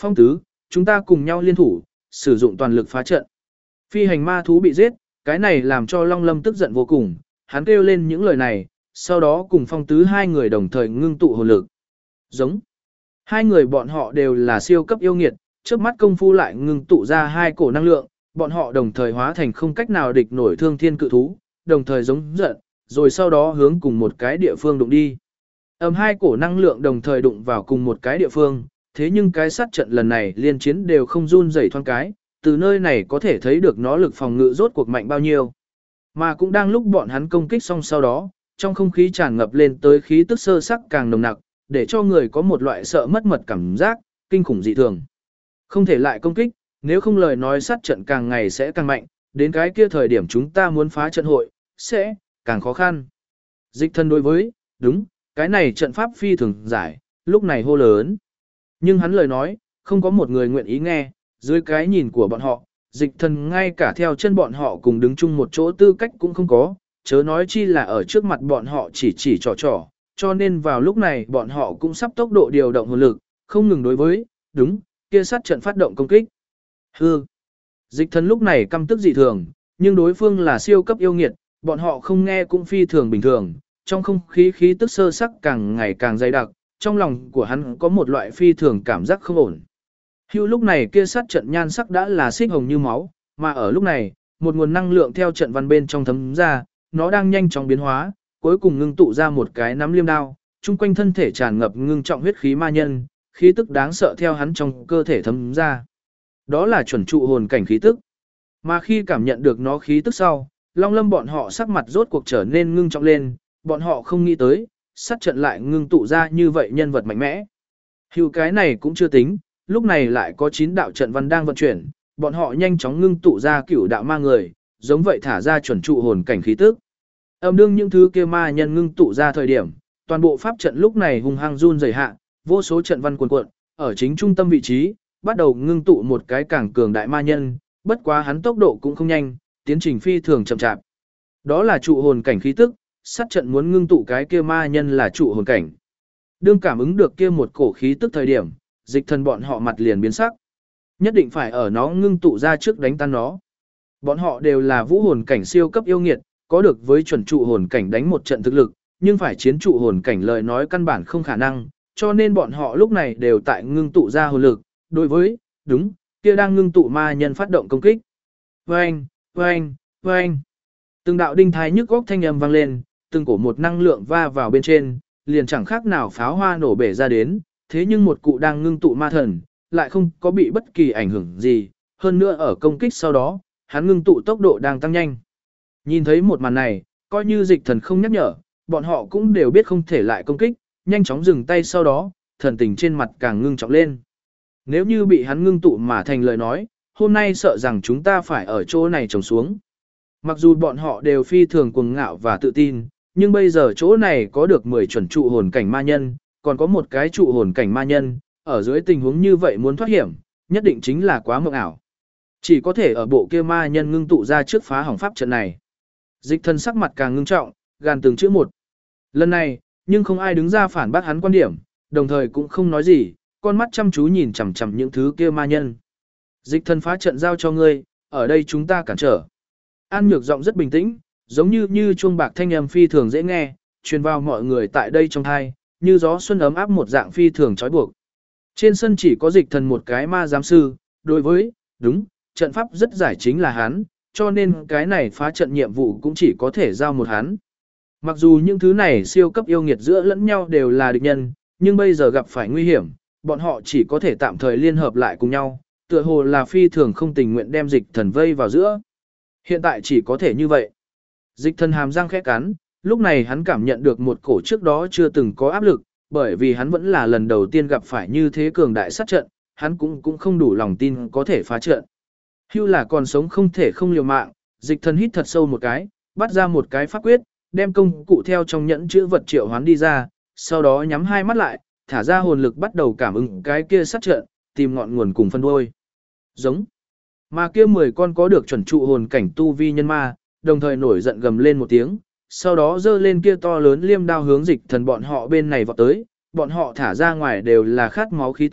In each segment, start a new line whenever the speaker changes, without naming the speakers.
Phong tứ, chúng ta cùng nhau liên thủ, sử dụng toàn lực phá trận. Phi hành ma thú bị giết, cái này làm cho Long Lâm tức giận vô cùng, hắn kêu lên những lời này, sau đó cùng Phong tứ hai người đồng thời ngưng tụ hồn lực. Giống. Hai người bọn họ đều là siêu cấp yêu nghiệt, trước mắt công phu lại ngưng tụ ra hai cổ năng lượng, bọn họ đồng thời hóa thành không cách nào địch nổi thương thiên cự thú, đồng thời giống giận, rồi sau đó hướng cùng một cái địa phương đụng đi. Hai cổ năng lượng đồng thời đụng vào cùng một cái địa phương, thế nhưng cái sát trận lần này liên chiến đều không run rẩy thoáng cái, từ nơi này có thể thấy được nó lực phòng ngự rốt cuộc mạnh bao nhiêu. Mà cũng đang lúc bọn hắn công kích xong sau đó, trong không khí tràn ngập lên tới khí tức sơ sắc càng nồng nặc, để cho người có một loại sợ mất mật cảm giác, kinh khủng dị thường. Không thể lại công kích, nếu không lời nói sát trận càng ngày sẽ càng mạnh, đến cái kia thời điểm chúng ta muốn phá trận hội, sẽ càng khó khăn. Dịch thân đối với, đúng, cái này trận pháp phi thường giải, lúc này hô lớn. Nhưng hắn lời nói, không có một người nguyện ý nghe, dưới cái nhìn của bọn họ, dịch thần ngay cả theo chân bọn họ cùng đứng chung một chỗ tư cách cũng không có, chớ nói chi là ở trước mặt bọn họ chỉ trò, cho nên vào lúc này bọn họ cũng sắp tốc độ điều động hồn lực, không ngừng đối với, đúng, kia sát trận phát động công kích. Hư. Dịch thần lúc này căm tức dị thường, nhưng đối phương là siêu cấp yêu nghiệt, bọn họ không nghe cũng phi thường bình thường, trong không khí khí tức sơ sắc càng ngày càng dày đặc, trong lòng của hắn có một loại phi thường cảm giác không ổn. Hưu lúc này kia sát trận nhan sắc đã là xích hồng như máu, mà ở lúc này, một nguồn năng lượng theo trận văn bên trong thấm ra, nó đang nhanh chóng biến hóa, cuối cùng ngưng tụ ra một cái nắm liêm đao, chung quanh thân thể tràn ngập ngưng trọng huyết khí ma nhân, khí tức đáng sợ theo hắn trong cơ thể thấm ra. Đó là chuẩn trụ hồn cảnh khí tức. Mà khi cảm nhận được nó khí tức sau, Long Lâm bọn họ sắc mặt rốt cuộc trở nên ngưng trọng lên, bọn họ không nghĩ tới, sát trận lại ngưng tụ ra như vậy nhân vật mạnh mẽ. Hưu cái này cũng chưa tính, lúc này lại có 9 đạo trận văn đang vận chuyển, bọn họ nhanh chóng ngưng tụ ra cửu đạo ma người, giống vậy thả ra chuẩn trụ hồn cảnh khí tức. Đương những thứ kia ma nhân ngưng tụ ra thời điểm, toàn bộ pháp trận lúc này hung hăng run rẩy hạ, vô số trận văn cuồn cuộn, ở chính trung tâm vị trí, bắt đầu ngưng tụ một cái càng cường đại ma nhân, bất quá hắn tốc độ cũng không nhanh, tiến trình phi thường chậm chạp. Đó là trụ hồn cảnh khí tức, sát trận muốn ngưng tụ cái kia ma nhân là trụ hồn cảnh. Đương cảm ứng được kia một cổ khí tức thời điểm, dịch thần bọn họ mặt liền biến sắc. Nhất định phải ở nó ngưng tụ ra trước đánh tan nó. Bọn họ đều là vũ hồn cảnh siêu cấp yêu nghiệt, có được với chuẩn trụ hồn cảnh đánh một trận thực lực, nhưng phải chiến trụ hồn cảnh lời nói căn bản không khả năng, cho nên bọn họ lúc này đều tại ngưng tụ ra hồn lực, đối với, đúng, kia đang ngưng tụ ma nhân phát động công kích. Vâng, vâng, vâng. Từng đạo đinh thái nhức góc thanh âm vang lên, từng cổ một năng lượng va vào bên trên, liền chẳng khác nào pháo hoa nổ bể ra đến, thế nhưng một cụ đang ngưng tụ ma thần, lại không có bị bất kỳ ảnh hưởng gì, hơn nữa ở công kích sau đó, hắn ngưng tụ tốc độ đang tăng nhanh. Nhìn thấy một màn này, coi như dịch thần không nhắc nhở, bọn họ cũng đều biết không thể lại công kích, nhanh chóng dừng tay sau đó, thần tình trên mặt càng ngưng trọng lên. Nếu như bị hắn ngưng tụ mà thành lời nói, hôm nay sợ rằng chúng ta phải ở chỗ này trồng xuống. Mặc dù bọn họ đều phi thường cuồng ngạo và tự tin, nhưng bây giờ chỗ này có được 10 chuẩn trụ hồn cảnh ma nhân, còn có một cái trụ hồn cảnh ma nhân, ở dưới tình huống như vậy muốn thoát hiểm, nhất định chính là quá mộng ảo. Chỉ có thể ở bộ kia ma nhân ngưng tụ ra trước phá hỏng pháp trận này. Dịch thần sắc mặt càng ngưng trọng, gàn từng chữ một. Lần này, nhưng không ai đứng ra phản bác hắn quan điểm, đồng thời cũng không nói gì, con mắt chăm chú nhìn chằm chằm những thứ kia ma nhân. Dịch thần phá trận giao cho ngươi, ở đây chúng ta cản trở. An Nhược giọng rất bình tĩnh, giống như chuông bạc thanh âm phi thường dễ nghe, truyền vào mọi người tại đây trong thai, như gió xuân ấm áp một dạng phi thường trói buộc. Trên sân chỉ có dịch thần một cái ma giám sư, đối với, đúng, trận pháp rất giải chính là hắn, cho nên cái này phá trận nhiệm vụ cũng chỉ có thể giao một hắn. Mặc dù những thứ này siêu cấp yêu nghiệt giữa lẫn nhau đều là địch nhân, nhưng bây giờ gặp phải nguy hiểm, bọn họ chỉ có thể tạm thời liên hợp lại cùng nhau, tựa hồ là phi thường không tình nguyện đem dịch thần vây vào giữa. Hiện tại chỉ có thể như vậy. Dịch thần hàm răng khẽ cắn, lúc này hắn cảm nhận được một cổ trước đó chưa từng có áp lực, bởi vì hắn vẫn là lần đầu tiên gặp phải như thế cường đại sát trận, hắn cũng không đủ lòng tin có thể phá trận. Hưu là còn sống không thể không liều mạng, dịch thần hít thật sâu một cái, bắt ra một cái pháp quyết, đem công cụ theo trong nhẫn chữ vật triệu hoán đi ra, sau đó nhắm hai mắt lại, thả ra hồn lực bắt đầu cảm ứng cái kia sát trận, tìm ngọn nguồn cùng phân đuôi. Giống. Mà kia 10 con có được chuẩn trụ hồn cảnh tu vi nhân ma, đồng thời nổi giận gầm lên một tiếng, sau đó giơ lên kia to lớn liêm đao hướng dịch thần bọn họ bên này vọt tới, bọn họ thả ra ngoài đều là khát máu khí tức,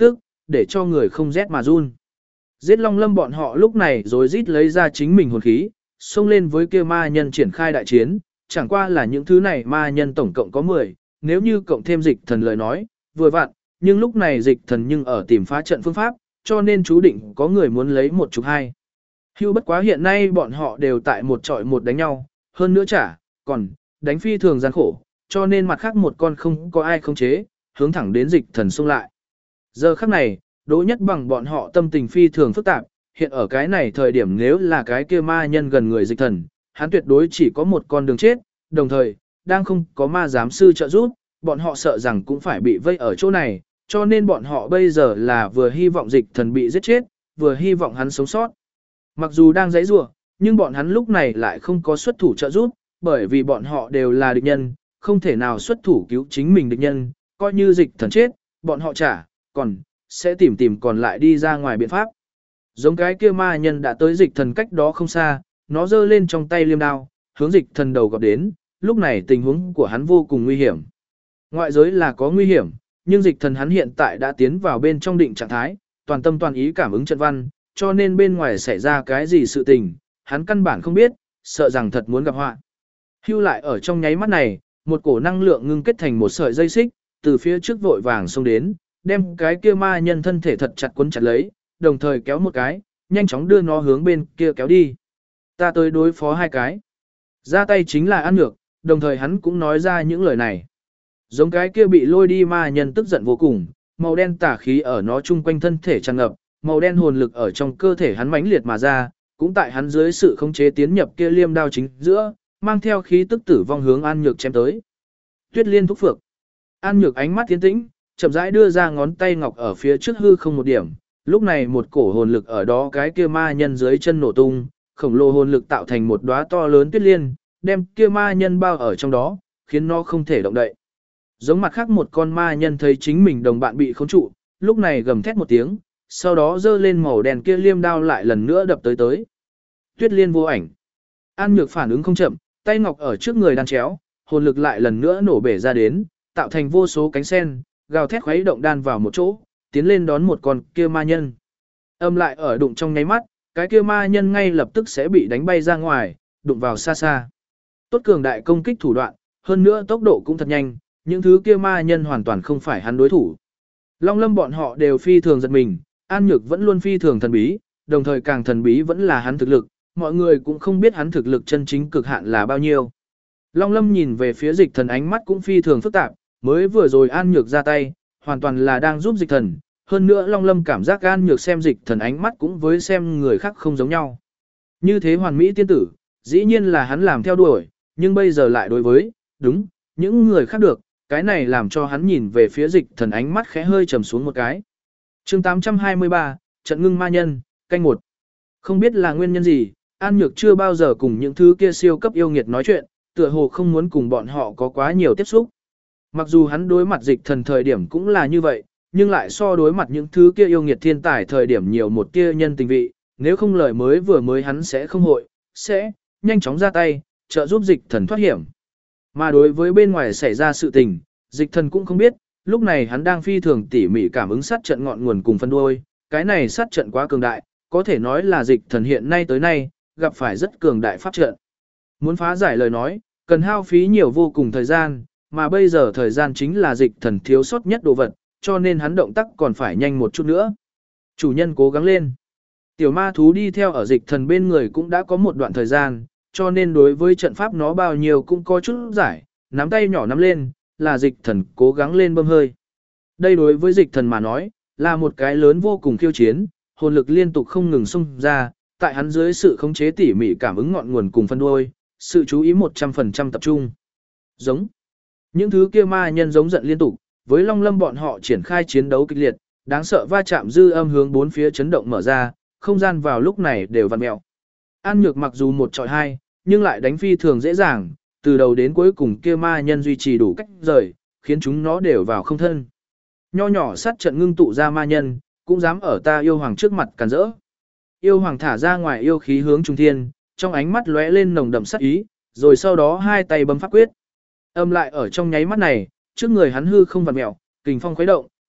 để cho người không rét mà run. Giết Long Lâm bọn họ lúc này rồi rít lấy ra chính mình hồn khí, xông lên với kia ma nhân triển khai đại chiến, chẳng qua là những thứ này ma nhân tổng cộng có 10, nếu như cộng thêm dịch thần lời nói, vừa vặn, nhưng lúc này dịch thần nhưng ở tìm phá trận phương pháp, cho nên chú định có người muốn lấy một chục hai. Hưu bất quá hiện nay bọn họ đều tại một trọi một đánh nhau, hơn nữa còn đánh phi thường gian khổ, cho nên mặt khác một con không có ai khống chế, hướng thẳng đến dịch thần xông lại. Giờ khắc này, Đỗ Nhất Bằng bọn họ tâm tình phi thường phức tạp, hiện ở cái này thời điểm nếu là cái kia ma nhân gần người dịch thần, hắn tuyệt đối chỉ có một con đường chết, đồng thời, đang không có ma giám sư trợ giúp, bọn họ sợ rằng cũng phải bị vây ở chỗ này, cho nên bọn họ bây giờ là vừa hy vọng dịch thần bị giết chết, vừa hy vọng hắn sống sót. Mặc dù đang giãy giụa, nhưng bọn hắn lúc này lại không có xuất thủ trợ giúp, bởi vì bọn họ đều là địch nhân, không thể nào xuất thủ cứu chính mình địch nhân, coi như dịch thần chết, bọn họ còn sẽ tìm còn lại đi ra ngoài biện pháp. Giống cái kia ma nhân đã tới dịch thần cách đó không xa, nó giơ lên trong tay liêm đao, hướng dịch thần đầu gặp đến, lúc này tình huống của hắn vô cùng nguy hiểm. Ngoại giới là có nguy hiểm, nhưng dịch thần hắn hiện tại đã tiến vào bên trong định trạng thái, toàn tâm toàn ý cảm ứng trận văn, cho nên bên ngoài xảy ra cái gì sự tình, hắn căn bản không biết, sợ rằng thật muốn gặp họa. Hưu lại ở trong nháy mắt này, một cổ năng lượng ngưng kết thành một sợi dây xích, từ phía trước vội vàng xông đến, đem cái kia ma nhân thân thể thật chặt quấn chặt lấy, đồng thời kéo một cái, nhanh chóng đưa nó hướng bên kia kéo đi. Ta tới đối phó hai cái. Ra tay chính là An Nhược, đồng thời hắn cũng nói ra những lời này. Giống cái kia bị lôi đi ma nhân tức giận vô cùng, màu đen tà khí ở nó chung quanh thân thể tràn ngập, màu đen hồn lực ở trong cơ thể hắn mãnh liệt mà ra, cũng tại hắn dưới sự khống chế tiến nhập kia liêm đao chính giữa, mang theo khí tức tử vong hướng An Nhược chém tới. Tuyết Liên thúc phược. An Nhược ánh mắt tiến tĩnh, chậm rãi đưa ra ngón tay ngọc ở phía trước hư không một điểm, lúc này một cổ hồn lực ở đó cái kia ma nhân dưới chân nổ tung, khổng lồ hồn lực tạo thành một đóa to lớn tuyết liên, đem kia ma nhân bao ở trong đó, khiến nó không thể động đậy. Giống mặt khác một con ma nhân thấy chính mình đồng bạn bị khống trụ, lúc này gầm thét một tiếng, sau đó giơ lên màu đen kia liêm đao lại lần nữa đập tới. Tuyết liên vô ảnh. An Nhược phản ứng không chậm, tay ngọc ở trước người đan chéo, hồn lực lại lần nữa nổ bể ra đến, tạo thành vô số cánh sen, gào thét khuấy động đan vào một chỗ, tiến lên đón một con kia ma nhân. Âm lại ở đụng trong nháy mắt, cái kia ma nhân ngay lập tức sẽ bị đánh bay ra ngoài, đụng vào xa xa. Tốt cường đại công kích thủ đoạn, hơn nữa tốc độ cũng thật nhanh, những thứ kia ma nhân hoàn toàn không phải hắn đối thủ. Long Lâm bọn họ đều phi thường giật mình, An Nhược vẫn luôn phi thường thần bí, đồng thời càng thần bí vẫn là hắn thực lực, mọi người cũng không biết hắn thực lực chân chính cực hạn là bao nhiêu. Long Lâm nhìn về phía dịch thần ánh mắt cũng phi thường phức tạp, mới vừa rồi An Nhược ra tay, hoàn toàn là đang giúp dịch thần, hơn nữa Long Lâm cảm giác An Nhược xem dịch thần ánh mắt cũng với xem người khác không giống nhau. Như thế hoàn mỹ tiên tử, dĩ nhiên là hắn làm theo đuổi, nhưng bây giờ lại đối với, đúng, những người khác được, cái này làm cho hắn nhìn về phía dịch thần ánh mắt khẽ hơi trầm xuống một cái. Chương 823, trận ngưng ma nhân, canh 1. Không biết là nguyên nhân gì, An Nhược chưa bao giờ cùng những thứ kia siêu cấp yêu nghiệt nói chuyện, tựa hồ không muốn cùng bọn họ có quá nhiều tiếp xúc. Mặc dù hắn đối mặt dịch thần thời điểm cũng là như vậy, nhưng lại so đối mặt những thứ kia yêu nghiệt thiên tài thời điểm nhiều một tia nhân tình vị, nếu không lời mới hắn sẽ không sẽ nhanh chóng ra tay, trợ giúp dịch thần thoát hiểm. Mà đối với bên ngoài xảy ra sự tình, dịch thần cũng không biết, lúc này hắn đang phi thường tỉ mỉ cảm ứng sát trận ngọn nguồn cùng phân đuôi, cái này sát trận quá cường đại, có thể nói là dịch thần hiện nay tới nay, gặp phải rất cường đại pháp trận. Muốn phá giải lời nói, cần hao phí nhiều vô cùng thời gian, mà bây giờ thời gian chính là dịch thần thiếu sót nhất đồ vật, cho nên hắn động tác còn phải nhanh một chút nữa. Chủ nhân cố gắng lên. Tiểu ma thú đi theo ở dịch thần bên người cũng đã có một đoạn thời gian, cho nên đối với trận pháp nó bao nhiêu cũng có chút giải, nắm tay nhỏ nắm lên, là dịch thần cố gắng lên bơm hơi. Đây đối với dịch thần mà nói, là một cái lớn vô cùng khiêu chiến, hồn lực liên tục không ngừng xông ra, tại hắn dưới sự khống chế tỉ mỉ cảm ứng ngọn nguồn cùng phân đuôi, sự chú ý 100% tập trung. Giống. Những thứ kia ma nhân giống giận liên tục, với Long Lâm bọn họ triển khai chiến đấu kịch liệt, đáng sợ va chạm dư âm hướng bốn phía chấn động mở ra, không gian vào lúc này đều vặn mèo. An Nhược mặc dù một trọi hai, nhưng lại đánh phi thường dễ dàng, từ đầu đến cuối cùng kia ma nhân duy trì đủ cách rời, khiến chúng nó đều vào không thân. Nho nhỏ sát trận ngưng tụ ra ma nhân, cũng dám ở ta yêu hoàng trước mặt cản rỡ. Yêu hoàng thả ra ngoài yêu khí hướng trung thiên, trong ánh mắt lóe lên nồng đậm sát ý, rồi sau đó hai tay bấm pháp quyết. Âm lại ở trong nháy mắt này, trước người hắn hư không vặn mèo, kình phong khuấy động,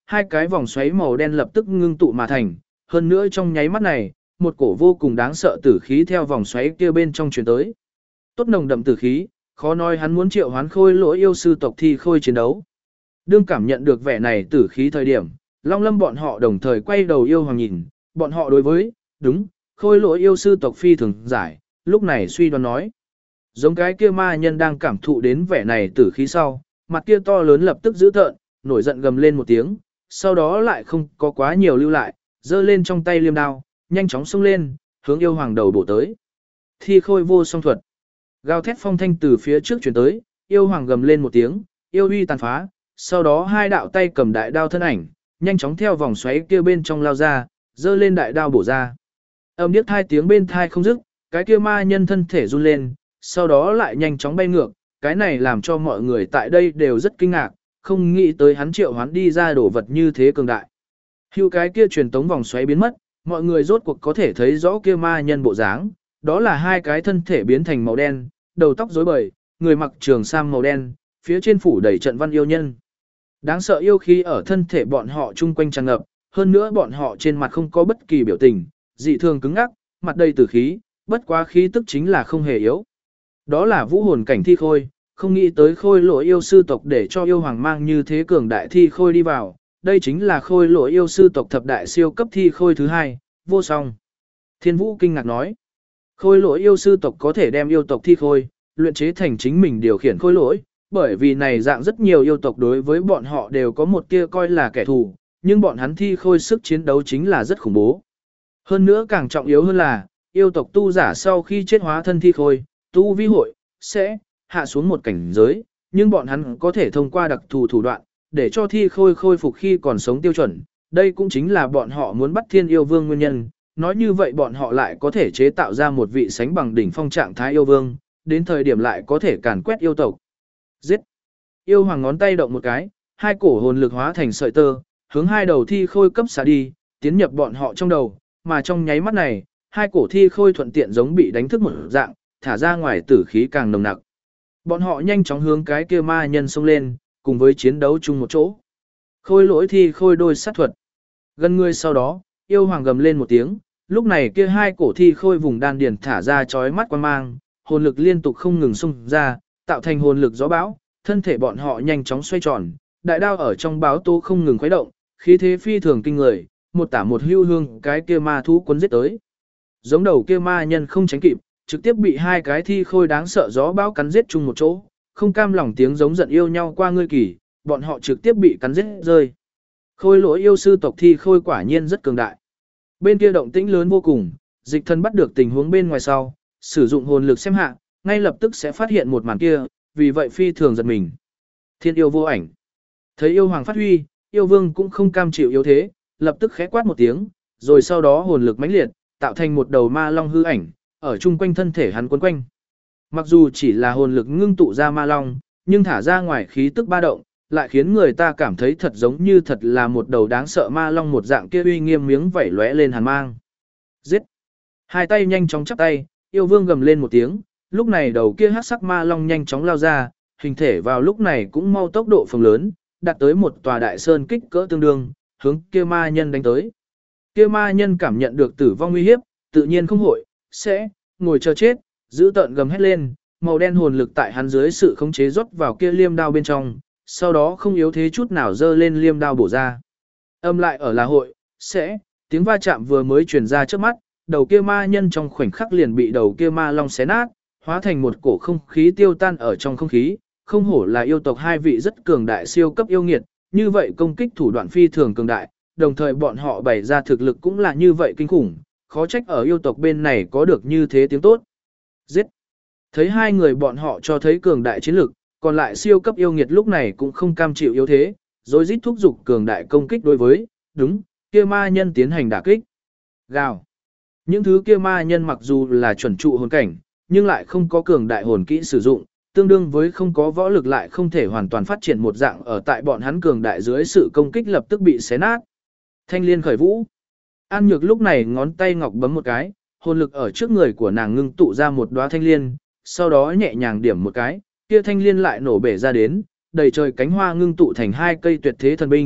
hai cái vòng xoáy màu đen lập tức ngưng tụ mà thành, hơn nữa trong nháy mắt này, một cổ vô cùng đáng sợ tử khí theo vòng xoáy kia bên trong truyền tới. Tốt nồng đậm tử khí, khó nói hắn muốn triệu hoán khôi lỗi yêu sư tộc thi khôi chiến đấu. Đương cảm nhận được vẻ này tử khí thời điểm, Long Lâm bọn họ đồng thời quay đầu yêu hoàng nhìn, bọn họ đối với, đúng, khôi lỗi yêu sư tộc phi thường giải, lúc này suy đoán nói. Giống cái kia ma nhân đang cảm thụ đến vẻ này tử khí sau, mặt kia to lớn lập tức giữ tợn, nổi giận gầm lên một tiếng, sau đó lại không có quá nhiều lưu lại, giơ lên trong tay liêm đao, nhanh chóng xông lên, hướng yêu hoàng đầu bổ tới. Thi khôi vô song thuật. Gào thét phong thanh từ phía trước chuyển tới, yêu hoàng gầm lên một tiếng, yêu uy tàn phá, sau đó hai đạo tay cầm đại đao thân ảnh, nhanh chóng theo vòng xoáy kia bên trong lao ra, giơ lên đại đao bổ ra. Âm điếc hai tiếng bên thai không dứt, cái kia ma nhân thân thể run lên, sau đó lại nhanh chóng bay ngược, cái này làm cho mọi người tại đây đều rất kinh ngạc, không nghĩ tới hắn triệu hoán đi ra đổ vật như thế cường đại. Hưu cái kia truyền tống vòng xoáy biến mất, mọi người rốt cuộc có thể thấy rõ kia ma nhân bộ dáng, đó là hai cái thân thể biến thành màu đen, đầu tóc rối bời, người mặc trường sam màu đen, phía trên phủ đầy trận văn yêu nhân. Đáng sợ yêu khí ở thân thể bọn họ chung quanh tràn ngập, hơn nữa bọn họ trên mặt không có bất kỳ biểu tình, dị thường cứng ngắc, mặt đầy tử khí, bất quá khí tức chính là không hề yếu. Đó là vũ hồn cảnh thi khôi, không nghĩ tới khôi lỗi yêu sư tộc để cho yêu hoàng mang như thế cường đại thi khôi đi vào, đây chính là khôi lỗi yêu sư tộc thập đại siêu cấp thi khôi thứ hai, vô song. Thiên Vũ kinh ngạc nói, khôi lỗi yêu sư tộc có thể đem yêu tộc thi khôi, luyện chế thành chính mình điều khiển khôi lỗi, bởi vì này dạng rất nhiều yêu tộc đối với bọn họ đều có một tia coi là kẻ thù, nhưng bọn hắn thi khôi sức chiến đấu chính là rất khủng bố. Hơn nữa càng trọng yếu hơn là, yêu tộc tu giả sau khi chết hóa thân thi khôi, tu vi hội, sẽ hạ xuống một cảnh giới, nhưng bọn hắn có thể thông qua đặc thù thủ đoạn, để cho thi khôi khôi phục khi còn sống tiêu chuẩn. Đây cũng chính là bọn họ muốn bắt thiên yêu vương nguyên nhân, nói như vậy bọn họ lại có thể chế tạo ra một vị sánh bằng đỉnh phong trạng thái yêu vương, đến thời điểm lại có thể càn quét yêu tộc. Giết! Yêu hoàng ngón tay động một cái, hai cổ hồn lực hóa thành sợi tơ, hướng hai đầu thi khôi cấp xả đi, tiến nhập bọn họ trong đầu, mà trong nháy mắt này, hai cổ thi khôi thuận tiện giống bị đánh thức một dạng, thả ra ngoài tử khí càng nồng nặc. Bọn họ nhanh chóng hướng cái kia ma nhân xông lên, cùng với chiến đấu chung một chỗ. Khôi lỗi thi khôi đôi sát thuật. Gần người sau đó, yêu hoàng gầm lên một tiếng, lúc này kia hai cổ thi khôi vùng đan điền thả ra chói mắt quang mang, hồn lực liên tục không ngừng xung ra, tạo thành hồn lực gió bão, thân thể bọn họ nhanh chóng xoay tròn, đại đao ở trong báo tố không ngừng khuấy động, khí thế phi thường kinh người, một tả một hưu hương cái kia ma thú cuốn giết tới. Giống đầu kia ma nhân không tránh kịp, trực tiếp bị hai cái thi khôi đáng sợ gió bão cắn giết chung một chỗ, không cam lòng tiếng giống giận yêu nhau qua ngươi kỳ, bọn họ trực tiếp bị cắn giết rơi. Khôi lỗi yêu sư tộc thi khôi quả nhiên rất cường đại. Bên kia động tĩnh lớn vô cùng, dịch thân bắt được tình huống bên ngoài sau, sử dụng hồn lực xem hạ, ngay lập tức sẽ phát hiện một màn kia, vì vậy phi thường giật mình. Thiên yêu vô ảnh. Thấy yêu hoàng phát huy, yêu vương cũng không cam chịu yếu thế, lập tức khẽ quát một tiếng, rồi sau đó hồn lực mãnh liệt, tạo thành một đầu ma long hư ảnh, ở chung quanh thân thể hắn quấn quanh. Mặc dù chỉ là hồn lực ngưng tụ ra ma long, nhưng thả ra ngoài khí tức ba động, lại khiến người ta cảm thấy thật giống như thật là một đầu đáng sợ ma long một dạng kia uy nghiêm miếng vảy lóe lên hàn mang. Giết! Hai tay nhanh chóng chắp tay, yêu vương gầm lên một tiếng, lúc này đầu kia hắc sắc ma long nhanh chóng lao ra, hình thể vào lúc này cũng mau tốc độ phồng lớn, đạt tới một tòa đại sơn kích cỡ tương đương, hướng kia ma nhân đánh tới. Kia ma nhân cảm nhận được tử vong uy hiếp, tự nhiên không hội, sẽ ngồi chờ chết, giữ tợn gầm hét lên, màu đen hồn lực tại hắn dưới sự khống chế rót vào kia liêm đao bên trong, sau đó không yếu thế chút nào dơ lên liêm đao bổ ra. Âm lại ở là hội, sẽ, tiếng va chạm vừa mới truyền ra trước mắt, đầu kia ma nhân trong khoảnh khắc liền bị đầu kia ma long xé nát, hóa thành một cổ không khí tiêu tan ở trong không khí, không hổ là yêu tộc hai vị rất cường đại siêu cấp yêu nghiệt, như vậy công kích thủ đoạn phi thường cường đại, đồng thời bọn họ bày ra thực lực cũng là như vậy kinh khủng, khó trách ở yêu tộc bên này có được như thế tiếng tốt. Giết! Thấy hai người bọn họ cho thấy cường đại chiến lực, còn lại siêu cấp yêu nghiệt lúc này cũng không cam chịu yếu thế, rồi rít thúc giục cường đại công kích đối với, đúng, kia ma nhân tiến hành đả kích. Gào! Những thứ kia ma nhân mặc dù là chuẩn trụ hồn cảnh, nhưng lại không có cường đại hồn kỹ sử dụng, tương đương với không có võ lực lại không thể hoàn toàn phát triển một dạng ở tại bọn hắn cường đại dưới sự công kích lập tức bị xé nát. Thanh liên khởi vũ. An Nhược lúc này ngón tay ngọc bấm một cái, hồn lực ở trước người của nàng ngưng tụ ra một đóa thanh liên, sau đó nhẹ nhàng điểm một cái, kia thanh liên lại nổ bể ra đến, đầy trời cánh hoa ngưng tụ thành hai cây tuyệt thế thần binh,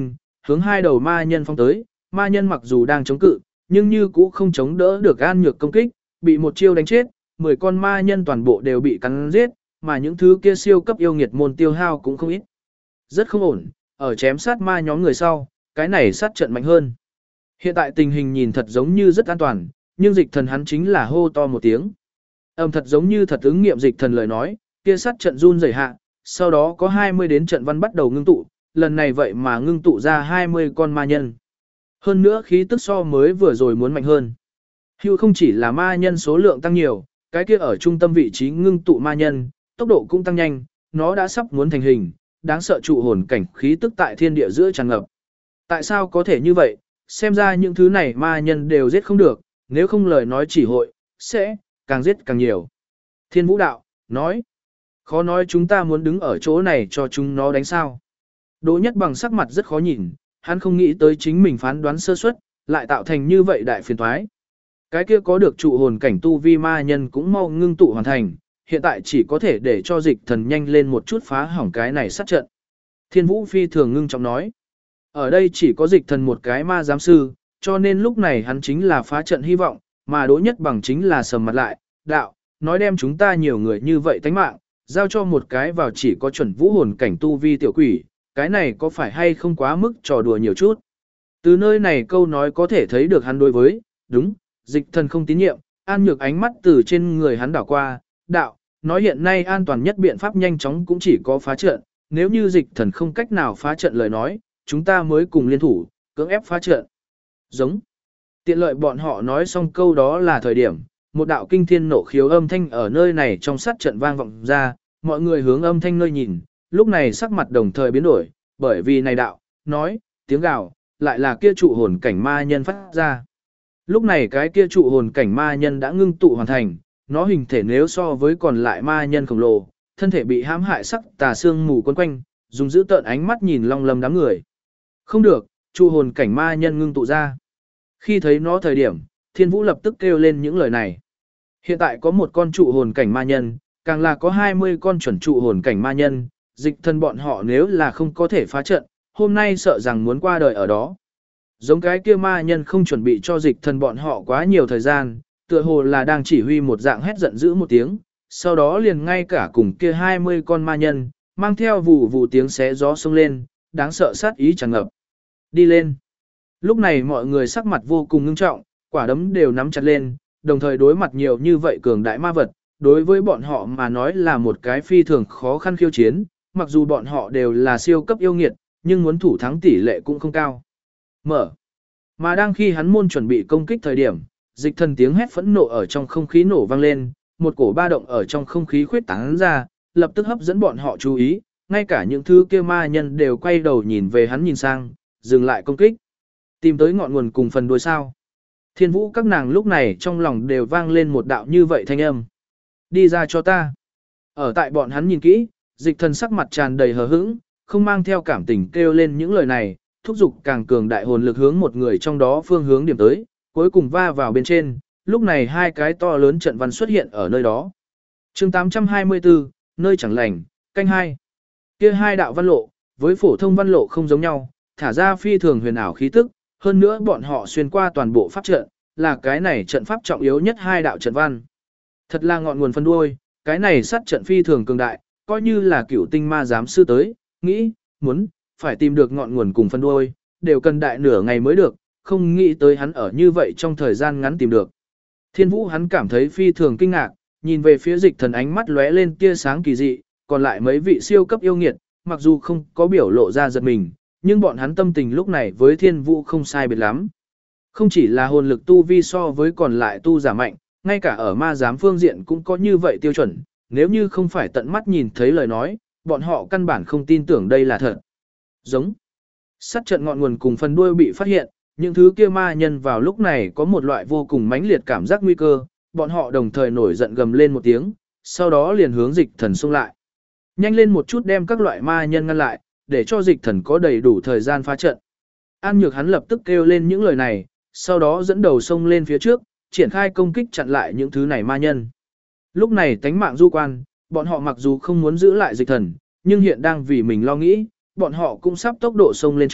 hướng hai đầu ma nhân phong tới, ma nhân mặc dù đang chống cự, nhưng như cũ không chống đỡ được An Nhược công kích, bị một chiêu đánh chết, 10 con ma nhân toàn bộ đều bị cắn giết, mà những thứ kia siêu cấp yêu nghiệt môn tiêu hao cũng không ít. Rất không ổn, ở chém sát ma nhóm người sau, cái này sát trận mạnh hơn. Hiện tại tình hình nhìn thật giống như rất an toàn, nhưng dịch thần hắn chính là hô to một tiếng. Thật giống như thật ứng nghiệm dịch thần lời nói, kia sát trận run rẩy hạ, sau đó có 20 đến trận văn bắt đầu ngưng tụ, lần này vậy mà ngưng tụ ra 20 con ma nhân. Hơn nữa khí tức so mới vừa rồi muốn mạnh hơn. Hưu không chỉ là ma nhân số lượng tăng nhiều, cái kia ở trung tâm vị trí ngưng tụ ma nhân, tốc độ cũng tăng nhanh, nó đã sắp muốn thành hình, đáng sợ trụ hồn cảnh khí tức tại thiên địa giữa tràn ngập. Tại sao có thể như vậy? Xem ra những thứ này ma nhân đều giết không được, nếu không lời nói chỉ hội, sẽ càng giết càng nhiều. Thiên Vũ đạo, nói, khó nói chúng ta muốn đứng ở chỗ này cho chúng nó đánh sao. Đỗ Nhất Bằng sắc mặt rất khó nhìn, hắn không nghĩ tới chính mình phán đoán sơ suất, lại tạo thành như vậy đại phiền toái. Cái kia có được trụ hồn cảnh tu vi ma nhân cũng mau ngưng tụ hoàn thành, hiện tại chỉ có thể để cho dịch thần nhanh lên một chút phá hỏng cái này sát trận. Thiên Vũ phi thường ngưng trọng nói, ở đây chỉ có dịch thần một cái ma giám sư, cho nên lúc này hắn chính là phá trận hy vọng, mà Đỗ Nhất Bằng chính là sầm mặt lại, đạo, nói đem chúng ta nhiều người như vậy tánh mạng, giao cho một cái vào chỉ có chuẩn vũ hồn cảnh tu vi tiểu quỷ, cái này có phải hay không quá mức trò đùa nhiều chút. Từ nơi này câu nói có thể thấy được hắn đối với, đúng, dịch thần không tín nhiệm, An Nhược ánh mắt từ trên người hắn đảo qua, đạo, nói hiện nay an toàn nhất biện pháp nhanh chóng cũng chỉ có phá trận, nếu như dịch thần không cách nào phá trận lời nói, chúng ta mới cùng liên thủ, cưỡng ép phá trận. Giống. Tiện lợi bọn họ nói xong câu đó là thời điểm, một đạo kinh thiên nộ khiếu âm thanh ở nơi này trong sát trận vang vọng ra, mọi người hướng âm thanh nơi nhìn, lúc này sắc mặt đồng thời biến đổi, bởi vì này đạo, nói, tiếng gào, lại là kia trụ hồn cảnh ma nhân phát ra. Lúc này cái kia trụ hồn cảnh ma nhân đã ngưng tụ hoàn thành, nó hình thể nếu so với còn lại ma nhân khổng lồ, thân thể bị hãm hại sắc tà xương mù quấn quanh, dùng giữ tợn ánh mắt nhìn Long Lâm đám người. Không được, trụ hồn cảnh ma nhân ngưng tụ ra. Khi thấy nó thời điểm, Thiên Vũ lập tức kêu lên những lời này. Hiện tại có một con trụ hồn cảnh ma nhân, càng là có 20 con chuẩn trụ hồn cảnh ma nhân, dịch thần bọn họ nếu là không có thể phá trận, hôm nay sợ rằng muốn qua đời ở đó. Giống cái kia ma nhân không chuẩn bị cho dịch thần bọn họ quá nhiều thời gian, tựa hồ là đang chỉ huy một dạng hét giận dữ một tiếng, sau đó liền ngay cả cùng kia 20 con ma nhân, mang theo vù vù tiếng xé gió xông lên, đáng sợ sát ý tràn ngập. Đi lên. Lúc này mọi người sắc mặt vô cùng ngưng trọng, quả đấm đều nắm chặt lên, đồng thời đối mặt nhiều như vậy cường đại ma vật, đối với bọn họ mà nói là một cái phi thường khó khăn khiêu chiến, mặc dù bọn họ đều là siêu cấp yêu nghiệt, nhưng muốn thủ thắng tỷ lệ cũng không cao. Mở. Mà đang khi hắn môn chuẩn bị công kích thời điểm, dịch thần tiếng hét phẫn nộ ở trong không khí nổ vang lên, một cổ ba động ở trong không khí khuyết tán ra, lập tức hấp dẫn bọn họ chú ý, ngay cả những thứ kia ma nhân đều quay đầu nhìn về hắn nhìn sang, dừng lại công kích. Tìm tới ngọn nguồn cùng phần đuôi sao. Thiên Vũ các nàng lúc này trong lòng đều vang lên một đạo như vậy thanh âm. Đi ra cho ta. Ở tại bọn hắn nhìn kỹ, dịch thần sắc mặt tràn đầy hờ hững, không mang theo cảm tình kêu lên những lời này, thúc giục càng cường đại hồn lực hướng một người trong đó phương hướng điểm tới, cuối cùng va vào bên trên, lúc này hai cái to lớn trận văn xuất hiện ở nơi đó. chương 824, nơi chẳng lành, canh 2. Kia hai đạo văn lộ, với phổ thông văn lộ không giống nhau, thả ra phi thường huyền ảo khí tức, hơn nữa bọn họ xuyên qua toàn bộ pháp trận, là cái này trận pháp trọng yếu nhất hai đạo trận văn. Thật là ngọn nguồn phân đuôi, cái này sát trận phi thường cường đại, coi như là cửu tinh ma giám sư tới, nghĩ, muốn, phải tìm được ngọn nguồn cùng phân đuôi, đều cần đại nửa ngày mới được, không nghĩ tới hắn ở như vậy trong thời gian ngắn tìm được. Thiên Vũ hắn cảm thấy phi thường kinh ngạc, nhìn về phía dịch thần ánh mắt lóe lên tia sáng kỳ dị, còn lại mấy vị siêu cấp yêu nghiệt, mặc dù không có biểu lộ ra giật mình, nhưng bọn hắn tâm tình lúc này với Thiên Vũ không sai biệt lắm. Không chỉ là hồn lực tu vi so với còn lại tu giả mạnh, ngay cả ở ma giám phương diện cũng có như vậy tiêu chuẩn, nếu như không phải tận mắt nhìn thấy lời nói, bọn họ căn bản không tin tưởng đây là thật. Giống. Sát trận ngọn nguồn cùng phần đuôi bị phát hiện, những thứ kia ma nhân vào lúc này có một loại vô cùng mãnh liệt cảm giác nguy cơ, bọn họ đồng thời nổi giận gầm lên một tiếng, sau đó liền hướng dịch thần xông lại. Nhanh lên một chút đem các loại ma nhân ngăn lại, để cho dịch thần có đầy đủ thời gian phá trận. An Nhược hắn lập tức kêu lên những lời này, sau đó dẫn đầu xông lên phía trước, triển khai công kích chặn lại những thứ này ma nhân. Lúc này tánh mạng du quan, bọn họ mặc dù không muốn giữ lại dịch thần, nhưng hiện đang vì mình lo nghĩ, bọn họ cũng sắp tốc độ xông lên trước,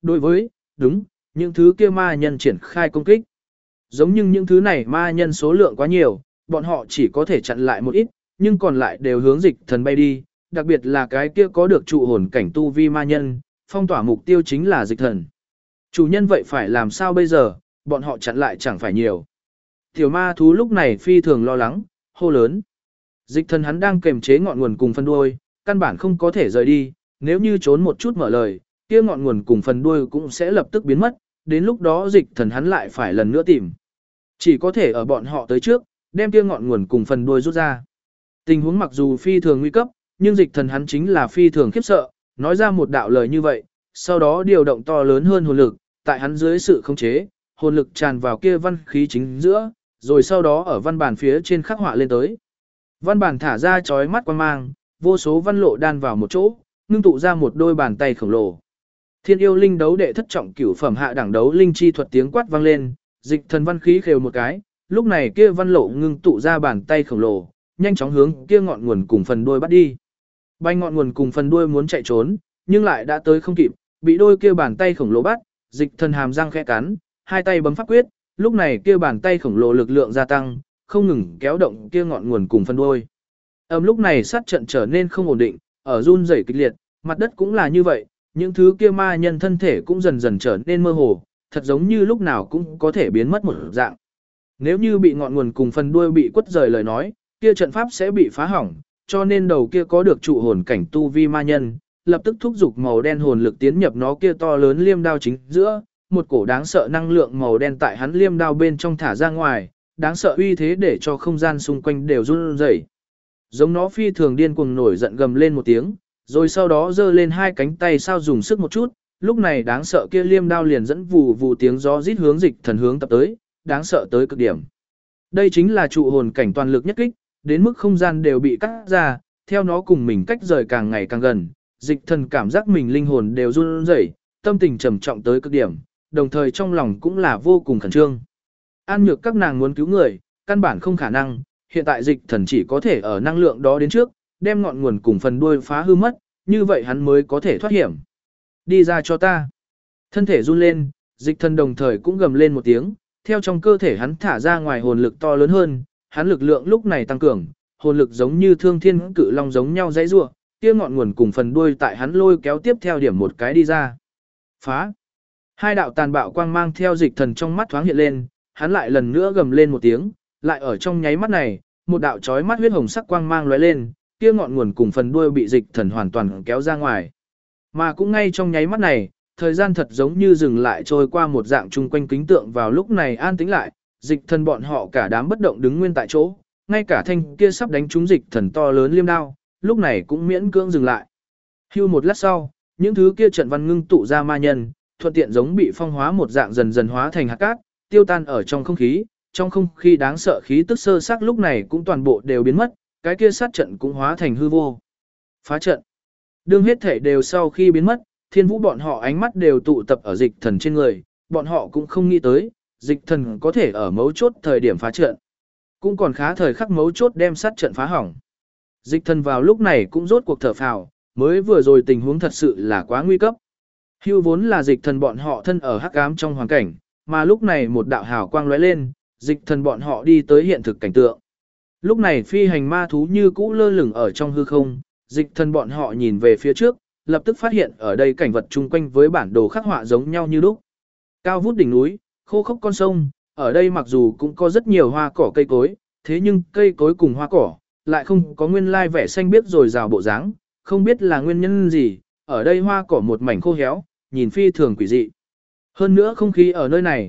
Đối với, đúng, những thứ kia ma nhân triển khai công kích. Giống như những thứ này ma nhân số lượng quá nhiều, bọn họ chỉ có thể chặn lại một ít, nhưng còn lại đều hướng dịch thần bay đi, đặc biệt là cái kia có được trụ hồn cảnh tu vi ma nhân, phong tỏa mục tiêu chính là dịch thần. Chủ nhân vậy phải làm sao bây giờ, bọn họ chặn lại chẳng phải nhiều. Tiểu ma thú lúc này phi thường lo lắng, hô lớn. Dịch thần hắn đang kềm chế ngọn nguồn cùng phần đuôi, căn bản không có thể rời đi, nếu như trốn một chút mở lời, kia ngọn nguồn cùng phần đuôi cũng sẽ lập tức biến mất, đến lúc đó dịch thần hắn lại phải lần nữa tìm. Chỉ có thể ở bọn họ tới trước, đem kia ngọn nguồn cùng phần đuôi rút ra. Tình huống mặc dù phi thường nguy cấp, nhưng dịch thần hắn chính là phi thường khiếp sợ, nói ra một đạo lời như vậy, sau đó điều động to lớn hơn hồn lực, tại hắn dưới sự khống chế, hồn lực tràn vào kia văn khí chính giữa, rồi sau đó ở văn bản phía trên khắc họa lên tới. Văn bản thả ra chói mắt quang mang, vô số văn lộ đan vào một chỗ, ngưng tụ ra một đôi bàn tay khổng lồ. Thiên yêu linh đấu đệ thất trọng cửu phẩm hạ đẳng đấu linh chi thuật tiếng quát vang lên, dịch thần văn khí khều một cái, lúc này kia văn lộ ngưng tụ ra bàn tay khổng lồ, nhanh chóng hướng kia ngọn nguồn cùng phần đuôi bắt đi. Bay ngọn nguồn cùng phần đuôi muốn chạy trốn, nhưng lại đã tới không kịp, bị đôi kia bàn tay khổng lồ bắt, dịch thần hàm răng khẽ cắn, hai tay bấm pháp quyết, lúc này kia bàn tay khổng lồ lực lượng gia tăng, không ngừng kéo động kia ngọn nguồn cùng phần đuôi. Lúc này sát trận trở nên không ổn định, ở run rẩy kịch liệt, mặt đất cũng là như vậy, những thứ kia ma nhân thân thể cũng dần dần trở nên mơ hồ, thật giống như lúc nào cũng có thể biến mất một dạng. Nếu như bị ngọn nguồn cùng phần đuôi bị quất rời lời nói, kia trận pháp sẽ bị phá hỏng, cho nên đầu kia có được trụ hồn cảnh tu vi ma nhân, lập tức thúc giục màu đen hồn lực tiến nhập nó kia to lớn liêm đao chính giữa, một cổ đáng sợ năng lượng màu đen tại hắn liêm đao bên trong thả ra ngoài, đáng sợ uy thế để cho không gian xung quanh đều run rẩy. Giống nó phi thường điên cuồng nổi giận gầm lên một tiếng, rồi sau đó giơ lên hai cánh tay sao dùng sức một chút, lúc này đáng sợ kia liêm đao liền dẫn vù vù tiếng gió rít hướng dịch thần hướng tập tới, đáng sợ tới cực điểm. Đây chính là trụ hồn cảnh toàn lực nhất kích, đến mức không gian đều bị cắt ra, theo nó cùng mình cách rời càng ngày càng gần, dịch thần cảm giác mình linh hồn đều run rẩy, tâm tình trầm trọng tới cực điểm, đồng thời trong lòng cũng là vô cùng khẩn trương. An Nhược các nàng muốn cứu người, căn bản không khả năng, hiện tại dịch thần chỉ có thể ở năng lượng đó đến trước, đem ngọn nguồn cùng phần đuôi phá hư mất, như vậy hắn mới có thể thoát hiểm. Đi ra cho ta. Thân thể run lên, dịch thần đồng thời cũng gầm lên một tiếng, theo trong cơ thể hắn thả ra ngoài hồn lực to lớn hơn, hắn lực lượng lúc này tăng cường, hồn lực giống như thương thiên cự long giống nhau dãy rủa, kia ngọn nguồn cùng phần đuôi tại hắn lôi kéo tiếp theo điểm một cái đi ra. Phá. Hai đạo tàn bạo quang mang theo dịch thần trong mắt thoáng hiện lên, hắn lại lần nữa gầm lên một tiếng, lại ở trong nháy mắt này, một đạo chói mắt huyết hồng sắc quang mang lóe lên, kia ngọn nguồn cùng phần đuôi bị dịch thần hoàn toàn kéo ra ngoài. Mà cũng ngay trong nháy mắt này, thời gian thật giống như dừng lại trôi qua một dạng chung quanh kính tượng vào lúc này an tĩnh lại, dịch thần bọn họ cả đám bất động đứng nguyên tại chỗ, ngay cả thanh kia sắp đánh trúng dịch thần to lớn liêm đao, lúc này cũng miễn cưỡng dừng lại. Hưu một lát sau, những thứ kia trận văn ngưng tụ ra ma nhân, thuận tiện giống bị phong hóa một dạng dần dần hóa thành hạt cát, tiêu tan ở trong không khí đáng sợ khí tức sơ xác lúc này cũng toàn bộ đều biến mất, cái kia sát trận cũng hóa thành hư vô. Phá trận. Đương hết thể đều sau khi biến mất, Thiên Vũ bọn họ ánh mắt đều tụ tập ở dịch thần trên người, bọn họ cũng không nghĩ tới, dịch thần có thể ở mấu chốt thời điểm phá trận. Cũng còn khá thời khắc mấu chốt đem sát trận phá hỏng. Dịch thần vào lúc này cũng rốt cuộc thở phào, mới vừa rồi tình huống thật sự là quá nguy cấp. Hưu vốn là dịch thần bọn họ thân ở hắc ám trong hoàn cảnh, mà lúc này một đạo hào quang lóe lên, dịch thần bọn họ đi tới hiện thực cảnh tượng. Lúc này phi hành ma thú như cũ lơ lửng ở trong hư không, dịch thần bọn họ nhìn về phía trước, lập tức phát hiện ở đây cảnh vật chung quanh với bản đồ khắc họa giống nhau như lúc. Cao vút đỉnh núi, khô khốc con sông, ở đây mặc dù cũng có rất nhiều hoa cỏ cây cối, thế nhưng cây cối cùng hoa cỏ lại không có nguyên lai vẻ xanh biếc rồi rào bộ dáng, không biết là nguyên nhân gì, ở đây hoa cỏ một mảnh khô héo, nhìn phi thường quỷ dị. Hơn nữa không khí ở nơi này,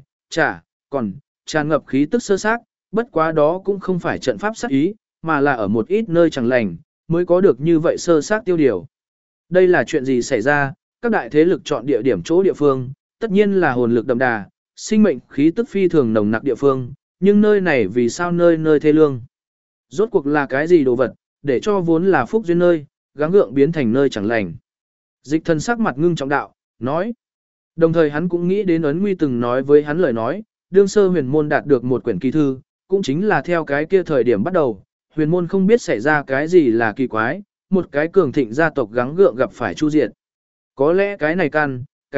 còn tràn ngập khí tức sơ xác, bất quá đó cũng không phải trận pháp sát ý, mà là ở một ít nơi chẳng lành, mới có được như vậy sơ xác tiêu điều. Đây là chuyện gì xảy ra, các đại thế lực chọn địa điểm chỗ địa phương, tất nhiên là hồn lực đậm đà, sinh mệnh khí tức phi thường nồng nặc địa phương, nhưng nơi này vì sao nơi nơi thê lương? Rốt cuộc là cái gì đồ vật, để cho vốn là phúc duyên nơi, gắng gượng biến thành nơi chẳng lành. Dịch thần sắc mặt ngưng trọng đạo, nói. Đồng thời hắn cũng nghĩ đến Ấn Nguy từng nói với hắn lời nói, đương sơ huyền môn đạt được một quyển kỳ thư, cũng chính là theo cái kia thời điểm bắt đầu, huyền môn không biết xảy ra cái gì là kỳ quái, một cái cường thịnh gia tộc gắng gượng gặp phải chu diệt. Có lẽ cái này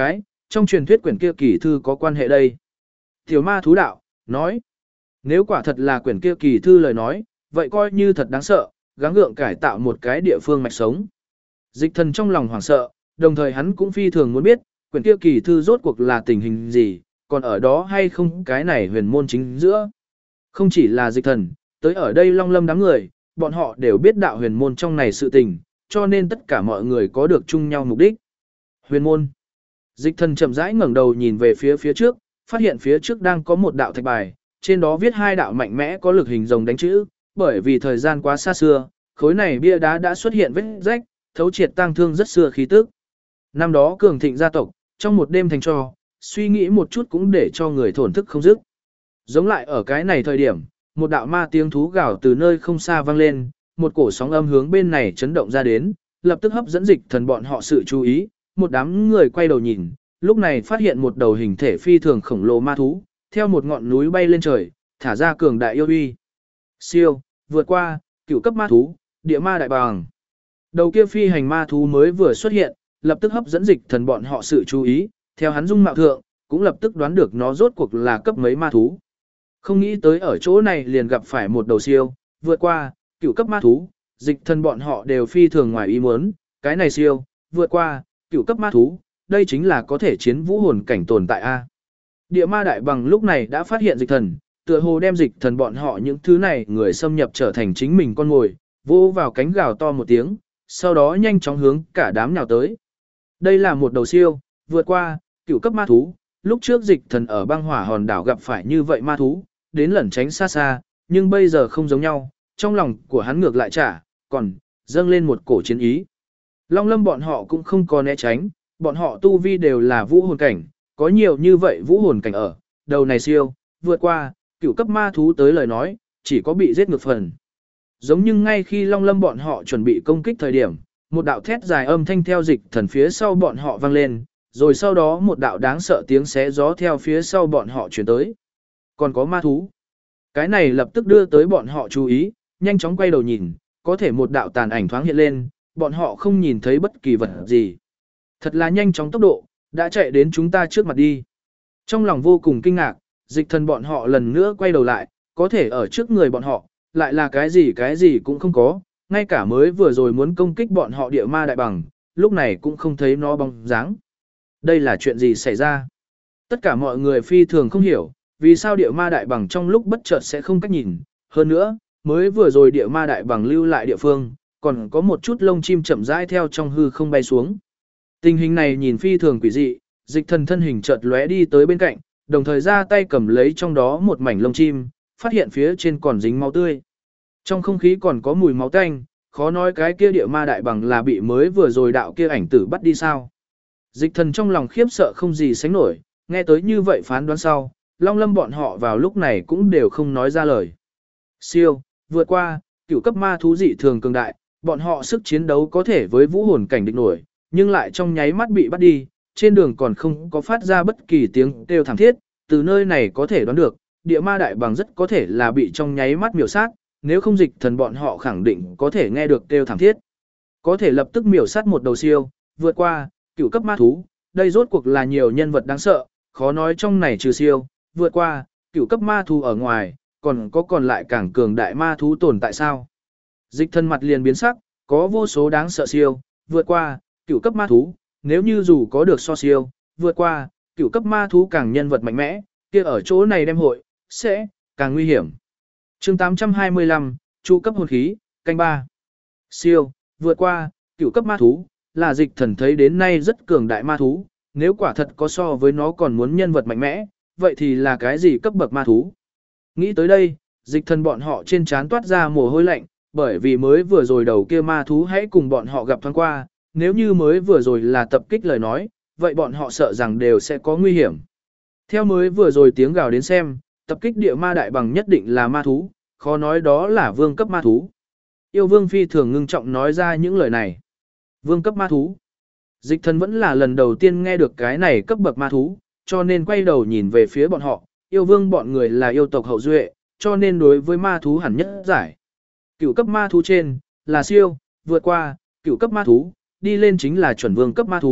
trong truyền thuyết quyển kia kỳ thư có quan hệ đây. Tiểu ma thú đạo, nói, nếu quả thật là quyển kia kỳ thư lời nói, vậy coi như thật đáng sợ, gắng gượng cải tạo một cái địa phương mạch sống. Dịch thần trong lòng hoảng sợ, đồng thời hắn cũng phi thường muốn biết, quyển kia kỳ thư rốt cuộc là tình hình gì, còn ở đó hay không cái này huyền môn chính giữa. Không chỉ là dịch thần, tới ở đây Long Lâm đám người, bọn họ đều biết đạo huyền môn trong này sự tình, cho nên tất cả mọi người có được chung nhau mục đích. Huyền môn. Dịch thần chậm rãi ngẩng đầu nhìn về phía trước, phát hiện phía trước đang có một đạo thạch bài, trên đó viết hai đạo mạnh mẽ có lực hình rồng đánh chữ, bởi vì thời gian quá xa xưa, khối này bia đá đã xuất hiện vết rách, thấu triệt tang thương rất xưa khí tức. Năm đó cường thịnh gia tộc, trong một đêm thành cho, suy nghĩ một chút cũng để cho người thổn thức không dứt. Giống lại ở cái này thời điểm, một đạo ma tiếng thú gào từ nơi không xa vang lên, một cổ sóng âm hướng bên này chấn động ra đến, lập tức hấp dẫn dịch thần bọn họ sự chú ý, một đám người quay đầu nhìn, lúc này phát hiện một đầu hình thể phi thường khổng lồ ma thú, theo một ngọn núi bay lên trời, thả ra cường đại yêu uy. Siêu, vượt qua, cửu cấp ma thú, địa ma đại bàng. Đầu kia phi hành ma thú mới vừa xuất hiện, lập tức hấp dẫn dịch thần bọn họ sự chú ý, theo hắn dung mạo thượng, cũng lập tức đoán được nó rốt cuộc là cấp mấy ma thú. Không nghĩ tới ở chỗ này liền gặp phải một đầu siêu, vượt qua, cửu cấp ma thú, dịch thần bọn họ đều phi thường ngoài ý muốn, cái này siêu, vượt qua, cửu cấp ma thú, đây chính là có thể chiến vũ hồn cảnh tồn tại a. Địa ma đại bằng lúc này đã phát hiện dịch thần, tựa hồ đem dịch thần bọn họ những thứ này người xâm nhập trở thành chính mình con ngồi, vỗ vào cánh gào to một tiếng, sau đó nhanh chóng hướng cả đám nhào tới. Đây là một đầu siêu, vượt qua, cửu cấp ma thú, lúc trước dịch thần ở băng hỏa hòn đảo gặp phải như vậy ma thú, đến lẩn tránh xa xa, nhưng bây giờ không giống nhau, trong lòng của hắn ngược lại trả, còn dâng lên một cổ chiến ý. Long Lâm bọn họ cũng không có né tránh, bọn họ tu vi đều là vũ hồn cảnh, có nhiều như vậy vũ hồn cảnh ở, đầu này siêu, vượt qua, cửu cấp ma thú tới lời nói, chỉ có bị giết ngược phần. Giống như ngay khi Long Lâm bọn họ chuẩn bị công kích thời điểm, một đạo thét dài âm thanh theo dịch thần phía sau bọn họ vang lên, rồi sau đó một đạo đáng sợ tiếng xé gió theo phía sau bọn họ chuyển tới. Còn có ma thú. Cái này lập tức đưa tới bọn họ chú ý, nhanh chóng quay đầu nhìn, có thể một đạo tàn ảnh thoáng hiện lên, bọn họ không nhìn thấy bất kỳ vật gì. Thật là nhanh chóng tốc độ, đã chạy đến chúng ta trước mặt đi. Trong lòng vô cùng kinh ngạc, dịch thần bọn họ lần nữa quay đầu lại, có thể ở trước người bọn họ, lại là cái gì cũng không có, ngay cả mới vừa rồi muốn công kích bọn họ địa ma đại bằng, lúc này cũng không thấy nó bóng dáng. Đây là chuyện gì xảy ra? Tất cả mọi người phi thường không hiểu, vì sao địa ma đại bằng trong lúc bất chợt sẽ không cách nhìn. Hơn nữa, mới vừa rồi địa ma đại bằng lưu lại địa phương, còn có một chút lông chim chậm rãi theo trong hư không bay xuống. Tình hình này nhìn phi thường quỷ dị, dịch thần thân hình chợt lóe đi tới bên cạnh, đồng thời ra tay cầm lấy trong đó một mảnh lông chim, phát hiện phía trên còn dính máu tươi. Trong không khí còn có mùi máu tanh, khó nói cái kia địa ma đại bằng là bị mới vừa rồi đạo kia ảnh tử bắt đi sao. Dịch thần trong lòng khiếp sợ không gì sánh nổi, nghe tới như vậy phán đoán sau, Long Lâm bọn họ vào lúc này cũng đều không nói ra lời. Siêu, vượt qua, cửu cấp ma thú dị thường cường đại, bọn họ sức chiến đấu có thể với vũ hồn cảnh địch nổi, nhưng lại trong nháy mắt bị bắt đi, trên đường còn không có phát ra bất kỳ tiếng kêu thảm thiết, từ nơi này có thể đoán được, địa ma đại bằng rất có thể là bị trong nháy mắt miểu sát, nếu không dịch thần bọn họ khẳng định có thể nghe được kêu thảm thiết. Có thể lập tức miểu sát một đầu siêu, vượt qua, cửu cấp ma thú, đây rốt cuộc là nhiều nhân vật đáng sợ, khó nói trong này trừ siêu, vượt qua, cửu cấp ma thú ở ngoài, còn lại càng cường đại ma thú tồn tại sao. Dịch thần mặt liền biến sắc, có vô số đáng sợ siêu, vượt qua, cửu cấp ma thú, nếu như dù có được so siêu, vượt qua, cửu cấp ma thú càng nhân vật mạnh mẽ, kia ở chỗ này đem hội, sẽ càng nguy hiểm. Chương 825, chu cấp hồn khí, canh 3. Siêu, vượt qua, cửu cấp ma thú, là dịch thần thấy đến nay rất cường đại ma thú, nếu quả thật có so với nó còn muốn nhân vật mạnh mẽ, vậy thì là cái gì cấp bậc ma thú? Nghĩ tới đây, dịch thần bọn họ trên trán toát ra mồ hôi lạnh, bởi vì mới vừa rồi đầu kia ma thú hãy cùng bọn họ gặp thoáng qua, nếu như mới vừa rồi là tập kích lời nói, vậy bọn họ sợ rằng đều sẽ có nguy hiểm. Theo mới vừa rồi tiếng gào đến xem, tập kích địa ma đại bằng nhất định là ma thú, khó nói đó là vương cấp ma thú. Yêu vương phi thường ngưng trọng nói ra những lời này. Vương cấp ma thú. Dịch thần vẫn là lần đầu tiên nghe được cái này cấp bậc ma thú, cho nên quay đầu nhìn về phía bọn họ, yêu vương bọn người là yêu tộc hậu duệ, cho nên đối với ma thú hẳn nhất giải. Cửu cấp ma thú trên, là siêu, vượt qua, cửu cấp ma thú, đi lên chính là chuẩn vương cấp ma thú,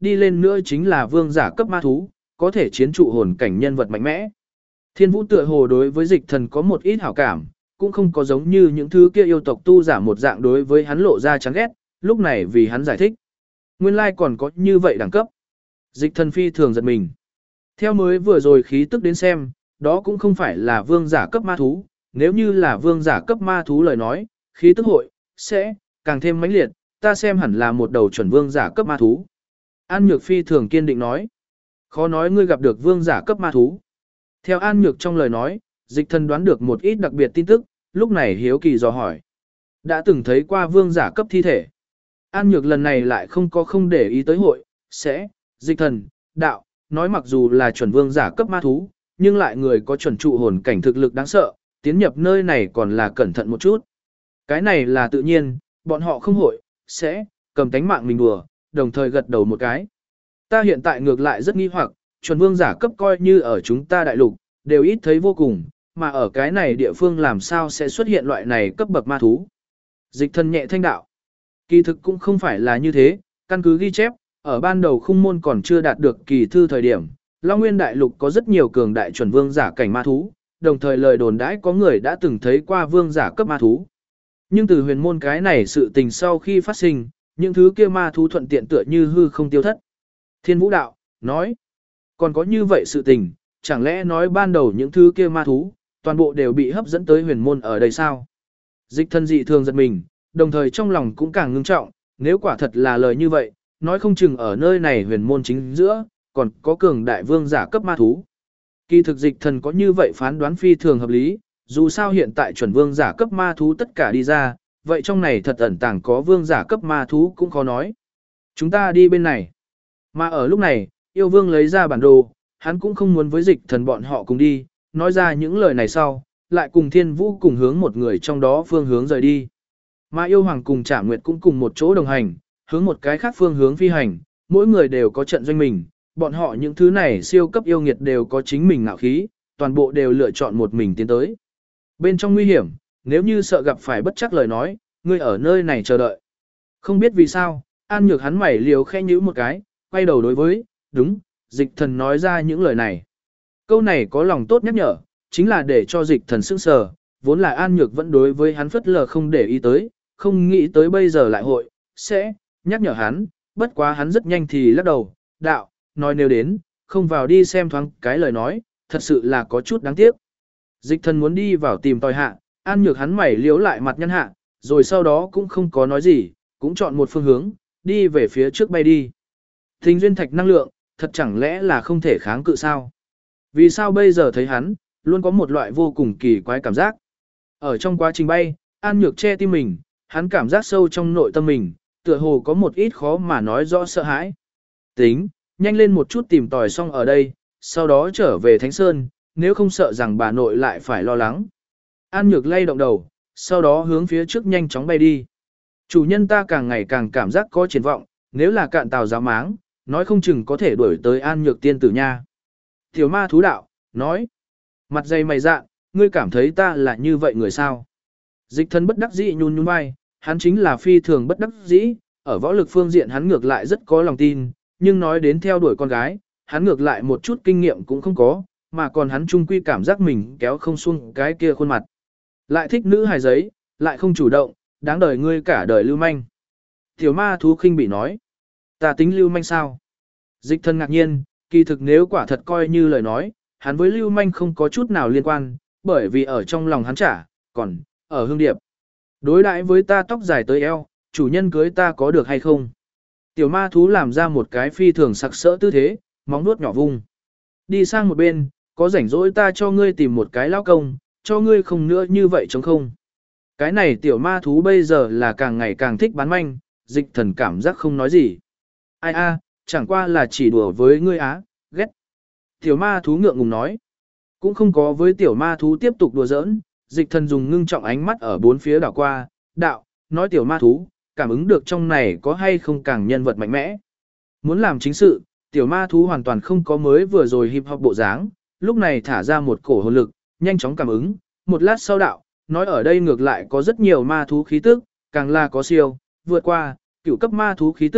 đi lên nữa chính là vương giả cấp ma thú, có thể chiến trụ hồn cảnh nhân vật mạnh mẽ. Thiên Vũ tựa hồ đối với dịch thần có một ít hảo cảm, cũng không có giống như những thứ kia yêu tộc tu giả một dạng đối với hắn lộ ra chán ghét, lúc này vì hắn giải thích. Nguyên lai còn có như vậy đẳng cấp. Dịch thần phi thường giật mình. Theo mới vừa rồi khí tức đến xem, đó cũng không phải là vương giả cấp ma thú, nếu như là vương giả cấp ma thú lời nói, khí tức hội, sẽ, càng thêm mãnh liệt, ta xem hẳn là một đầu chuẩn vương giả cấp ma thú. An Nhược phi thường kiên định nói. Khó nói ngươi gặp được vương giả cấp ma thú. Theo An Nhược trong lời nói, dịch thần đoán được một ít đặc biệt tin tức, lúc này hiếu kỳ dò hỏi. Đã từng thấy qua vương giả cấp thi thể. An Nhược lần này lại không để ý tới hội, sẽ, dịch thần, đạo, nói mặc dù là chuẩn vương giả cấp ma thú, nhưng lại người có chuẩn trụ hồn cảnh thực lực đáng sợ, tiến nhập nơi này còn là cẩn thận một chút. Cái này là tự nhiên, bọn họ không hội, sẽ, cầm tánh mạng mình đùa, đồng thời gật đầu một cái. Ta hiện tại ngược lại rất nghi hoặc, chuẩn vương giả cấp coi như ở chúng ta đại lục, đều ít thấy vô cùng, mà ở cái này địa phương làm sao sẽ xuất hiện loại này cấp bậc ma thú. Dịch thần nhẹ thanh đạo. Kỳ thực cũng không phải là như thế, căn cứ ghi chép, ở ban đầu khung môn còn chưa đạt được kỳ thư thời điểm, Long Nguyên đại lục có rất nhiều cường đại chuẩn vương giả cảnh ma thú, đồng thời lời đồn đãi có người đã từng thấy qua vương giả cấp ma thú. Nhưng từ huyền môn cái này sự tình sau khi phát sinh, những thứ kia ma thú thuận tiện tựa như hư không tiêu thất. Thiên Vũ đạo, nói, còn có như vậy sự tình, chẳng lẽ nói ban đầu những thứ kia ma thú, toàn bộ đều bị hấp dẫn tới huyền môn ở đây sao? Dịch thân dị thường giật mình, đồng thời trong lòng cũng càng ngưng trọng, nếu quả thật là lời như vậy, nói không chừng ở nơi này huyền môn chính giữa, còn có cường đại vương giả cấp ma thú. Kỳ thực dịch thần có như vậy phán đoán phi thường hợp lý, dù sao hiện tại chuẩn vương giả cấp ma thú tất cả đi ra, vậy trong này thật ẩn tàng có vương giả cấp ma thú cũng khó nói. Chúng ta đi bên này. Mà ở lúc này, yêu vương lấy ra bản đồ, hắn cũng không muốn với dịch thần bọn họ cùng đi, nói ra những lời này sau, lại cùng thiên vũ cùng hướng một người trong đó phương hướng rời đi. Mà yêu hoàng cùng Trảm Nguyệt cũng cùng một chỗ đồng hành, hướng một cái khác phương hướng phi hành, mỗi người đều có trận doanh mình, bọn họ những thứ này siêu cấp yêu nghiệt đều có chính mình ngạo khí, toàn bộ đều lựa chọn một mình tiến tới. Bên trong nguy hiểm, nếu như sợ gặp phải bất chắc lời nói, ngươi ở nơi này chờ đợi. Không biết vì sao, An Nhược hắn mày liều khẽ nhíu một cái, quay đầu đối với, đúng, dịch thần nói ra những lời này. Câu này có lòng tốt nhắc nhở, chính là để cho dịch thần sững sờ, vốn là An Nhược vẫn đối với hắn phất lờ không để ý tới, không nghĩ tới bây giờ lại hội, sẽ, nhắc nhở hắn, bất quá hắn rất nhanh thì lắc đầu, đạo, nói nếu đến, không vào đi xem thoáng cái lời nói, thật sự là có chút đáng tiếc. Dịch thần muốn đi vào tìm tòi hạ, An Nhược hắn mày liếu lại mặt nhăn hạ, rồi sau đó cũng không có nói gì, cũng chọn một phương hướng, đi về phía trước bay đi. Thình duyên thạch năng lượng, thật chẳng lẽ là không thể kháng cự sao? Vì sao bây giờ thấy hắn, luôn có một loại vô cùng kỳ quái cảm giác. Ở trong quá trình bay, An Nhược che tim mình, hắn cảm giác sâu trong nội tâm mình, tựa hồ có một ít khó mà nói rõ sợ hãi. Tính, nhanh lên một chút tìm tòi xong ở đây, sau đó trở về Thánh Sơn, nếu không sợ rằng bà nội lại phải lo lắng. An Nhược lay động đầu, sau đó hướng phía trước nhanh chóng bay đi. Chủ nhân ta càng ngày càng cảm giác có triển vọng, nếu là cạn tàu giáo máng, nói không chừng có thể đuổi tới An Nhược tiên tử nha. Tiểu ma thú đạo, nói, mặt dày mày dạ, ngươi cảm thấy ta là như vậy người sao? Dịch thân bất đắc dĩ nhún nhún vai, hắn chính là phi thường bất đắc dĩ, ở võ lực phương diện hắn ngược lại rất có lòng tin, nhưng nói đến theo đuổi con gái, hắn ngược lại một chút kinh nghiệm cũng không có, mà còn hắn trung quy cảm giác mình kéo không xuông cái kia khuôn mặt. Lại thích nữ hài giấy, lại không chủ động, đáng đời ngươi cả đời lưu manh. Tiểu ma thú khinh bị nói, ta tính lưu manh sao? Dịch thân ngạc nhiên, kỳ thực nếu quả thật coi như lời nói, hắn với lưu manh không có chút nào liên quan, bởi vì ở trong lòng hắn chả, còn, ở hương điệp. Đối đãi với ta tóc dài tới eo, chủ nhân cưới ta có được hay không? Tiểu ma thú làm ra một cái phi thường sặc sỡ tư thế, móng nuốt nhỏ vung. Đi sang một bên, có rảnh rỗi ta cho ngươi tìm một cái lao công, cho ngươi không nữa như vậy chống không. Cái này tiểu ma thú bây giờ là càng ngày càng thích bán manh, dịch thần cảm giác không nói gì. Ai a, chẳng qua là chỉ đùa với ngươi á, ghét. Tiểu ma thú ngượng ngùng nói. Cũng không có với tiểu ma thú tiếp tục đùa giỡn, dịch thần dùng ngưng trọng ánh mắt ở bốn phía đảo qua, đạo, nói tiểu ma thú, cảm ứng được trong này có hay không càng nhân vật mạnh mẽ. Muốn làm chính sự, tiểu ma thú hoàn toàn không có mới vừa rồi hip hop bộ dáng, lúc này thả ra một cổ hồn lực, nhanh chóng cảm ứng, một lát sau đạo, nói ở đây ngược lại có rất nhiều ma thú khí tức, càng là có siêu, vượt qua, cửu cấp ma thú khí tức,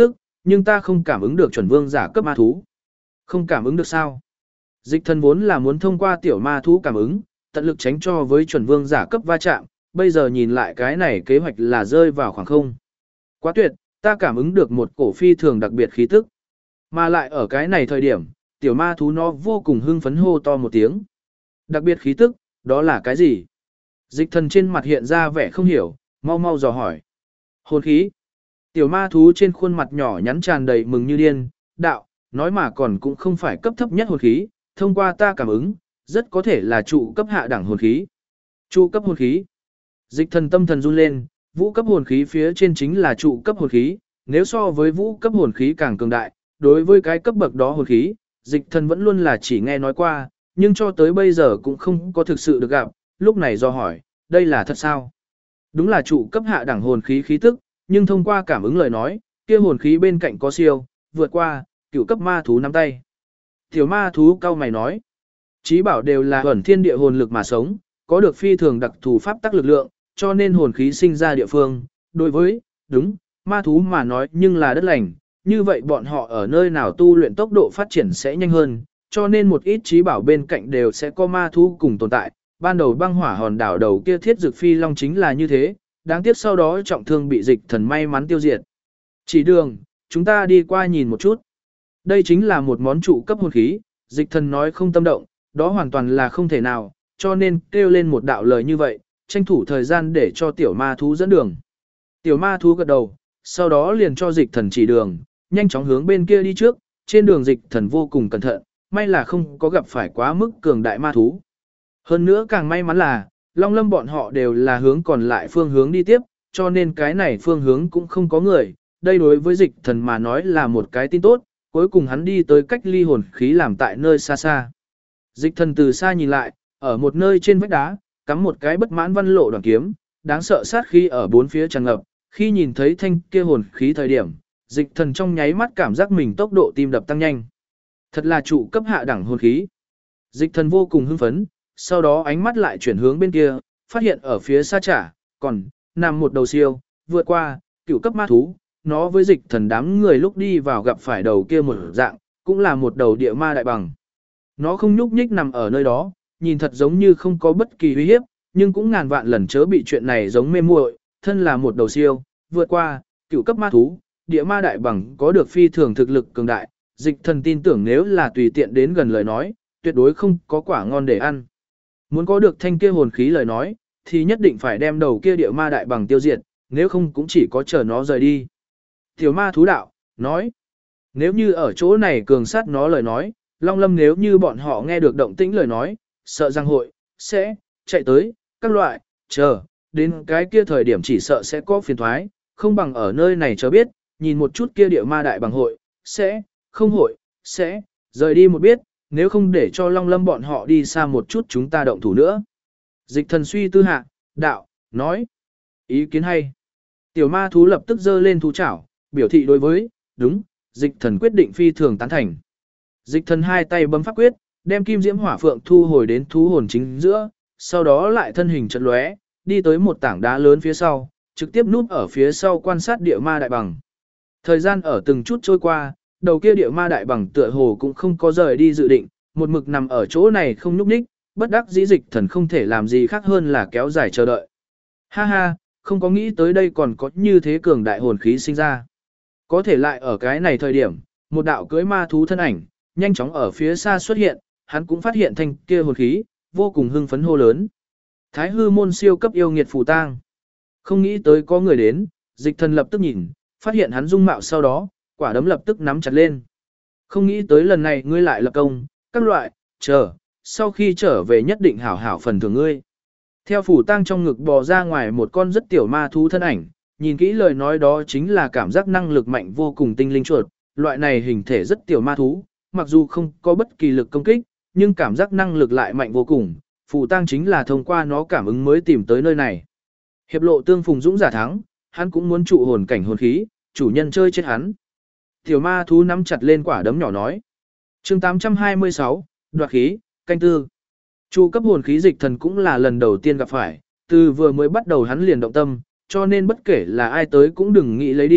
nhưng ta không cảm ứng được chuẩn vương giả cấp ma thú. Không cảm ứng được sao? Dịch thần vốn là muốn thông qua tiểu ma thú cảm ứng, tận lực tránh cho với chuẩn vương giả cấp va chạm, bây giờ nhìn lại cái này kế hoạch là rơi vào khoảng không. Quá tuyệt, ta cảm ứng được một cổ phi thường đặc biệt khí tức. Mà lại ở cái này thời điểm, tiểu ma thú nó vô cùng hưng phấn hô to một tiếng. Đặc biệt khí tức, đó là cái gì? Dịch thần trên mặt hiện ra vẻ không hiểu, mau mau dò hỏi. Hồn khí. Tiểu ma thú trên khuôn mặt nhỏ nhắn tràn đầy mừng như điên, đạo, nói mà còn cũng không phải cấp thấp nhất hồn khí, thông qua ta cảm ứng, rất có thể là trụ cấp hạ đẳng hồn khí. Trụ cấp hồn khí. Dịch thần tâm thần run lên, vũ cấp hồn khí phía trên chính là trụ cấp hồn khí, nếu so với vũ cấp hồn khí càng cường đại, đối với cái cấp bậc đó hồn khí, dịch thần vẫn luôn là chỉ nghe nói qua, nhưng cho tới bây giờ cũng không có thực sự được gặp, lúc này do hỏi, đây là thật sao? Đúng là trụ cấp hạ đẳng hồn khí khí tức, nhưng thông qua cảm ứng lời nói, kia hồn khí bên cạnh có siêu, vượt qua, cửu cấp ma thú nắm tay. Tiểu ma thú cao mày nói, chí bảo đều là ẩn thiên địa hồn lực mà sống, có được phi thường đặc thù pháp tắc lực lượng, cho nên hồn khí sinh ra địa phương, đối với, đúng, ma thú mà nói nhưng là đất lành, như vậy bọn họ ở nơi nào tu luyện tốc độ phát triển sẽ nhanh hơn, cho nên một ít chí bảo bên cạnh đều sẽ có ma thú cùng tồn tại. Ban đầu băng hỏa hòn đảo đầu kia thiết dược phi long chính là như thế, đáng tiếc sau đó trọng thương bị dịch thần may mắn tiêu diệt. Chỉ đường, chúng ta đi qua nhìn một chút. Đây chính là một món trụ cấp hồn khí, dịch thần nói không tâm động, đó hoàn toàn là không thể nào, cho nên kêu lên một đạo lời như vậy, tranh thủ thời gian để cho tiểu ma thú dẫn đường. Tiểu ma thú gật đầu, sau đó liền cho dịch thần chỉ đường, nhanh chóng hướng bên kia đi trước, trên đường dịch thần vô cùng cẩn thận, may là không có gặp phải quá mức cường đại ma thú. Hơn nữa càng may mắn là, Long Lâm bọn họ đều là hướng còn lại phương hướng đi tiếp, cho nên cái này phương hướng cũng không có người, đây đối với dịch thần mà nói là một cái tin tốt, cuối cùng hắn đi tới cách ly hồn khí làm tại nơi xa xa. Dịch thần từ xa nhìn lại, ở một nơi trên vách đá, cắm một cái bất mãn văn lộ đoàn kiếm, đáng sợ sát khí ở bốn phía tràn ngập, khi nhìn thấy thanh kia hồn khí thời điểm, dịch thần trong nháy mắt cảm giác mình tốc độ tim đập tăng nhanh. Thật là trụ cấp hạ đẳng hồn khí. Dịch thần vô cùng hưng phấn, sau đó ánh mắt lại chuyển hướng bên kia, phát hiện ở phía xa chả, còn, nằm một đầu siêu, vượt qua, cửu cấp ma thú, nó với dịch thần đám người lúc đi vào gặp phải đầu kia một dạng, cũng là một đầu địa ma đại bằng. Nó không nhúc nhích nằm ở nơi đó, nhìn thật giống như không có bất kỳ uy hiếp, nhưng cũng ngàn vạn lần chớ bị chuyện này giống mê muội, thân là một đầu siêu, vượt qua, cửu cấp ma thú, địa ma đại bằng có được phi thường thực lực cường đại, dịch thần tin tưởng nếu là tùy tiện đến gần lời nói, tuyệt đối không có quả ngon để ăn. Muốn có được thanh kia hồn khí lời nói, thì nhất định phải đem đầu kia địa ma đại bằng tiêu diệt, nếu không cũng chỉ có chờ nó rời đi. Tiểu ma thú đạo, nói, nếu như ở chỗ này cường sát nó lời nói, Long Lâm nếu như bọn họ nghe được động tĩnh lời nói, sợ rằng hội, sẽ, chạy tới, các loại, chờ, đến cái kia thời điểm chỉ sợ sẽ có phiền thoái, không bằng ở nơi này cho biết, nhìn một chút kia địa ma đại bằng hội, sẽ, không hội, sẽ, rời đi một biết, nếu không để cho Long Lâm bọn họ đi xa một chút chúng ta động thủ nữa. Dịch thần suy tư hạ, đạo, nói, ý kiến hay. Tiểu ma thú lập tức giơ lên thú chảo, biểu thị đối với, đúng, dịch thần quyết định phi thường tán thành. Dịch thần hai tay bấm pháp quyết, đem kim diễm hỏa phượng thu hồi đến thú hồn chính giữa, sau đó lại thân hình chật lóe, đi tới một tảng đá lớn phía sau, trực tiếp núp ở phía sau quan sát địa ma đại bằng. Thời gian ở từng chút trôi qua, đầu kia địa ma đại bằng tựa hồ cũng không có rời đi dự định, một mực nằm ở chỗ này không nhúc nhích, bất đắc dĩ dịch thần không thể làm gì khác hơn là kéo dài chờ đợi. Ha ha, không có nghĩ tới đây còn có như thế cường đại hồn khí sinh ra. Có thể lại ở cái này thời điểm, một đạo cưỡi ma thú thân ảnh, nhanh chóng ở phía xa xuất hiện, hắn cũng phát hiện thanh kia hồn khí, vô cùng hưng phấn hô lớn. Thái hư môn siêu cấp yêu nghiệt phù tang. Không nghĩ tới có người đến, dịch thần lập tức nhìn, phát hiện hắn dung mạo sau đó, quả đấm lập tức nắm chặt lên. Không nghĩ tới lần này ngươi lại lập công, các loại, chờ, sau khi trở về nhất định hảo hảo phần thưởng ngươi. Theo phù tang trong ngực bò ra ngoài một con rất tiểu ma thú thân ảnh, nhìn kỹ lời nói đó chính là cảm giác năng lực mạnh vô cùng tinh linh chuột, loại này hình thể rất tiểu ma thú, mặc dù không có bất kỳ lực công kích, nhưng cảm giác năng lực lại mạnh vô cùng, phù tang chính là thông qua nó cảm ứng mới tìm tới nơi này. Hiệp lộ tương phùng dũng giả thắng, hắn cũng muốn trụ hồn cảnh hồn khí, chủ nhân chơi chết hắn. Tiểu ma thú nắm chặt lên quả đấm nhỏ nói. Chương 826, đoạt khí, canh tư. Trụ cấp hồn khí dịch thần cũng là lần đầu tiên gặp phải, từ vừa mới bắt đầu hắn liền động tâm, cho nên bất kể là ai tới cũng đừng nghĩ lấy đi,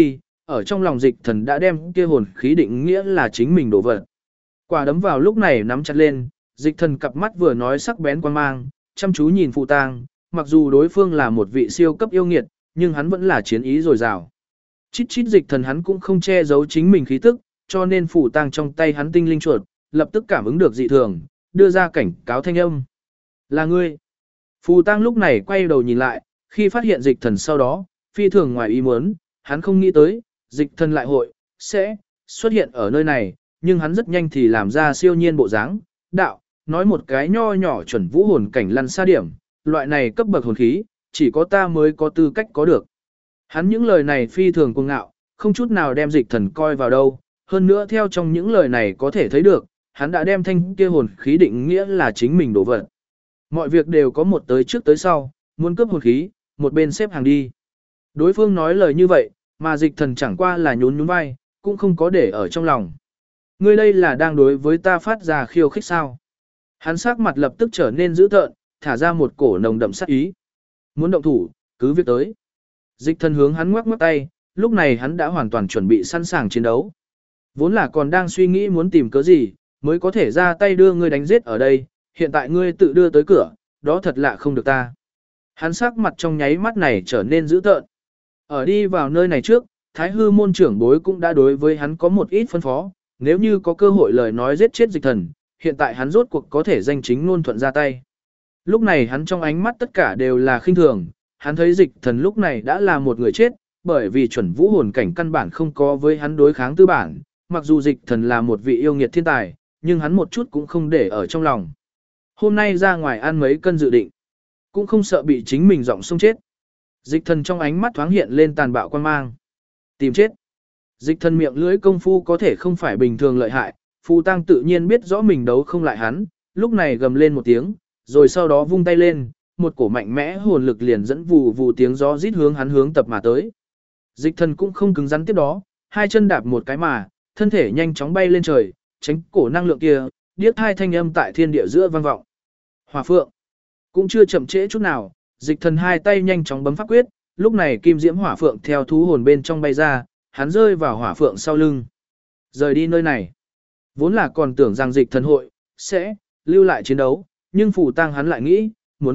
ở trong lòng dịch thần đã đem kia hồn khí định nghĩa là chính mình đổ vật. Quả đấm vào lúc này nắm chặt lên, dịch thần cặp mắt vừa nói sắc bén quan mang, chăm chú nhìn Phù Tang, mặc dù đối phương là một vị siêu cấp yêu nghiệt, nhưng hắn vẫn là chiến ý dồi dào. Chít chít dịch thần hắn cũng không che giấu chính mình khí tức, cho nên Phù Tang trong tay hắn tinh linh chuột, lập tức cảm ứng được dị thường, đưa ra cảnh cáo thanh âm. Là ngươi. Phù Tang lúc này quay đầu nhìn lại, khi phát hiện dịch thần sau đó, phi thường ngoài ý muốn, hắn không nghĩ tới, dịch thần lại sẽ xuất hiện ở nơi này, nhưng hắn rất nhanh thì làm ra siêu nhiên bộ dáng, đạo, nói một cái nho nhỏ chuẩn vũ hồn cảnh lăn xa điểm, loại này cấp bậc hồn khí, chỉ có ta mới có tư cách có được. Hắn những lời này phi thường cuồng ngạo, không chút nào đem dịch thần coi vào đâu, hơn nữa theo trong những lời này có thể thấy được, hắn đã đem thanh kia hồn khí định nghĩa là chính mình đổ vật. Mọi việc đều có một tới trước tới sau, muốn cướp hồn khí, một bên xếp hàng đi. Đối phương nói lời như vậy, mà dịch thần chẳng qua là nhún nhún vai, cũng không có để ở trong lòng. Ngươi đây là đang đối với ta phát ra khiêu khích sao? Hắn sắc mặt lập tức trở nên dữ tợn, thả ra một cổ nồng đậm sát ý. Muốn động thủ, cứ việc tới. Dịch thần hướng hắn ngoắc ngoắc tay, lúc này hắn đã hoàn toàn chuẩn bị sẵn sàng chiến đấu. Vốn là còn đang suy nghĩ muốn tìm cớ gì, mới có thể ra tay đưa ngươi đánh giết ở đây, hiện tại ngươi tự đưa tới cửa, đó thật lạ không được ta. Hắn sắc mặt trong nháy mắt này trở nên dữ tợn. Ở đi vào nơi này trước, Thái Hư môn trưởng bối cũng đã đối với hắn có một ít phân phó, nếu như có cơ hội lời nói giết chết dịch thần, hiện tại hắn rốt cuộc có thể danh chính ngôn thuận ra tay. Lúc này hắn trong ánh mắt tất cả đều là khinh thường, hắn thấy dịch thần lúc này đã là một người chết, bởi vì chuẩn vũ hồn cảnh căn bản không có với hắn đối kháng tư bản, mặc dù dịch thần là một vị yêu nghiệt thiên tài, nhưng hắn một chút cũng không để ở trong lòng. Hôm nay ra ngoài ăn mấy cân dự định, cũng không sợ bị chính mình giọng xông chết. Dịch thần trong ánh mắt thoáng hiện lên tàn bạo quan mang. Tìm chết. Dịch thần miệng lưỡi công phu có thể không phải bình thường lợi hại, Phù Tang tự nhiên biết rõ mình đấu không lại hắn, lúc này gầm lên một tiếng, rồi sau đó vung tay lên, một cổ mạnh mẽ hồn lực liền dẫn vù vù tiếng gió rít hướng hắn hướng tập mà tới. Dịch thần cũng không cứng rắn tiếp đó, hai chân đạp một cái mà, thân thể nhanh chóng bay lên trời, tránh cổ năng lượng kia, điếc hai thanh âm tại thiên địa giữa vang vọng. Hỏa phượng. Cũng chưa chậm trễ chút nào, dịch thần hai tay nhanh chóng bấm pháp quyết, lúc này kim diễm hỏa phượng theo thú hồn bên trong bay ra, hắn rơi vào hỏa phượng sau lưng. Rời đi nơi này. Vốn là còn tưởng rằng dịch thần hội sẽ lưu lại chiến đấu, nhưng Phù Tang hắn lại nghĩ,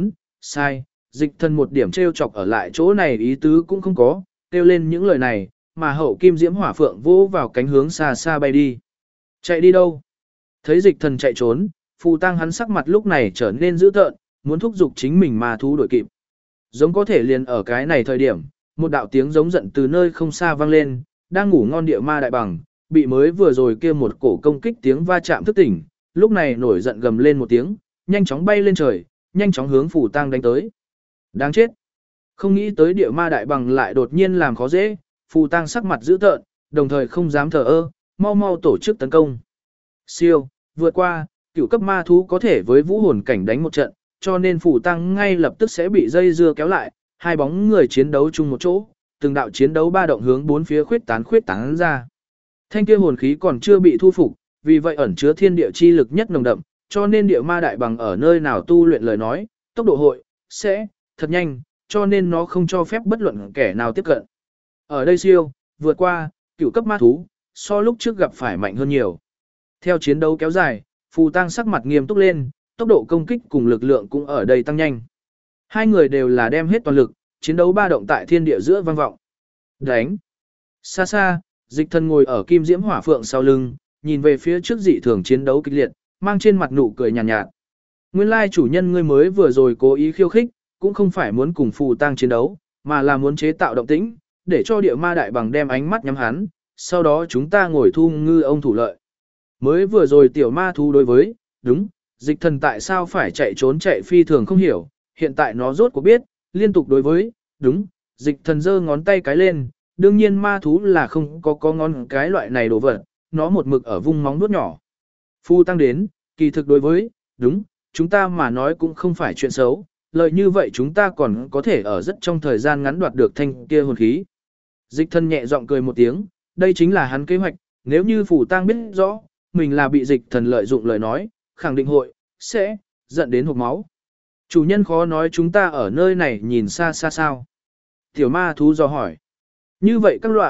sai, dịch thần một điểm trêu chọc ở lại chỗ này ý tứ cũng không có, kêu lên những lời này, mà hậu kim diễm hỏa phượng vỗ vào cánh hướng xa xa bay đi. Chạy đi đâu? Thấy dịch thần chạy trốn, Phù Tang hắn sắc mặt lúc này trở nên dữ tợn, muốn thúc giục chính mình mà thú đuổi kịp. Giống có thể liền ở cái này thời điểm, một đạo tiếng giống giận từ nơi không xa vang lên, đang ngủ ngon địa ma đại bằng, bị mới vừa rồi kia một cổ công kích tiếng va chạm thức tỉnh, lúc này nổi giận gầm lên một tiếng, nhanh chóng bay lên trời, nhanh chóng hướng Phù Tang đánh tới. Đáng chết. Không nghĩ tới địa ma đại bằng lại đột nhiên làm khó dễ, Phù Tang sắc mặt dữ tợn, đồng thời không dám thờ ơ, mau mau tổ chức tấn công. Siêu, vượt qua, cửu cấp ma thú có thể với vũ hồn cảnh đánh một trận, cho nên Phù Tang ngay lập tức sẽ bị dây dưa kéo lại, hai bóng người chiến đấu chung một chỗ, từng đạo chiến đấu ba động hướng bốn phía khuyết tán ra. Thanh kia hồn khí còn chưa bị thu phục, vì vậy ẩn chứa thiên địa chi lực nhất nồng đậm, cho nên địa ma đại bằng ở nơi nào tu luyện lời nói, tốc độ sẽ thật nhanh, cho nên nó không cho phép bất luận kẻ nào tiếp cận. Ở đây siêu, vượt qua, cửu cấp ma thú, so lúc trước gặp phải mạnh hơn nhiều. Theo chiến đấu kéo dài, Phù Tang sắc mặt nghiêm túc lên, tốc độ công kích cùng lực lượng cũng ở đây tăng nhanh. Hai người đều là đem hết toàn lực, chiến đấu ba động tại thiên địa giữa vang vọng. Đánh. Xa xa, dịch thần ngồi ở kim diễm hỏa phượng sau lưng, nhìn về phía trước dị thường chiến đấu kịch liệt, mang trên mặt nụ cười nhàn nhạt. Nguyên lai chủ nhân ngươi mới vừa rồi cố ý khiêu khích, cũng không phải muốn cùng Phù Tang chiến đấu, mà là muốn chế tạo động tĩnh, để cho địa ma đại bằng đem ánh mắt nhắm hắn, sau đó chúng ta ngồi thu ngư ông thủ lợi. Mới vừa rồi tiểu ma thú đối với, dịch thần tại sao phải chạy trốn chạy phi thường không hiểu, hiện tại nó rốt cuộc biết, liên tục đối với, dịch thần giơ ngón tay cái lên, đương nhiên ma thú là không có ngón cái loại này đồ vật, nó một mực ở vung móng vuốt nhỏ. Phù Tang đến, kỳ thực đối với, chúng ta mà nói cũng không phải chuyện xấu, lợi như vậy chúng ta còn có thể ở rất trong thời gian ngắn đoạt được thanh kia hồn khí. Dịch thần nhẹ giọng cười một tiếng, đây chính là hắn kế hoạch, nếu như Phù Tang biết rõ, mình là bị dịch thần lợi dụng lời nói, khẳng định sẽ giận đến hộc máu. Chủ nhân khó nói chúng ta ở nơi này nhìn xa xa sao. Tiểu ma thú dò hỏi. Như vậy các loại,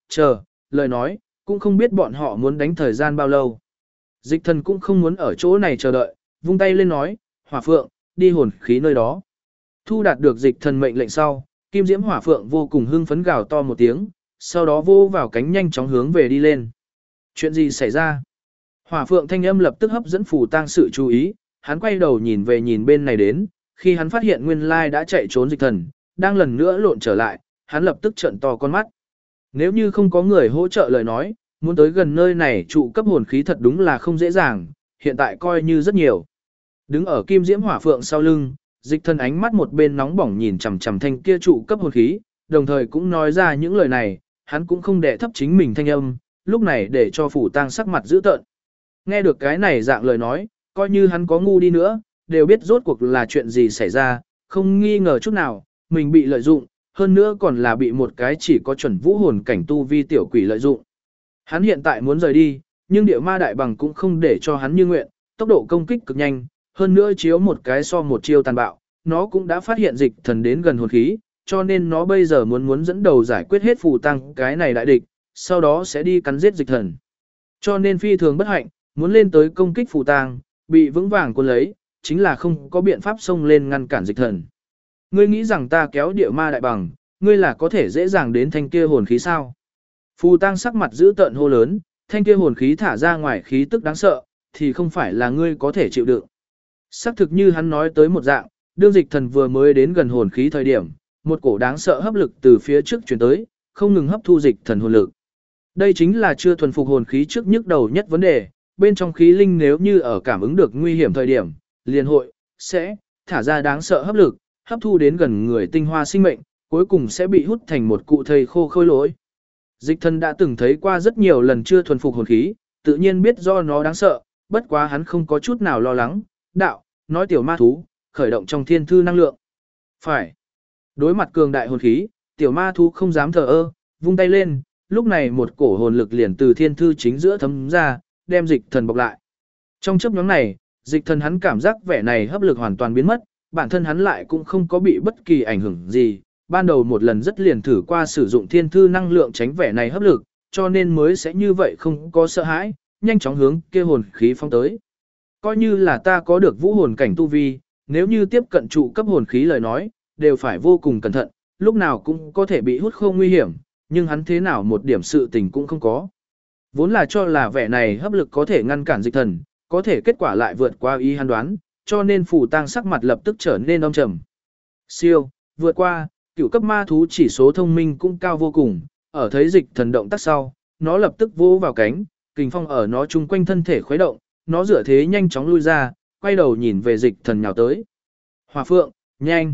chờ, lời nói, cũng không biết bọn họ muốn đánh thời gian bao lâu. Dịch thần cũng không muốn ở chỗ này chờ đợi, vung tay lên nói, hỏa phượng, đi hồn khí nơi đó. Thu đạt được dịch thần mệnh lệnh sau, kim diễm hỏa phượng vô cùng hưng phấn gào to một tiếng, sau đó vô vào cánh nhanh chóng hướng về đi lên. Chuyện gì xảy ra? Hỏa phượng thanh âm lập tức hấp dẫn Phù Tang sự chú ý, hắn quay đầu nhìn về nhìn bên này đến, khi hắn phát hiện nguyên lai đã chạy trốn dịch thần, đang lần nữa lộn trở lại, hắn lập tức trợn to con mắt. Nếu như không có người hỗ trợ lời nói, muốn tới gần nơi này trụ cấp hồn khí thật đúng là không dễ dàng, hiện tại coi như rất nhiều. Đứng ở kim diễm hỏa phượng sau lưng, dịch thần ánh mắt một bên nóng bỏng nhìn chằm chằm thanh kia trụ cấp hồn khí, đồng thời cũng nói ra những lời này, hắn cũng không để thấp chính mình thanh âm, lúc này để cho Phù Tang sắc mặt dữ tợn. Nghe được cái này dạng lời nói, coi như hắn có ngu đi nữa, đều biết rốt cuộc là chuyện gì xảy ra, không nghi ngờ chút nào, mình bị lợi dụng, hơn nữa còn là bị một cái chỉ có chuẩn vũ hồn cảnh tu vi tiểu quỷ lợi dụng. Hắn hiện tại muốn rời đi, nhưng địa ma đại bằng cũng không để cho hắn như nguyện, tốc độ công kích cực nhanh, hơn nữa chiếu một cái so một chiêu tàn bạo, nó cũng đã phát hiện dịch thần đến gần hồn khí, cho nên nó bây giờ muốn dẫn đầu giải quyết hết Phù Tang cái này đại địch, sau đó sẽ đi cắn giết dịch thần. Cho nên phi thường bất hạnh, muốn lên tới công kích Phù Tang, bị vững vàng cuốn lấy, chính là không có biện pháp xông lên ngăn cản dịch thần. Ngươi nghĩ rằng ta kéo địa ma đại bằng, ngươi là có thể dễ dàng đến thanh kia hồn khí sao? Phù Tang sắc mặt giữ tợn hô lớn, thanh kia hồn khí thả ra ngoài khí tức đáng sợ, thì không phải là ngươi có thể chịu đựng. Xác thực như hắn nói tới một dạng, đương dịch thần vừa mới đến gần hồn khí thời điểm, một cổ đáng sợ hấp lực từ phía trước truyền tới, không ngừng hấp thu dịch thần hồn lực. Đây chính là chưa thuần phục hồn khí trước nhức đầu nhất vấn đề, bên trong khí linh nếu như ở cảm ứng được nguy hiểm thời điểm, liền hội, sẽ, thả ra đáng sợ hấp lực, hấp thu đến gần người tinh hoa sinh mệnh, cuối cùng sẽ bị hút thành một cụ thây khô khôi lỗi. Dịch thần đã từng thấy qua rất nhiều lần chưa thuần phục hồn khí, tự nhiên biết do nó đáng sợ, bất quá hắn không có chút nào lo lắng, đạo, nói tiểu ma thú, khởi động trong thiên thư năng lượng. Phải. Đối mặt cường đại hồn khí, tiểu ma thú không dám thờ ơ, vung tay lên, lúc này một cổ hồn lực liền từ thiên thư chính giữa thấm ra, đem dịch thần bọc lại. Trong chớp nhoáng này, dịch thần hắn cảm giác vẻ này hấp lực hoàn toàn biến mất, bản thân hắn lại cũng không có bị bất kỳ ảnh hưởng gì. Ban đầu một lần rất liền thử qua sử dụng thiên thư năng lượng tránh vẻ này hấp lực, cho nên mới sẽ như vậy không có sợ hãi, nhanh chóng hướng kia hồn khí phong tới. Coi như là ta có được vũ hồn cảnh tu vi, nếu như tiếp cận trụ cấp hồn khí lời nói, đều phải vô cùng cẩn thận, lúc nào cũng có thể bị hút khô nguy hiểm, nhưng hắn thế nào một điểm sự tình cũng không có. Vốn là cho là vẻ này hấp lực có thể ngăn cản dịch thần, có thể kết quả lại vượt qua ý hắn đoán, cho nên Phù Tang sắc mặt lập tức trở nên âm trầm. Siêu, vượt qua, cửu cấp ma thú chỉ số thông minh cũng cao vô cùng, ở thấy dịch thần động tác sau, nó lập tức vỗ vào cánh, kình phong ở nó chung quanh thân thể khuấy động, nó dựa thế nhanh chóng lui ra, quay đầu nhìn về dịch thần nhào tới. Hỏa phượng, nhanh!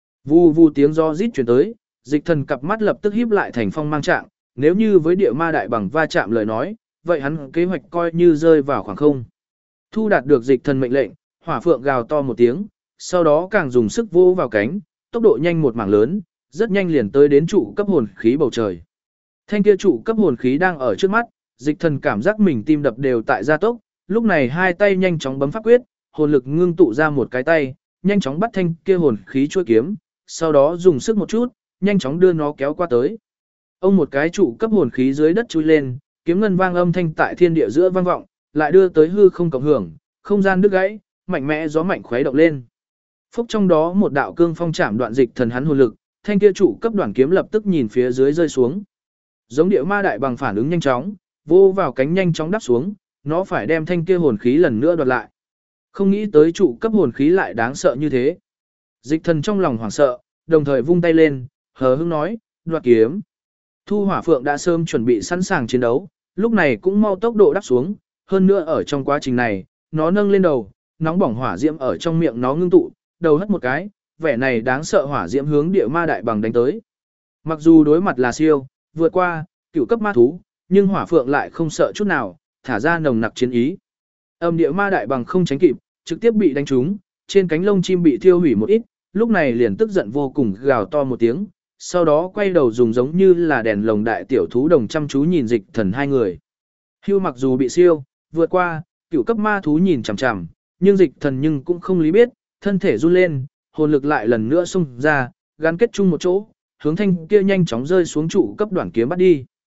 Vù vù tiếng gió rít chuyển tới, dịch thần cặp mắt lập tức híp lại thành phong mang trạng, nếu như với địa ma đại bằng va chạm lời nói, vậy hắn kế hoạch coi như rơi vào khoảng không. Thu đạt được dịch thần mệnh lệnh, hỏa phượng gào to một tiếng, sau đó càng dùng sức vỗ vào cánh, tốc độ nhanh một mảng lớn, rất nhanh liền tới đến trụ cấp hồn khí bầu trời. Thanh kia trụ cấp hồn khí đang ở trước mắt, dịch thần cảm giác mình tim đập đều tại gia tốc, lúc này hai tay nhanh chóng bấm pháp quyết, hồn lực ngưng tụ ra một cái tay, nhanh chóng bắt thanh kia hồn khí chuôi kiếm, sau đó dùng sức một chút, nhanh chóng đưa nó kéo qua tới. Ông một cái trụ cấp hồn khí dưới đất chui lên, kiếm ngân vang âm thanh tại thiên địa giữa vang vọng, lại đưa tới hư không cộng hưởng, không gian đứt gãy, mạnh mẽ gió mạnh khuấy động lên. Phúc trong đó một đạo cương phong chạm đoạn dịch thần hắn hồn lực, thanh kia trụ cấp đoạn kiếm lập tức nhìn phía dưới rơi xuống. Giống địa ma đại bằng phản ứng nhanh chóng, vô vào cánh nhanh chóng đáp xuống, nó phải đem thanh kia hồn khí lần nữa đoạt lại. Không nghĩ tới trụ cấp hồn khí lại đáng sợ như thế. Dịch thần trong lòng hoảng sợ, đồng thời vung tay lên, hờ hững nói, đoạt kiếm. Thu hỏa phượng đã sớm chuẩn bị sẵn sàng chiến đấu, lúc này cũng mau tốc độ đáp xuống, hơn nữa ở trong quá trình này, nó nâng lên đầu, nóng bỏng hỏa diễm ở trong miệng nó ngưng tụ, đầu hất một cái, vẻ này đáng sợ hỏa diễm hướng địa ma đại bằng đánh tới. Mặc dù đối mặt là siêu, vượt qua, cửu cấp ma thú, nhưng hỏa phượng lại không sợ chút nào, thả ra nồng nặc chiến ý. Địa ma đại bằng không tránh kịp, trực tiếp bị đánh trúng, trên cánh lông chim bị thiêu hủy một ít, lúc này liền tức giận vô cùng gào to một tiếng, sau đó quay đầu dùng giống như là đèn lồng đại tiểu thú đồng chăm chú nhìn dịch thần hai người. Hưu mặc dù bị siêu, vượt qua, cửu cấp ma thú nhìn chằm chằm, nhưng dịch thần nhưng cũng không lý biết, thân thể run lên, hồn lực lại lần nữa xung ra, gắn kết chung một chỗ, hướng thanh kia nhanh chóng rơi xuống trụ cấp đoạn kiếm bắt đi.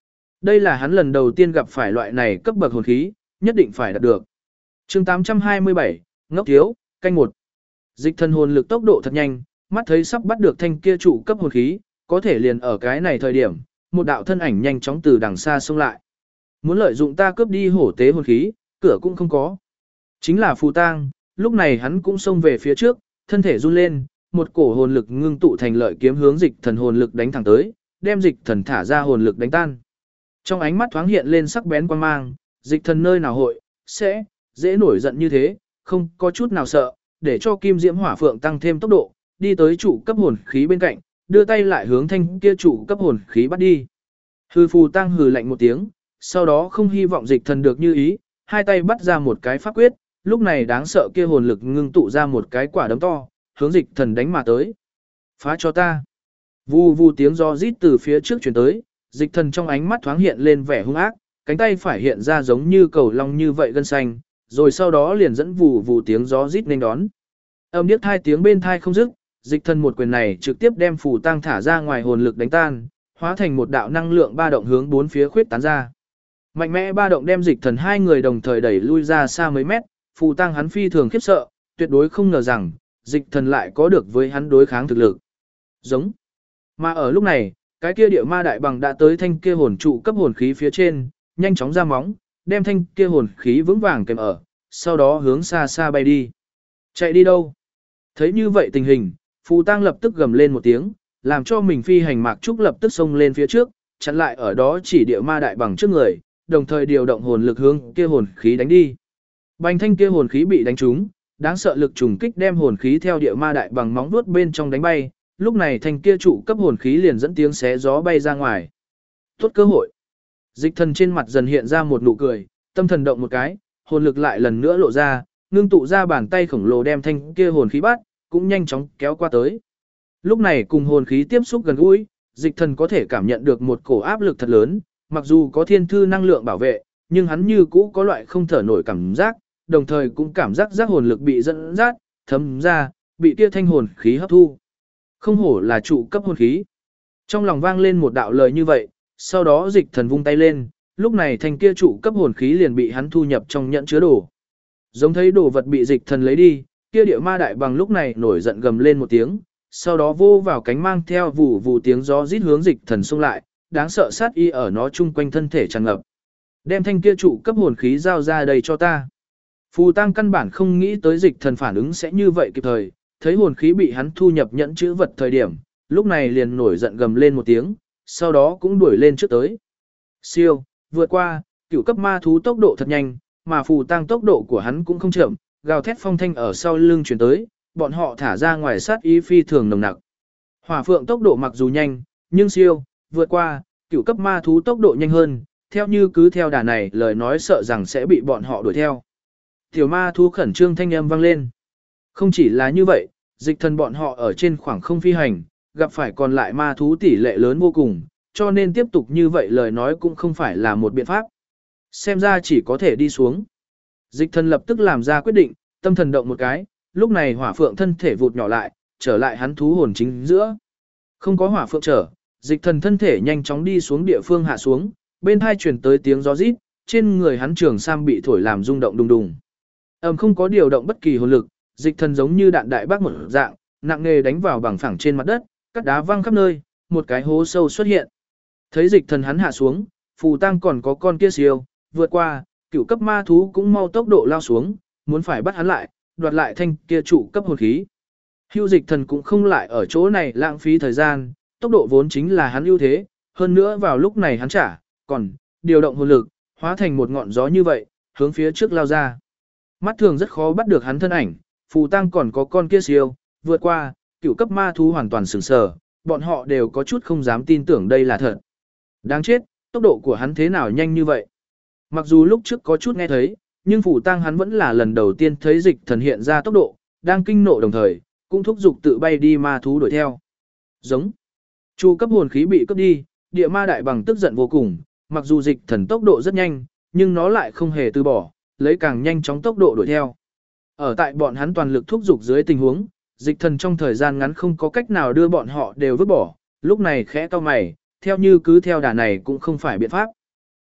Đây là hắn lần đầu tiên gặp phải loại này cấp bậc hồn khí, nhất định phải đạt được. Chương 827, ngốc thiếu, canh 1. Dịch thần hồn lực tốc độ thật nhanh, mắt thấy sắp bắt được thanh kia trụ cấp hồn khí, có thể liền ở cái này thời điểm, một đạo thân ảnh nhanh chóng từ đằng xa xông lại. Muốn lợi dụng ta cướp đi hổ tế hồn khí, cửa cũng không có. Chính là Phù Tang, lúc này hắn cũng xông về phía trước, thân thể run lên, một cổ hồn lực ngưng tụ thành lợi kiếm hướng dịch thần hồn lực đánh thẳng tới, đem dịch thần thả ra hồn lực đánh tan. Trong ánh mắt thoáng hiện lên sắc bén quan mang, dịch thần nơi nào hội, sẽ, dễ nổi giận như thế, không có chút nào sợ, để cho kim diễm hỏa phượng tăng thêm tốc độ, đi tới trụ cấp hồn khí bên cạnh, đưa tay lại hướng thanh kia trụ cấp hồn khí bắt đi. Hư Phù Tang hừ lạnh một tiếng, sau đó không hy vọng dịch thần được như ý, hai tay bắt ra một cái pháp quyết, lúc này đáng sợ kia hồn lực ngưng tụ ra một cái quả đấm to, hướng dịch thần đánh mà tới. Phá cho ta. Vù vù tiếng gió rít từ phía trước truyền tới, dịch thần trong ánh mắt thoáng hiện lên vẻ hung ác, cánh tay phải hiện ra giống như cầu long như vậy gân xanh, rồi sau đó liền dẫn vù vù tiếng gió rít nên đón. Âm điếc hai tiếng bên thai không dứt, dịch thần một quyền này trực tiếp đem Phù Tang thả ra ngoài hồn lực đánh tan, hóa thành một đạo năng lượng ba động hướng bốn phía khuyết tán ra. Mạnh mẽ ba động đem dịch thần hai người đồng thời đẩy lui ra xa mấy mét, Phù Tang hắn phi thường khiếp sợ, tuyệt đối không ngờ rằng, dịch thần lại có được với hắn đối kháng thực lực. Giống. Mà ở lúc này, cái kia địa ma đại bằng đã tới thanh kia hồn trụ cấp hồn khí phía trên, nhanh chóng ra móng, đem thanh kia hồn khí vững vàng kèm ở, sau đó hướng xa xa bay đi. Chạy đi đâu? Thấy như vậy tình hình, Phù Tang lập tức gầm lên một tiếng, làm cho mình phi hành mạc trúc lập tức xông lên phía trước, chặn lại ở đó chỉ địa ma đại bằng trước người, đồng thời điều động hồn lực hướng kia hồn khí đánh đi. Bành thanh kia hồn khí bị đánh trúng, đáng sợ lực trùng kích đem hồn khí theo địa ma đại bằng móng vuốt bên trong đánh bay, lúc này thanh kia trụ cấp hồn khí liền dẫn tiếng xé gió bay ra ngoài. Tốt cơ hội. Dịch thần trên mặt dần hiện ra một nụ cười, tâm thần động một cái, hồn lực lại lần nữa lộ ra, ngưng tụ ra bàn tay khổng lồ đem thanh kia hồn khí bắt, cũng nhanh chóng kéo qua tới. Lúc này cùng hồn khí tiếp xúc gần gũi, dịch thần có thể cảm nhận được một cổ áp lực thật lớn, mặc dù có thiên thư năng lượng bảo vệ, nhưng hắn như cũ có loại không thở nổi cảm giác, đồng thời cũng cảm giác giác hồn lực bị dẫn dắt, thấm ra, bị kia thanh hồn khí hấp thu. Không hổ là trụ cấp hồn khí. Trong lòng vang lên một đạo lời như vậy, sau đó dịch thần vung tay lên, lúc này thanh kia trụ cấp hồn khí liền bị hắn thu nhập trong nhẫn chứa đồ. Giống thấy đồ vật bị dịch thần lấy đi, kia địa ma đại bằng lúc này nổi giận gầm lên một tiếng, sau đó vô vào cánh mang theo vù vù tiếng gió rít hướng dịch thần xông lại, đáng sợ sát y ở nó chung quanh thân thể tràn ngập. Đem thanh kia trụ cấp hồn khí giao ra đây cho ta. Phù Tang căn bản không nghĩ tới dịch thần phản ứng sẽ như vậy kịp thời, thấy hồn khí bị hắn thu nhập nhẫn chữ vật thời điểm, lúc này liền nổi giận gầm lên một tiếng, sau đó cũng đuổi lên trước tới. Siêu, vượt qua, cửu cấp ma thú tốc độ thật nhanh, mà Phù Tang tốc độ của hắn cũng không chậm, gào thét phong thanh ở sau lưng truyền tới, bọn họ thả ra ngoài sát ý phi thường nồng nặc. Hỏa Phượng tốc độ mặc dù nhanh, nhưng siêu, vượt qua, cửu cấp ma thú tốc độ nhanh hơn, theo như cứ theo đà này lời nói sợ rằng sẽ bị bọn họ đuổi theo. Tiểu ma thú khẩn trương thanh âm vang lên. Không chỉ là như vậy, dịch thần bọn họ ở trên khoảng không phi hành, gặp phải còn lại ma thú tỷ lệ lớn vô cùng, cho nên tiếp tục như vậy lời nói cũng không phải là một biện pháp. Xem ra chỉ có thể đi xuống. Dịch thần lập tức làm ra quyết định, tâm thần động một cái, lúc này Hỏa Phượng thân thể vụt nhỏ lại, trở lại hắn thú hồn chính giữa. Không có Hỏa Phượng trở, dịch thần thân thể nhanh chóng đi xuống địa phương hạ xuống, bên hai truyền tới tiếng gió rít, trên người hắn trường sam bị thổi làm rung động đùng đùng. Không có điều động bất kỳ hồn lực, dịch thần giống như đạn đại bác một dạng, nặng nề đánh vào bằng phẳng trên mặt đất, cắt đá văng khắp nơi, một cái hố sâu xuất hiện. Thấy dịch thần hắn hạ xuống, Phù Tang còn có con kia siêu, vượt qua, cửu cấp ma thú cũng mau tốc độ lao xuống, muốn phải bắt hắn lại, đoạt lại thanh kia trụ cấp hồn khí. Hưu dịch thần cũng không lại ở chỗ này lãng phí thời gian, tốc độ vốn chính là hắn ưu thế, hơn nữa vào lúc này hắn trả, còn điều động hồn lực, hóa thành một ngọn gió như vậy, hướng phía trước lao ra. Mắt thường rất khó bắt được hắn thân ảnh, Phù Tang còn có con kia siêu, vượt qua, cửu cấp ma thú hoàn toàn sửng sờ, bọn họ đều có chút không dám tin tưởng đây là thật. Đáng chết, tốc độ của hắn thế nào nhanh như vậy? Mặc dù lúc trước có chút nghe thấy, nhưng Phù Tang hắn vẫn là lần đầu tiên thấy dịch thần hiện ra tốc độ, đang kinh nộ đồng thời, cũng thúc giục tự bay đi ma thú đuổi theo. Giống. Chu cấp hồn khí bị cướp đi, địa ma đại bằng tức giận vô cùng, mặc dù dịch thần tốc độ rất nhanh, nhưng nó lại không hề từ bỏ, lấy càng nhanh chóng tốc độ đuổi theo. Ở tại bọn hắn toàn lực thúc giục dưới tình huống, dịch thần trong thời gian ngắn không có cách nào đưa bọn họ đều vứt bỏ, lúc này khẽ cau mày, theo như cứ theo đà này cũng không phải biện pháp.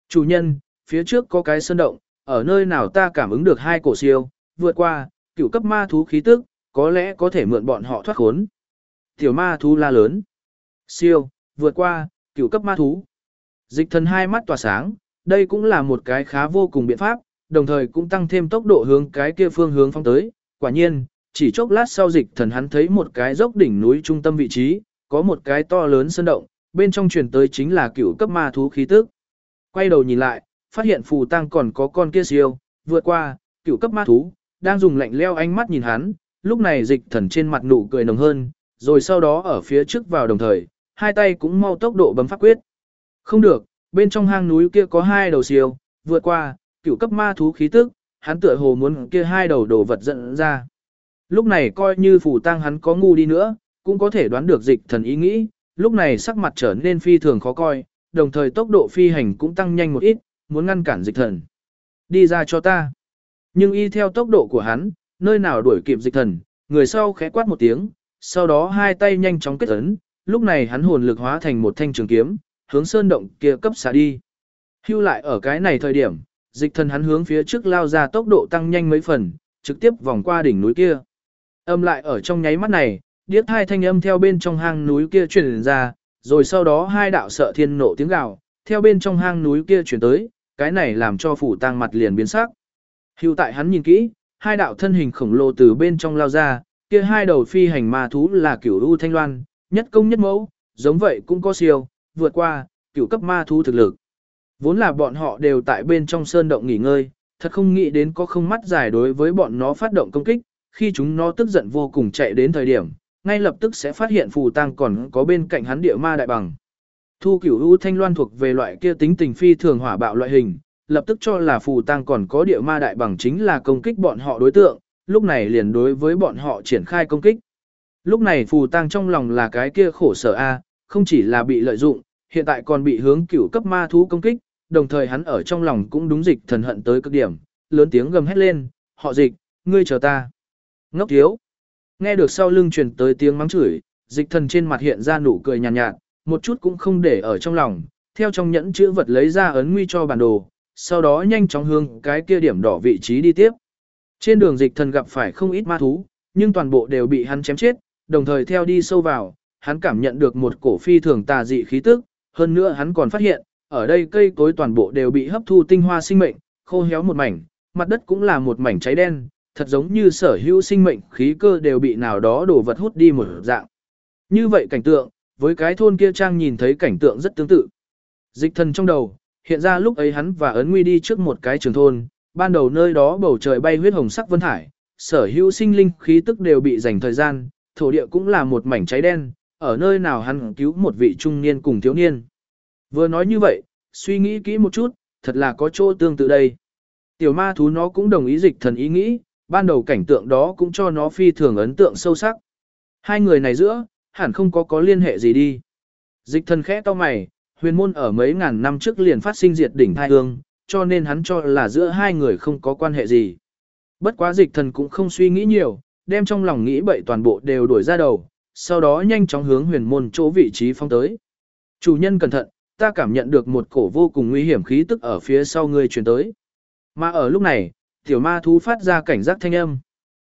Chủ nhân, phía trước có cái sơn động, ở nơi nào ta cảm ứng được hai cổ siêu, vượt qua, cửu cấp ma thú khí tức, có lẽ có thể mượn bọn họ thoát khốn. Tiểu ma thú la lớn. Siêu, vượt qua, cửu cấp ma thú. Dịch thần hai mắt tỏa sáng, đây cũng là một cái khá vô cùng biện pháp, đồng thời cũng tăng thêm tốc độ hướng cái kia phương hướng phóng tới. Quả nhiên, chỉ chốc lát sau dịch thần hắn thấy một cái dốc đỉnh núi trung tâm vị trí, có một cái to lớn sơn động, bên trong truyền tới chính là cửu cấp ma thú khí tức. Quay đầu nhìn lại, phát hiện phù tăng còn có con kia siêu, vượt qua, cửu cấp ma thú, đang dùng lạnh leo ánh mắt nhìn hắn, lúc này dịch thần trên mặt nụ cười nồng hơn, rồi sau đó ở phía trước vào đồng thời, hai tay cũng mau tốc độ bấm pháp quyết. Không được, bên trong hang núi kia có hai đầu siêu, vượt qua, cửu cấp ma thú khí tức, hắn tựa hồ muốn kia hai đầu đồ vật dẫn ra. Lúc này coi như phù tăng hắn có ngu đi nữa, cũng có thể đoán được dịch thần ý nghĩ, lúc này sắc mặt trở nên phi thường khó coi, đồng thời tốc độ phi hành cũng tăng nhanh một ít, muốn ngăn cản dịch thần. Đi ra cho ta. Nhưng y theo tốc độ của hắn, nơi nào đuổi kịp dịch thần, người sau khẽ quát một tiếng, sau đó hai tay nhanh chóng kết ấn, lúc này hắn hồn lực hóa thành một thanh trường kiếm, hướng sơn động kia cấp xả đi. Hưu lại ở cái này thời điểm, dịch thần hắn hướng phía trước lao ra tốc độ tăng nhanh mấy phần, trực tiếp vòng qua đỉnh núi kia. Âm lại ở trong nháy mắt này, điếc hai thanh âm theo bên trong hang núi kia truyền ra, rồi sau đó hai đạo sợ thiên nộ tiếng gào, theo bên trong hang núi kia truyền tới, cái này làm cho phủ tang mặt liền biến sắc. Hưu tại hắn nhìn kỹ, hai đạo thân hình khổng lồ từ bên trong lao ra, kia hai đầu phi hành ma thú là cửu u thanh loan, nhất công nhất mẫu, giống vậy cũng có siêu, vượt qua, cửu cấp ma thú thực lực. Vốn là bọn họ đều tại bên trong sơn động nghỉ ngơi, thật không nghĩ đến có không mắt dài đối với bọn nó phát động công kích, khi chúng nó tức giận vô cùng chạy đến thời điểm, ngay lập tức sẽ phát hiện phù tang còn có bên cạnh hắn địa ma đại bằng. Thu cửu u thanh loan thuộc về loại kia tính tình phi thường hỏa bạo loại hình, lập tức cho là phù tang còn có địa ma đại bằng chính là công kích bọn họ đối tượng, lúc này liền đối với bọn họ triển khai công kích. Lúc này phù tang trong lòng là cái kia khổ sở a, không chỉ là bị lợi dụng, hiện tại còn bị hướng cửu cấp ma thú công kích, đồng thời hắn ở trong lòng cũng đúng dịch thần hận tới cực điểm, lớn tiếng gầm hét lên, họ dịch, ngươi chờ ta. Ngốc thiếu. Nghe được sau lưng truyền tới tiếng mắng chửi, dịch thần trên mặt hiện ra nụ cười nhàn nhạt, một chút cũng không để ở trong lòng, theo trong nhẫn chữ vật lấy ra ấn nguy cho bản đồ, sau đó nhanh chóng hướng cái kia điểm đỏ vị trí đi tiếp. Trên đường dịch thần gặp phải không ít ma thú, nhưng toàn bộ đều bị hắn chém chết, đồng thời theo đi sâu vào, hắn cảm nhận được một cổ phi thường tà dị khí tức, hơn nữa hắn còn phát hiện, ở đây cây cối toàn bộ đều bị hấp thu tinh hoa sinh mệnh, khô héo một mảnh, mặt đất cũng là một mảnh cháy đen, thật giống như sở hữu sinh mệnh khí cơ đều bị nào đó đổ vật hút đi một dạng. Như vậy cảnh tượng, với cái thôn kia trang nhìn thấy cảnh tượng rất tương tự. Dịch thần trong đầu, hiện ra lúc ấy hắn và ấn nguy đi trước một cái trường thôn, ban đầu nơi đó bầu trời bay huyết hồng sắc vân hải, sở hữu sinh linh khí tức đều bị dành thời gian, thổ địa cũng là một mảnh cháy đen, ở nơi nào hắn cứu một vị trung niên cùng thiếu niên. Vừa nói như vậy, suy nghĩ kỹ một chút, thật là có chỗ tương tự đây. Tiểu ma thú nó cũng đồng ý dịch thần ý nghĩ, ban đầu cảnh tượng đó cũng cho nó phi thường ấn tượng sâu sắc. Hai người này giữa, hẳn không có liên hệ gì đi. Dịch thần khẽ to mày, huyền môn ở mấy ngàn năm trước liền phát sinh diệt đỉnh thai hương, cho nên hắn cho là giữa hai người không có quan hệ gì. Bất quá dịch thần cũng không suy nghĩ nhiều, đem trong lòng nghĩ bậy toàn bộ đều đuổi ra đầu, sau đó nhanh chóng hướng huyền môn chỗ vị trí phong tới. Chủ nhân cẩn thận, ta cảm nhận được một cổ vô cùng nguy hiểm khí tức ở phía sau người truyền tới. Mà ở lúc này, tiểu ma thú phát ra cảnh giác thanh âm.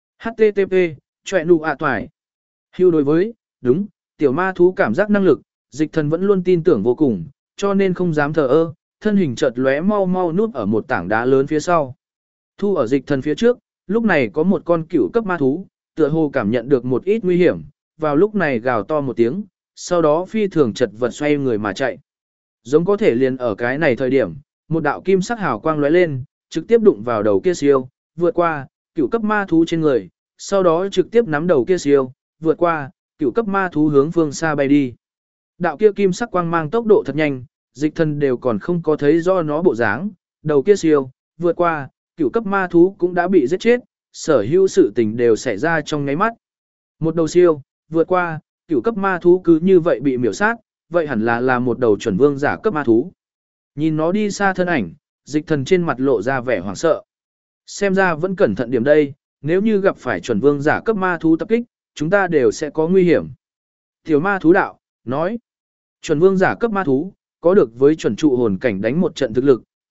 HTTP, chọe nụ ạ toài. Hưu đối với, đúng, tiểu ma thú cảm giác năng lực, dịch thần vẫn luôn tin tưởng vô cùng, cho nên không dám thờ ơ, thân hình chợt lóe mau mau núp ở một tảng đá lớn phía sau. Thu ở dịch thần phía trước, lúc này có một con cửu cấp ma thú, tựa hồ cảm nhận được một ít nguy hiểm, vào lúc này gào to một tiếng, sau đó phi thường chật vật xoay người mà chạy. Giống có thể liền ở cái này thời điểm, một đạo kim sắc hào quang lóe lên, trực tiếp đụng vào đầu kia siêu, vượt qua, cửu cấp ma thú trên người, sau đó trực tiếp nắm đầu kia siêu, vượt qua, cửu cấp ma thú hướng phương xa bay đi. Đạo kia kim sắc quang mang tốc độ thật nhanh, dịch thần đều còn không có thấy do nó bộ dáng, đầu kia siêu, vượt qua, cửu cấp ma thú cũng đã bị giết chết, sở hữu sự tình đều xảy ra trong nháy mắt. Một đầu siêu, vượt qua, cửu cấp ma thú cứ như vậy bị miểu sát, vậy hẳn là một đầu chuẩn vương giả cấp ma thú. Nhìn nó đi xa thân ảnh, dịch thần trên mặt lộ ra vẻ hoảng sợ. Xem ra vẫn cẩn thận điểm đây, nếu như gặp phải chuẩn vương giả cấp ma thú tập kích, chúng ta đều sẽ có nguy hiểm. Tiểu ma thú đạo, nói, chuẩn vương giả cấp ma thú, có được với chuẩn trụ hồn cảnh đánh một trận thực lực,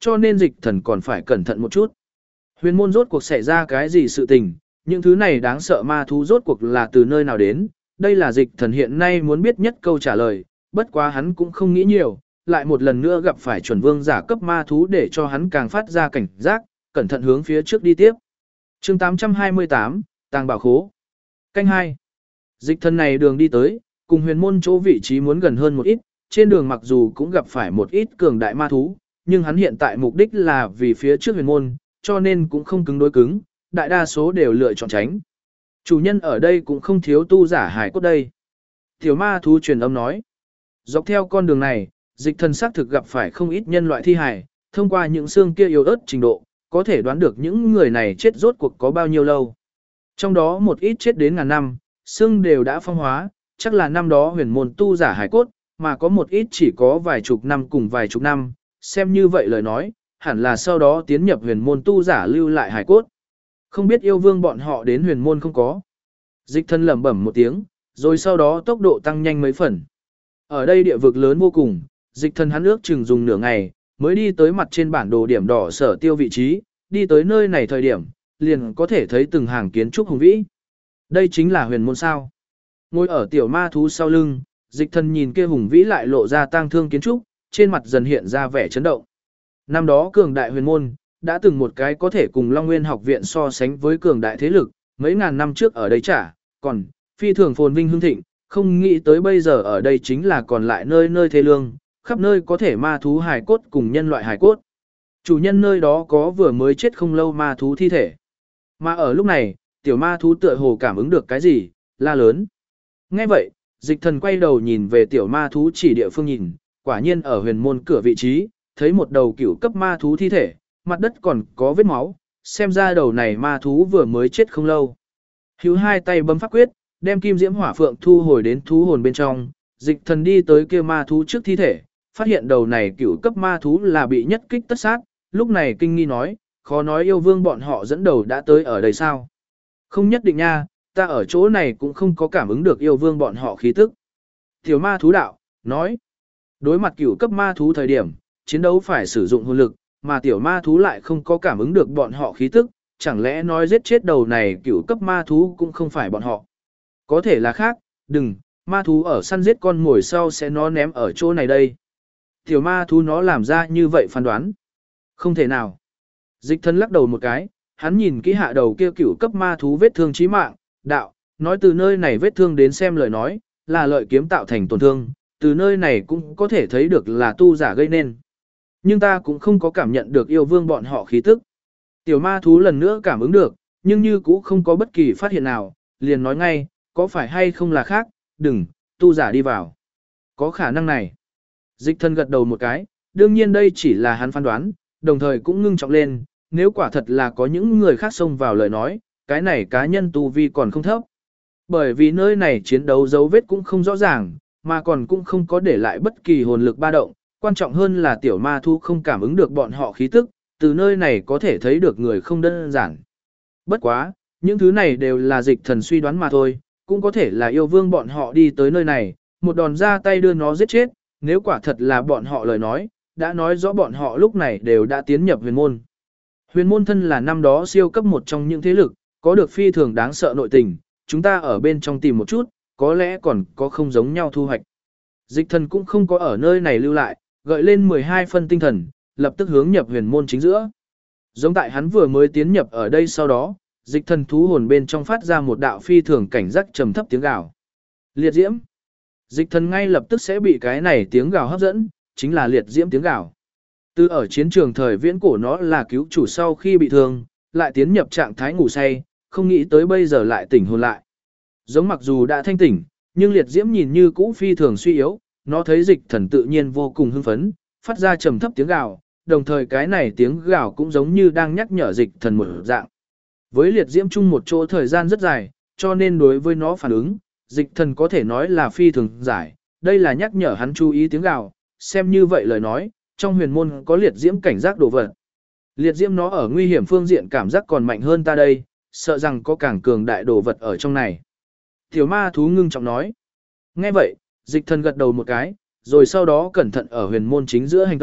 cho nên dịch thần còn phải cẩn thận một chút. Huyền môn rốt cuộc xảy ra cái gì sự tình, những thứ này đáng sợ ma thú rốt cuộc là từ nơi nào đến, đây là dịch thần hiện nay muốn biết nhất câu trả lời, bất quá hắn cũng không nghĩ nhiều, lại một lần nữa gặp phải chuẩn vương giả cấp ma thú để cho hắn càng phát ra cảnh giác, cẩn thận hướng phía trước đi tiếp. chương 828, Tàng Bảo Khố. Canh 2. Dịch thần này đường đi tới, cùng huyền môn chỗ vị trí muốn gần hơn một ít, trên đường mặc dù cũng gặp phải một ít cường đại ma thú, nhưng hắn hiện tại mục đích là vì phía trước huyền môn, cho nên cũng không cứng đối cứng, đại đa số đều lựa chọn tránh. Chủ nhân ở đây cũng không thiếu tu giả hải cốt đây. Tiểu ma thú truyền âm nói. Dọc theo con đường này, dịch thần xác thực gặp phải không ít nhân loại thi hài, thông qua những xương kia yếu ớt trình độ, có thể đoán được những người này chết rốt cuộc có bao nhiêu lâu. Trong đó một ít chết đến ngàn năm, xương đều đã phong hóa, chắc là năm đó huyền môn tu giả hải cốt, mà có một ít chỉ có vài chục năm cùng vài chục năm, xem như vậy lời nói, hẳn là sau đó tiến nhập huyền môn tu giả lưu lại hải cốt. Không biết yêu vương bọn họ đến huyền môn không có. Dịch thần lẩm bẩm một tiếng, rồi sau đó tốc độ tăng nhanh mấy phần. Ở đây địa vực lớn vô cùng, dịch thần hắn ước chừng dùng nửa ngày, mới đi tới mặt trên bản đồ điểm đỏ sở tiêu vị trí, đi tới nơi này thời điểm, liền có thể thấy từng hàng kiến trúc hùng vĩ. Đây chính là huyền môn sao. Ngồi ở tiểu ma thú sau lưng, dịch thần nhìn kia hùng vĩ lại lộ ra tang thương kiến trúc, trên mặt dần hiện ra vẻ chấn động. Năm đó cường đại huyền môn, đã từng một cái có thể cùng Long Nguyên học viện so sánh với cường đại thế lực, mấy ngàn năm trước ở đây trả, còn, phi thường phồn vinh hương thịnh, không nghĩ tới bây giờ ở đây chính là còn lại nơi nơi thế lương, khắp nơi có thể ma thú hài cốt cùng nhân loại hài cốt. Chủ nhân nơi đó có vừa mới chết không lâu ma thú thi thể. Mà ở lúc này, tiểu ma thú tựa hồ cảm ứng được cái gì, la lớn. Nghe vậy, dịch thần quay đầu nhìn về tiểu ma thú chỉ địa phương nhìn, quả nhiên ở huyền môn cửa vị trí, thấy một đầu cửu cấp ma thú thi thể, mặt đất còn có vết máu, xem ra đầu này ma thú vừa mới chết không lâu. Hữu hai tay bấm pháp quyết, đem kim diễm hỏa phượng thu hồi đến thú hồn bên trong, dịch thần đi tới kia ma thú trước thi thể, phát hiện đầu này cửu cấp ma thú là bị nhất kích tất sát, lúc này kinh nghi nói, khó nói yêu vương bọn họ dẫn đầu đã tới ở đây sao? Không nhất định nha, ta ở chỗ này cũng không có cảm ứng được yêu vương bọn họ khí tức. Tiểu ma thú đạo, nói, đối mặt cửu cấp ma thú thời điểm, chiến đấu phải sử dụng hồn lực, mà tiểu ma thú lại không có cảm ứng được bọn họ khí tức, chẳng lẽ nói giết chết đầu này cửu cấp ma thú cũng không phải bọn họ. Có thể là khác, đừng, ma thú ở săn giết con mồi sau sẽ nó ném ở chỗ này đây. Tiểu ma thú nó làm ra như vậy phán đoán. Không thể nào. Dịch thân lắc đầu một cái, hắn nhìn kỹ hạ đầu kia cửu cấp ma thú vết thương chí mạng, đạo, nói từ nơi này vết thương đến xem lời nói, là lợi kiếm tạo thành tổn thương, từ nơi này cũng có thể thấy được là tu giả gây nên. Nhưng ta cũng không có cảm nhận được yêu vương bọn họ khí tức. Tiểu ma thú lần nữa cảm ứng được, nhưng như cũng không có bất kỳ phát hiện nào, liền nói ngay, có phải hay không là khác, đừng, tu giả đi vào. Có khả năng này. Dịch thân gật đầu một cái, đương nhiên đây chỉ là hắn phán đoán, đồng thời cũng ngưng trọng lên, nếu quả thật là có những người khác xông vào lời nói, cái này cá nhân tu vi còn không thấp. Bởi vì nơi này chiến đấu dấu vết cũng không rõ ràng, mà còn cũng không có để lại bất kỳ hồn lực ba động, quan trọng hơn là tiểu ma thu không cảm ứng được bọn họ khí tức, từ nơi này có thể thấy được người không đơn giản. Bất quá, những thứ này đều là dịch thần suy đoán mà thôi, cũng có thể là yêu vương bọn họ đi tới nơi này, một đòn ra tay đưa nó giết chết, nếu quả thật là bọn họ lời nói, đã nói rõ bọn họ lúc này đều đã tiến nhập huyền môn. Huyền môn thân là năm đó siêu cấp một trong những thế lực, có được phi thường đáng sợ nội tình, chúng ta ở bên trong tìm một chút, có lẽ còn có không giống nhau thu hoạch. Dịch thần cũng không có ở nơi này lưu lại, gợi lên 12 phân tinh thần, lập tức hướng nhập huyền môn chính giữa. Giống tại hắn vừa mới tiến nhập ở đây sau đó, dịch thần thú hồn bên trong phát ra một đạo phi thường cảnh giác trầm thấp tiếng gào. Liệt diễm. Dịch thần ngay lập tức sẽ bị cái này tiếng gào hấp dẫn, chính là liệt diễm tiếng gào. Từ ở chiến trường thời viễn cổ nó là cứu chủ sau khi bị thương, lại tiến nhập trạng thái ngủ say, không nghĩ tới bây giờ lại tỉnh hồn lại. Giống mặc dù đã thanh tỉnh, nhưng liệt diễm nhìn như cũ phi thường suy yếu, nó thấy dịch thần tự nhiên vô cùng hưng phấn, phát ra trầm thấp tiếng gào, đồng thời cái này tiếng gào cũng giống như đang nhắc nhở dịch thần một dạng. Với liệt diễm chung một chỗ thời gian rất dài, cho nên đối với nó phản ứng, dịch thần có thể nói là phi thường giải, đây là nhắc nhở hắn chú ý tiếng gào, xem như vậy lời nói, trong huyền môn có liệt diễm cảnh giác đồ vật. Liệt diễm nó ở nguy hiểm phương diện cảm giác còn mạnh hơn ta đây, sợ rằng có càng cường đại đồ vật ở trong này. Tiểu ma thú ngưng trọng nói. Nghe vậy, dịch thần gật đầu một cái, rồi sau đó cẩn thận ở huyền môn chính giữa hành tẩu,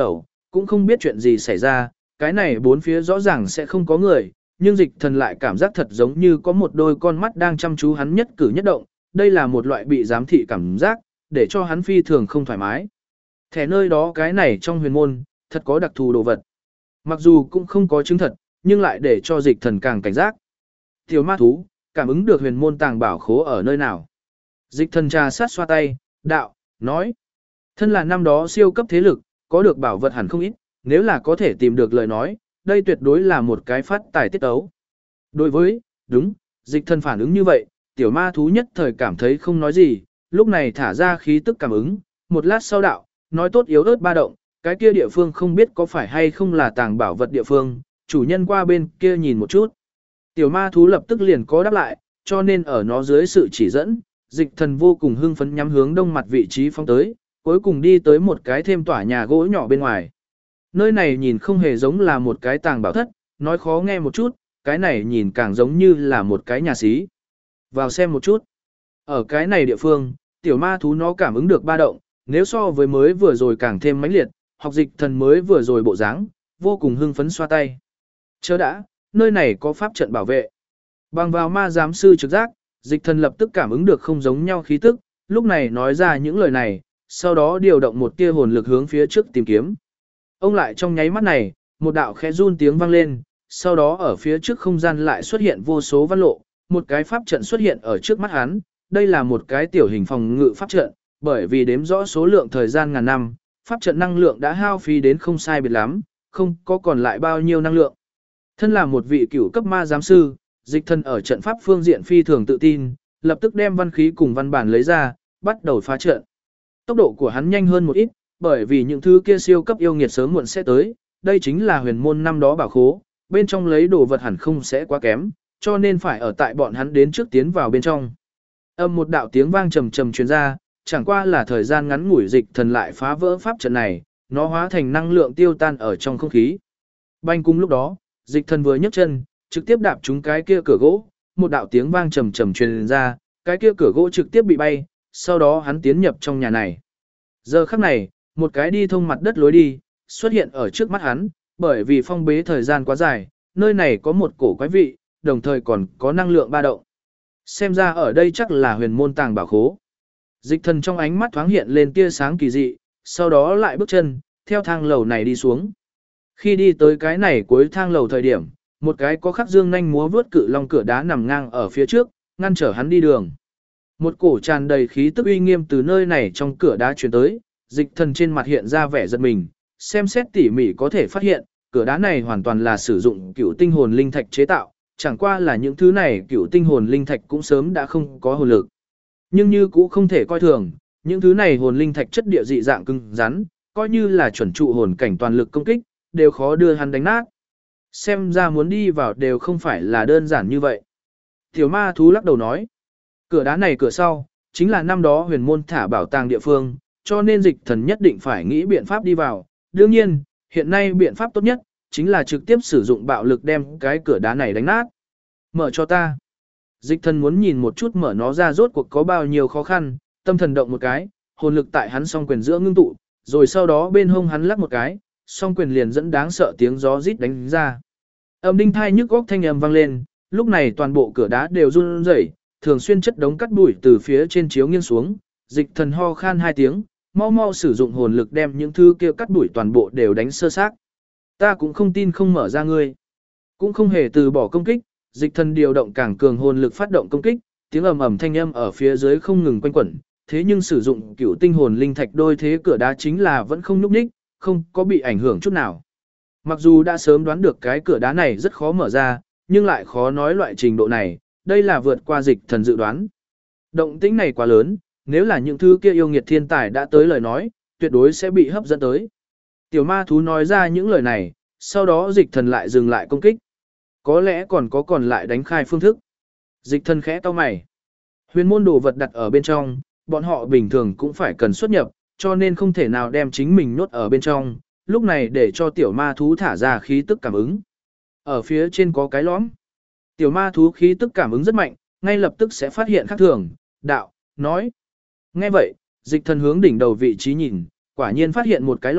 cũng không biết chuyện gì xảy ra, cái này bốn phía rõ ràng sẽ không có người, nhưng dịch thần lại cảm giác thật giống như có một đôi con mắt đang chăm chú hắn nhất cử nhất động, đây là một loại bị giám thị cảm giác, để cho hắn phi thường không thoải mái. Thẻ nơi đó cái này trong huyền môn, thật có đặc thù đồ vật. Mặc dù cũng không có chứng thật, nhưng lại để cho dịch thần càng cảnh giác. Tiểu ma thú, cảm ứng được huyền môn tàng bảo khố ở nơi nào. Dịch thần trà sát xoa tay, đạo, nói. Thân là năm đó siêu cấp thế lực, có được bảo vật hẳn không ít, nếu là có thể tìm được lời nói, đây tuyệt đối là một cái phát tài tiết ấu. Đối với, đúng, dịch thần phản ứng như vậy, tiểu ma thú nhất thời cảm thấy không nói gì, lúc này thả ra khí tức cảm ứng, một lát sau đạo, nói tốt yếu ớt ba động, cái kia địa phương không biết có phải hay không là tàng bảo vật địa phương, chủ nhân qua bên kia nhìn một chút. Tiểu ma thú lập tức liền có đáp lại, cho nên ở nó dưới sự chỉ dẫn, dịch thần vô cùng hưng phấn nhắm hướng đông mặt vị trí phong tới, cuối cùng đi tới một cái thêm tỏa nhà gỗ nhỏ bên ngoài. Nơi này nhìn không hề giống là một cái tàng bảo thất, nói khó nghe một chút, cái này nhìn càng giống như là một cái nhà xí. Vào xem một chút. Ở cái này địa phương, tiểu ma thú nó cảm ứng được ba động, nếu so với mới vừa rồi càng thêm mãnh liệt, học dịch thần mới vừa rồi bộ dáng, vô cùng hưng phấn xoa tay. Chớ đã, nơi này có pháp trận bảo vệ. Bằng vào ma giám sư trực giác, dịch thần lập tức cảm ứng được không giống nhau khí tức, lúc này nói ra những lời này, sau đó điều động một tia hồn lực hướng phía trước tìm kiếm. Ông lại trong nháy mắt này, một đạo khẽ run tiếng vang lên, sau đó ở phía trước không gian lại xuất hiện vô số văn lộ, một cái pháp trận xuất hiện ở trước mắt hắn, đây là một cái tiểu hình phòng ngự pháp trận, bởi vì đếm rõ số lượng thời gian ngàn năm, pháp trận năng lượng đã hao phí đến không sai biệt lắm, không có còn lại bao nhiêu năng lượng. Thân là một vị cửu cấp ma giám sư, dịch thần ở trận pháp phương diện phi thường tự tin, lập tức đem văn khí cùng văn bản lấy ra, bắt đầu phá trận. Tốc độ của hắn nhanh hơn một ít, bởi vì những thứ kia siêu cấp yêu nghiệt sớm muộn sẽ tới, đây chính là huyền môn năm đó bảo khố, bên trong lấy đồ vật hẳn không sẽ quá kém, cho nên phải ở tại bọn hắn đến trước tiến vào bên trong. Âm một đạo tiếng vang trầm trầm truyền ra, chẳng qua là thời gian ngắn ngủi dịch thần lại phá vỡ pháp trận này, nó hóa thành năng lượng tiêu tan ở trong không khí. Banh cùng lúc đó, dịch thần vừa nhấc chân, trực tiếp đạp trúng cái kia cửa gỗ, một đạo tiếng vang trầm trầm truyền ra, cái kia cửa gỗ trực tiếp bị bay, sau đó hắn tiến nhập trong nhà này. Giờ khắc này, một cái đi thông mặt đất lối đi, xuất hiện ở trước mắt hắn, bởi vì phong bế thời gian quá dài, nơi này có một cổ quái vị, đồng thời còn có năng lượng ba động. Xem ra ở đây chắc là huyền môn tàng bảo khố. Dịch thần trong ánh mắt thoáng hiện lên tia sáng kỳ dị, sau đó lại bước chân, theo thang lầu này đi xuống. Khi đi tới cái này cuối thang lầu thời điểm, một cái có khắc dương nhanh múa vướt cự long cửa đá nằm ngang ở phía trước, ngăn trở hắn đi đường. Một cổ tràn đầy khí tức uy nghiêm từ nơi này trong cửa đá truyền tới, dịch thần trên mặt hiện ra vẻ giật mình, xem xét tỉ mỉ có thể phát hiện, cửa đá này hoàn toàn là sử dụng cựu tinh hồn linh thạch chế tạo, chẳng qua là những thứ này cựu tinh hồn linh thạch cũng sớm đã không có hồn lực. Nhưng như cũng không thể coi thường, những thứ này hồn linh thạch chất địa dị dạng cứng rắn, coi như là chuẩn trụ hồn cảnh toàn lực công kích, đều khó đưa hắn đánh nát. Xem ra muốn đi vào đều không phải là đơn giản như vậy. Tiểu ma thú lắc đầu nói, cửa đá này cửa sau, chính là năm đó huyền môn thả bảo tàng địa phương, cho nên dịch thần nhất định phải nghĩ biện pháp đi vào. Đương nhiên, hiện nay biện pháp tốt nhất, chính là trực tiếp sử dụng bạo lực đem cái cửa đá này đánh nát. Mở cho ta. Dịch thần muốn nhìn một chút mở nó ra rốt cuộc có bao nhiêu khó khăn, tâm thần động một cái, hồn lực tại hắn song quyền giữa ngưng tụ, rồi sau đó bên hông hắn lắc một cái, song quyền liền dẫn đáng sợ tiếng gió rít đánh ra. Âm đinh thai nhức góc thanh âm vang lên, lúc này toàn bộ cửa đá đều run rẩy, thường xuyên chất đống cắt bụi từ phía trên chiếu nghiêng xuống, dịch thần ho khan hai tiếng, mau mau sử dụng hồn lực đem những thứ kia cắt bụi toàn bộ đều đánh sơ xác. Ta cũng không tin không mở ra ngươi. Cũng không hề từ bỏ công kích, dịch thần điều động càng cường hồn lực phát động công kích, tiếng ầm ầm thanh âm ở phía dưới không ngừng quanh quẩn, thế nhưng sử dụng cửu tinh hồn linh thạch đôi thế cửa đá chính là vẫn không nhúc nhích, không có bị ảnh hưởng chút nào. Mặc dù đã sớm đoán được cái cửa đá này rất khó mở ra, nhưng lại khó nói loại trình độ này, đây là vượt qua dịch thần dự đoán. Động tĩnh này quá lớn, nếu là những thứ kia yêu nghiệt thiên tài đã tới lời nói, tuyệt đối sẽ bị hấp dẫn tới. Tiểu ma thú nói ra những lời này, sau đó dịch thần lại dừng lại công kích. Có lẽ còn lại đánh khai phương thức. Dịch thần khẽ cau mày. Huyền môn đồ vật đặt ở bên trong, bọn họ bình thường cũng phải cần xuất nhập, cho nên không thể nào đem chính mình nhốt ở bên trong, lúc này để cho tiểu ma thú thả ra khí tức cảm ứng. Ở phía trên có cái lõm. Tiểu ma thú khí tức cảm ứng rất mạnh, ngay lập tức sẽ phát hiện khác thường, đạo, nói. Nghe vậy, dịch thần hướng đỉnh đầu vị trí nhìn, quả nhiên phát hiện một cái lõm,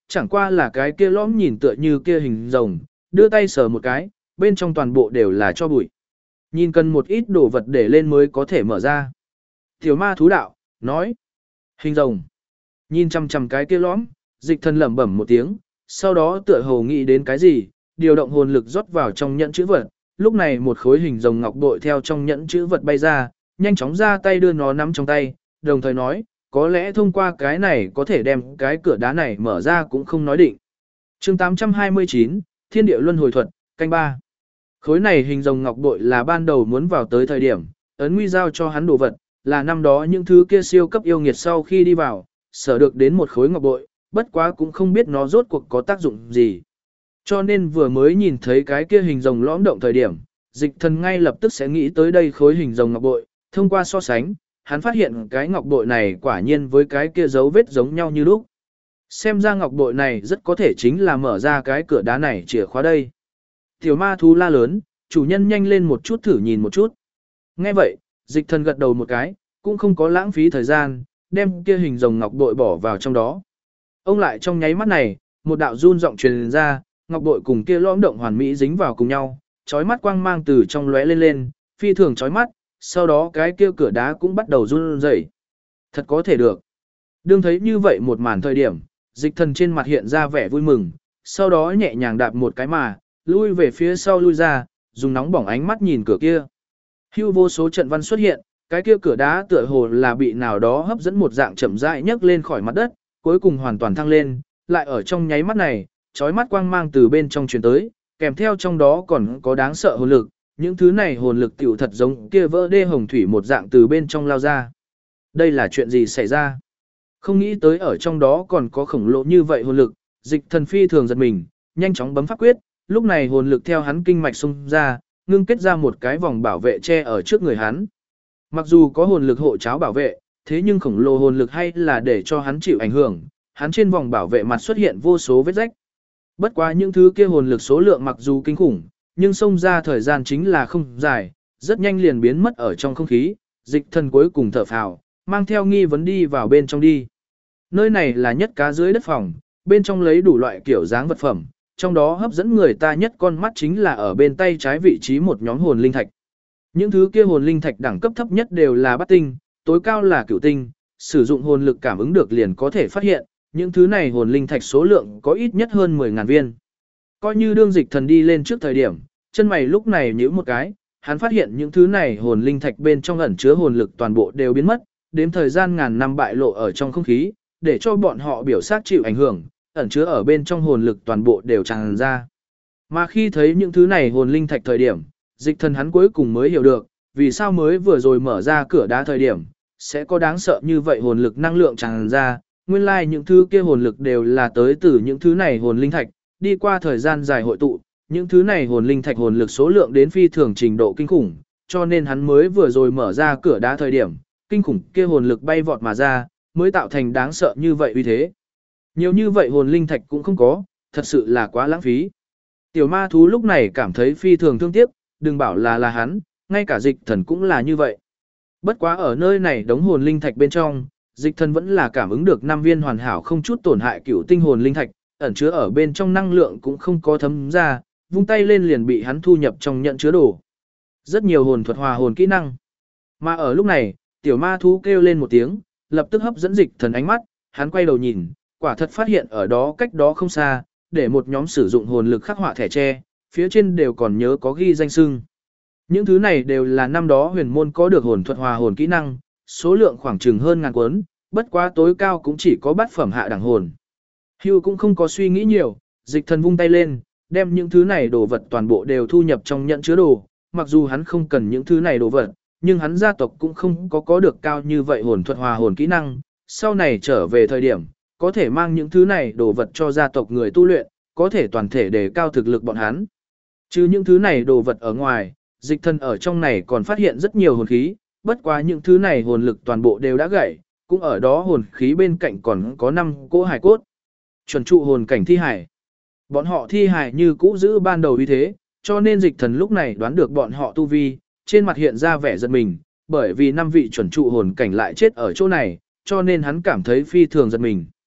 chẳng qua là cái kia lõm nhìn tựa như kia hình rồng, đưa tay sờ một cái, bên trong toàn bộ đều là cho bụi. Nhìn cần một ít đồ vật để lên mới có thể mở ra. Tiểu ma thú đạo, nói. Hình rồng. Nhìn chăm chăm cái kia lõm, dịch thần lẩm bẩm một tiếng, sau đó tựa hồ nghĩ đến cái gì, điều động hồn lực rót vào trong nhẫn chữ vật. Lúc này một khối hình rồng ngọc bội theo trong nhẫn chữ vật bay ra, nhanh chóng ra tay đưa nó nắm trong tay, đồng thời nói, có lẽ thông qua cái này có thể đem cái cửa đá này mở ra cũng không nói định. Chương 829, Thiên địa luân hồi thuật, canh 3. Khối này hình rồng ngọc bội là ban đầu muốn vào tới thời điểm, ấn nguy giao cho hắn đồ vật, là năm đó những thứ kia siêu cấp yêu nghiệt sau khi đi vào, sở được đến một khối ngọc bội, bất quá cũng không biết nó rốt cuộc có tác dụng gì. Cho nên vừa mới nhìn thấy cái kia hình rồng lõm động thời điểm, dịch thần ngay lập tức sẽ nghĩ tới đây khối hình rồng ngọc bội, thông qua so sánh, hắn phát hiện cái ngọc bội này quả nhiên với cái kia dấu vết giống nhau như lúc. Xem ra ngọc bội này rất có thể chính là mở ra cái cửa đá này chìa khóa đây. Tiểu ma thú la lớn, chủ nhân nhanh lên một chút thử nhìn một chút. Nghe vậy, dịch thần gật đầu một cái, cũng không có lãng phí thời gian, đem kia hình rồng ngọc bội bỏ vào trong đó. Ông lại trong nháy mắt này, một đạo run giọng truyền ra, ngọc bội cùng kia lõm động hoàn mỹ dính vào cùng nhau, chói mắt quang mang từ trong lóe lên lên, phi thường chói mắt, sau đó cái kia cửa đá cũng bắt đầu run rẩy. Thật có thể được. Đương thấy như vậy một màn thời điểm, dịch thần trên mặt hiện ra vẻ vui mừng, sau đó nhẹ nhàng đạp một cái mà, lui về phía sau lui ra, dùng nóng bỏng ánh mắt nhìn cửa kia. Hưu vô số trận văn xuất hiện, cái kia cửa đá tựa hồ là bị nào đó hấp dẫn một dạng chậm rãi nhấc lên khỏi mặt đất, cuối cùng hoàn toàn thăng lên, lại ở trong nháy mắt này, chói mắt quang mang từ bên trong truyền tới, kèm theo trong đó còn có đáng sợ hồn lực, những thứ này hồn lực tiểu thật giống kia vỡ đê hồng thủy một dạng từ bên trong lao ra. Đây là chuyện gì xảy ra? Không nghĩ tới ở trong đó còn có khổng lồ như vậy hồn lực, dịch thần phi thường giật mình, nhanh chóng bấm pháp quyết, lúc này hồn lực theo hắn kinh mạch xung ra, ngưng kết ra một cái vòng bảo vệ che ở trước người hắn. Mặc dù có hồn lực hộ cháo bảo vệ, thế nhưng khổng lồ hồn lực hay là để cho hắn chịu ảnh hưởng, hắn trên vòng bảo vệ mặt xuất hiện vô số vết rách. Bất quá những thứ kia hồn lực số lượng mặc dù kinh khủng, nhưng xông ra thời gian chính là không dài, rất nhanh liền biến mất ở trong không khí, dịch thần cuối cùng thở phào, mang theo nghi vấn đi vào bên trong đi. Nơi này là nhất cá dưới đất phòng, bên trong lấy đủ loại kiểu dáng vật phẩm, trong đó hấp dẫn người ta nhất con mắt chính là ở bên tay trái vị trí một nhóm hồn linh thạch. Những thứ kia hồn linh thạch đẳng cấp thấp nhất đều là bát tinh, tối cao là cửu tinh, sử dụng hồn lực cảm ứng được liền có thể phát hiện, những thứ này hồn linh thạch số lượng có ít nhất hơn 10.000 viên. Coi như đương dịch thần đi lên trước thời điểm, chân mày lúc này nhíu một cái, hắn phát hiện những thứ này hồn linh thạch bên trong ẩn chứa hồn lực toàn bộ đều biến mất, đến thời gian ngàn năm bại lộ ở trong không khí, để cho bọn họ biểu xác chịu ảnh hưởng, ẩn chứa ở bên trong hồn lực toàn bộ đều tràn ra. Mà khi thấy những thứ này hồn linh thạch thời điểm, dịch thần hắn cuối cùng mới hiểu được, vì sao mới vừa rồi mở ra cửa đá thời điểm, sẽ có đáng sợ như vậy hồn lực năng lượng tràn ra, nguyên lai những thứ kia hồn lực đều là tới từ những thứ này hồn linh thạch, đi qua thời gian dài hội tụ, những thứ này hồn linh thạch hồn lực số lượng đến phi thường trình độ kinh khủng, cho nên hắn mới vừa rồi mở ra cửa đá thời điểm, kinh khủng kia hồn lực bay vọt mà ra, mới tạo thành đáng sợ như vậy uy thế. Nhiều như vậy hồn linh thạch cũng không có, thật sự là quá lãng phí. Tiểu ma thú lúc này cảm thấy phi thường thương tiếc, đừng bảo là hắn, ngay cả dịch thần cũng là như vậy. Bất quá ở nơi này đống hồn linh thạch bên trong, dịch thần vẫn là cảm ứng được 5 viên hoàn hảo không chút tổn hại cửu tinh hồn linh thạch, ẩn chứa ở bên trong năng lượng cũng không có thấm ra, vung tay lên liền bị hắn thu nhập trong nhận chứa đồ. Rất nhiều hồn thuật hòa hồn kỹ năng. Mà ở lúc này, tiểu ma thú kêu lên một tiếng, lập tức hấp dẫn dịch thần ánh mắt, hắn quay đầu nhìn, quả thật phát hiện ở đó cách đó không xa, để một nhóm sử dụng hồn lực khắc họa thẻ tre, phía trên đều còn nhớ có ghi danh xưng. Những thứ này đều là năm đó huyền môn có được hồn thuật hòa hồn kỹ năng, số lượng khoảng chừng hơn ngàn cuốn, bất quá tối cao cũng chỉ có bát phẩm hạ đẳng hồn. Hugh cũng không có suy nghĩ nhiều, dịch thần vung tay lên, đem những thứ này đồ vật toàn bộ đều thu nhập trong nhận chứa đồ, mặc dù hắn không cần những thứ này đồ vật, nhưng hắn gia tộc cũng không có được cao như vậy hồn thuật hòa hồn kỹ năng, sau này trở về thời điểm, có thể mang những thứ này đồ vật cho gia tộc người tu luyện, có thể toàn thể đề cao thực lực bọn hắn. Chứ những thứ này đồ vật ở ngoài, dịch thần ở trong này còn phát hiện rất nhiều hồn khí, bất quá những thứ này hồn lực toàn bộ đều đã gãy, cũng ở đó hồn khí bên cạnh còn có 5 cỗ hài cốt. Chuẩn trụ hồn cảnh thi hải. Bọn họ thi hải như cũ giữ ban đầu uy thế, cho nên dịch thần lúc này đoán được bọn họ tu vi, trên mặt hiện ra vẻ giật mình, bởi vì 5 vị chuẩn trụ hồn cảnh lại chết ở chỗ này, cho nên hắn cảm thấy phi thường giật mình.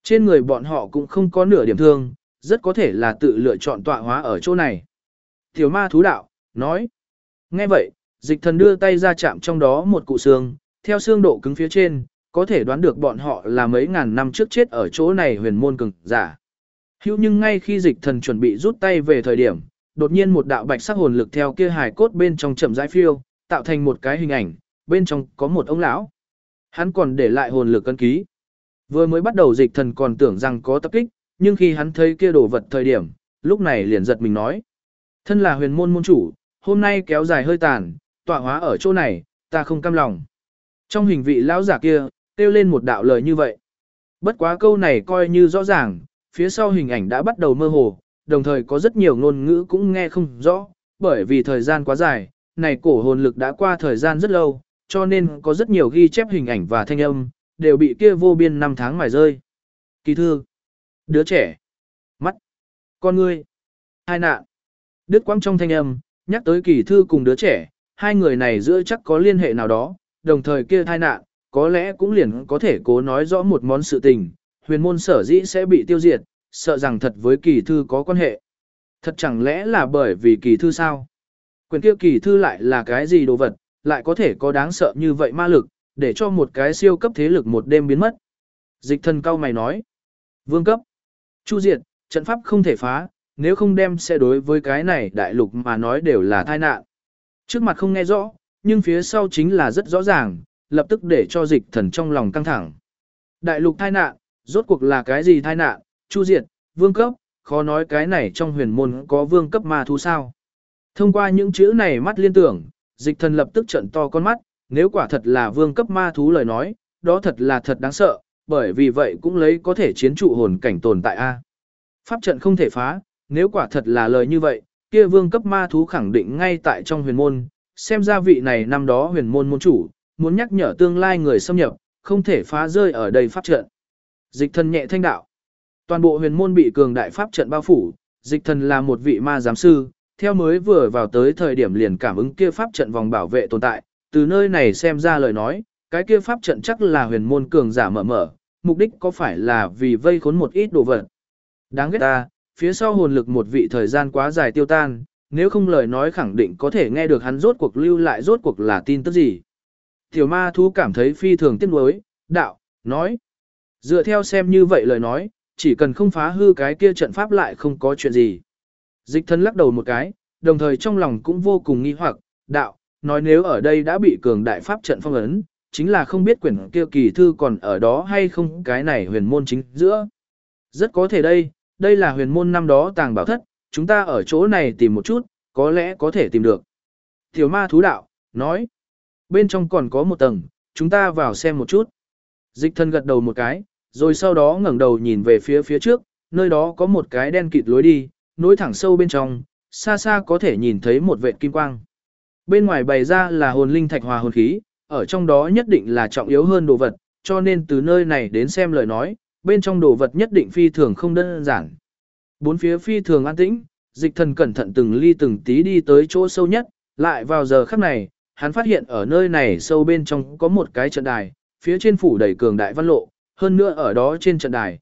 Trên người bọn họ cũng không có nửa điểm thương, rất có thể là tự lựa chọn tọa hóa ở chỗ này. Tiểu ma thú đạo, nói. Nghe vậy, dịch thần đưa tay ra chạm trong đó một cụ xương, theo xương độ cứng phía trên, có thể đoán được bọn họ là mấy ngàn năm trước chết ở chỗ này huyền môn cường giả. Hữu nhưng ngay khi dịch thần chuẩn bị rút tay về thời điểm, đột nhiên một đạo bạch sắc hồn lực theo kia hài cốt bên trong chậm rãi phiêu, tạo thành một cái hình ảnh, bên trong có một ông lão. Hắn còn để lại hồn lực ấn ký. Vừa mới bắt đầu dịch thần còn tưởng rằng có tập kích, nhưng khi hắn thấy kia đồ vật thời điểm, lúc này liền giật mình nói. Thân là huyền môn môn chủ, hôm nay kéo dài hơi tàn, tọa hóa ở chỗ này, ta không cam lòng. Trong hình vị lão giả kia, kêu lên một đạo lời như vậy. Bất quá câu này coi như rõ ràng, phía sau hình ảnh đã bắt đầu mơ hồ, đồng thời có rất nhiều ngôn ngữ cũng nghe không rõ, bởi vì thời gian quá dài, này cổ hồn lực đã qua thời gian rất lâu, cho nên có rất nhiều ghi chép hình ảnh và thanh âm, đều bị kia vô biên năm tháng mài rơi. Kỳ thư, đứa trẻ, mắt, con ngươi, hai nạn. Đức quang trong thanh âm, nhắc tới kỳ thư cùng đứa trẻ, hai người này giữa chắc có liên hệ nào đó, đồng thời kia thai nạn, có lẽ cũng liền có thể cố nói rõ một món sự tình, huyền môn sở dĩ sẽ bị tiêu diệt, sợ rằng thật với kỳ thư có quan hệ. Thật chẳng lẽ là bởi vì kỳ thư sao? Quyền kia kỳ thư lại là cái gì đồ vật, lại có thể có đáng sợ như vậy ma lực, để cho một cái siêu cấp thế lực một đêm biến mất. Dịch thần cao mày nói. Vương cấp. Chu diệt, trận pháp không thể phá, nếu không đem sẽ đối với cái này đại lục mà nói đều là tai nạn. Trước mặt không nghe rõ, nhưng phía sau chính là rất rõ ràng, lập tức để cho dịch thần trong lòng căng thẳng. Đại lục tai nạn, rốt cuộc là cái gì tai nạn, chu diệt, vương cấp, khó nói cái này trong huyền môn có vương cấp ma thú sao. Thông qua những chữ này mắt liên tưởng, dịch thần lập tức trận to con mắt, nếu quả thật là vương cấp ma thú lời nói, đó thật là thật đáng sợ, bởi vì vậy cũng lấy có thể chiến trụ hồn cảnh tồn tại a. Pháp trận không thể phá, nếu quả thật là lời như vậy, kia vương cấp ma thú khẳng định ngay tại trong huyền môn, xem ra vị này năm đó huyền môn môn chủ, muốn nhắc nhở tương lai người xâm nhập, không thể phá rơi ở đây pháp trận. Dịch thần nhẹ thanh đạo. Toàn bộ huyền môn bị cường đại pháp trận bao phủ, dịch thần là một vị ma giám sư, theo mới vừa vào tới thời điểm liền cảm ứng kia pháp trận vòng bảo vệ tồn tại, từ nơi này xem ra lời nói, cái kia pháp trận chắc là huyền môn cường giả mở, mục đích có phải là vì vây khốn một ít đồ vật. Đáng ghét ta, phía sau hồn lực một vị thời gian quá dài tiêu tan, nếu không lời nói khẳng định có thể nghe được hắn rốt cuộc lưu lại rốt cuộc là tin tức gì. Tiểu ma thú cảm thấy phi thường tiếc nuối, đạo, nói. Dựa theo xem như vậy lời nói, chỉ cần không phá hư cái kia trận pháp lại không có chuyện gì. Dịch thân lắc đầu một cái, đồng thời trong lòng cũng vô cùng nghi hoặc, đạo, nói nếu ở đây đã bị cường đại pháp trận phong ấn, chính là không biết quyển kia kỳ thư còn ở đó hay không cái này huyền môn chính giữa. Rất có thể đây là huyền môn năm đó tàng bảo thất, chúng ta ở chỗ này tìm một chút, có lẽ có thể tìm được. Tiểu ma thú đạo, nói, bên trong còn có một tầng, chúng ta vào xem một chút. Dịch thân gật đầu một cái, rồi sau đó ngẩng đầu nhìn về phía trước, nơi đó có một cái đen kịt lối đi, nối thẳng sâu bên trong, xa xa có thể nhìn thấy một vệt kim quang. Bên ngoài bày ra là hồn linh thạch hòa hồn khí, ở trong đó nhất định là trọng yếu hơn đồ vật, cho nên từ nơi này đến xem lời nói, bên trong đồ vật nhất định phi thường không đơn giản. Bốn phía phi thường an tĩnh, dịch thần cẩn thận từng ly từng tí đi tới chỗ sâu nhất, lại vào giờ khắc này, hắn phát hiện ở nơi này sâu bên trong có một cái trận đài, phía trên phủ đầy cường đại văn lộ, hơn nữa ở đó trên trận đài,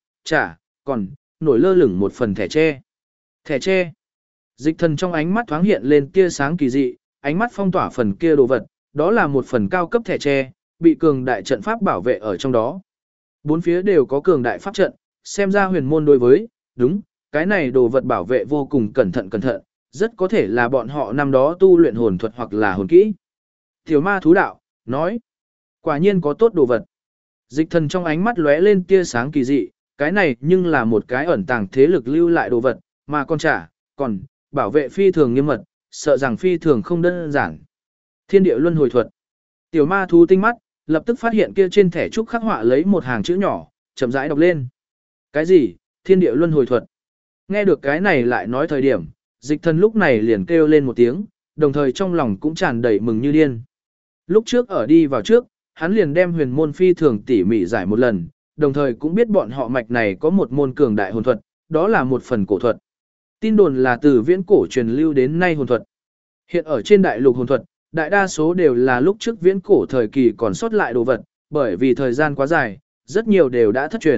còn nổi lơ lửng một phần thẻ tre. Thẻ tre. Dịch thần trong ánh mắt thoáng hiện lên tia sáng kỳ dị, ánh mắt phong tỏa phần kia đồ vật, đó là một phần cao cấp thẻ tre, bị cường đại trận pháp bảo vệ ở trong đó. Bốn phía đều có cường đại pháp trận, xem ra huyền môn đối với, đúng, cái này đồ vật bảo vệ vô cùng cẩn thận, rất có thể là bọn họ năm đó tu luyện hồn thuật hoặc là hồn kỹ. Tiểu ma thú đạo, nói, quả nhiên có tốt đồ vật. Dịch thần trong ánh mắt lóe lên tia sáng kỳ dị, cái này nhưng là một cái ẩn tàng thế lực lưu lại đồ vật, mà còn, bảo vệ phi thường nghiêm mật, sợ rằng phi thường không đơn giản. Thiên địa luân hồi thuật. Tiểu ma thú tinh mắt, lập tức phát hiện kia trên thẻ trúc khắc họa lấy một hàng chữ nhỏ, chậm rãi đọc lên. Cái gì? Thiên địa luân hồi thuật. Nghe được cái này lại nói thời điểm, dịch thần lúc này liền kêu lên một tiếng, đồng thời trong lòng cũng tràn đầy mừng như điên. Lúc trước ở đi vào trước, hắn liền đem huyền môn phi thường tỉ mỉ giải một lần, đồng thời cũng biết bọn họ mạch này có một môn cường đại hồn thuật, đó là một phần cổ thuật. Tin đồn là từ viễn cổ truyền lưu đến nay hồn thuật. Hiện ở trên đại lục hồn thuật, đại đa số đều là lúc trước viễn cổ thời kỳ còn sót lại đồ vật, bởi vì thời gian quá dài, rất nhiều đều đã thất truyền,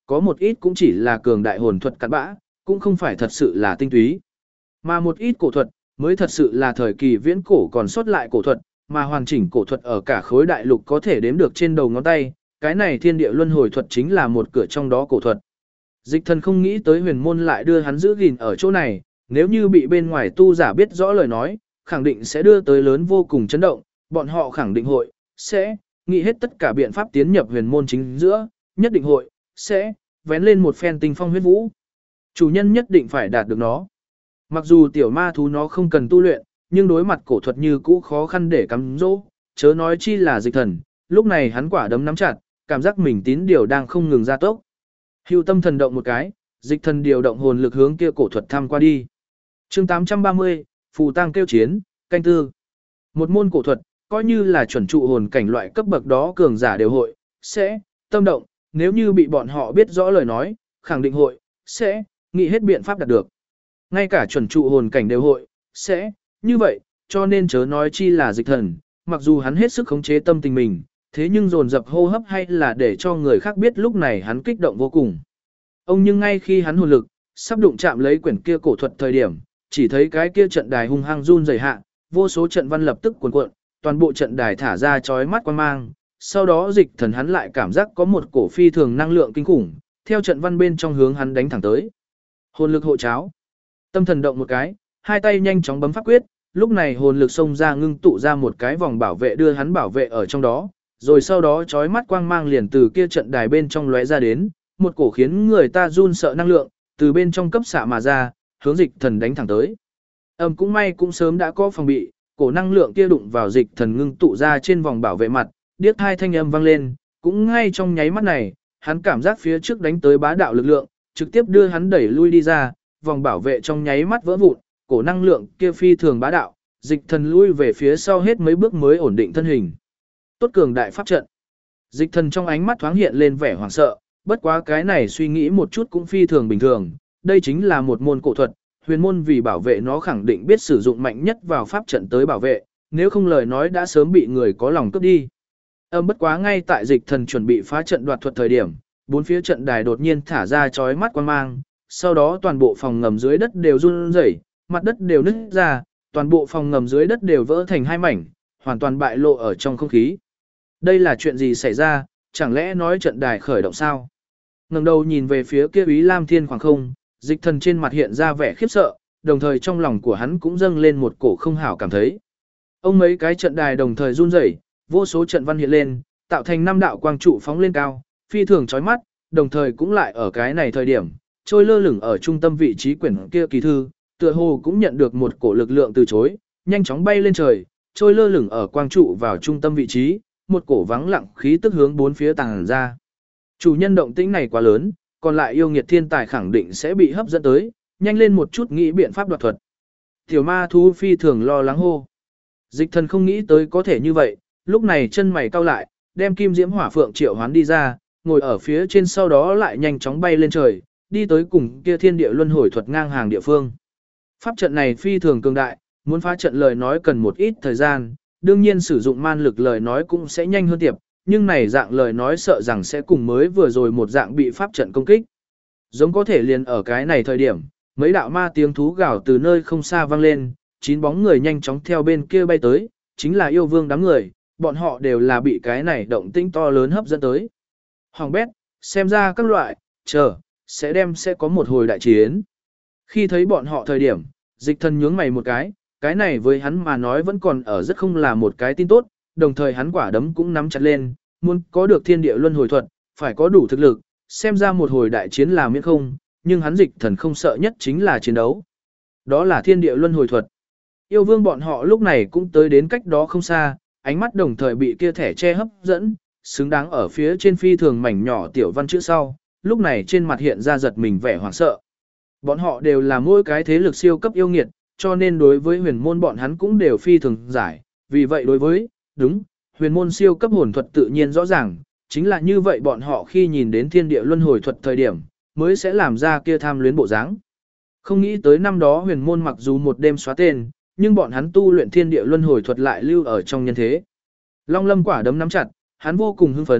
có một ít cũng chỉ là cường đại hồn thuật cặn bã, cũng không phải thật sự là tinh túy. Mà một ít cổ thuật, mới thật sự là thời kỳ viễn cổ còn sót lại cổ thuật, mà hoàn chỉnh cổ thuật ở cả khối đại lục có thể đếm được trên đầu ngón tay, cái này thiên địa luân hồi thuật chính là một cửa trong đó cổ thuật. Dịch thần không nghĩ tới huyền môn lại đưa hắn giữ gìn ở chỗ này, nếu như bị bên ngoài tu giả biết rõ lời nói, khẳng định sẽ đưa tới lớn vô cùng chấn động, bọn họ khẳng định hội, sẽ, nghĩ hết tất cả biện pháp tiến nhập huyền môn chính giữa, nhất định hội, sẽ, vén lên một phen tinh phong huyết vũ. Chủ nhân nhất định phải đạt được nó. Mặc dù tiểu ma thú nó không cần tu luyện, nhưng đối mặt cổ thuật như cũ khó khăn để cắm dỗ, chớ nói chi là dịch thần, lúc này hắn quả đấm nắm chặt, cảm giác mình tín điều đang không ngừng gia tốc. Hưu tâm thần động một cái, dịch thần điều động hồn lực hướng kia cổ thuật thăm qua đi. Chương 830, phù tang kêu chiến, canh tư. Một môn cổ thuật, coi như là chuẩn trụ hồn cảnh loại cấp bậc đó cường giả đều hội, sẽ, tâm động, nếu như bị bọn họ biết rõ lời nói, khẳng định hội, sẽ, nghĩ hết biện pháp đạt được. Ngay cả chuẩn trụ hồn cảnh đều hội, sẽ, như vậy, cho nên chớ nói chi là dịch thần, mặc dù hắn hết sức khống chế tâm tình mình, thế nhưng dồn dập hô hấp hay là để cho người khác biết lúc này hắn kích động vô cùng. Ông nhưng ngay khi hắn hồn lực, sắp đụng chạm lấy quyển kia cổ thuật thời điểm, chỉ thấy cái kia trận đài hung hăng run rẩy hạ, vô số trận văn lập tức cuồn cuộn, toàn bộ trận đài thả ra chói mắt quang mang, sau đó dịch thần hắn lại cảm giác có một cổ phi thường năng lượng kinh khủng, theo trận văn bên trong hướng hắn đánh thẳng tới. Hồn lực hộ cháo. Tâm thần động một cái, hai tay nhanh chóng bấm pháp quyết, lúc này hồn lực xông ra ngưng tụ ra một cái vòng bảo vệ đưa hắn bảo vệ ở trong đó, rồi sau đó chói mắt quang mang liền từ kia trận đài bên trong lóe ra đến, một cổ khiến người ta run sợ năng lượng, từ bên trong cấp xạ mà ra, hướng dịch thần đánh thẳng tới. Cũng may cũng sớm đã có phòng bị, cổ năng lượng kia đụng vào dịch thần ngưng tụ ra trên vòng bảo vệ mặt, điếc hai thanh âm vang lên, cũng ngay trong nháy mắt này, hắn cảm giác phía trước đánh tới bá đạo lực lượng, trực tiếp đưa hắn đẩy lui đi ra, vòng bảo vệ trong nháy mắt vỡ vụn, cổ năng lượng kia phi thường bá đạo, dịch thần lui về phía sau hết mấy bước mới ổn định thân hình. Tốt cường đại pháp trận. Dịch thần trong ánh mắt thoáng hiện lên vẻ hoảng sợ, bất quá cái này suy nghĩ một chút cũng phi thường bình thường, đây chính là một môn cổ thuật, huyền môn vì bảo vệ nó khẳng định biết sử dụng mạnh nhất vào pháp trận tới bảo vệ, nếu không lời nói đã sớm bị người có lòng cướp đi. Bất quá ngay tại dịch thần chuẩn bị phá trận đoạt thuật thời điểm, bốn phía trận đài đột nhiên thả ra chói mắt quang mang, sau đó toàn bộ phòng ngầm dưới đất đều run rẩy, mặt đất đều nứt ra, toàn bộ phòng ngầm dưới đất đều vỡ thành hai mảnh, hoàn toàn bại lộ ở trong không khí. Đây là chuyện gì xảy ra, chẳng lẽ nói trận đài khởi động sao? Ngẩng đầu nhìn về phía kia Úy Lam Thiên khoảng không, dịch thần trên mặt hiện ra vẻ khiếp sợ, đồng thời trong lòng của hắn cũng dâng lên một cổ không hảo cảm thấy. Ông mấy cái trận đài đồng thời run rẩy, vô số trận văn hiện lên, tạo thành năm đạo quang trụ phóng lên cao, phi thường chói mắt, đồng thời cũng lại ở cái này thời điểm, trôi lơ lửng ở trung tâm vị trí quyển kia kỳ thư, tựa hồ cũng nhận được một cổ lực lượng từ chối, nhanh chóng bay lên trời, trôi lơ lửng ở quang trụ vào trung tâm vị trí, một cổ vắng lặng khí tức hướng bốn phía tàng ra. Chủ nhân động tĩnh này quá lớn, còn lại yêu nghiệt thiên tài khẳng định sẽ bị hấp dẫn tới, nhanh lên một chút nghĩ biện pháp đoạt thuật. Tiểu ma thú phi thường lo lắng hô. Dịch thần không nghĩ tới có thể như vậy, lúc này chân mày cau lại, đem kim diễm hỏa phượng triệu hoán đi ra, ngồi ở phía trên sau đó lại nhanh chóng bay lên trời, đi tới cùng kia thiên địa luân hồi thuật ngang hàng địa phương. Pháp trận này phi thường cường đại, muốn phá trận lời nói cần một ít thời gian, đương nhiên sử dụng man lực lời nói cũng sẽ nhanh hơn tiệp, nhưng này dạng lời nói sợ rằng sẽ cùng mới vừa rồi một dạng bị pháp trận công kích. Giống có thể liền ở cái này thời điểm, mấy đạo ma tiếng thú gào từ nơi không xa vang lên, 9 bóng người nhanh chóng theo bên kia bay tới, chính là yêu vương đám người, bọn họ đều là bị cái này động tĩnh to lớn hấp dẫn tới. Hoàng bét, xem ra các loại, sẽ có một hồi đại chiến. Khi thấy bọn họ thời điểm, dịch thần nhướng mày một cái này với hắn mà nói vẫn còn ở rất không là một cái tin tốt, đồng thời hắn quả đấm cũng nắm chặt lên, muốn có được thiên địa luân hồi thuật, phải có đủ thực lực, xem ra một hồi đại chiến là miễn không, nhưng hắn dịch thần không sợ nhất chính là chiến đấu. Đó là thiên địa luân hồi thuật. Yêu vương bọn họ lúc này cũng tới đến cách đó không xa, ánh mắt đồng thời bị kia thẻ che hấp dẫn, xứng đáng ở phía trên phi thường mảnh nhỏ tiểu văn chữ sau, lúc này trên mặt hiện ra giật mình vẻ hoảng sợ. Bọn họ đều là mỗi cái thế lực siêu cấp yêu nghiệt, cho nên đối với huyền môn bọn hắn cũng đều phi thường giải, vì vậy đối với, huyền môn siêu cấp hồn thuật tự nhiên rõ ràng, chính là như vậy bọn họ khi nhìn đến thiên địa luân hồi thuật thời điểm, mới sẽ làm ra kia tham luyến bộ dáng. Không nghĩ tới năm đó huyền môn mặc dù một đêm xóa tên, nhưng bọn hắn tu luyện thiên địa luân hồi thuật lại lưu ở trong nhân thế. Long Lâm quả đấm nắm chặt, hắn vô cùng hưng phấn,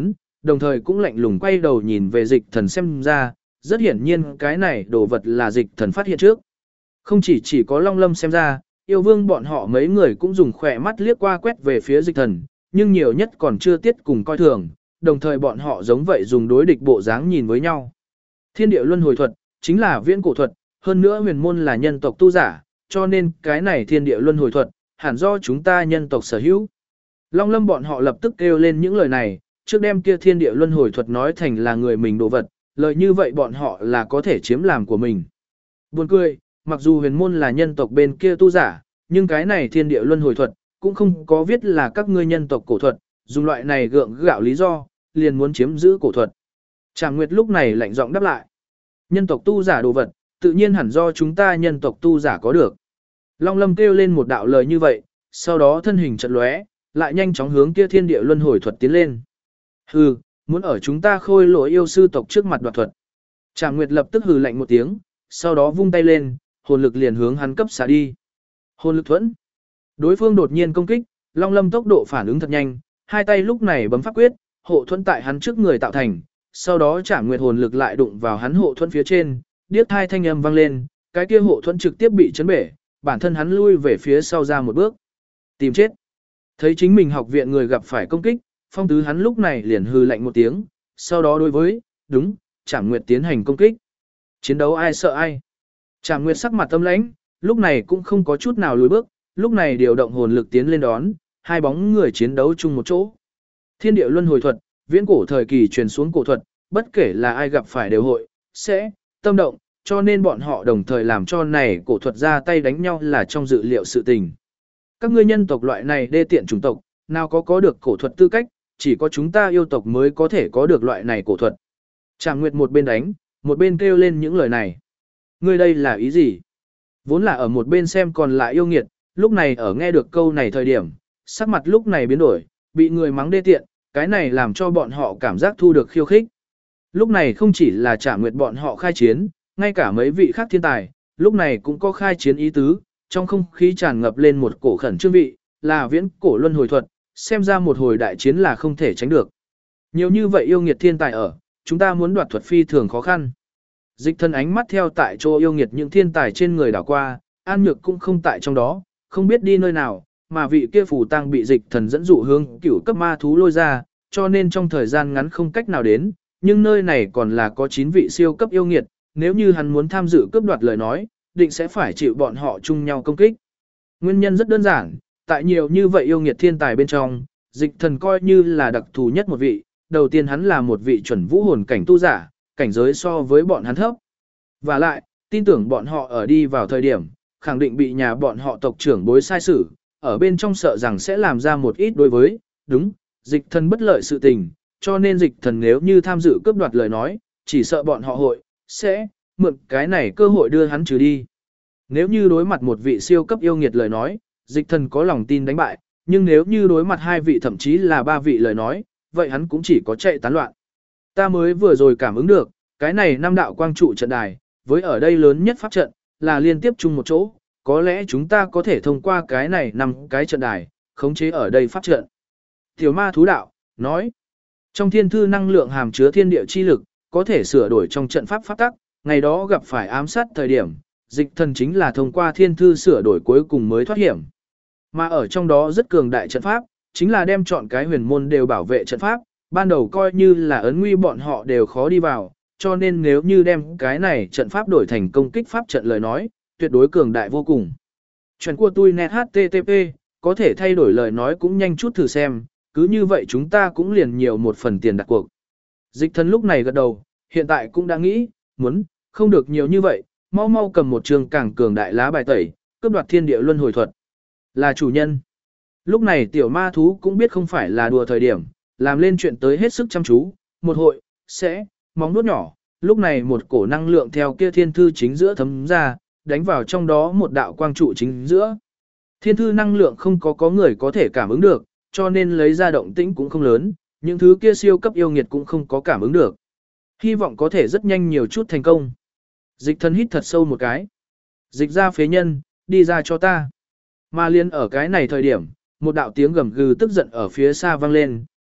đồng thời cũng lạnh lùng quay đầu nhìn về dịch thần xem ra, rất hiển nhiên cái này đồ vật là dịch thần phát hiện trước. Không chỉ có Long Lâm xem ra, yêu vương bọn họ mấy người cũng dùng khỏe mắt liếc qua quét về phía dịch thần, nhưng nhiều nhất còn chưa tiết cùng coi thường, đồng thời bọn họ giống vậy dùng đối địch bộ dáng nhìn với nhau. Thiên địa luân hồi thuật, chính là viễn cổ thuật, hơn nữa huyền môn là nhân tộc tu giả, cho nên cái này thiên địa luân hồi thuật, hẳn do chúng ta nhân tộc sở hữu. Long Lâm bọn họ lập tức kêu lên những lời này, trước đem kia thiên địa luân hồi thuật nói thành là người mình đồ vật, lời như vậy bọn họ là có thể chiếm làm của mình. Buồn cười, mặc dù huyền môn là nhân tộc bên kia tu giả, nhưng cái này thiên địa luân hồi thuật, cũng không có viết là các ngươi nhân tộc cổ thuật, dùng loại này gượng gạo lý do, liền muốn chiếm giữ cổ thuật. Trảm Nguyệt lúc này lạnh giọng đáp lại. Nhân tộc tu giả đồ vật, tự nhiên hẳn do chúng ta nhân tộc tu giả có được. Long Lâm kêu lên một đạo lời như vậy, sau đó thân hình chợt lóe, lại nhanh chóng hướng kia thiên địa luân hồi thuật tiến lên. Hừ, muốn ở chúng ta khôi lỗi yêu sư tộc trước mặt đoạt thuật. Trảm Nguyệt lập tức hừ lạnh một tiếng, sau đó vung tay lên, hồn lực liền hướng hắn cấp xả đi. Hồn lực thuẫn. Đối phương đột nhiên công kích, Long Lâm tốc độ phản ứng thật nhanh, hai tay lúc này bấm pháp quyết, hộ thuẫn tại hắn trước người tạo thành, sau đó Trảm Nguyệt hồn lực lại đụng vào hắn hộ thuẫn phía trên, điếc thai thanh âm vang lên, cái kia hộ thuẫn trực tiếp bị chấn bể, bản thân hắn lui về phía sau ra một bước. Tìm chết. Thấy chính mình học viện người gặp phải công kích, Phong Tứ hắn lúc này liền hừ lạnh một tiếng, sau đó đối với, đúng, Trảm Nguyệt tiến hành công kích. Chiến đấu ai sợ ai. Trảm Nguyệt sắc mặt tâm lãnh, lúc này cũng không có chút nào lùi bước, lúc này điều động hồn lực tiến lên đón, hai bóng người chiến đấu chung một chỗ. Thiên địa luân hồi thuật, viễn cổ thời kỳ truyền xuống cổ thuật, bất kể là ai gặp phải đều hội, sẽ, tâm động, cho nên bọn họ đồng thời làm cho này cổ thuật ra tay đánh nhau là trong dự liệu sự tình. Các ngươi nhân tộc loại này đê tiện chủng tộc, nào có được cổ thuật tư cách, chỉ có chúng ta yêu tộc mới có thể có được loại này cổ thuật. Trảm Nguyệt một bên đánh, một bên kêu lên những lời này. Ngươi đây là ý gì? Vốn là ở một bên xem còn lại yêu nghiệt, lúc này ở nghe được câu này thời điểm, sắc mặt lúc này biến đổi, bị người mắng đê tiện, cái này làm cho bọn họ cảm giác thu được khiêu khích. Lúc này không chỉ là Trảm Nguyệt bọn họ khai chiến, ngay cả mấy vị khác thiên tài, lúc này cũng có khai chiến ý tứ, trong không khí tràn ngập lên một cổ khẩn trương vị, là viễn cổ luân hồi thuật, xem ra một hồi đại chiến là không thể tránh được. Nhiều như vậy yêu nghiệt thiên tài ở, chúng ta muốn đoạt thuật phi thường khó khăn. Dịch Thần ánh mắt theo tại chỗ yêu nghiệt những thiên tài trên người đảo qua, An Nhược cũng không tại trong đó, không biết đi nơi nào, mà vị kia phù tăng bị Dịch Thần dẫn dụ hướng cửu cấp ma thú lôi ra, cho nên trong thời gian ngắn không cách nào đến, nhưng nơi này còn là có 9 vị siêu cấp yêu nghiệt, nếu như hắn muốn tham dự cướp đoạt lời nói, định sẽ phải chịu bọn họ chung nhau công kích. Nguyên nhân rất đơn giản, tại nhiều như vậy yêu nghiệt thiên tài bên trong, Dịch Thần coi như là đặc thù nhất một vị, đầu tiên hắn là một vị chuẩn vũ hồn cảnh tu giả, cảnh giới so với bọn hắn thấp. Và lại, tin tưởng bọn họ ở đi vào thời điểm, khẳng định bị nhà bọn họ tộc trưởng bối sai xử, ở bên trong sợ rằng sẽ làm ra một ít đối với, đúng, Dịch Thần bất lợi sự tình, cho nên Dịch Thần nếu như tham dự cướp đoạt lời nói, chỉ sợ bọn họ hội, sẽ, mượn cái này cơ hội đưa hắn trừ đi. Nếu như đối mặt một vị siêu cấp yêu nghiệt lời nói, Dịch Thần có lòng tin đánh bại, nhưng nếu như đối mặt 2 vị thậm chí là 3 vị lời nói, vậy hắn cũng chỉ có chạy tán loạn. Ta mới vừa rồi cảm ứng được, cái này 5 đạo quang trụ trận đài, với ở đây lớn nhất pháp trận, là liên tiếp chung một chỗ, có lẽ chúng ta có thể thông qua cái này 5 cái trận đài, khống chế ở đây pháp trận. Tiểu ma thú đạo, nói, trong thiên thư năng lượng hàm chứa thiên địa chi lực, có thể sửa đổi trong trận pháp pháp tắc, ngày đó gặp phải ám sát thời điểm, Dịch Thần chính là thông qua thiên thư sửa đổi cuối cùng mới thoát hiểm. Mà ở trong đó rất cường đại trận pháp, chính là đem chọn cái huyền môn đều bảo vệ trận pháp, ban đầu coi như là ấn nguy bọn họ đều khó đi vào, cho nên nếu như đem cái này trận pháp đổi thành công kích pháp trận lời nói, tuyệt đối cường đại vô cùng. Chuyện của tôi net http, có thể thay đổi lời nói cũng nhanh chút thử xem, cứ như vậy chúng ta cũng liền nhiều một phần tiền đặt cuộc. Dịch Thần lúc này gật đầu, hiện tại cũng đã nghĩ, muốn, không được nhiều như vậy, mau mau cầm một trường càng cường đại lá bài tẩy, cướp đoạt thiên địa luân hồi thuật. Là chủ nhân. Lúc này tiểu ma thú cũng biết không phải là đùa thời điểm, làm lên chuyện tới hết sức chăm chú, một hội, sẽ, móng nuốt nhỏ, lúc này một cổ năng lượng theo kia thiên thư chính giữa thấm ra, đánh vào trong đó một đạo quang trụ chính giữa. Thiên thư năng lượng không có người có thể cảm ứng được, cho nên lấy ra động tĩnh cũng không lớn, những thứ kia siêu cấp yêu nghiệt cũng không có cảm ứng được. Hy vọng có thể rất nhanh nhiều chút thành công. Dịch Thần hít thật sâu một cái. Dịch ra phế nhân, đi ra cho ta. Mà liên ở cái này thời điểm, một đạo tiếng gầm gừ tức giận ở phía xa vang lên,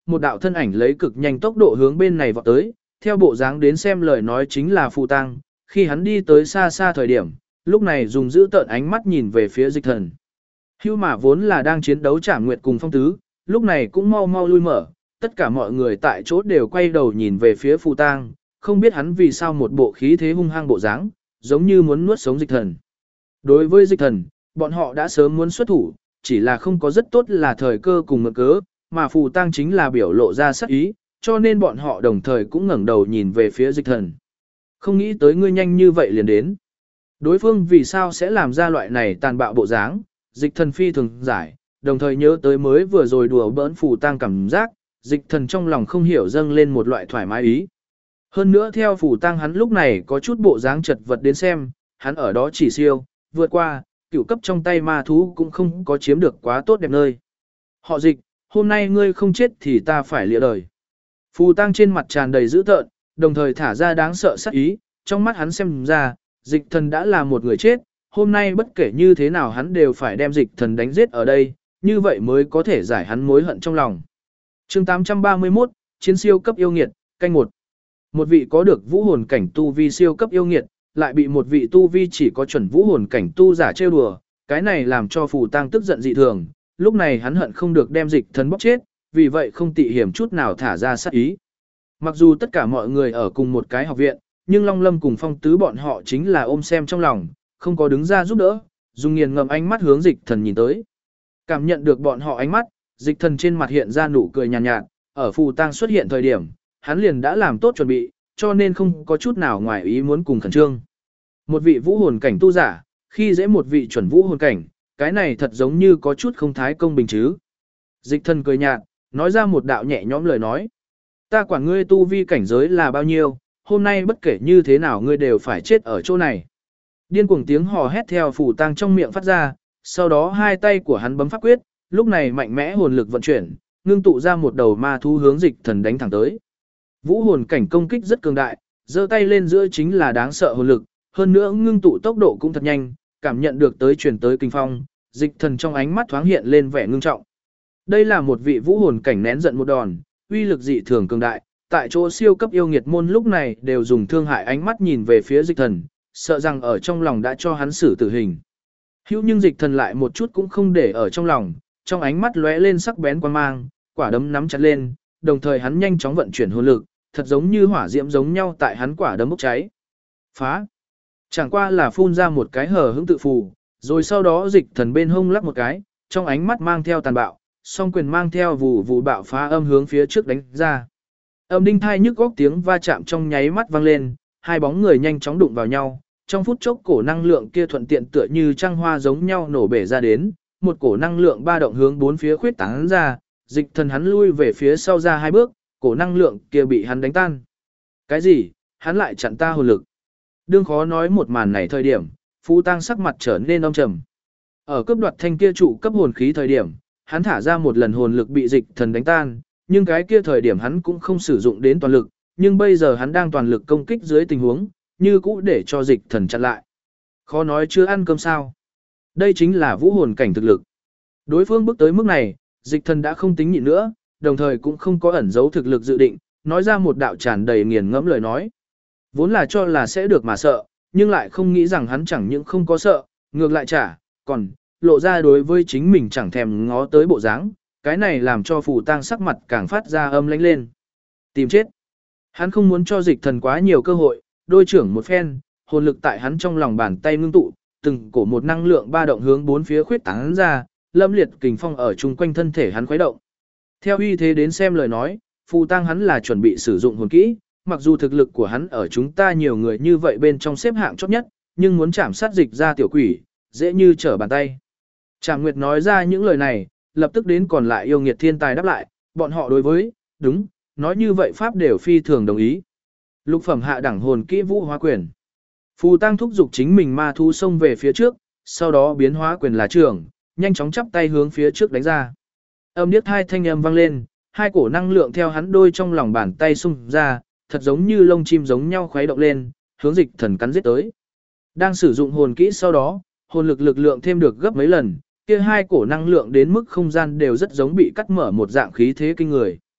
một đạo thân ảnh lấy cực nhanh tốc độ hướng bên này vọt tới, theo bộ dáng đến xem lời nói chính là Phù Tăng, khi hắn đi tới xa xa thời điểm, lúc này dùng giữ tợn ánh mắt nhìn về phía Dịch Thần. Hưu mà vốn là đang chiến đấu Trảm Nguyệt cùng Phong Tứ, lúc này cũng mau mau lui mở, tất cả mọi người tại chỗ đều quay đầu nhìn về phía Phù Tăng, không biết hắn vì sao một bộ khí thế hung hăng bộ dáng, giống như muốn nuốt sống Dịch Thần. Đối với Dịch Thần, bọn họ đã sớm muốn xuất thủ, chỉ là không có rất tốt là thời cơ cùng mượn cớ, mà Phù Tăng chính là biểu lộ ra sắc ý, cho nên bọn họ đồng thời cũng ngẩng đầu nhìn về phía Dịch Thần. Không nghĩ tới ngươi nhanh như vậy liền đến. Đối phương vì sao sẽ làm ra loại này tàn bạo bộ dáng, Dịch Thần phi thường giải, đồng thời nhớ tới mới vừa rồi đùa bỡn Phù Tăng cảm giác, Dịch Thần trong lòng không hiểu dâng lên một loại thoải mái ý. Hơn nữa theo Phù Tăng hắn lúc này có chút bộ dáng chật vật đến xem, hắn ở đó chỉ siêu, vượt qua, cửu cấp trong tay ma thú cũng không có chiếm được quá tốt đẹp nơi. Họ Dịch, hôm nay ngươi không chết thì ta phải lìa đời. Phù Tăng trên mặt tràn đầy dữ tợn, đồng thời thả ra đáng sợ sát ý, trong mắt hắn xem ra, Dịch Thần đã là một người chết, hôm nay bất kể như thế nào hắn đều phải đem Dịch Thần đánh giết ở đây, như vậy mới có thể giải hắn mối hận trong lòng. Chương 831, Chiến siêu cấp yêu nghiệt, canh 1. Một vị có được vũ hồn cảnh tu vi siêu cấp yêu nghiệt, lại bị một vị tu vi chỉ có chuẩn vũ hồn cảnh tu giả trêu đùa, cái này làm cho Phù Tăng tức giận dị thường, lúc này hắn hận không được đem Dịch Thần bóc chết, vì vậy không tị hiểm chút nào thả ra sát ý. Mặc dù tất cả mọi người ở cùng một cái học viện, nhưng Long Lâm cùng Phong Tứ bọn họ chính là ôm xem trong lòng, không có đứng ra giúp đỡ, dùng nghiền ngầm ánh mắt hướng Dịch Thần nhìn tới. Cảm nhận được bọn họ ánh mắt, Dịch Thần trên mặt hiện ra nụ cười nhàn nhạt, ở Phù Tăng xuất hiện thời điểm, hắn liền đã làm tốt chuẩn bị, cho nên không có chút nào ngoài ý muốn cùng khẩn trương. Một vị vũ hồn cảnh tu giả, khi dễ một vị chuẩn vũ hồn cảnh, cái này thật giống như có chút không thái công bình chứ. Dịch Thần cười nhạt, nói ra một đạo nhẹ nhõm lời nói. Ta quản ngươi tu vi cảnh giới là bao nhiêu, hôm nay bất kể như thế nào ngươi đều phải chết ở chỗ này. Điên cuồng tiếng hò hét theo Phù Tăng trong miệng phát ra, sau đó hai tay của hắn bấm pháp quyết, lúc này mạnh mẽ hồn lực vận chuyển, ngưng tụ ra một đầu ma thú hướng Dịch Thần đánh thẳng tới. Vũ hồn cảnh công kích rất cường đại, giơ tay lên giữa chính là đáng sợ hồn lực, hơn nữa ngưng tụ tốc độ cũng thật nhanh, cảm nhận được tới truyền tới kinh phong, Dịch Thần trong ánh mắt thoáng hiện lên vẻ ngưng trọng. Đây là một vị vũ hồn cảnh nén giận một đòn, uy lực dị thường cường đại, tại chỗ siêu cấp yêu nghiệt môn lúc này đều dùng thương hại ánh mắt nhìn về phía Dịch Thần, sợ rằng ở trong lòng đã cho hắn xử tử hình. Hữu nhưng Dịch Thần lại một chút cũng không để ở trong lòng, trong ánh mắt lóe lên sắc bén quan mang, quả đấm nắm chặt lên, đồng thời hắn nhanh chóng vận chuyển hồn lực, thật giống như hỏa diễm giống nhau tại hắn quả đấm bốc cháy. Phá! Chẳng qua là phun ra một cái hở hững tự phù, rồi sau đó Dịch Thần bên hông lắc một cái, trong ánh mắt mang theo tàn bạo, song quyền mang theo vụ vụ bạo phá âm hướng phía trước đánh ra. Âm đinh thai nhức góc tiếng va chạm trong nháy mắt vang lên, hai bóng người nhanh chóng đụng vào nhau, trong phút chốc cổ năng lượng kia thuận tiện tựa như trăng hoa giống nhau nổ bể ra đến, một cổ năng lượng ba động hướng bốn phía khuyết tán ra, Dịch Thần hắn lui về phía sau ra hai bước, cổ năng lượng kia bị hắn đánh tan. Cái gì? Hắn lại chặn ta hồn lực. Đương khó nói một màn này thời điểm, Phù Tăng sắc mặt trở nên âm trầm. Ở cấp đoạt thanh kia trụ cấp hồn khí thời điểm, hắn thả ra một lần hồn lực bị Dịch Thần đánh tan, nhưng cái kia thời điểm hắn cũng không sử dụng đến toàn lực, nhưng bây giờ hắn đang toàn lực công kích dưới tình huống, như cũ để cho Dịch Thần chặn lại. Khó nói chưa ăn cơm sao? Đây chính là vũ hồn cảnh thực lực. Đối phương bước tới mức này, Dịch Thần đã không tính nhịn nữa, đồng thời cũng không có ẩn giấu thực lực dự định, nói ra một đạo tràn đầy nghiền ngẫm lời nói. Vốn là cho là sẽ được mà sợ, nhưng lại không nghĩ rằng hắn chẳng những không có sợ, ngược lại còn lộ ra đối với chính mình chẳng thèm ngó tới bộ dáng, cái này làm cho Phù Tăng sắc mặt càng phát ra âm lãnh lên. Tìm chết. Hắn không muốn cho Dịch Thần quá nhiều cơ hội, đôi trưởng một phen, hồn lực tại hắn trong lòng bàn tay ngưng tụ, từng cổ một năng lượng ba động hướng bốn phía khuyết tán ra, lâm liệt kình phong ở chung quanh thân thể hắn khuấy động. Theo uy thế đến xem lời nói, Phù Tăng hắn là chuẩn bị sử dụng hồn kỹ, mặc dù thực lực của hắn ở chúng ta nhiều người như vậy bên trong xếp hạng chót nhất, nhưng muốn chạm sát Dịch ra tiểu quỷ, dễ như trở bàn tay. Trảm Nguyệt nói ra những lời này, lập tức đến còn lại yêu nghiệt thiên tài đáp lại, bọn họ đối với, đúng, nói như vậy pháp đều phi thường đồng ý. Lục phẩm hạ đẳng hồn kỹ vũ hóa quyền. Phù Tăng thúc giục chính mình ma thú xông về phía trước, sau đó biến hóa quyền là trưởng, nhanh chóng chắp tay hướng phía trước đánh ra. Âm điếc hai thanh âm vang lên, hai cổ năng lượng theo hắn đôi trong lòng bàn tay xung ra, thật giống như lông chim giống nhau khuấy động lên, hướng Dịch Thần cắn giết tới. Đang sử dụng hồn kỹ sau đó, hồn lực lượng thêm được gấp mấy lần, kia hai cổ năng lượng đến mức không gian đều rất giống bị cắt mở một dạng khí thế kinh người.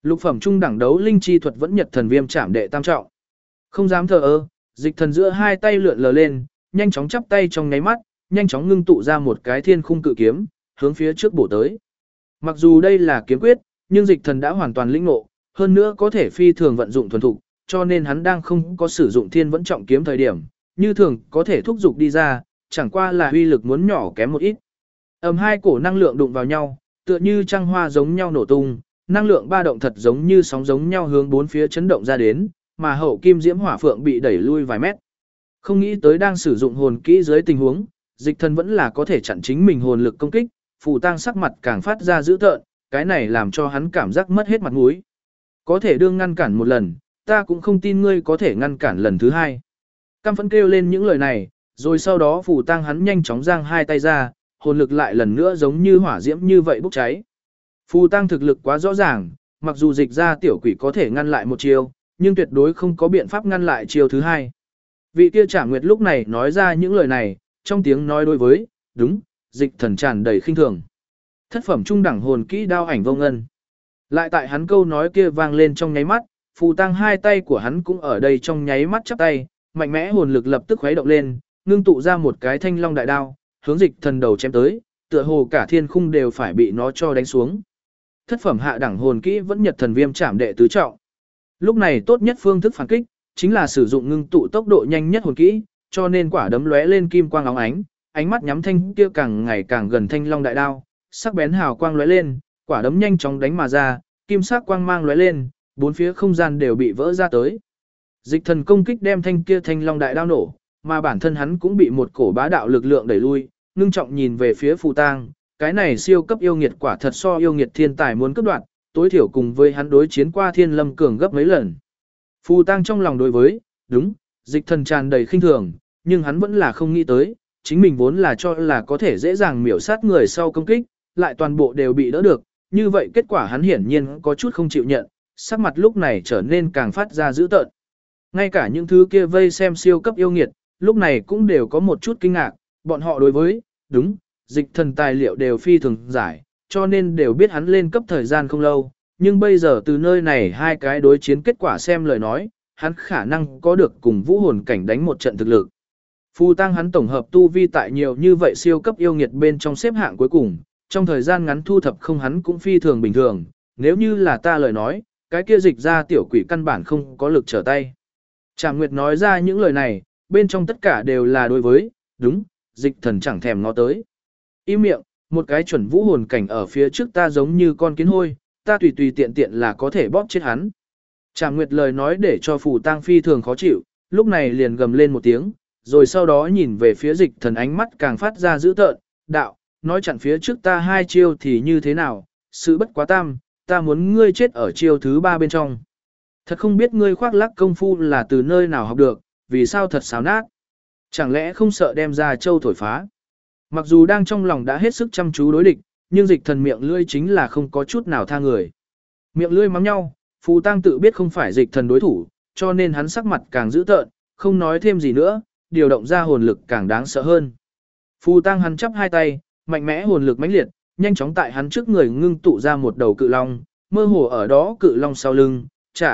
Lục phẩm trung đẳng đấu linh chi thuật vẫn nhật thần viêm chạm đệ tam trọng. Không dám thờ ơ, dịch thần giữa hai tay lượn lờ lên, nhanh chóng chắp tay trong nháy mắt, nhanh chóng ngưng tụ ra một cái thiên khung cự kiếm, hướng phía trước bổ tới. Mặc dù đây là kiếm quyết, nhưng dịch thần đã hoàn toàn lĩnh ngộ, hơn nữa có thể phi thường vận dụng thuần thục, cho nên hắn đang không có sử dụng thiên vẫn trọng kiếm thời điểm, như thường có thể thúc dục đi ra, chẳng qua là uy lực muốn nhỏ kém một ít. Hai cổ năng lượng đụng vào nhau, tựa như trăng hoa giống nhau nổ tung, năng lượng ba động thật giống như sóng giống nhau hướng bốn phía chấn động ra đến, mà hậu kim diễm hỏa phượng bị đẩy lui vài mét. Không nghĩ tới đang sử dụng hồn kỹ dưới tình huống, dịch thần vẫn là có thể chặn chính mình hồn lực công kích, Phù Tang sắc mặt càng phát ra dữ tợn, cái này làm cho hắn cảm giác mất hết mặt mũi. Có thể đương ngăn cản một lần, ta cũng không tin ngươi có thể ngăn cản lần thứ hai. Căm phẫn kêu lên những lời này, rồi sau đó Phù Tang hắn nhanh chóng giang hai tay ra, hồn lực lại lần nữa giống như hỏa diễm như vậy bốc cháy. Phù Tang thực lực quá rõ ràng, mặc dù dịch ra tiểu quỷ có thể ngăn lại một chiêu, nhưng tuyệt đối không có biện pháp ngăn lại chiêu thứ hai. Vị kia Trảm Nguyệt lúc này nói ra những lời này, trong tiếng nói đối với, đúng, dịch thần tràn đầy khinh thường. Thất phẩm trung đẳng hồn kỹ đao ảnh vô ngân. Lại tại hắn câu nói kia vang lên trong nháy mắt, Phù Tang hai tay của hắn cũng ở đây trong nháy mắt chắp tay, mạnh mẽ hồn lực lập tức khuấy động lên, ngưng tụ ra một cái thanh long đại đao, hướng dịch thần đầu chém tới, tựa hồ cả thiên khung đều phải bị nó cho đánh xuống. Thất phẩm hạ đẳng hồn kỹ vẫn nhật thần viêm chạm đệ tứ trọng. Lúc này tốt nhất phương thức phản kích chính là sử dụng ngưng tụ tốc độ nhanh nhất hồn kỹ, cho nên quả đấm lóe lên kim quang óng ánh, ánh mắt nhắm thanh kia càng ngày càng gần thanh long đại đao, sắc bén hào quang lóe lên, quả đấm nhanh chóng đánh mà ra, kim sắc quang mang lóe lên, bốn phía không gian đều bị vỡ ra tới. Dịch thần công kích đem thanh kia thanh long đại đao nổ, mà bản thân hắn cũng bị một cổ bá đạo lực lượng đẩy lui, ngưng trọng nhìn về phía Phù Tang, cái này siêu cấp yêu nghiệt quả thật so yêu nghiệt thiên tài muốn cấp đoạt, tối thiểu cùng với hắn đối chiến qua Thiên Lâm cường gấp mấy lần. Phù Tang trong lòng đối với, đúng, dịch thần tràn đầy khinh thường, nhưng hắn vẫn là không nghĩ tới, chính mình vốn là cho là có thể dễ dàng miểu sát người sau công kích, lại toàn bộ đều bị đỡ được, như vậy kết quả hắn hiển nhiên có chút không chịu nhận, sắc mặt lúc này trở nên càng phát ra dữ tợn. Ngay cả những thứ kia vây xem siêu cấp yêu nghiệt, lúc này cũng đều có một chút kinh ngạc, bọn họ đối với, đúng, dịch thần tài liệu đều phi thường giải, cho nên đều biết hắn lên cấp thời gian không lâu, nhưng bây giờ từ nơi này hai cái đối chiến kết quả xem lời nói, hắn khả năng có được cùng vũ hồn cảnh đánh một trận thực lực. Phù Tang hắn tổng hợp tu vi tại nhiều như vậy siêu cấp yêu nghiệt bên trong xếp hạng cuối cùng, trong thời gian ngắn thu thập không hắn cũng phi thường bình thường, nếu như là ta lời nói, cái kia dịch ra tiểu quỷ căn bản không có lực trở tay. Trảm Nguyệt nói ra những lời này, bên trong tất cả đều là đối với, đúng, dịch thần chẳng thèm ngó tới. Im miệng, một cái chuẩn vũ hồn cảnh ở phía trước ta giống như con kiến hôi, ta tùy tùy tiện tiện là có thể bóp chết hắn. Trảm Nguyệt lời nói để cho Phù Tang phi thường khó chịu, lúc này liền gầm lên một tiếng, rồi sau đó nhìn về phía dịch thần ánh mắt càng phát ra dữ tợn, đạo, nói chặn phía trước ta hai chiêu thì như thế nào, sự bất quá tam, ta muốn ngươi chết ở chiêu thứ ba bên trong. Thật không biết ngươi khoác lác công phu là từ nơi nào học được, vì sao thật xáo nát. Chẳng lẽ không sợ đem ra châu thổi phá. Mặc dù đang trong lòng đã hết sức chăm chú đối địch, nhưng dịch thần miệng lươi chính là không có chút nào tha người. Miệng lươi mắng nhau, Phù Tang tự biết không phải dịch thần đối thủ, cho nên hắn sắc mặt càng dữ tợn, không nói thêm gì nữa, điều động ra hồn lực càng đáng sợ hơn. Phù Tang hắn chắp hai tay, mạnh mẽ hồn lực mãnh liệt, nhanh chóng tại hắn trước người ngưng tụ ra một đầu cự long, mơ hồ ở đó cự long sau lưng,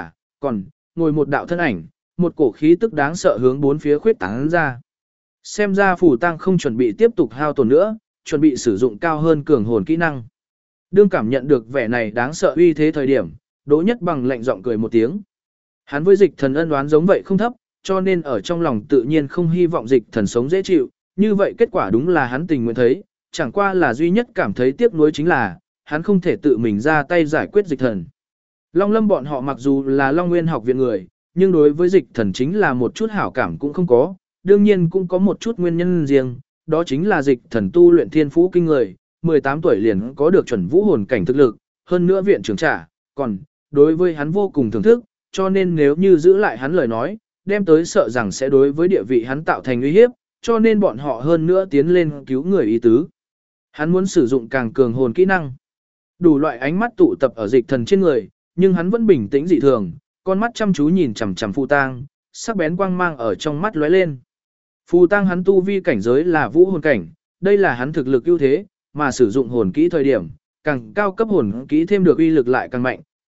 còn ngồi một đạo thân ảnh, một cổ khí tức đáng sợ hướng bốn phía khuyết tán ra. Xem ra Phù Tang không chuẩn bị tiếp tục hao tổn nữa, chuẩn bị sử dụng cao hơn cường hồn kỹ năng. Đương cảm nhận được vẻ này đáng sợ uy thế thời điểm, Đỗ Nhất Bằng lạnh giọng cười một tiếng. Hắn với dịch thần ân oán giống vậy không thấp, cho nên ở trong lòng tự nhiên không hy vọng dịch thần sống dễ chịu, như vậy kết quả đúng là hắn tình nguyện thấy, chẳng qua là duy nhất cảm thấy tiếc nuối chính là, hắn không thể tự mình ra tay giải quyết dịch thần. Long Lâm bọn họ mặc dù là Long Nguyên học viện người, nhưng đối với dịch thần chính là một chút hảo cảm cũng không có, đương nhiên cũng có một chút nguyên nhân riêng, đó chính là dịch thần tu luyện thiên phú kinh người, 18 tuổi liền có được chuẩn vũ hồn cảnh thực lực, hơn nữa viện trưởng trả, còn, đối với hắn vô cùng thưởng thức, cho nên nếu như giữ lại hắn lời nói, đem tới sợ rằng sẽ đối với địa vị hắn tạo thành uy hiếp, cho nên bọn họ hơn nữa tiến lên cứu người ý tứ. Hắn muốn sử dụng càng cường hồn kỹ năng. Đủ loại ánh mắt tụ tập ở dịch thần trên người, nhưng hắn vẫn bình tĩnh dị thường, con mắt chăm chú nhìn chằm chằm Phù Tang, sắc bén quang mang ở trong mắt lóe lên. Phù Tang hắn tu vi cảnh giới là vũ hồn cảnh, đây là hắn thực lực ưu thế, mà sử dụng hồn kỹ thời điểm, càng cao cấp hồn kỹ thêm được uy lực lại càng mạnh,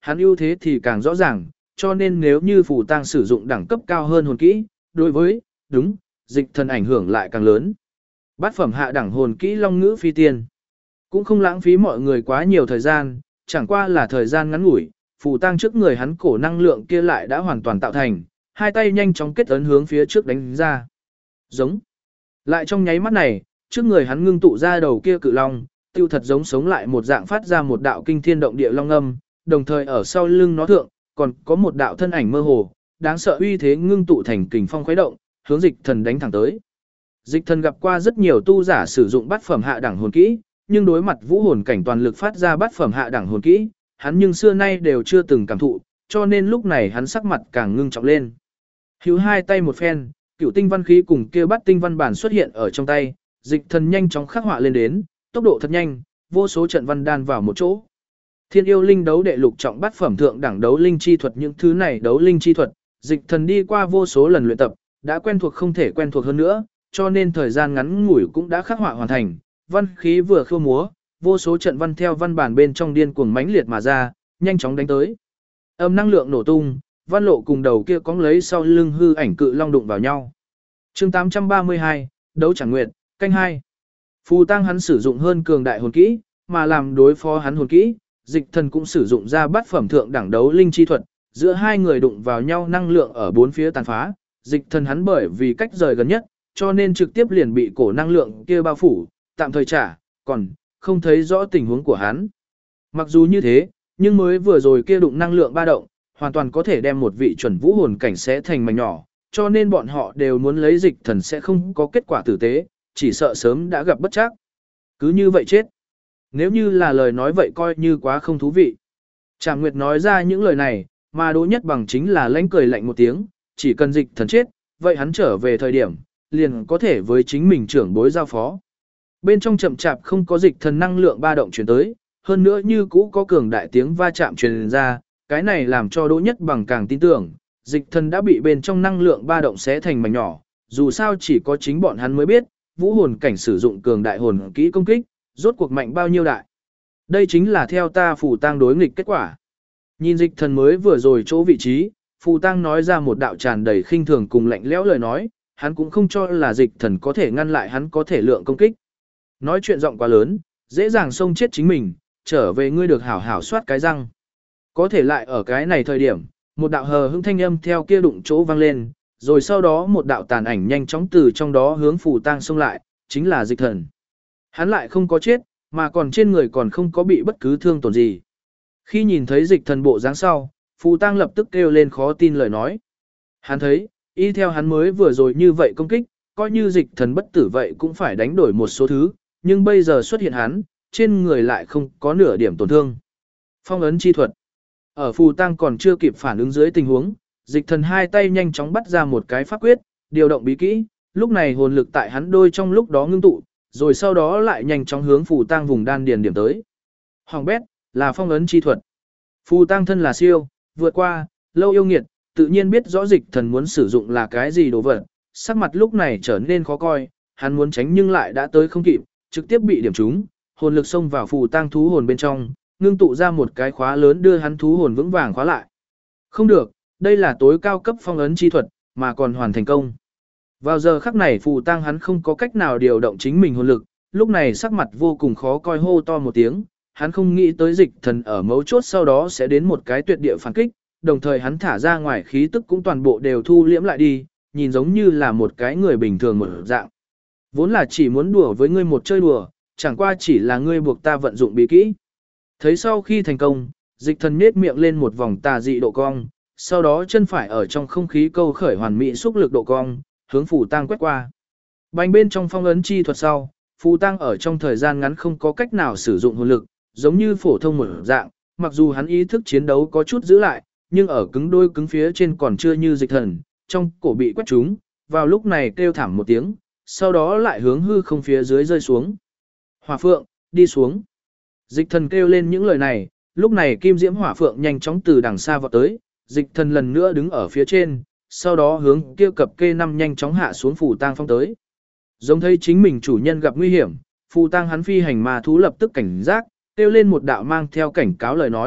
hắn ưu thế thì càng rõ ràng, cho nên nếu như phù tang sử dụng đẳng cấp cao hơn hồn kỹ, đối với, đúng, dịch thần ảnh hưởng lại càng lớn. Bát phẩm hạ đẳng hồn kỹ long ngữ phi tiên. Cũng không lãng phí mọi người quá nhiều thời gian, chẳng qua là thời gian ngắn ngủi, phù tang trước người hắn cổ năng lượng kia lại đã hoàn toàn tạo thành, hai tay nhanh chóng kết ấn hướng phía trước đánh ra. Giống. Lại trong nháy mắt này, trước người hắn ngưng tụ ra đầu kia cự long, tiêu thật giống sống lại một dạng phát ra một đạo kinh thiên động địa long âm, đồng thời ở sau lưng nó thượng, còn có một đạo thân ảnh mơ hồ, đáng sợ uy thế ngưng tụ thành kình phong khuấy động, hướng dịch thần đánh thẳng tới. Dịch thần gặp qua rất nhiều tu giả sử dụng bát phẩm hạ đẳng hồn kỹ, nhưng đối mặt vũ hồn cảnh toàn lực phát ra bát phẩm hạ đẳng hồn kỹ, hắn nhưng xưa nay đều chưa từng cảm thụ, cho nên lúc này hắn sắc mặt càng ngưng trọng lên. Hữu hai tay một phen, cửu tinh văn khí cùng kia bát tinh văn bản xuất hiện ở trong tay, dịch thần nhanh chóng khắc họa lên đến, tốc độ thật nhanh, vô số trận văn đan vào một chỗ. Thiên yêu linh đấu đệ lục trọng bát phẩm thượng đẳng đấu linh chi thuật, những thứ này đấu linh chi thuật, dịch thần đi qua vô số lần luyện tập, đã quen thuộc không thể quen thuộc hơn nữa, cho nên thời gian ngắn ngủi cũng đã khắc họa hoàn thành, văn khí vừa khiêu múa, vô số trận văn theo văn bản bên trong điên cuồng mãnh liệt mà ra, nhanh chóng đánh tới. Âm năng lượng nổ tung, văn lộ cùng đầu kia cóng lấy sau lưng hư ảnh cự long đụng vào nhau. Chương 832, đấu chẳng nguyệt, canh 2. Phù tang hắn sử dụng hơn cường đại hồn kỹ, mà làm đối phó hắn hồn kỹ, dịch thần cũng sử dụng ra bát phẩm thượng đẳng đấu linh chi thuật, giữa hai người đụng vào nhau năng lượng ở bốn phía tàn phá, dịch thần hắn bởi vì cách rời gần nhất, cho nên trực tiếp liền bị cổ năng lượng kia bao phủ, tạm thời trả, còn không thấy rõ tình huống của hắn. Mặc dù như thế, nhưng mới vừa rồi kia đụng năng lượng ba động, hoàn toàn có thể đem một vị chuẩn vũ hồn cảnh sẽ thành mảnh nhỏ, cho nên bọn họ đều muốn lấy dịch thần sẽ không có kết quả tử tế, chỉ sợ sớm đã gặp bất trắc. Cứ như vậy chết. Nếu như là lời nói vậy coi như quá không thú vị. Trảm Nguyệt nói ra những lời này, mà Đỗ Nhất Bằng chính là lánh cười lạnh một tiếng, chỉ cần dịch thần chết, vậy hắn trở về thời điểm, liền có thể với chính mình trưởng bối giao phó. Bên trong chậm chạp không có dịch thần năng lượng ba động truyền tới, hơn nữa như cũ có cường đại tiếng va chạm truyền ra, cái này làm cho Đỗ Nhất Bằng càng tin tưởng, dịch thần đã bị bên trong năng lượng ba động xé thành mảnh nhỏ, dù sao chỉ có chính bọn hắn mới biết, vũ hồn cảnh sử dụng cường đại hồn kỹ công kích, rốt cuộc mạnh bao nhiêu đại. Đây chính là theo ta phù tang đối nghịch kết quả. Nhìn dịch thần mới vừa rồi chỗ vị trí, phù tang nói ra một đạo tràn đầy khinh thường cùng lạnh lẽo lời nói, hắn cũng không cho là dịch thần có thể ngăn lại hắn có thể lượng công kích. Nói chuyện giọng quá lớn, dễ dàng xông chết chính mình, trở về ngươi được hảo hảo soát cái răng. Có thể lại ở cái này thời điểm, một đạo hờ hững thanh âm theo kia đụng chỗ vang lên, rồi sau đó một đạo tàn ảnh nhanh chóng từ trong đó hướng phù tang xông lại, chính là dịch thần. Hắn lại không có chết, mà còn trên người còn không có bị bất cứ thương tổn gì. Khi nhìn thấy dịch thần bộ dáng sau, phù tang lập tức kêu lên khó tin lời nói. Hắn thấy, y theo hắn mới vừa rồi như vậy công kích, coi như dịch thần bất tử vậy cũng phải đánh đổi một số thứ, nhưng bây giờ xuất hiện hắn, trên người lại không có nửa điểm tổn thương. Phong ấn chi thuật. Ở phù tang còn chưa kịp phản ứng dưới tình huống, dịch thần hai tay nhanh chóng bắt ra một cái pháp quyết, điều động bí kỹ, lúc này hồn lực tại hắn đôi trong lúc đó ngưng tụ, rồi sau đó lại nhanh chóng hướng phù tang vùng đan điền điểm tới. Hoàng bét, là phong ấn chi thuật. Phù tang thân là siêu, vượt qua, lâu yêu nghiệt, tự nhiên biết rõ dịch thần muốn sử dụng là cái gì đồ vật, sắc mặt lúc này trở nên khó coi, hắn muốn tránh nhưng lại đã tới không kịp, trực tiếp bị điểm trúng, hồn lực xông vào phù tang thú hồn bên trong, ngưng tụ ra một cái khóa lớn đưa hắn thú hồn vững vàng khóa lại. Không được, đây là tối cao cấp phong ấn chi thuật, mà còn hoàn thành công. Vào giờ khắc này phù tang hắn không có cách nào điều động chính mình hồn lực, lúc này sắc mặt vô cùng khó coi hô to một tiếng, hắn không nghĩ tới dịch thần ở mấu chốt sau đó sẽ đến một cái tuyệt địa phản kích, đồng thời hắn thả ra ngoài khí tức cũng toàn bộ đều thu liễm lại đi, nhìn giống như là một cái người bình thường một dạng. Vốn là chỉ muốn đùa với ngươi một chơi đùa, chẳng qua chỉ là ngươi buộc ta vận dụng bí kỹ. Thấy sau khi thành công, dịch thần nết miệng lên một vòng tà dị độ cong, sau đó chân phải ở trong không khí câu khởi hoàn mỹ xúc lực độ cong, hướng phù tang quét qua. Bành bên trong phong ấn chi thuật sau, phù tang ở trong thời gian ngắn không có cách nào sử dụng hồn lực, giống như phổ thông một dạng, mặc dù hắn ý thức chiến đấu có chút giữ lại, nhưng ở cứng đôi cứng phía trên còn chưa như dịch thần, trong cổ bị quét trúng, vào lúc này kêu thảm một tiếng, sau đó lại hướng hư không phía dưới rơi xuống. Hỏa phượng, đi xuống. Dịch thần kêu lên những lời này, lúc này kim diễm hỏa phượng nhanh chóng từ đằng xa vọt tới, dịch thần lần nữa đứng ở phía trên, sau đó hướng kia cập kê năm nhanh chóng hạ xuống phù tang phong tới. Giống thấy chính mình chủ nhân gặp nguy hiểm, phù tang hắn phi hành ma thú lập tức cảnh giác, kêu lên một đạo mang theo cảnh cáo lời nói,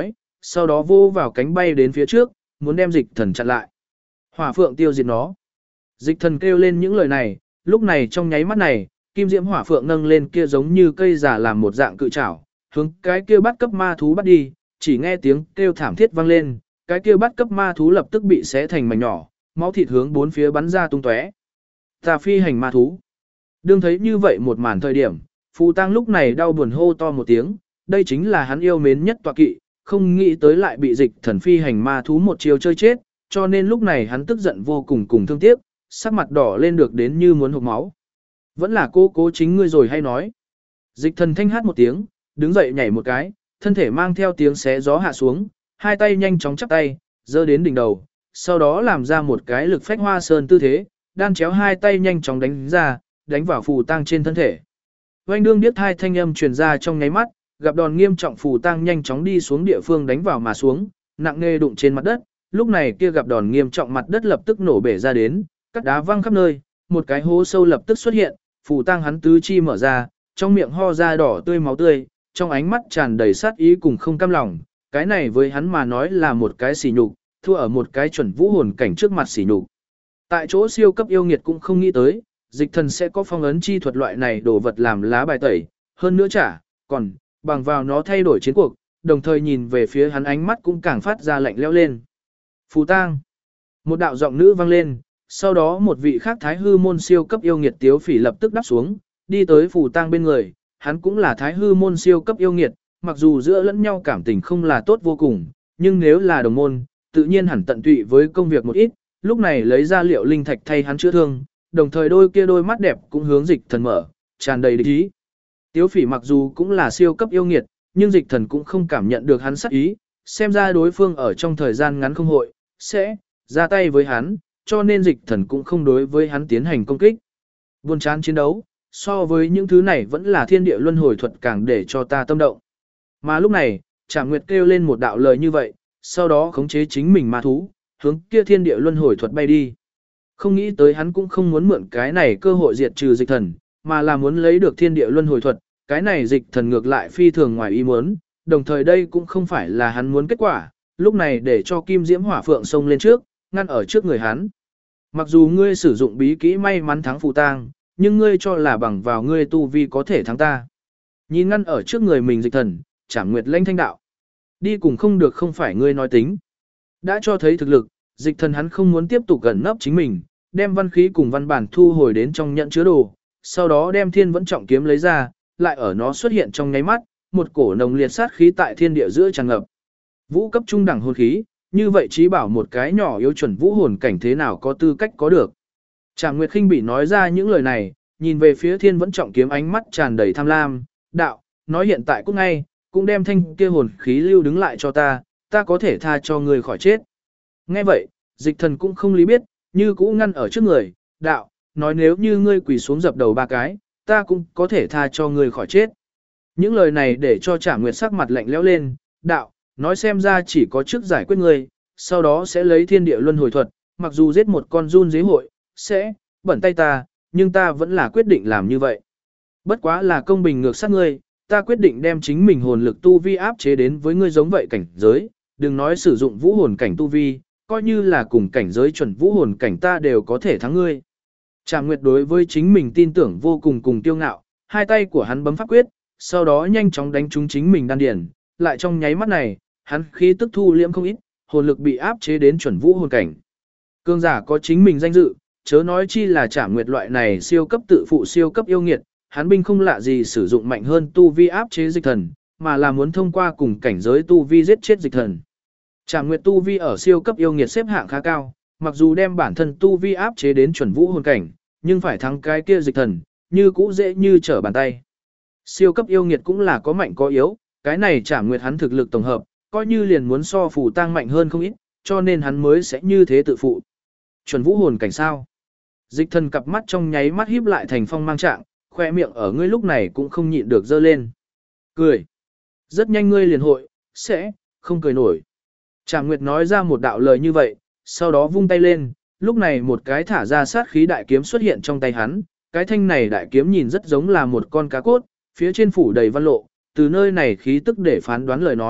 sau đó vô vào cánh bay đến phía trước, muốn đem dịch thần chặn lại. Hỏa phượng tiêu diệt nó. Dịch thần kêu lên những lời này, lúc này trong nháy mắt này, kim diễm hỏa phượng nâng lên kia giống như cây giả làm một dạng cự trảo, hướng cái kia bắt cấp ma thú bắt đi, chỉ nghe tiếng kêu thảm thiết vang lên, cái kia bắt cấp ma thú lập tức bị xé thành mảnh nhỏ, máu thịt hướng bốn phía bắn ra tung tóe. Tà phi hành ma thú. Đương thấy như vậy một màn thời điểm, Phù Tăng lúc này đau buồn hô to một tiếng, đây chính là hắn yêu mến nhất tọa kỵ, không nghĩ tới lại bị dịch thần phi hành ma thú một chiều chơi chết, cho nên lúc này hắn tức giận vô cùng cùng thương tiếc, sắc mặt đỏ lên được đến như muốn hộc máu. Vẫn là cố chính ngươi rồi hay nói. Dịch thần thanh hát một tiếng, đứng dậy nhảy một cái, thân thể mang theo tiếng xé gió hạ xuống, hai tay nhanh chóng chắp tay, giơ đến đỉnh đầu, sau đó làm ra một cái lực phách hoa sơn tư thế, đan chéo hai tay nhanh chóng đánh ra, đánh vào Phù Tăng trên thân thể. Oanh đương biết hai thanh âm truyền ra trong nháy mắt, gặp đòn nghiêm trọng Phù Tăng nhanh chóng đi xuống địa phương đánh vào mà xuống, nặng nề đụng trên mặt đất, lúc này kia gặp đòn nghiêm trọng mặt đất lập tức nổ bể ra đến, cắt đá văng khắp nơi, một cái hố sâu lập tức xuất hiện, Phù Tăng hắn tứ chi mở ra, trong miệng ho ra đỏ tươi máu tươi, trong ánh mắt tràn đầy sát ý cùng không cam lòng, cái này với hắn mà nói là một cái sỉ nhục, thua ở một cái chuẩn vũ hồn cảnh trước mặt sỉ nhục. Tại chỗ siêu cấp yêu nghiệt cũng không nghĩ tới, dịch thần sẽ có phong ấn chi thuật loại này đồ vật làm lá bài tẩy, hơn nữa còn, bằng vào nó thay đổi chiến cuộc, đồng thời nhìn về phía hắn ánh mắt cũng càng phát ra lạnh lẽo lên. Phù Tang. Một đạo giọng nữ vang lên, sau đó một vị khác thái hư môn siêu cấp yêu nghiệt Tiếu Phỉ lập tức đáp xuống, đi tới Phù Tang bên người, hắn cũng là thái hư môn siêu cấp yêu nghiệt, mặc dù giữa lẫn nhau cảm tình không là tốt vô cùng, nhưng nếu là đồng môn, tự nhiên hẳn tận tụy với công việc một ít, lúc này lấy ra liệu linh thạch thay hắn chữa thương, đồng thời đôi mắt đẹp cũng hướng dịch thần mở, tràn đầy địch ý. Tiếu Phỉ mặc dù cũng là siêu cấp yêu nghiệt, nhưng dịch thần cũng không cảm nhận được hắn sát ý, xem ra đối phương ở trong thời gian ngắn không hội, sẽ ra tay với hắn, cho nên dịch thần cũng không đối với hắn tiến hành công kích. Buồn chán chiến đấu, so với những thứ này vẫn là thiên địa luân hồi thuật càng để cho ta tâm động. Mà lúc này, Trảm Nguyệt kêu lên một đạo lời như vậy, sau đó khống chế chính mình ma thú, hướng kia thiên địa luân hồi thuật bay đi. Không nghĩ tới hắn cũng không muốn mượn cái này cơ hội diệt trừ dịch thần, mà là muốn lấy được thiên địa luân hồi thuật, cái này dịch thần ngược lại phi thường ngoài ý muốn, đồng thời đây cũng không phải là hắn muốn kết quả, lúc này để cho Kim Diễm Hỏa Phượng xông lên trước, ngăn ở trước người hắn. Mặc dù ngươi sử dụng bí kỹ may mắn thắng Phù Tang, nhưng ngươi cho là bằng vào ngươi tu vi có thể thắng ta. Nhìn ngăn ở trước người mình dịch thần, Trảm Nguyệt lãnh thanh đạo. Đi cùng không được không phải ngươi nói tính. Đã cho thấy thực lực, dịch thần hắn không muốn tiếp tục gần nấp chính mình, đem văn khí cùng văn bản thu hồi đến trong nhận chứa đồ, sau đó đem thiên vẫn trọng kiếm lấy ra, lại ở nó xuất hiện trong nháy mắt, một cổ nồng liệt sát khí tại thiên địa giữa tràn ngập. Vũ cấp trung đẳng hồn khí, như vậy chí bảo một cái nhỏ yếu chuẩn vũ hồn cảnh thế nào có tư cách có được. Trảm Nguyệt khinh bỉ nói ra những lời này, nhìn về phía thiên vẫn trọng kiếm ánh mắt tràn đầy tham lam, đạo, nói hiện tại cũng ngay, cũng đem thanh kia hồn khí lưu đứng lại cho ta có thể tha cho người khỏi chết. Nghe vậy, dịch thần cũng không lý biết, như cũ ngăn ở trước người, đạo, nói nếu như ngươi quỳ xuống dập đầu ba cái, ta cũng có thể tha cho ngươi khỏi chết. Những lời này để cho Trảm Nguyệt sắc mặt lạnh lẽo lên, đạo, nói xem ra chỉ có trước giải quyết ngươi, sau đó sẽ lấy thiên địa luân hồi thuật, mặc dù giết một con run dế hội, sẽ bẩn tay ta, nhưng ta vẫn là quyết định làm như vậy. Bất quá là công bình ngược sát ngươi, ta quyết định đem chính mình hồn lực tu vi áp chế đến với ngươi giống vậy cảnh giới, đừng nói sử dụng vũ hồn cảnh tu vi, coi như là cùng cảnh giới chuẩn vũ hồn cảnh ta đều có thể thắng ngươi. Trảm Nguyệt đối với chính mình tin tưởng vô cùng cùng tiêu ngạo, hai tay của hắn bấm pháp quyết, sau đó nhanh chóng đánh trúng chính mình đan điển, lại trong nháy mắt này, hắn khí tức thu liễm không ít, hồn lực bị áp chế đến chuẩn vũ hồn cảnh. Cương giả có chính mình danh dự, chớ nói chi là Trảm Nguyệt loại này siêu cấp tự phụ siêu cấp yêu nghiệt, hắn binh không lạ gì sử dụng mạnh hơn tu vi áp chế dịch thần, mà là muốn thông qua cùng cảnh giới tu vi giết chết dịch thần. Trảm Nguyệt tu vi ở siêu cấp yêu nghiệt xếp hạng khá cao, mặc dù đem bản thân tu vi áp chế đến chuẩn vũ hồn cảnh, nhưng phải thắng cái kia dịch thần, như cũ dễ như trở bàn tay. Siêu cấp yêu nghiệt cũng là có mạnh có yếu, cái này Trảm Nguyệt hắn thực lực tổng hợp, coi như liền muốn so Phù Tang mạnh hơn không ít, cho nên hắn mới sẽ như thế tự phụ. Chuẩn vũ hồn cảnh sao? Dịch thần cặp mắt trong nháy mắt híp lại thành phong mang trạng, khoe miệng ở ngươi lúc này cũng không nhịn được dơ lên. Cười. Rất nhanh ngươi liền hội, sẽ, không cười nổi. Trảm Nguyệt nói ra một đạo lời như vậy, sau đó vung tay lên, lúc này một cái thả ra sát khí đại kiếm xuất hiện trong tay hắn, cái thanh này đại kiếm nhìn rất giống là một con cá cốt, phía trên phủ đầy văn lộ, từ nơi này khí tức để phán đoán lời nói,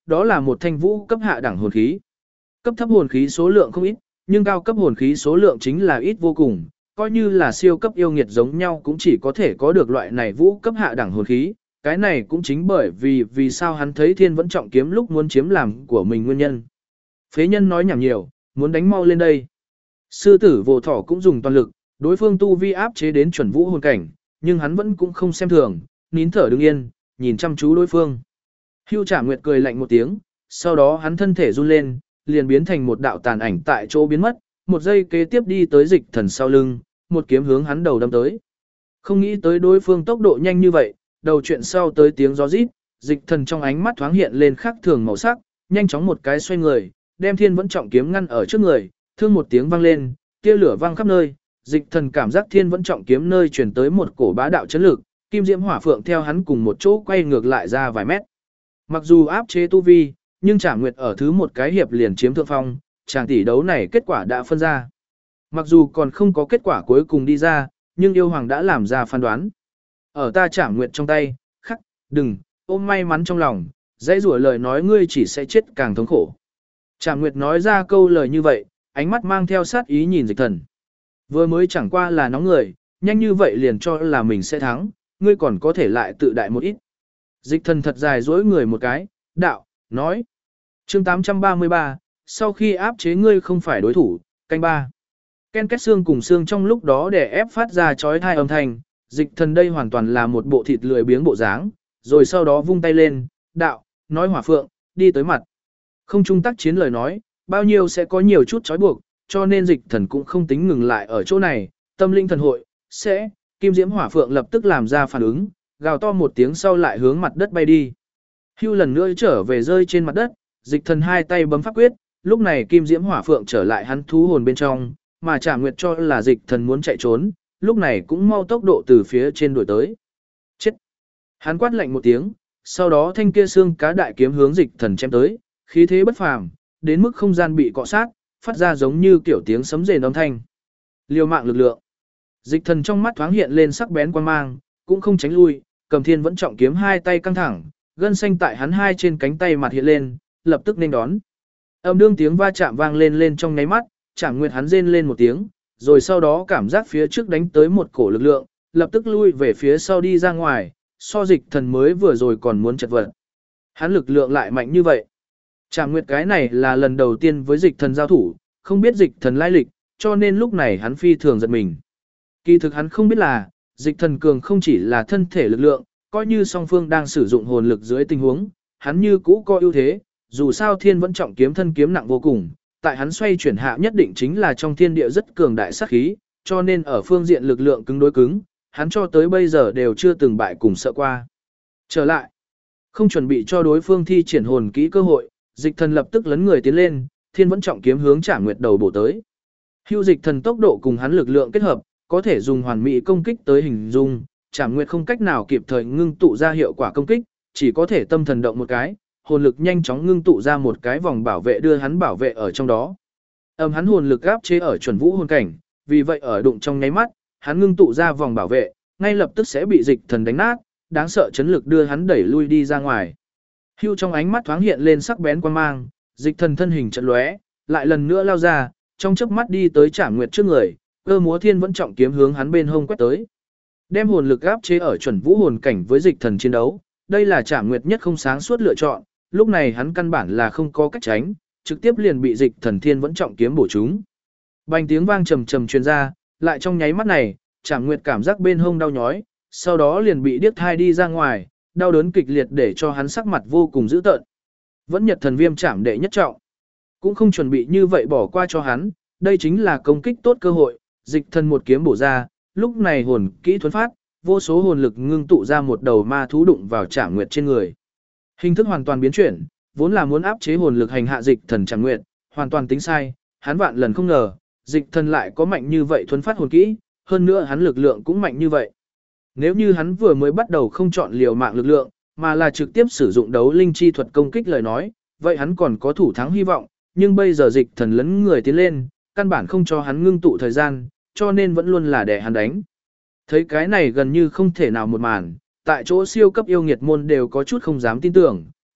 đó là một thanh vũ cấp hạ đẳng hồn khí. Cấp thấp hồn khí số lượng không ít, nhưng cao cấp hồn khí số lượng chính là ít vô cùng, coi như là siêu cấp yêu nghiệt giống nhau cũng chỉ có thể có được loại này vũ cấp hạ đẳng hồn khí. Cái này cũng chính bởi vì sao hắn thấy Thiên Vẫn Trọng Kiếm lúc muốn chiếm làm của mình nguyên nhân. Phế nhân nói nhảm nhiều, muốn đánh mau lên đây. Sư tử Vô Thỏ cũng dùng toàn lực, đối phương tu vi áp chế đến chuẩn vũ hồn cảnh, nhưng hắn vẫn cũng không xem thường, nín thở đứng yên, nhìn chăm chú đối phương. Hưu Trả Nguyệt cười lạnh một tiếng, sau đó hắn thân thể run lên, liền biến thành một đạo tàn ảnh tại chỗ biến mất, một giây kế tiếp đi tới Dịch Thần sau lưng, một kiếm hướng hắn đầu đâm tới. Không nghĩ tới đối phương tốc độ nhanh như vậy, đầu chuyện sau tới tiếng gió rít, Dịch Thần trong ánh mắt thoáng hiện lên khác thường màu sắc, nhanh chóng một cái xoay người, đem Thiên Vẫn Trọng Kiếm ngăn ở trước người, thương một tiếng vang lên, tia lửa vang khắp nơi, Dịch Thần cảm giác Thiên Vẫn Trọng Kiếm nơi truyền tới một cổ bá đạo chấn lực, kim diễm hỏa phượng theo hắn cùng một chỗ quay ngược lại ra vài mét. Mặc dù áp chế tu vi, nhưng Trảm Nguyệt ở thứ một cái hiệp liền chiếm thượng phong, chàng tỷ đấu này kết quả đã phân ra. Mặc dù còn không có kết quả cuối cùng đi ra, nhưng yêu hoàng đã làm ra phán đoán. Ở ta Trảm Nguyệt trong tay, khắc, đừng, ôm may mắn trong lòng, dãy rủa lời nói ngươi chỉ sẽ chết càng thống khổ. Trảm Nguyệt nói ra câu lời như vậy, ánh mắt mang theo sát ý nhìn Dịch Thần. Vừa mới chẳng qua là nóng người, nhanh như vậy liền cho là mình sẽ thắng, ngươi còn có thể lại tự đại một ít. Dịch Thần thật dài dỗi người một cái, đạo, nói. Chương 833, sau khi áp chế ngươi không phải đối thủ, canh ba. Ken két xương cùng xương trong lúc đó để ép phát ra chói tai âm thanh, Dịch Thần đây hoàn toàn là một bộ thịt lười biếng bộ dáng, rồi sau đó vung tay lên, đạo, nói hỏa phượng, đi tới mặt. Không trung tác chiến lời nói, bao nhiêu sẽ có nhiều chút trói buộc, cho nên Dịch Thần cũng không tính ngừng lại ở chỗ này, tâm linh thần hội, sẽ, kim diễm hỏa phượng lập tức làm ra phản ứng, gào to một tiếng sau lại hướng mặt đất bay đi. Hưu lần nữa trở về rơi trên mặt đất, Dịch Thần hai tay bấm pháp quyết, lúc này kim diễm hỏa phượng trở lại hắn thú hồn bên trong, mà Trảm Nguyệt cho là Dịch Thần muốn chạy trốn, lúc này cũng mau tốc độ từ phía trên đuổi tới. Chết! Hắn quát lạnh một tiếng, sau đó thanh kia xương cá đại kiếm hướng Dịch Thần chém tới, khí thế bất phàm, đến mức không gian bị cọ sát, phát ra giống như kiểu tiếng sấm rền âm thanh. Liều mạng lực lượng. Dịch Thần trong mắt thoáng hiện lên sắc bén quan mang, cũng không tránh lui, cầm Thiên Vẫn Trọng Kiếm hai tay căng thẳng, gân xanh tại hắn hai trên cánh tay mặt hiện lên, lập tức nên đón. Âm đương tiếng va chạm vang lên trong nháy mắt, Trảm Nguyệt hắn rên lên một tiếng, rồi sau đó cảm giác phía trước đánh tới một cổ lực lượng, lập tức lui về phía sau đi ra ngoài, so Dịch Thần mới vừa rồi còn muốn chật vật. Hắn lực lượng lại mạnh như vậy. Trảm Nguyệt cái này là lần đầu tiên với Dịch Thần giao thủ, không biết Dịch Thần lai lịch, cho nên lúc này hắn phi thường giật mình. Kỳ thực hắn không biết là, Dịch Thần cường không chỉ là thân thể lực lượng, coi như song phương đang sử dụng hồn lực dưới tình huống, hắn như cũ có ưu thế, dù sao Thiên Vẫn Trọng Kiếm thân kiếm nặng vô cùng, tại hắn xoay chuyển hạ nhất định chính là trong thiên địa rất cường đại sát khí, cho nên ở phương diện lực lượng cứng đối cứng, hắn cho tới bây giờ đều chưa từng bại cùng sợ qua. Trở lại, không chuẩn bị cho đối phương thi triển hồn kỹ cơ hội, Dịch Thần lập tức lấn người tiến lên, Thiên Vẫn Trọng Kiếm hướng Trảm Nguyệt đầu bổ tới. Hưu Dịch Thần tốc độ cùng hắn lực lượng kết hợp, có thể dùng hoàn mỹ công kích tới hình dung, Trảm Nguyệt không cách nào kịp thời ngưng tụ ra hiệu quả công kích, chỉ có thể tâm thần động một cái, hồn lực nhanh chóng ngưng tụ ra một cái vòng bảo vệ đưa hắn bảo vệ ở trong đó. Hắn hồn lực áp chế ở chuẩn vũ hồn cảnh, vì vậy ở đụng trong nháy mắt, hắn ngưng tụ ra vòng bảo vệ, ngay lập tức sẽ bị Dịch Thần đánh nát, đáng sợ chấn lực đưa hắn đẩy lui đi ra ngoài. Hưu trong ánh mắt thoáng hiện lên sắc bén quan mang, Dịch Thần thân hình chợt lóe, lại lần nữa lao ra, trong chớp mắt đi tới Trảm Nguyệt trước người, cơ múa Thiên Vẫn Trọng Kiếm hướng hắn bên hông quét tới. Đem hồn lực áp chế ở chuẩn vũ hồn cảnh với Dịch Thần chiến đấu, đây là Trảm Nguyệt nhất không sáng suốt lựa chọn, lúc này hắn căn bản là không có cách tránh, trực tiếp liền bị Dịch Thần Thiên Vẫn Trọng Kiếm bổ trúng. Bành tiếng vang trầm trầm truyền ra, lại trong nháy mắt này, Trảm Nguyệt cảm giác bên hông đau nhói, sau đó liền bị điếc thai đi ra ngoài, đau đớn kịch liệt để cho hắn sắc mặt vô cùng dữ tợn. Vẫn Nhật Thần Viêm Trảm đệ nhất trọng, cũng không chuẩn bị như vậy bỏ qua cho hắn, đây chính là công kích tốt cơ hội, Dịch Thần một kiếm bổ ra, lúc này hồn kỹ thuần phát, vô số hồn lực ngưng tụ ra một đầu ma thú đụng vào Trảm Nguyệt trên người. Hình thức hoàn toàn biến chuyển, vốn là muốn áp chế hồn lực hành hạ Dịch Thần Trảm Nguyệt, hoàn toàn tính sai, hắn vạn lần không ngờ, Dịch Thần lại có mạnh như vậy thuần phát hồn kỹ, hơn nữa hắn lực lượng cũng mạnh như vậy. Nếu như hắn vừa mới bắt đầu không chọn liều mạng lực lượng, mà là trực tiếp sử dụng đấu linh chi thuật công kích lời nói, vậy hắn còn có thủ thắng hy vọng, nhưng bây giờ Dịch Thần lấn người tiến lên, căn bản không cho hắn ngưng tụ thời gian, cho nên vẫn luôn là để hắn đánh. Thấy cái này gần như không thể nào một màn, tại chỗ siêu cấp yêu nghiệt môn đều có chút không dám tin tưởng,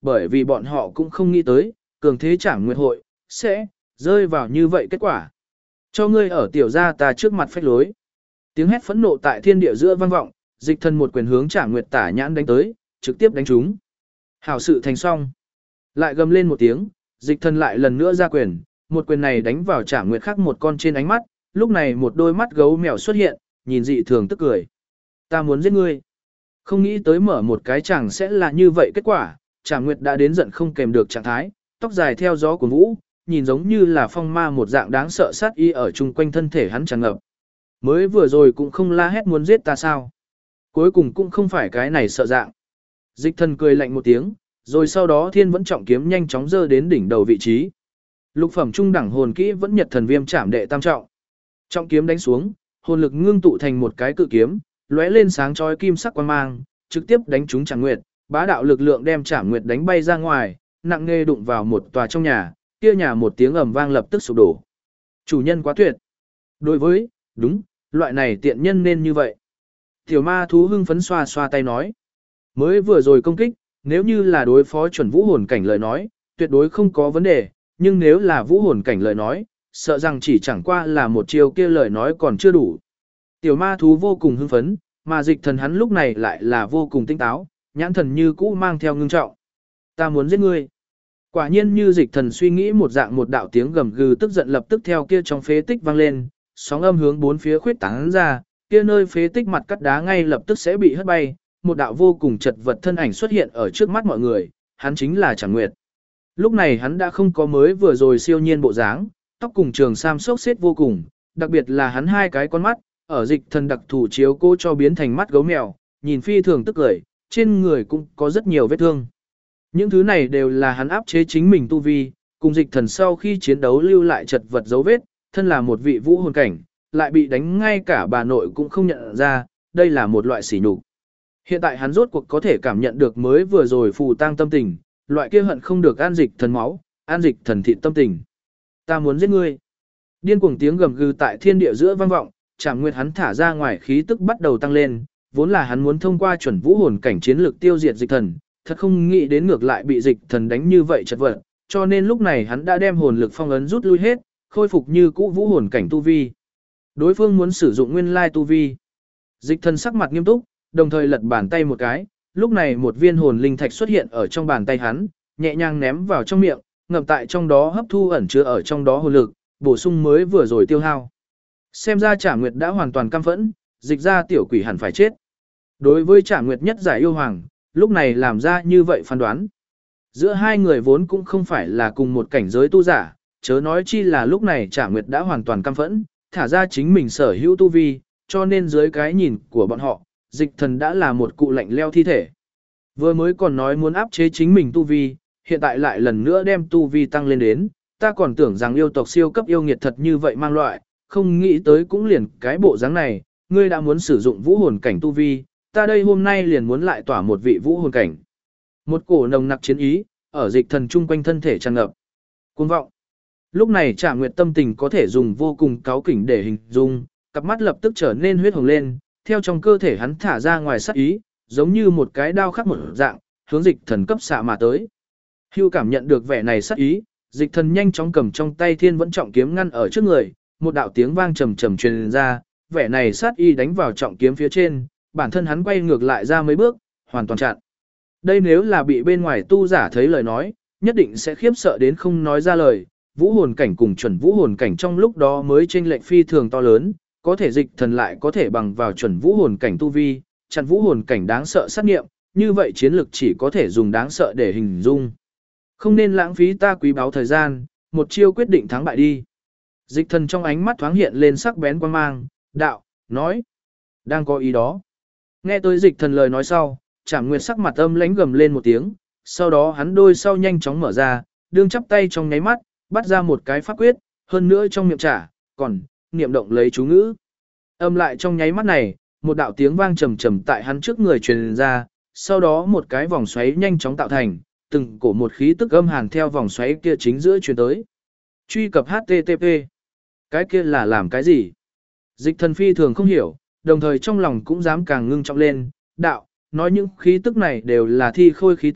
bởi vì bọn họ cũng không nghĩ tới, cường thế Trảm Nguyệt hội, sẽ rơi vào như vậy kết quả. Cho ngươi ở tiểu gia ta trước mặt phách lối. Tiếng hét phẫn nộ tại thiên địa giữa vang vọng, Dịch Thần một quyền hướng Trảm Nguyệt tả nhãn đánh tới, trực tiếp đánh trúng. Hảo sự thành xong. Lại gầm lên một tiếng, Dịch Thần lại lần nữa ra quyền, một quyền này đánh vào Trảm Nguyệt khác một con trên ánh mắt, lúc này một đôi mắt gấu mèo xuất hiện, nhìn dị thường tức cười. Ta muốn giết ngươi. Không nghĩ tới mở một cái chẳng sẽ là như vậy kết quả, Trảm Nguyệt đã đến giận không kèm được trạng thái, tóc dài theo gió của vũ, nhìn giống như là phong ma một dạng đáng sợ sát y ở chung quanh thân thể hắn tràn ngập. Mới vừa rồi cũng không la hét muốn giết ta sao. Cuối cùng cũng không phải cái này sợ dạng. Dịch Thần cười lạnh một tiếng, rồi sau đó thiên vẫn trọng kiếm nhanh chóng dơ đến đỉnh đầu vị trí. Lục phẩm trung đẳng hồn kỹ vẫn nhật thần viêm chạm đệ tam trọng. Trọng kiếm đánh xuống, hồn lực ngưng tụ thành một cái cự kiếm, lóe lên sáng chói kim sắc quang mang, trực tiếp đánh trúng Trảm Nguyệt, bá đạo lực lượng đem Trảm Nguyệt đánh bay ra ngoài, nặng nề đụng vào một tòa trong nhà, kia nhà một tiếng ầm vang lập tức sụp đổ. Chủ nhân quá tuyệt. Đối với, đúng, loại này tiện nhân nên như vậy. Tiểu ma thú hưng phấn xoa xoa tay nói. Mới vừa rồi công kích, nếu như là đối phó chuẩn vũ hồn cảnh lời nói, tuyệt đối không có vấn đề, nhưng nếu là vũ hồn cảnh lời nói, sợ rằng chỉ chẳng qua là một chiêu kia lời nói còn chưa đủ. Tiểu ma thú vô cùng hưng phấn, mà Dịch Thần hắn lúc này lại là vô cùng tinh táo, nhãn thần như cũ mang theo ngưng trọng. Ta muốn giết ngươi. Quả nhiên như Dịch Thần suy nghĩ một dạng, một đạo tiếng gầm gừ tức giận lập tức theo kia trong phế tích vang lên, sóng âm hướng bốn phía khuyết tán ra, kia nơi phế tích mặt cắt đá ngay lập tức sẽ bị hất bay, một đạo vô cùng chật vật thân ảnh xuất hiện ở trước mắt mọi người, hắn chính là Trảm Nguyệt. Lúc này hắn đã không có mới vừa rồi siêu nhiên bộ dáng, tóc cùng trường sam xốc xếp vô cùng, đặc biệt là hắn hai cái con mắt, ở Dịch Thần đặc thủ chiếu cô cho biến thành mắt gấu mèo, nhìn phi thường tức cười, trên người cũng có rất nhiều vết thương. Những thứ này đều là hắn áp chế chính mình tu vi, cùng Dịch Thần sau khi chiến đấu lưu lại chật vật dấu vết, thân là một vị vũ hồn cảnh, lại bị đánh ngay cả bà nội cũng không nhận ra, đây là một loại sỉ nhục. Hiện tại hắn rốt cuộc có thể cảm nhận được mới vừa rồi phù tang tâm tình, loại kia hận không được an Dịch Thần máu, an Dịch Thần thịt tâm tình. Ta muốn giết ngươi. Điên cuồng tiếng gầm gừ tại thiên địa giữa vang vọng, Trảm Nguyệt hắn thả ra ngoài khí tức bắt đầu tăng lên, vốn là hắn muốn thông qua chuẩn vũ hồn cảnh chiến lược tiêu diệt Dịch Thần, thật không nghĩ đến ngược lại bị Dịch Thần đánh như vậy chật vật, cho nên lúc này hắn đã đem hồn lực phong ấn rút lui hết, khôi phục như cũ vũ hồn cảnh tu vi. Đối phương muốn sử dụng nguyên lai tu vi. Dịch Thần sắc mặt nghiêm túc, đồng thời lật bàn tay một cái, lúc này một viên hồn linh thạch xuất hiện ở trong bàn tay hắn, nhẹ nhàng ném vào trong miệng, ngậm tại trong đó hấp thu ẩn chứa ở trong đó hồn lực, bổ sung mới vừa rồi tiêu hao. Xem ra Trảm Nguyệt đã hoàn toàn căm phẫn, Dịch ra tiểu quỷ hẳn phải chết. Đối với Trảm Nguyệt nhất giải yêu hoàng, lúc này làm ra như vậy phán đoán. Giữa hai người vốn cũng không phải là cùng một cảnh giới tu giả, chớ nói chi là lúc này Trảm Nguyệt đã hoàn toàn căm phẫn, thả ra chính mình sở hữu tu vi, cho nên dưới cái nhìn của bọn họ, Dịch Thần đã là một cụ lạnh leo thi thể. Vừa mới còn nói muốn áp chế chính mình tu vi, hiện tại lại lần nữa đem tu vi tăng lên đến, ta còn tưởng rằng yêu tộc siêu cấp yêu nghiệt thật như vậy mang loại, không nghĩ tới cũng liền cái bộ dáng này, ngươi đã muốn sử dụng vũ hồn cảnh tu vi, ta đây hôm nay liền muốn lại tỏa một vị vũ hồn cảnh. Một cổ nồng nặc chiến ý, ở Dịch Thần chung quanh thân thể tràn ngập. Cuồng vọng. Lúc này Trảm Nguyệt tâm tình có thể dùng vô cùng cáu kỉnh để hình dung, cặp mắt lập tức trở nên huyết hồng lên, theo trong cơ thể hắn thả ra ngoài sát ý, giống như một cái đao khắc một dạng, hướng Dịch Thần cấp xạ mà tới. Hưu cảm nhận được vẻ này sát ý, Dịch Thần nhanh chóng cầm trong tay thiên vẫn trọng kiếm ngăn ở trước người, một đạo tiếng vang trầm trầm truyền ra, vẻ này sát ý đánh vào trọng kiếm phía trên, bản thân hắn quay ngược lại ra mấy bước, hoàn toàn chặn. Đây nếu là bị bên ngoài tu giả thấy lời nói, nhất định sẽ khiếp sợ đến không nói ra lời, vũ hồn cảnh cùng chuẩn vũ hồn cảnh trong lúc đó mới chênh lệch phi thường to lớn, có thể Dịch Thần lại có thể bằng vào chuẩn vũ hồn cảnh tu vi, chặn vũ hồn cảnh đáng sợ sát nghiệm, như vậy chiến lực chỉ có thể dùng đáng sợ để hình dung. Không nên lãng phí ta quý báu thời gian, một chiêu quyết định thắng bại đi. Dịch Thần trong ánh mắt thoáng hiện lên sắc bén quan mang, đạo, nói, đang có ý đó. Nghe tới Dịch Thần lời nói sau, Trảm Nguyệt sắc mặt âm lãnh gầm lên một tiếng, sau đó hắn đôi sau nhanh chóng mở ra, đương chắp tay trong nháy mắt, bắt ra một cái pháp quyết, hơn nữa trong miệng trả, còn niệm động lấy chú ngữ. Âm lại trong nháy mắt này, một đạo tiếng vang trầm trầm tại hắn trước người truyền ra, sau đó một cái vòng xoáy nhanh chóng tạo thành, từng cổ một khí tức âm hàn theo vòng xoáy kia chính giữa truyền tới. Truy cập http. Cái kia là làm cái gì? Dịch Thần phi thường không hiểu, đồng thời trong lòng cũng dám càng ngưng trọng lên, đạo, nói những khí tức này đều là thi khôi khí tức,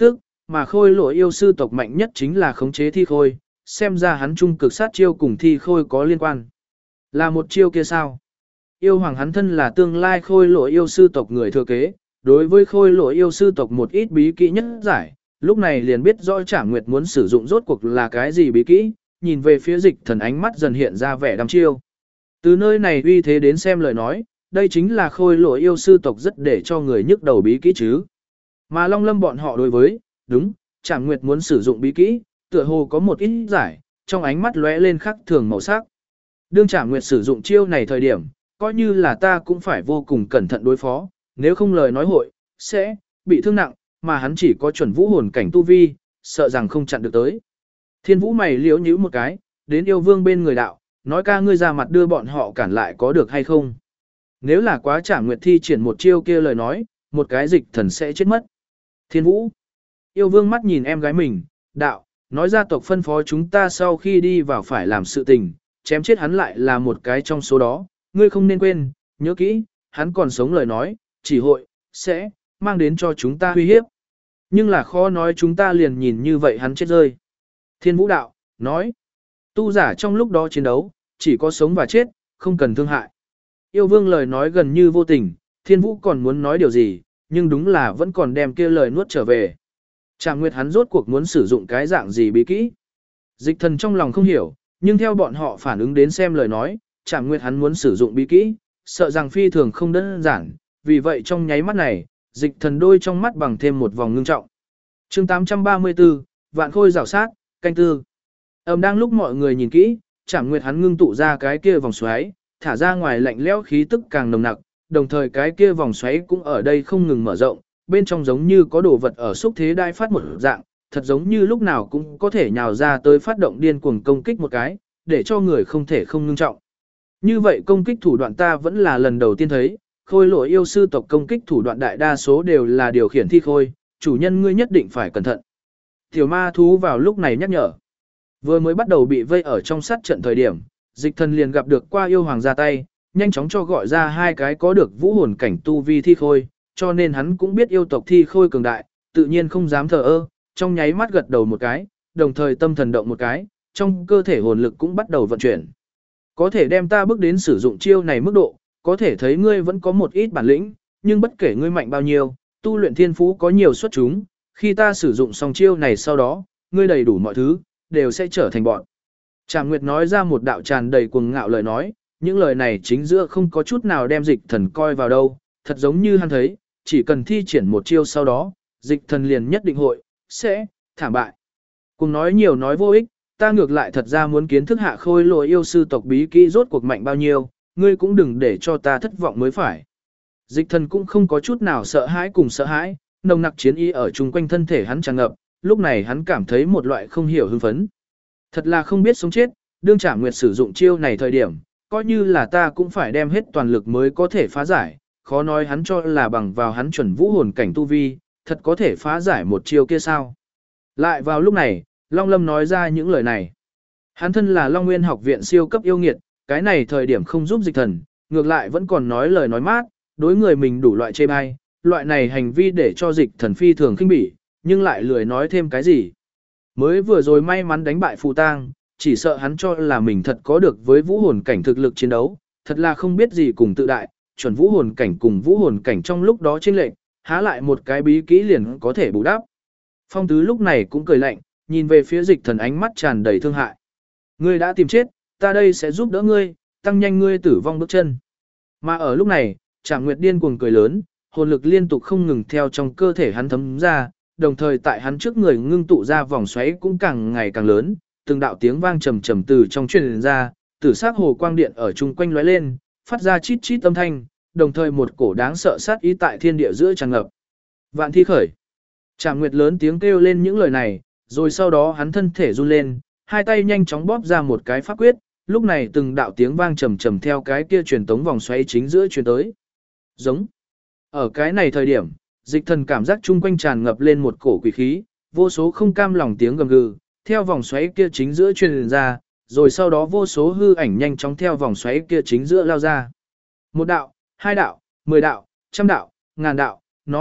mà khôi lỗi yêu sư tộc mạnh nhất chính là khống chế thi khôi, xem ra hắn trung cực sát chiêu cùng thi khôi có liên quan. Là một chiêu kia sao? Yêu hoàng hắn thân là tương lai khôi lỗi yêu sư tộc người thừa kế, đối với khôi lỗi yêu sư tộc một ít bí kỹ nhất giải, lúc này liền biết rõ Trảm Nguyệt muốn sử dụng rốt cuộc là cái gì bí kỹ, nhìn về phía Dịch Thần ánh mắt dần hiện ra vẻ đăm chiêu. Từ nơi này uy thế đến xem lời nói, đây chính là khôi lỗi yêu sư tộc rất để cho người nhức đầu bí kỹ chứ. Mà Long Lâm bọn họ đối với, đúng, Trảm Nguyệt muốn sử dụng bí kỹ, tựa hồ có một ít giải, trong ánh mắt lóe lên khắc thường màu sắc. Đương Trảm Nguyệt sử dụng chiêu này thời điểm, coi như là ta cũng phải vô cùng cẩn thận đối phó, nếu không lời nói hội, sẽ bị thương nặng, mà hắn chỉ có chuẩn vũ hồn cảnh tu vi, sợ rằng không chặn được tới. Thiên Vũ mày liếu nhíu một cái, đến yêu vương bên người đạo, nói ca ngươi ra mặt đưa bọn họ cản lại có được hay không. Nếu là quá Trảm Nguyệt thi triển một chiêu kia lời nói, một cái Dịch Thần sẽ chết mất. Thiên Vũ, yêu vương mắt nhìn em gái mình, đạo, nói gia tộc phân phó chúng ta sau khi đi vào phải làm sự tình, chém chết hắn lại là một cái trong số đó, ngươi không nên quên, nhớ kỹ, hắn còn sống lời nói, chỉ hội, sẽ, mang đến cho chúng ta uy hiếp. Nhưng là khó nói chúng ta liền nhìn như vậy hắn chết rơi. Thiên Vũ đạo, nói, tu giả trong lúc đó chiến đấu, chỉ có sống và chết, không cần thương hại. Yêu vương lời nói gần như vô tình, Thiên Vũ còn muốn nói điều gì, nhưng đúng là vẫn còn đem kia lời nuốt trở về. Trảm Nguyệt hắn rốt cuộc muốn sử dụng cái dạng gì bí kỹ. Dịch Thần trong lòng không hiểu, nhưng theo bọn họ phản ứng đến xem lời nói, Trảm Nguyệt hắn muốn sử dụng bí kỹ, sợ rằng phi thường không đơn giản, vì vậy trong nháy mắt này, Dịch Thần đôi trong mắt bằng thêm một vòng ngưng trọng. Chương 834, Vạn Khôi rào sát, canh tư. Đang lúc mọi người nhìn kỹ, Trảm Nguyệt hắn ngưng tụ ra cái kia vòng xoáy, thả ra ngoài lạnh lẽo khí tức càng nồng nặc, đồng thời cái kia vòng xoáy cũng ở đây không ngừng mở rộng, bên trong giống như có đồ vật ở xúc thế đai phát một dạng, thật giống như lúc nào cũng có thể nhào ra tới phát động điên cuồng công kích một cái, để cho người không thể không ngưng trọng. Như vậy công kích thủ đoạn ta vẫn là lần đầu tiên thấy, khôi lỗi yêu sư tộc công kích thủ đoạn đại đa số đều là điều khiển thi khôi, chủ nhân ngươi nhất định phải cẩn thận. Tiểu ma thú vào lúc này nhắc nhở. Vừa mới bắt đầu bị vây ở trong sát trận thời điểm, Dịch Thần liền gặp được qua yêu hoàng ra tay, nhanh chóng cho gọi ra hai cái có được vũ hồn cảnh tu vi thi khôi, cho nên hắn cũng biết yêu tộc thi khôi cường đại, tự nhiên không dám thờ ơ, trong nháy mắt gật đầu một cái, đồng thời tâm thần động một cái, trong cơ thể hồn lực cũng bắt đầu vận chuyển. Có thể đem ta bước đến sử dụng chiêu này mức độ, có thể thấy ngươi vẫn có một ít bản lĩnh, nhưng bất kể ngươi mạnh bao nhiêu, tu luyện thiên phú có nhiều xuất chúng, khi ta sử dụng xong chiêu này sau đó, ngươi đầy đủ mọi thứ, đều sẽ trở thành bọn. Trảm Nguyệt nói ra một đạo tràn đầy cuồng ngạo lời nói, những lời này chính giữa không có chút nào đem Dịch Thần coi vào đâu, thật giống như hắn thấy, chỉ cần thi triển một chiêu sau đó, Dịch Thần liền nhất định hội, sẽ, thảm bại. Cùng nói nhiều nói vô ích, ta ngược lại thật ra muốn kiến thức hạ khôi lỗi yêu sư tộc bí kỹ rốt cuộc mạnh bao nhiêu, ngươi cũng đừng để cho ta thất vọng mới phải. Dịch Thần cũng không có chút nào sợ hãi cùng sợ hãi, nồng nặc chiến ý ở chung quanh thân thể hắn tràn ngập, lúc này hắn cảm thấy một loại không hiểu hưng phấn. Thật là không biết sống chết, đương Trảm Nguyệt sử dụng chiêu này thời điểm, coi như là ta cũng phải đem hết toàn lực mới có thể phá giải, khó nói hắn cho là bằng vào hắn chuẩn vũ hồn cảnh tu vi, thật có thể phá giải một chiêu kia sao. Lại vào lúc này, Long Lâm nói ra những lời này. Hắn thân là Long Nguyên học viện siêu cấp yêu nghiệt, cái này thời điểm không giúp Dịch Thần, ngược lại vẫn còn nói lời nói mát, đối người mình đủ loại chê bai, loại này hành vi để cho Dịch Thần phi thường khinh bỉ, nhưng lại lười nói thêm cái gì. Mới vừa rồi may mắn đánh bại Phù Tang, chỉ sợ hắn cho là mình thật có được với vũ hồn cảnh thực lực chiến đấu, thật là không biết gì cùng tự đại, chuẩn vũ hồn cảnh cùng vũ hồn cảnh trong lúc đó chênh lệch, há lại một cái bí kỹ liền có thể bù đắp. Phong Tứ lúc này cũng cười lạnh, nhìn về phía Dịch Thần ánh mắt tràn đầy thương hại. Ngươi đã tìm chết, ta đây sẽ giúp đỡ ngươi, tăng nhanh ngươi tử vong bước chân. Mà ở lúc này, Trảm Nguyệt điên cuồng cười lớn, hồn lực liên tục không ngừng theo trong cơ thể hắn thấm ra, đồng thời tại hắn trước người ngưng tụ ra vòng xoáy cũng càng ngày càng lớn, từng đạo tiếng vang trầm trầm từ trong truyền ra, tử sắc hồ quang điện ở chung quanh lóe lên, phát ra chít chít âm thanh, đồng thời một cổ đáng sợ sát ý tại thiên địa giữa tràn ngập. Vạn thi khởi. Trảm Nguyệt lớn tiếng kêu lên những lời này, rồi sau đó hắn thân thể run lên, hai tay nhanh chóng bóp ra một cái pháp quyết, lúc này từng đạo tiếng vang trầm trầm theo cái kia truyền tống vòng xoáy chính giữa truyền tới. Giống. Ở cái này thời điểm, Dịch Thần cảm giác chung quanh tràn ngập lên một cổ quỷ khí, vô số không cam lòng tiếng gầm gừ, theo vòng xoáy kia chính giữa truyền ra, rồi sau đó vô số hư ảnh nhanh chóng theo vòng xoáy kia chính giữa lao ra. Một đạo, hai đạo, 10 đạo, trăm đạo, ngàn đạo, nói,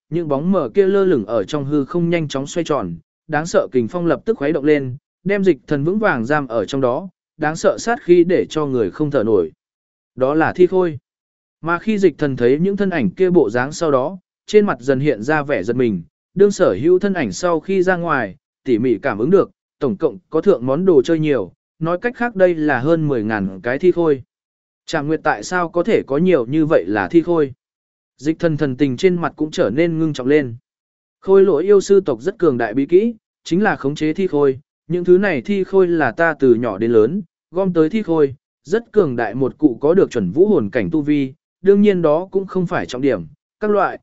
những bóng mờ kia lơ lửng ở trong hư không nhanh chóng xoay tròn, đáng sợ kình phong lập tức khuấy động lên, đem Dịch Thần vững vàng giam ở trong đó, đáng sợ sát khí để cho người không thở nổi. Đó là thi khôi. Mà khi Dịch Thần thấy những thân ảnh kia bộ dáng sau đó, trên mặt dần hiện ra vẻ giật mình, đương sở hữu thân ảnh sau khi ra ngoài, tỉ mỉ cảm ứng được, tổng cộng có thượng món đồ chơi nhiều, nói cách khác đây là hơn 10.000 cái thi khôi. Trảm Nguyệt tại sao có thể có nhiều như vậy là thi khôi? Dịch Thần thần tình trên mặt cũng trở nên ngưng trọng lên. Khôi lỗi yêu sư tộc rất cường đại bí kỹ, chính là khống chế thi khôi, những thứ này thi khôi là ta từ nhỏ đến lớn, gom tới thi khôi, rất cường đại một cụ có được chuẩn vũ hồn cảnh tu vi, đương nhiên đó cũng không phải trọng điểm, các loại,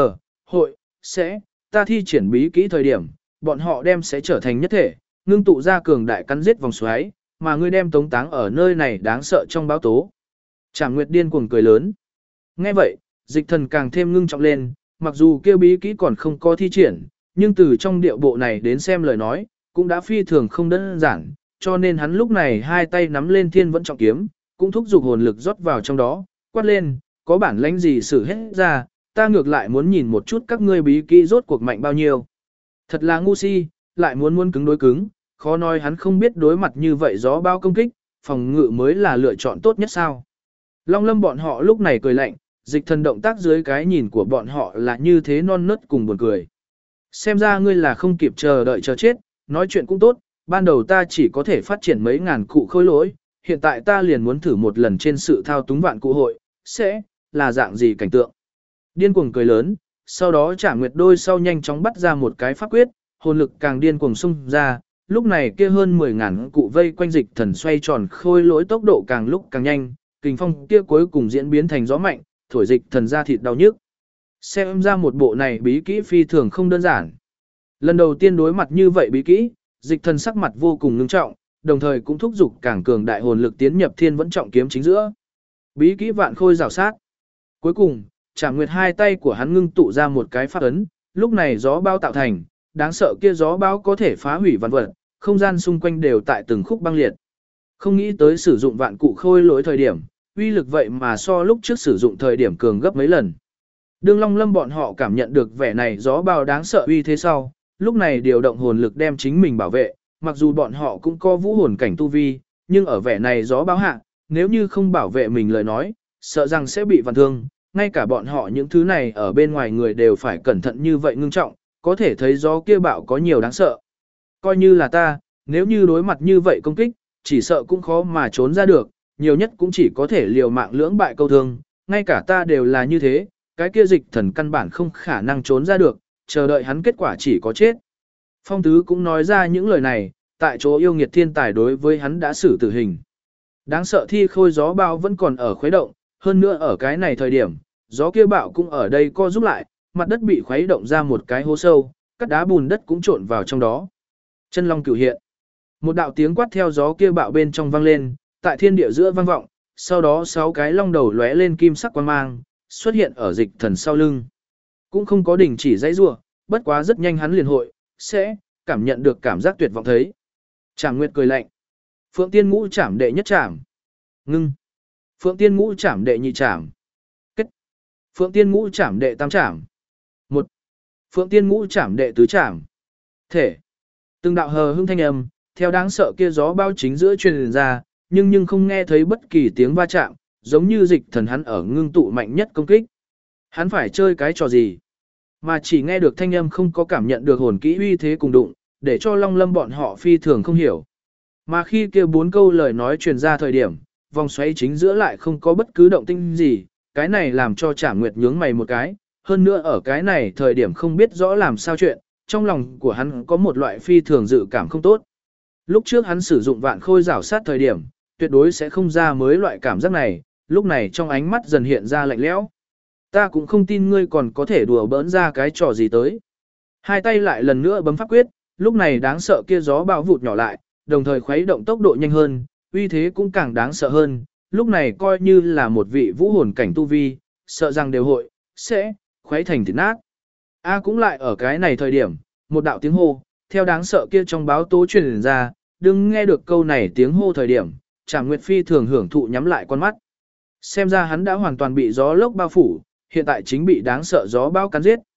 hội, sẽ, ta thi triển bí kỹ thời điểm, bọn họ đem sẽ trở thành nhất thể, ngưng tụ ra cường đại cắn giết vòng xoáy, mà ngươi đem tống táng ở nơi này đáng sợ trong báo tố. Trảm Nguyệt điên cuồng cười lớn. Nghe vậy, Dịch Thần càng thêm ngưng trọng lên, mặc dù kêu bí kỹ còn không có thi triển, nhưng từ trong điệu bộ này đến xem lời nói, cũng đã phi thường không đơn giản, cho nên hắn lúc này hai tay nắm lên Thiên Vẫn Trọng Kiếm, cũng thúc giục hồn lực rót vào trong đó, quát lên, có bản lãnh gì sử hết ra, ta ngược lại muốn nhìn một chút các ngươi bí kỹ rốt cuộc mạnh bao nhiêu. Thật là ngu si, lại muốn cứng đối cứng, khó nói hắn không biết đối mặt như vậy gió bao công kích, phòng ngự mới là lựa chọn tốt nhất sao. Long Lâm bọn họ lúc này cười lạnh, Dịch Thần động tác dưới cái nhìn của bọn họ là như thế non nớt cùng buồn cười. Xem ra ngươi là không kịp chờ đợi chờ chết, nói chuyện cũng tốt, ban đầu ta chỉ có thể phát triển mấy ngàn cụ khôi lỗi, hiện tại ta liền muốn thử một lần trên sự thao túng vạn cụ hội, sẽ là dạng gì cảnh tượng. Điên cuồng cười lớn, sau đó Trảm Nguyệt đôi sau nhanh chóng bắt ra một cái pháp quyết, hồn lực càng điên cuồng xung ra, lúc này kia hơn 10.000 cụ vây quanh Dịch Thần xoay tròn khôi lỗi tốc độ càng lúc càng nhanh, kình phong kia cuối cùng diễn biến thành gió mạnh, thổi Dịch Thần ra thịt đau nhức. Xem ra một bộ này bí kỹ phi thường không đơn giản. Lần đầu tiên đối mặt như vậy bí kỹ, Dịch Thần sắc mặt vô cùng ngưng trọng, đồng thời cũng thúc giục càng cường đại hồn lực tiến nhập Thiên Vẫn Trọng Kiếm chính giữa. Bí kỹ vạn khôi rào sát. Cuối cùng, Trảm Nguyệt hai tay của hắn ngưng tụ ra một cái pháp ấn, lúc này gió bão tạo thành, đáng sợ kia gió bão có thể phá hủy vạn vật, không gian xung quanh đều tại từng khúc băng liệt. Không nghĩ tới sử dụng vạn cụ khôi lỗi thời điểm, uy lực vậy mà so lúc trước sử dụng thời điểm cường gấp mấy lần. Đương Long Lâm bọn họ cảm nhận được vẻ này gió bão đáng sợ uy thế sau, lúc này điều động hồn lực đem chính mình bảo vệ, mặc dù bọn họ cũng có vũ hồn cảnh tu vi, nhưng ở vẻ này gió bão hạ, nếu như không bảo vệ mình lời nói, sợ rằng sẽ bị vạn thương, ngay cả bọn họ những thứ này ở bên ngoài người đều phải cẩn thận như vậy ngưng trọng, có thể thấy gió kia bão có nhiều đáng sợ. Coi như là ta, nếu như đối mặt như vậy công kích, chỉ sợ cũng khó mà trốn ra được, nhiều nhất cũng chỉ có thể liều mạng lưỡng bại câu thương, ngay cả ta đều là như thế, cái kia Dịch Thần căn bản không khả năng trốn ra được, chờ đợi hắn kết quả chỉ có chết. Phong Tứ cũng nói ra những lời này, tại chỗ yêu nghiệt thiên tài đối với hắn đã xử tử hình. Đáng sợ thi khôi gió bão vẫn còn ở khuấy động, hơn nữa ở cái này thời điểm, gió kia bão cũng ở đây co giúp lại, mặt đất bị khuấy động ra một cái hố sâu, các đá bùn đất cũng trộn vào trong đó. Chân long cửu hiện. Một đạo tiếng quát theo gió kia bão bên trong vang lên, tại thiên địa giữa vang vọng, sau đó 6 cái long đầu lóe lên kim sắc quang mang, xuất hiện ở Dịch Thần sau lưng. Cũng không có đình chỉ dãy rủa, bất quá rất nhanh hắn liền hội, sẽ cảm nhận được cảm giác tuyệt vọng thấy. Trảm Nguyệt cười lạnh. Phượng Tiên Ngũ Trảm đệ nhất trảm. Ngưng. Phượng Tiên Ngũ Trảm đệ nhị trảm. Kết. Phượng Tiên Ngũ Trảm đệ tam trảm. Một. Phượng Tiên Ngũ Trảm đệ tứ trảm. Thể. Từng đạo hờ hững thanh âm, theo đáng sợ kia gió bao chính giữa truyền ra, nhưng không nghe thấy bất kỳ tiếng va chạm, giống như Dịch Thần hắn ở ngưng tụ mạnh nhất công kích. Hắn phải chơi cái trò gì? Mà chỉ nghe được thanh âm không có cảm nhận được hồn kỹ uy thế cùng đụng, để cho Long Lâm bọn họ phi thường không hiểu. Mà khi kia 4 câu lời nói truyền ra thời điểm, vòng xoáy chính giữa lại không có bất cứ động tĩnh gì, cái này làm cho Trảm Nguyệt nhướng mày một cái, hơn nữa ở cái này thời điểm không biết rõ làm sao chuyện, trong lòng của hắn có một loại phi thường dự cảm không tốt. Lúc trước hắn sử dụng vạn khôi rảo sát thời điểm, tuyệt đối sẽ không ra mới loại cảm giác này, lúc này trong ánh mắt dần hiện ra lạnh lẽo. Ta cũng không tin ngươi còn có thể đùa bỡn ra cái trò gì tới. Hai tay lại lần nữa bấm pháp quyết, lúc này đáng sợ kia gió bão vụt nhỏ lại, đồng thời khuấy động tốc độ nhanh hơn, uy thế cũng càng đáng sợ hơn, lúc này coi như là một vị vũ hồn cảnh tu vi, sợ rằng đều hội, sẽ, khuấy thành thịt nát. Cũng lại ở cái này thời điểm, một đạo tiếng hô, theo đáng sợ kia trong báo tố truyền ra, đừng nghe được câu này tiếng hô thời điểm, Trảm Nguyệt phi thường hưởng thụ nhắm lại con mắt. Xem ra hắn đã hoàn toàn bị gió lốc bao phủ, hiện tại chính bị đáng sợ gió bão cắn giết.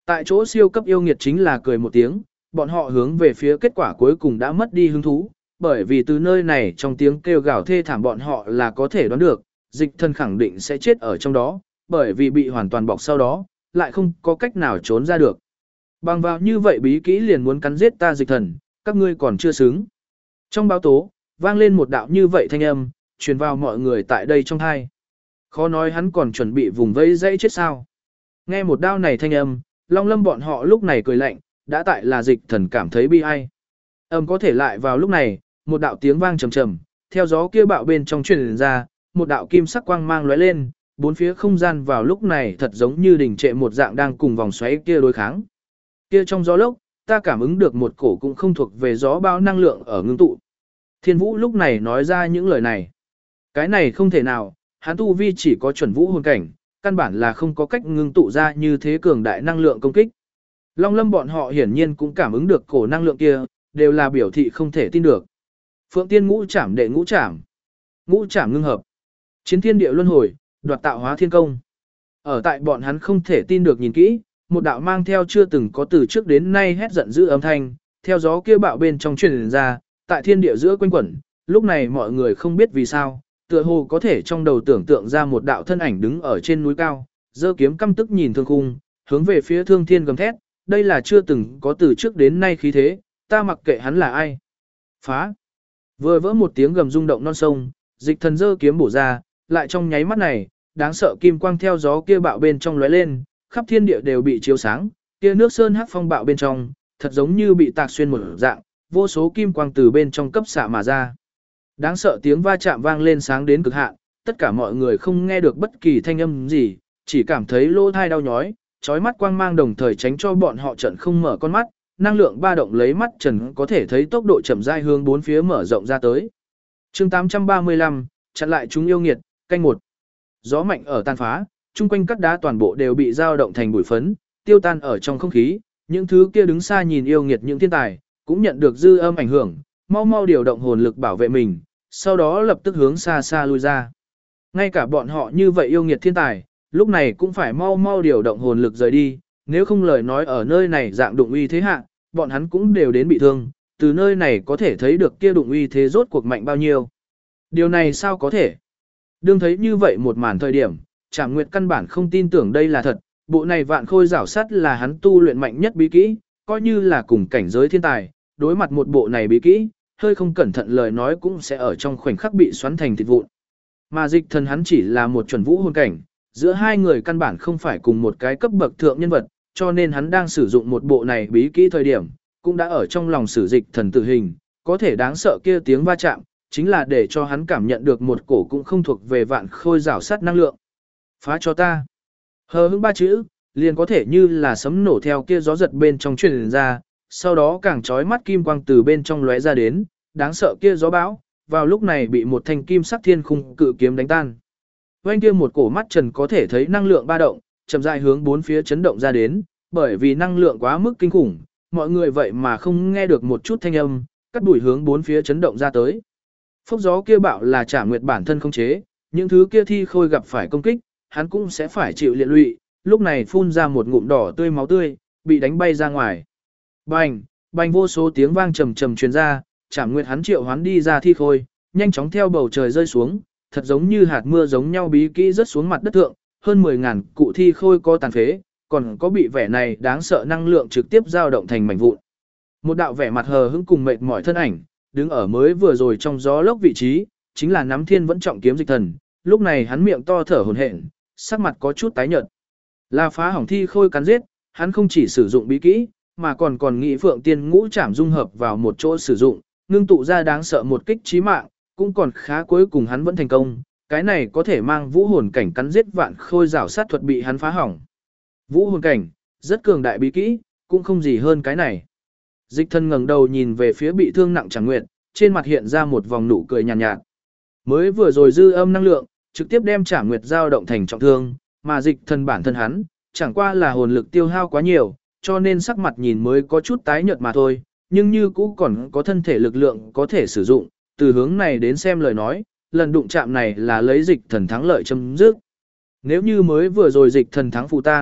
Tại chỗ siêu cấp yêu nghiệt chính là cười một tiếng, bọn họ hướng về phía kết quả cuối cùng đã mất đi hứng thú, bởi vì từ nơi này trong tiếng kêu gào thê thảm bọn họ là có thể đoán được, dịch thần khẳng định sẽ chết ở trong đó, bởi vì bị hoàn toàn bọc sau đó, lại không có cách nào trốn ra được. Bằng vào như vậy bí kỹ liền muốn cắn giết ta dịch thần, các ngươi còn chưa xứng. Trong báo tố, vang lên một đạo như vậy thanh âm, truyền vào mọi người tại đây trong hai. Khó nói hắn còn chuẩn bị vùng vẫy dãy chết sao. Nghe một đao này thanh âm, Long Lâm bọn họ lúc này cười lạnh, đã tại là dịch thần cảm thấy bi ai. Có thể lại vào lúc này, một đạo tiếng vang trầm trầm, theo gió kia bạo bên trong truyền ra, một đạo kim sắc quang mang lóe lên, bốn phía không gian vào lúc này thật giống như đình trệ một dạng đang cùng vòng xoáy kia đối kháng. Kia trong gió lốc, ta cảm ứng được một cổ cũng không thuộc về gió bão năng lượng ở ngưng tụ. Thiên Vũ lúc này nói ra những lời này. Cái này không thể nào, hắn tu vi chỉ có chuẩn vũ hồn cảnh, căn bản là không có cách ngưng tụ ra như thế cường đại năng lượng công kích. Long Lâm bọn họ hiển nhiên cũng cảm ứng được cổ năng lượng kia, đều là biểu thị không thể tin được. Phượng Tiên ngũ trảm đệ ngũ trảm. Ngũ trảm ngưng hợp. Chiến thiên địa luân hồi, đoạt tạo hóa thiên công. Ở tại bọn hắn không thể tin được nhìn kỹ, một đạo mang theo chưa từng có từ trước đến nay hét giận dữ âm thanh, theo gió kia bạo bên trong truyền ra, tại thiên địa giữa quanh quẩn, lúc này mọi người không biết vì sao, tựa hồ có thể trong đầu tưởng tượng ra một đạo thân ảnh đứng ở trên núi cao, giơ kiếm căm tức nhìn thương khung, hướng về phía Thương Thiên gầm thét, đây là chưa từng có từ trước đến nay khí thế, ta mặc kệ hắn là ai. Phá! Vừa vỡ một tiếng gầm rung động non sông, dịch thần giơ kiếm bổ ra, lại trong nháy mắt này, đáng sợ kim quang theo gió kia bạo bên trong lóe lên, khắp thiên địa đều bị chiếu sáng, kia nước sơn hắc phong bạo bên trong, thật giống như bị tạc xuyên một dạng, vô số kim quang từ bên trong cấp xạ mà ra. Đáng sợ tiếng va chạm vang lên sáng đến cực hạn, tất cả mọi người không nghe được bất kỳ thanh âm gì, chỉ cảm thấy lỗ tai đau nhói, chói mắt quang mang đồng thời tránh cho bọn họ trận không mở con mắt, năng lượng ba động lấy mắt trần có thể thấy tốc độ chậm rãi hướng bốn phía mở rộng ra tới. Chương 835, chặn lại chúng yêu nghiệt, canh một. Gió mạnh ở tan phá, chung quanh các đá toàn bộ đều bị dao động thành bụi phấn, tiêu tan ở trong không khí, những thứ kia đứng xa nhìn yêu nghiệt những thiên tài, cũng nhận được dư âm ảnh hưởng, mau mau điều động hồn lực bảo vệ mình, sau đó lập tức hướng xa xa lui ra. Ngay cả bọn họ như vậy yêu nghiệt thiên tài, lúc này cũng phải mau mau điều động hồn lực rời đi, nếu không lời nói ở nơi này dạng đụng uy thế hạ, bọn hắn cũng đều đến bị thương, từ nơi này có thể thấy được kia đụng uy thế rốt cuộc mạnh bao nhiêu. Điều này sao có thể? Đương thấy như vậy một màn thời điểm, Trảm Nguyệt căn bản không tin tưởng đây là thật, bộ này vạn khôi giảo sắt là hắn tu luyện mạnh nhất bí kỹ, coi như là cùng cảnh giới thiên tài, đối mặt một bộ này bí kỹ, hơi không cẩn thận lời nói cũng sẽ ở trong khoảnh khắc bị xoắn thành thịt vụn. Mà dịch thần hắn chỉ là một chuẩn vũ hồn cảnh, giữa hai người căn bản không phải cùng một cái cấp bậc thượng nhân vật, cho nên hắn đang sử dụng một bộ này bí kỹ thời điểm, cũng đã ở trong lòng sử dịch thần tử hình, có thể đáng sợ kia tiếng va chạm, chính là để cho hắn cảm nhận được một cổ cũng không thuộc về vạn khôi rào sắt năng lượng. Phá cho ta. Hờ hững ba chữ, liền có thể như là sấm nổ theo kia gió giật bên trong truyền ra, sau đó càng chói mắt kim quang từ bên trong lóe ra đến, đáng sợ kia gió bão, vào lúc này bị một thanh kim sắc thiên khung cự kiếm đánh tan. Oanh kia một cổ mắt trần có thể thấy năng lượng ba động, chậm rãi hướng bốn phía chấn động ra đến, bởi vì năng lượng quá mức kinh khủng, mọi người vậy mà không nghe được một chút thanh âm, cắt đuổi hướng bốn phía chấn động ra tới. Phốc gió kia bạo là Trảm Nguyệt bản thân không chế, những thứ kia thi khôi gặp phải công kích, hắn cũng sẽ phải chịu liên lụy, lúc này phun ra một ngụm đỏ tươi máu tươi, bị đánh bay ra ngoài. Bành, bành vô số tiếng vang trầm trầm truyền ra, Trảm Nguyệt hắn triệu hoán đi ra thi khôi, nhanh chóng theo bầu trời rơi xuống, thật giống như hạt mưa giống nhau bí kỹ rớt xuống mặt đất thượng, hơn 10.000 cụ thi khôi có tàn phế, còn có bị vẻ này đáng sợ năng lượng trực tiếp dao động thành mảnh vụn. Một đạo vẻ mặt hờ hững cùng mệt mỏi thân ảnh, đứng ở mới vừa rồi trong gió lốc vị trí, chính là nắm thiên vẫn trọng kiếm dịch thần, lúc này hắn miệng to thở hổn hển, sắc mặt có chút tái nhợt. Là phá hỏng thi khôi cắn giết, hắn không chỉ sử dụng bí kỹ, mà còn nghĩ Phượng Tiên ngũ trảm dung hợp vào một chỗ sử dụng, ngưng tụ ra đáng sợ một kích chí mạng, cũng còn khá cuối cùng hắn vẫn thành công, cái này có thể mang vũ hồn cảnh cắn giết vạn khôi rào sát thuật bị hắn phá hỏng. Vũ hồn cảnh, rất cường đại bí kỹ, cũng không gì hơn cái này. Dịch thần ngẩng đầu nhìn về phía bị thương nặng Trảm Nguyệt, trên mặt hiện ra một vòng nụ cười nhàn nhạt. Mới vừa rồi dư âm năng lượng, trực tiếp đem Trảm Nguyệt dao động thành trọng thương, mà dịch thần bản thân hắn, chẳng qua là hồn lực tiêu hao quá nhiều, cho nên sắc mặt nhìn mới có chút tái nhợt mà thôi, nhưng như cũ còn có thân thể lực lượng có thể sử dụng, từ hướng này đến xem lời nói, lần đụng chạm này là lấy dịch thần thắng lợi chấm dứt. Nếu như mới vừa rồi dịch thần thắng phù tang,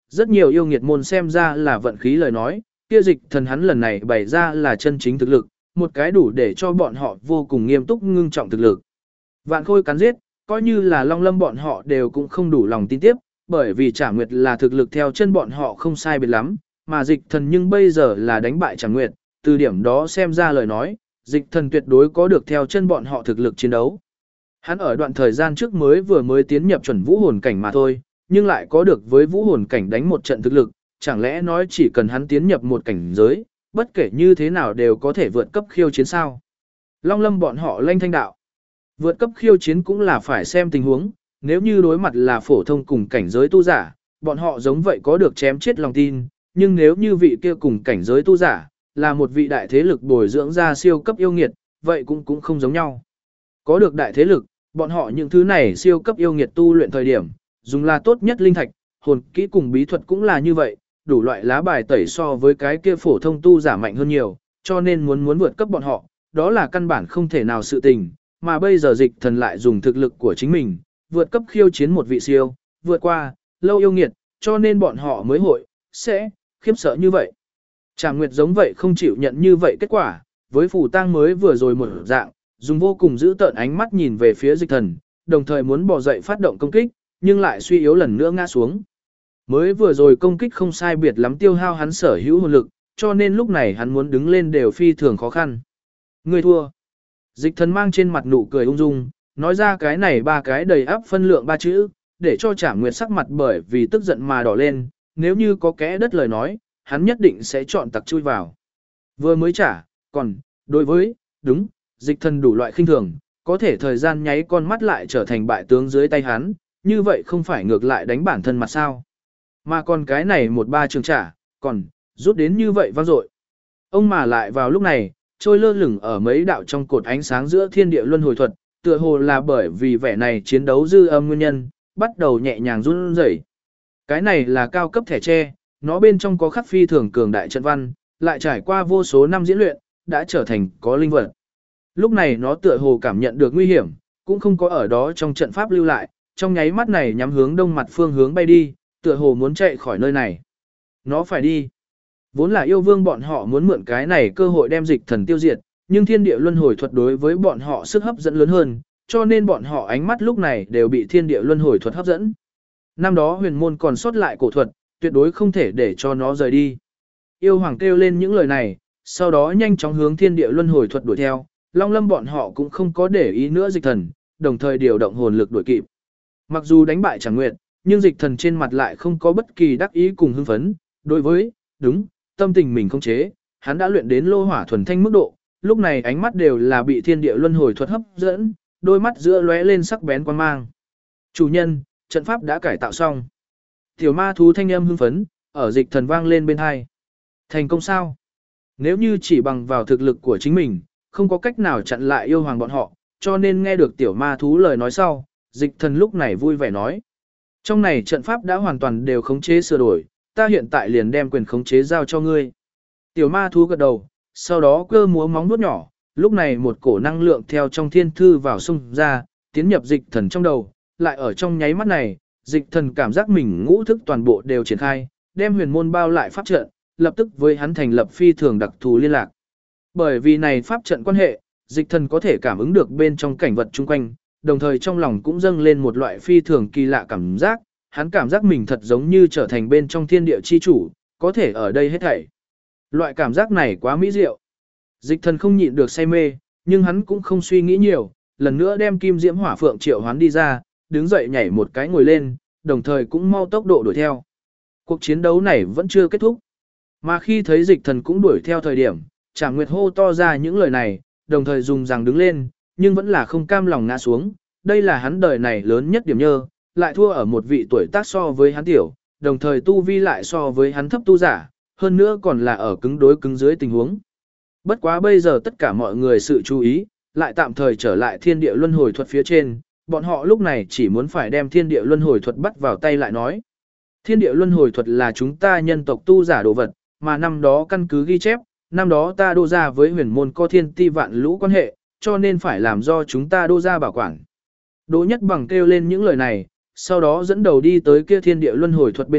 rất nhiều yêu nghiệt môn xem ra là vận khí lời nói, kia dịch thần hắn lần này bày ra là chân chính thực lực, một cái đủ để cho bọn họ vô cùng nghiêm túc ngưng trọng thực lực. Vạn Khôi cắn giết, coi như là Long Lâm bọn họ đều cũng không đủ lòng tin tiếp, bởi vì Trảm Nguyệt là thực lực theo chân bọn họ không sai biệt lắm, mà dịch thần nhưng bây giờ là đánh bại Trảm Nguyệt, từ điểm đó xem ra lời nói, dịch thần tuyệt đối có được theo chân bọn họ thực lực chiến đấu. Hắn ở đoạn thời gian trước vừa mới tiến nhập chuẩn vũ hồn cảnh mà thôi, nhưng lại có được với vũ hồn cảnh đánh một trận thực lực, chẳng lẽ nói chỉ cần hắn tiến nhập một cảnh giới, bất kể như thế nào đều có thể vượt cấp khiêu chiến sao. Long Lâm bọn họ lanh thanh đạo. Vượt cấp khiêu chiến cũng là phải xem tình huống, nếu như đối mặt là phổ thông cùng cảnh giới tu giả, bọn họ giống vậy có được chém chết lòng tin, nhưng nếu như vị kia cùng cảnh giới tu giả, là một vị đại thế lực bồi dưỡng ra siêu cấp yêu nghiệt, vậy cũng không giống nhau. Có được đại thế lực, bọn họ những thứ này siêu cấp yêu nghiệt tu luyện thời điểm, dùng là tốt nhất linh thạch, hồn kỹ cùng bí thuật cũng là như vậy, đủ loại lá bài tẩy so với cái kia phổ thông tu giả mạnh hơn nhiều, cho nên muốn vượt cấp bọn họ, đó là căn bản không thể nào sự tình, mà bây giờ dịch thần lại dùng thực lực của chính mình, vượt cấp khiêu chiến một vị siêu, vượt qua, lâu yêu nghiệt, cho nên bọn họ mới sẽ khiếp sợ như vậy. Trảm Nguyệt giống vậy không chịu nhận như vậy kết quả, với phù tang mới vừa rồi một dạng, dùng vô cùng giữ tợn ánh mắt nhìn về phía dịch thần, đồng thời muốn bò dậy phát động công kích, nhưng lại suy yếu lần nữa ngã xuống. Mới vừa rồi công kích không sai biệt lắm tiêu hao hắn sở hữu hồn lực, cho nên lúc này hắn muốn đứng lên đều phi thường khó khăn. Người thua. Dịch thần mang trên mặt nụ cười ung dung, nói ra cái này ba cái đầy áp phân lượng ba chữ, để cho Trảm Nguyệt sắc mặt bởi vì tức giận mà đỏ lên, nếu như có kẽ đất lời nói, hắn nhất định sẽ chọn tặc chui vào. Vừa mới trả, còn, đối với, đúng, dịch thần đủ loại khinh thường, có thể thời gian nháy con mắt lại trở thành bại tướng dưới tay hắn, như vậy không phải ngược lại đánh bản thân mặt sao. Mà còn cái này một ba trường trả, còn, rút đến như vậy vang dội. Ông mà lại vào lúc này, trôi lơ lửng ở mấy đạo trong cột ánh sáng giữa thiên địa luân hồi thuật, tựa hồ là bởi vì vẻ này chiến đấu dư âm nguyên nhân, bắt đầu nhẹ nhàng run rẩy. Cái này là cao cấp thẻ tre, nó bên trong có khắc phi thường cường đại trận văn, lại trải qua vô số năm diễn luyện, đã trở thành có linh vật. Lúc này nó tựa hồ cảm nhận được nguy hiểm, cũng không có ở đó trong trận pháp lưu lại, trong nháy mắt này nhắm hướng đông mặt phương hướng bay đi, tựa hồ muốn chạy khỏi nơi này. Nó phải đi. Vốn là yêu vương bọn họ muốn mượn cái này cơ hội đem dịch thần tiêu diệt, nhưng thiên địa luân hồi thuật đối với bọn họ sức hấp dẫn lớn hơn, cho nên bọn họ ánh mắt lúc này đều bị thiên địa luân hồi thuật hấp dẫn. Năm đó huyền môn còn sót lại cổ thuật, tuyệt đối không thể để cho nó rời đi. Yêu hoàng kêu lên những lời này, sau đó nhanh chóng hướng thiên địa luân hồi thuật đuổi theo, Long Lâm bọn họ cũng không có để ý nữa dịch thần, đồng thời điều động hồn lực đuổi kịp. Mặc dù đánh bại Trảm Nguyệt, nhưng dịch thần trên mặt lại không có bất kỳ đắc ý cùng hưng phấn, đối với, đúng, tâm tình mình không chế, hắn đã luyện đến lô hỏa thuần thanh mức độ, lúc này ánh mắt đều là bị thiên địa luân hồi thuật hấp dẫn, đôi mắt giữa lóe lên sắc bén quan mang. Chủ nhân, trận pháp đã cải tạo xong. Tiểu ma thú thanh âm hưng phấn, ở dịch thần vang lên bên hai. Thành công sao? Nếu như chỉ bằng vào thực lực của chính mình, không có cách nào chặn lại yêu hoàng bọn họ, cho nên nghe được tiểu ma thú lời nói sau, dịch thần lúc này vui vẻ nói. Trong này trận pháp đã hoàn toàn đều khống chế sửa đổi, ta hiện tại liền đem quyền khống chế giao cho ngươi. Tiểu ma thú gật đầu, sau đó cơ múa móng vuốt nhỏ, lúc này một cổ năng lượng theo trong thiên thư vào xung ra, tiến nhập dịch thần trong đầu, lại ở trong nháy mắt này, dịch thần cảm giác mình ngũ thức toàn bộ đều triển khai, đem huyền môn bao lại pháp trận, lập tức với hắn thành lập phi thường đặc thù liên lạc. Bởi vì này pháp trận quan hệ, dịch thần có thể cảm ứng được bên trong cảnh vật chung quanh, đồng thời trong lòng cũng dâng lên một loại phi thường kỳ lạ cảm giác, hắn cảm giác mình thật giống như trở thành bên trong thiên địa chi chủ, có thể ở đây hết thảy. Loại cảm giác này quá mỹ diệu. Dịch thần không nhịn được say mê, nhưng hắn cũng không suy nghĩ nhiều, lần nữa đem kim diễm hỏa phượng triệu hoán đi ra, đứng dậy nhảy một cái ngồi lên, đồng thời cũng mau tốc độ đuổi theo. Cuộc chiến đấu này vẫn chưa kết thúc. Mà khi thấy dịch thần cũng đuổi theo thời điểm, Trảm Nguyệt hô to ra những lời này, đồng thời dùng rằng đứng lên, nhưng vẫn là không cam lòng ngã xuống. Đây là hắn đời này lớn nhất điểm nhơ, lại thua ở một vị tuổi tác so với hắn tiểu, đồng thời tu vi lại so với hắn thấp tu giả, hơn nữa còn là ở cứng đối cứng dưới tình huống. Bất quá bây giờ tất cả mọi người sự chú ý, lại tạm thời trở lại thiên địa luân hồi thuật phía trên, bọn họ lúc này chỉ muốn phải đem thiên địa luân hồi thuật bắt vào tay lại nói. Thiên địa luân hồi thuật là chúng ta nhân tộc tu giả đồ vật, mà năm đó căn cứ ghi chép, năm đó ta đô ra với huyền môn có thiên ti vạn lũ quan hệ, cho nên phải làm do chúng ta đô ra bảo quản. Đỗ Nhất Bằng kêu lên những lời này, sau đó dẫn đầu đi tới kia thiên địa luân hồi thuật bên cạnh,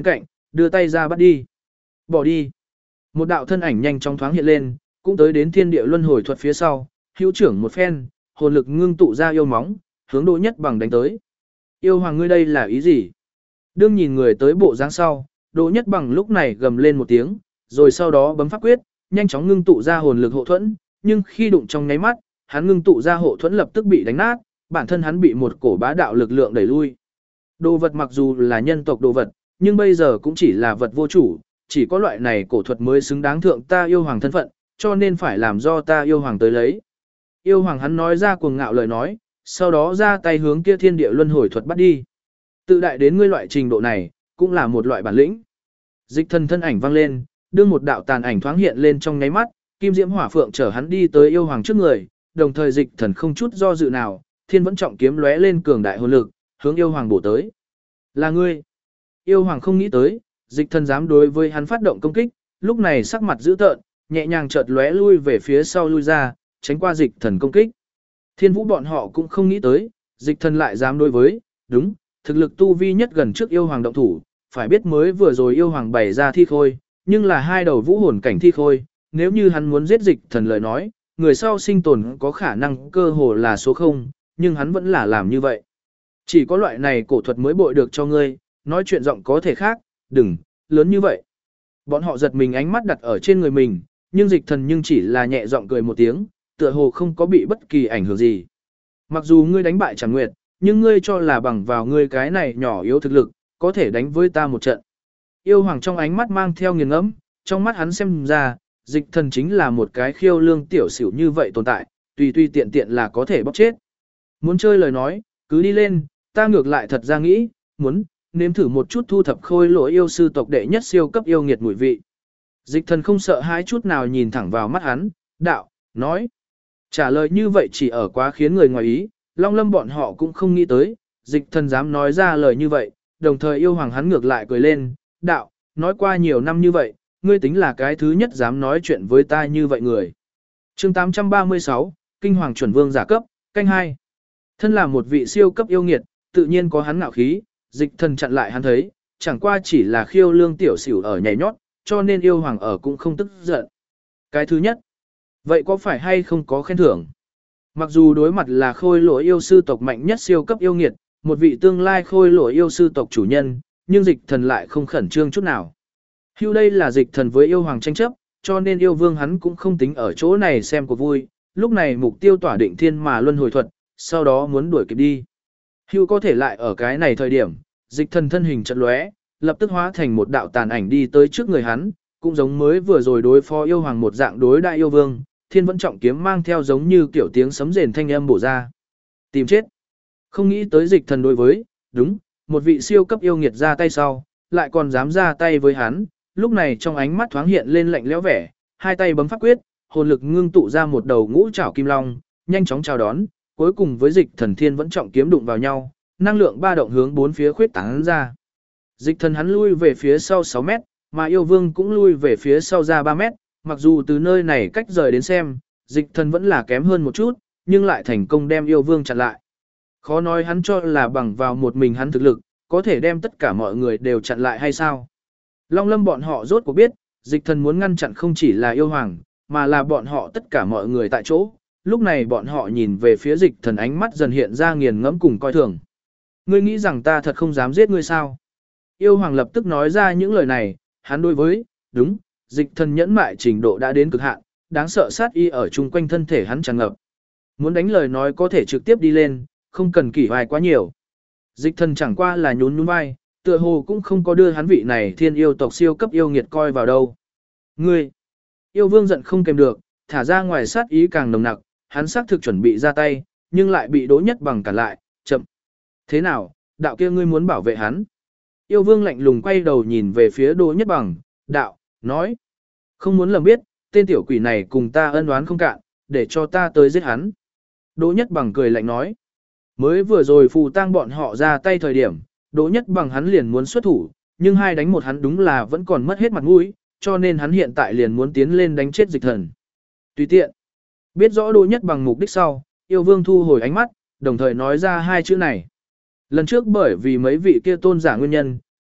đưa tay ra bắt đi. Bỏ đi. Một đạo thân ảnh nhanh chóng thoáng hiện lên, cũng tới đến thiên địa luân hồi thuật phía sau, hữu trưởng một phen, hồn lực ngưng tụ ra yêu móng, hướng Đỗ Nhất Bằng đánh tới. Yêu hoàng ngươi đây là ý gì? Đương nhìn người tới bộ dáng sau, Đỗ Nhất Bằng lúc này gầm lên một tiếng, rồi sau đó bấm pháp quyết, nhanh chóng ngưng tụ ra hồn lực hộ thuẫn, nhưng khi đụng trong nháy mắt, hắn ngưng tụ ra hộ thuẫn lập tức bị đánh nát, bản thân hắn bị một cổ bá đạo lực lượng đẩy lui. Đồ vật mặc dù là nhân tộc đồ vật, nhưng bây giờ cũng chỉ là vật vô chủ, chỉ có loại này cổ thuật mới xứng đáng thượng ta yêu hoàng thân phận, cho nên phải làm do ta yêu hoàng tới lấy. Yêu hoàng hắn nói ra cuồng ngạo lời nói, sau đó ra tay hướng kia thiên địa luân hồi thuật bắt đi. Tự đại đến ngươi loại trình độ này, cũng là một loại bản lĩnh. Dịch thần thân ảnh vang lên, đưa một đạo tàn ảnh thoáng hiện lên trong nháy mắt, kim diễm hỏa phượng chở hắn đi tới yêu hoàng trước người, đồng thời dịch thần không chút do dự nào, thiên vẫn trọng kiếm lóe lên cường đại hồn lực, hướng yêu hoàng bổ tới. Là ngươi. Yêu hoàng không nghĩ tới, dịch thần dám đối với hắn phát động công kích, lúc này sắc mặt dữ tợn, nhẹ nhàng chợt lóe lui về phía sau lui ra, tránh qua dịch thần công kích. Thiên vũ bọn họ cũng không nghĩ tới, dịch thần lại dám đối với, đúng, thực lực tu vi nhất gần trước yêu hoàng động thủ, phải biết mới vừa rồi yêu hoàng bày ra thi khôi, nhưng là hai đầu vũ hồn cảnh thi khôi, nếu như hắn muốn giết dịch thần lời nói, người sau sinh tồn có khả năng cơ hồ là số 0, nhưng hắn vẫn là làm như vậy. Chỉ có loại này cổ thuật mới bội được cho ngươi, nói chuyện giọng có thể khác, đừng, lớn như vậy. Bọn họ giật mình ánh mắt đặt ở trên người mình, nhưng dịch thần nhưng chỉ là nhẹ giọng cười một tiếng, tựa hồ không có bị bất kỳ ảnh hưởng gì. Mặc dù ngươi đánh bại Trảm Nguyệt, nhưng ngươi cho là bằng vào ngươi cái này nhỏ yếu thực lực, có thể đánh với ta một trận. Yêu hoàng trong ánh mắt mang theo nghiền ngẫm, trong mắt hắn xem ra, dịch thần chính là một cái khiêu lương tiểu xỉu như vậy tồn tại, tùy tùy tiện tiện là có thể bóc chết. Muốn chơi lời nói, cứ đi lên, ta ngược lại thật ra nghĩ, muốn, nếm thử một chút thu thập khôi lỗi yêu sư tộc đệ nhất siêu cấp yêu nghiệt mùi vị. Dịch thần không sợ hãi chút nào nhìn thẳng vào mắt hắn, đạo, nói. Trả lời như vậy chỉ ở quá khiến người ngoài ý, Long Lâm bọn họ cũng không nghĩ tới, dịch thần dám nói ra lời như vậy, đồng thời yêu hoàng hắn ngược lại cười lên, đạo, nói qua nhiều năm như vậy, ngươi tính là cái thứ nhất dám nói chuyện với ta như vậy người. Chương 836, Kinh Hoàng chuẩn vương giả cấp, canh 2. Thân là một vị siêu cấp yêu nghiệt, tự nhiên có hắn ngạo khí, dịch thần chặn lại hắn thấy, chẳng qua chỉ là khiêu lương tiểu xỉu ở nhảy nhót, cho nên yêu hoàng ở cũng không tức giận. Cái thứ nhất, vậy có phải hay không có khen thưởng? Mặc dù đối mặt là khôi lỗi yêu sư tộc mạnh nhất siêu cấp yêu nghiệt, một vị tương lai khôi lỗi yêu sư tộc chủ nhân, nhưng dịch thần lại không khẩn trương chút nào. Hưu đây là dịch thần với yêu hoàng tranh chấp, cho nên yêu vương hắn cũng không tính ở chỗ này xem cuộc vui, lúc này mục tiêu tỏa định thiên mà luân hồi thuật, sau đó muốn đuổi kịp đi. Hưu có thể lại ở cái này thời điểm, dịch thần thân hình chợt lóe, lập tức hóa thành một đạo tàn ảnh đi tới trước người hắn, cũng giống mới vừa rồi đối phó yêu hoàng một dạng đối đại yêu vương, thiên vẫn trọng kiếm mang theo giống như kiểu tiếng sấm rền thanh âm bổ ra. Tìm chết. Không nghĩ tới dịch thần đối với, đúng, một vị siêu cấp yêu nghiệt ra tay sau, lại còn dám ra tay với hắn, lúc này trong ánh mắt thoáng hiện lên lạnh lẽo vẻ, hai tay bấm pháp quyết, hồn lực ngưng tụ ra một đầu ngũ trảo kim long, nhanh chóng chào đón, cuối cùng với dịch thần thiên vẫn trọng kiếm đụng vào nhau, năng lượng ba động hướng bốn phía khuyết tán ra. Dịch thần hắn lui về phía sau 6 mét, mà yêu vương cũng lui về phía sau ra 3 mét, mặc dù từ nơi này cách rời đến xem, dịch thần vẫn là kém hơn một chút, nhưng lại thành công đem yêu vương chặn lại. Khó nói hắn cho là bằng vào một mình hắn thực lực, có thể đem tất cả mọi người đều chặn lại hay sao. Long Lâm bọn họ rốt cuộc biết, dịch thần muốn ngăn chặn không chỉ là yêu hoàng, mà là bọn họ tất cả mọi người tại chỗ. Lúc này bọn họ nhìn về phía dịch thần ánh mắt dần hiện ra nghiền ngẫm cùng coi thường. Ngươi nghĩ rằng ta thật không dám giết ngươi sao? Yêu hoàng lập tức nói ra những lời này, hắn đối với, đúng, dịch thần nhẫn mại trình độ đã đến cực hạn, đáng sợ sát y ở chung quanh thân thể hắn tràn ngập. Muốn đánh lời nói có thể trực tiếp đi lên, không cần kỷ hoài quá nhiều. Dịch thần chẳng qua là nhún nhún vai, tựa hồ cũng không có đưa hắn vị này thiên yêu tộc siêu cấp yêu nghiệt coi vào đâu. Ngươi, yêu vương giận không kèm được, thả ra ngoài sát ý càng nồng nặc, hắn xác thực chuẩn bị ra tay, nhưng lại bị Đỗ Nhất Bằng cản lại, chậm. Thế nào, đạo kia ngươi muốn bảo vệ hắn? Yêu vương lạnh lùng quay đầu nhìn về phía Đỗ Nhất Bằng, đạo, nói. Không muốn lầm biết, tên tiểu quỷ này cùng ta ân oán không cạn, để cho ta tới giết hắn. Đỗ Nhất Bằng cười lạnh nói. Mới vừa rồi phù tang bọn họ ra tay thời điểm, Đỗ Nhất Bằng hắn liền muốn xuất thủ, nhưng hai đánh một hắn đúng là vẫn còn mất hết mặt mũi, cho nên hắn hiện tại liền muốn tiến lên đánh chết dịch thần. Tùy tiện. Biết rõ Đỗ Nhất Bằng mục đích sau, yêu vương thu hồi ánh mắt, đồng thời nói ra hai chữ này. Lần trước bởi vì mấy vị kia tôn giả nguyên nhân,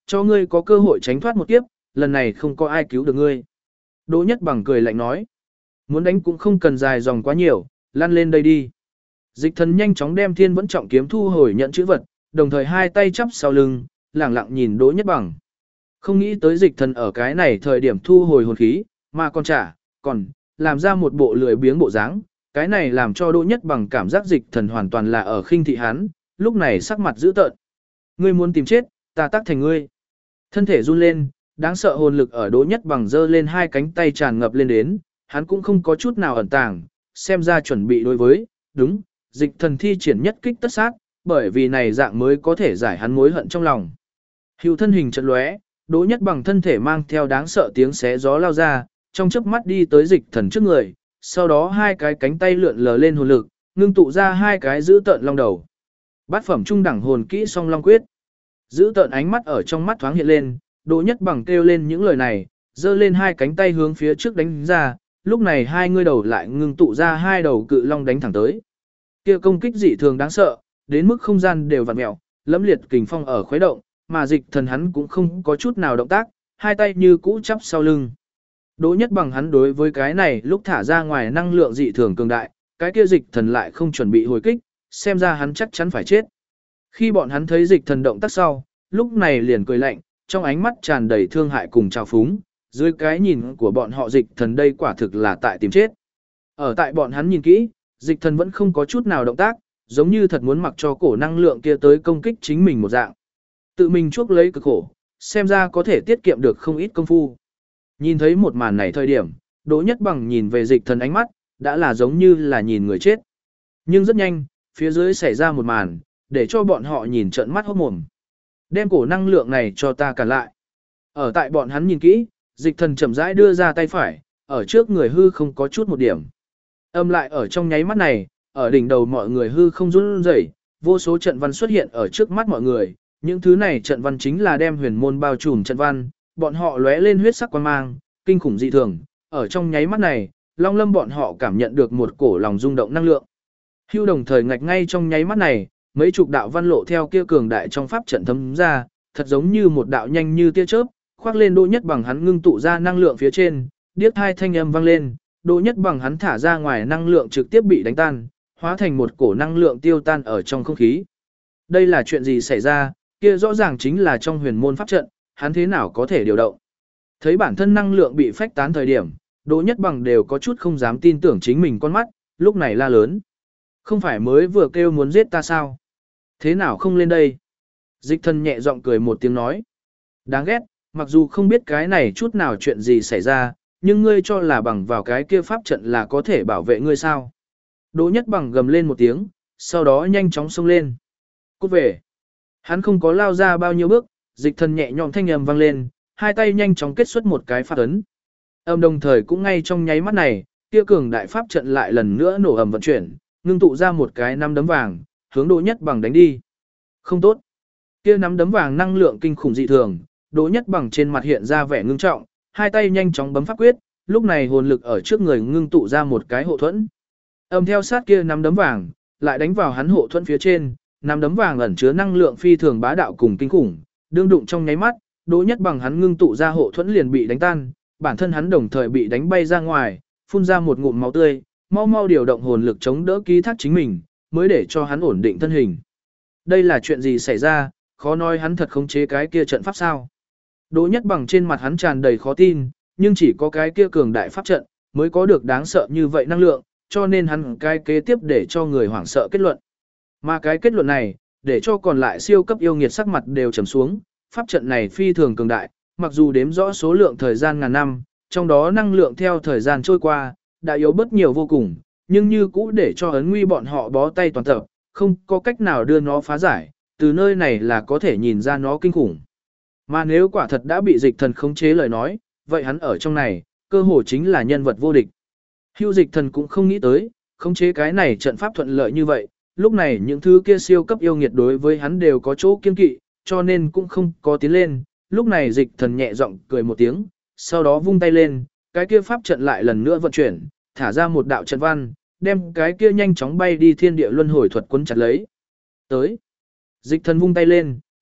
cho ngươi có cơ hội tránh thoát một kiếp, lần này không có ai cứu được ngươi. Đỗ Nhất Bằng cười lạnh nói, muốn đánh cũng không cần dài dòng quá nhiều, lăn lên đây đi. Dịch thần nhanh chóng đem Thiên Vẫn Trọng kiếm thu hồi nhận chữ vật, đồng thời hai tay chắp sau lưng, lẳng lặng nhìn Đỗ Nhất Bằng. Không nghĩ tới dịch thần ở cái này thời điểm thu hồi hồn khí, mà còn làm ra một bộ lười biếng bộ dáng, cái này làm cho Đỗ Nhất Bằng cảm giác dịch thần hoàn toàn là ở khinh thị hắn, lúc này sắc mặt dữ tợn. Ngươi muốn tìm chết, ta tác thành ngươi. Thân thể run lên, đáng sợ hồn lực ở Đỗ Nhất Bằng giơ lên hai cánh tay tràn ngập lên đến, hắn cũng không có chút nào ẩn tàng, xem ra chuẩn bị đối với, đúng, dịch thần thi triển nhất kích tất sát, bởi vì này dạng mới có thể giải hắn mối hận trong lòng. Hưu thân hình chợt lóe, Đỗ Nhất Bằng thân thể mang theo đáng sợ tiếng xé gió lao ra, trong chớp mắt đi tới dịch thần trước người, sau đó hai cái cánh tay lượn lờ lên hồn lực, ngưng tụ ra hai cái giữ tợn long đầu. Bát phẩm trung đẳng hồn kỹ song long quyết. Giữ tợn ánh mắt ở trong mắt thoáng hiện lên, Đỗ Nhất Bằng kêu lên những lời này, giơ lên hai cánh tay hướng phía trước đánh ra, lúc này hai người đầu lại ngưng tụ ra hai đầu cự long đánh thẳng tới. Kia công kích dị thường đáng sợ, đến mức không gian đều vặn mèo, lẫm liệt kình phong ở khuấy động, mà dịch thần hắn cũng không có chút nào động tác, hai tay như cũ chắp sau lưng. Đỗ Nhất Bằng hắn đối với cái này lúc thả ra ngoài năng lượng dị thường cường đại, cái kia dịch thần lại không chuẩn bị hồi kích, xem ra hắn chắc chắn phải chết. Khi bọn hắn thấy dịch thần động tác sau, lúc này liền cười lạnh, trong ánh mắt tràn đầy thương hại cùng trào phúng, dưới cái nhìn của bọn họ dịch thần đây quả thực là tại tìm chết. Ở tại bọn hắn nhìn kỹ, dịch thần vẫn không có chút nào động tác, giống như thật muốn mặc cho cổ năng lượng kia tới công kích chính mình một dạng. Tự mình chuốc lấy cực khổ, xem ra có thể tiết kiệm được không ít công phu. Nhìn thấy một màn này thời điểm, Đỗ Nhất Bằng nhìn về dịch thần ánh mắt, đã là giống như là nhìn người chết. Nhưng rất nhanh, phía dưới xảy ra một màn, để cho bọn họ nhìn trợn mắt hốt mồm. Đem cổ năng lượng này cho ta cản lại. Ở tại bọn hắn nhìn kỹ, dịch thần chậm rãi đưa ra tay phải, ở trước người hư không có chút một điểm. Âm lại ở trong nháy mắt này, ở đỉnh đầu mọi người hư không run rẩy, vô số trận văn xuất hiện ở trước mắt mọi người. Những thứ này trận văn chính là đem huyền môn bao trùm trận văn, bọn họ lóe lên huyết sắc quang mang, kinh khủng dị thường. Ở trong nháy mắt này, Long Lâm bọn họ cảm nhận được một cổ lòng rung động năng lượng. Hưu đồng thời ngạch ngay trong nháy mắt này, mấy chục đạo văn lộ theo kia cường đại trong pháp trận thấm ra, thật giống như một đạo nhanh như tia chớp, khoác lên Đỗ Nhất Bằng hắn ngưng tụ ra năng lượng phía trên, điếc hai thanh âm vang lên, Đỗ Nhất Bằng hắn thả ra ngoài năng lượng trực tiếp bị đánh tan, hóa thành một cổ năng lượng tiêu tan ở trong không khí. Đây là chuyện gì xảy ra, kia rõ ràng chính là trong huyền môn pháp trận, hắn thế nào có thể điều động. Thấy bản thân năng lượng bị phách tán thời điểm, Đỗ Nhất Bằng đều có chút không dám tin tưởng chính mình con mắt, lúc này la lớn. Không phải mới vừa kêu muốn giết ta sao? Thế nào không lên đây? Dịch thần nhẹ giọng cười một tiếng nói. Đáng ghét, mặc dù không biết cái này chút nào chuyện gì xảy ra, nhưng ngươi cho là bằng vào cái kia pháp trận là có thể bảo vệ ngươi sao? Đỗ Nhất Bằng gầm lên một tiếng, sau đó nhanh chóng xông lên. Cút về. Hắn không có lao ra bao nhiêu bước, dịch thần nhẹ nhõm thanh âm vang lên, hai tay nhanh chóng kết xuất một cái pháp ấn. Đồng thời cũng ngay trong nháy mắt này, kia cường đại pháp trận lại lần nữa nổ ầm vận chuyển, ngưng tụ ra một cái nắm đấm vàng, hướng Đỗ Nhất Bằng đánh đi. Không tốt. Kia nắm đấm vàng năng lượng kinh khủng dị thường, Đỗ Nhất Bằng trên mặt hiện ra vẻ ngưng trọng, hai tay nhanh chóng bấm pháp quyết, lúc này hồn lực ở trước người ngưng tụ ra một cái hộ thuẫn. Theo sát kia nắm đấm vàng, lại đánh vào hắn hộ thuẫn phía trên, nắm đấm vàng ẩn chứa năng lượng phi thường bá đạo cùng kinh khủng, đương đụng trong nháy mắt, Đỗ Nhất Bằng hắn ngưng tụ ra hộ thuẫn liền bị đánh tan, bản thân hắn đồng thời bị đánh bay ra ngoài, phun ra một ngụm máu tươi, mau mau điều động hồn lực chống đỡ ký thác chính mình, mới để cho hắn ổn định thân hình. Đây là chuyện gì xảy ra, khó nói hắn thật khống chế cái kia trận pháp sao? Đỗ Nhất Bằng trên mặt hắn tràn đầy khó tin, nhưng chỉ có cái kia cường đại pháp trận mới có được đáng sợ như vậy năng lượng, cho nên hắn cái kế tiếp để cho người hoảng sợ kết luận. Mà cái kết luận này, để cho còn lại siêu cấp yêu nghiệt sắc mặt đều trầm xuống, pháp trận này phi thường cường đại, mặc dù đếm rõ số lượng thời gian ngàn năm, trong đó năng lượng theo thời gian trôi qua, đã yếu bớt nhiều vô cùng, nhưng như cũ để cho ấn nguy bọn họ bó tay toàn tập, không có cách nào đưa nó phá giải, từ nơi này là có thể nhìn ra nó kinh khủng. Mà nếu quả thật đã bị dịch thần khống chế lời nói, vậy hắn ở trong này, cơ hồ chính là nhân vật vô địch. Hưu dịch thần cũng không nghĩ tới, khống chế cái này trận pháp thuận lợi như vậy, lúc này những thứ kia siêu cấp yêu nghiệt đối với hắn đều có chỗ kiên kỵ, cho nên cũng không có tiến lên, lúc này dịch thần nhẹ giọng cười một tiếng, sau đó vung tay lên, cái kia pháp trận lại lần nữa vận chuyển, thả ra một đạo trận văn, đem cái kia nhanh chóng bay đi thiên địa luân hồi thuật quấn chặt lấy. Tới. Dịch thần vung tay lên,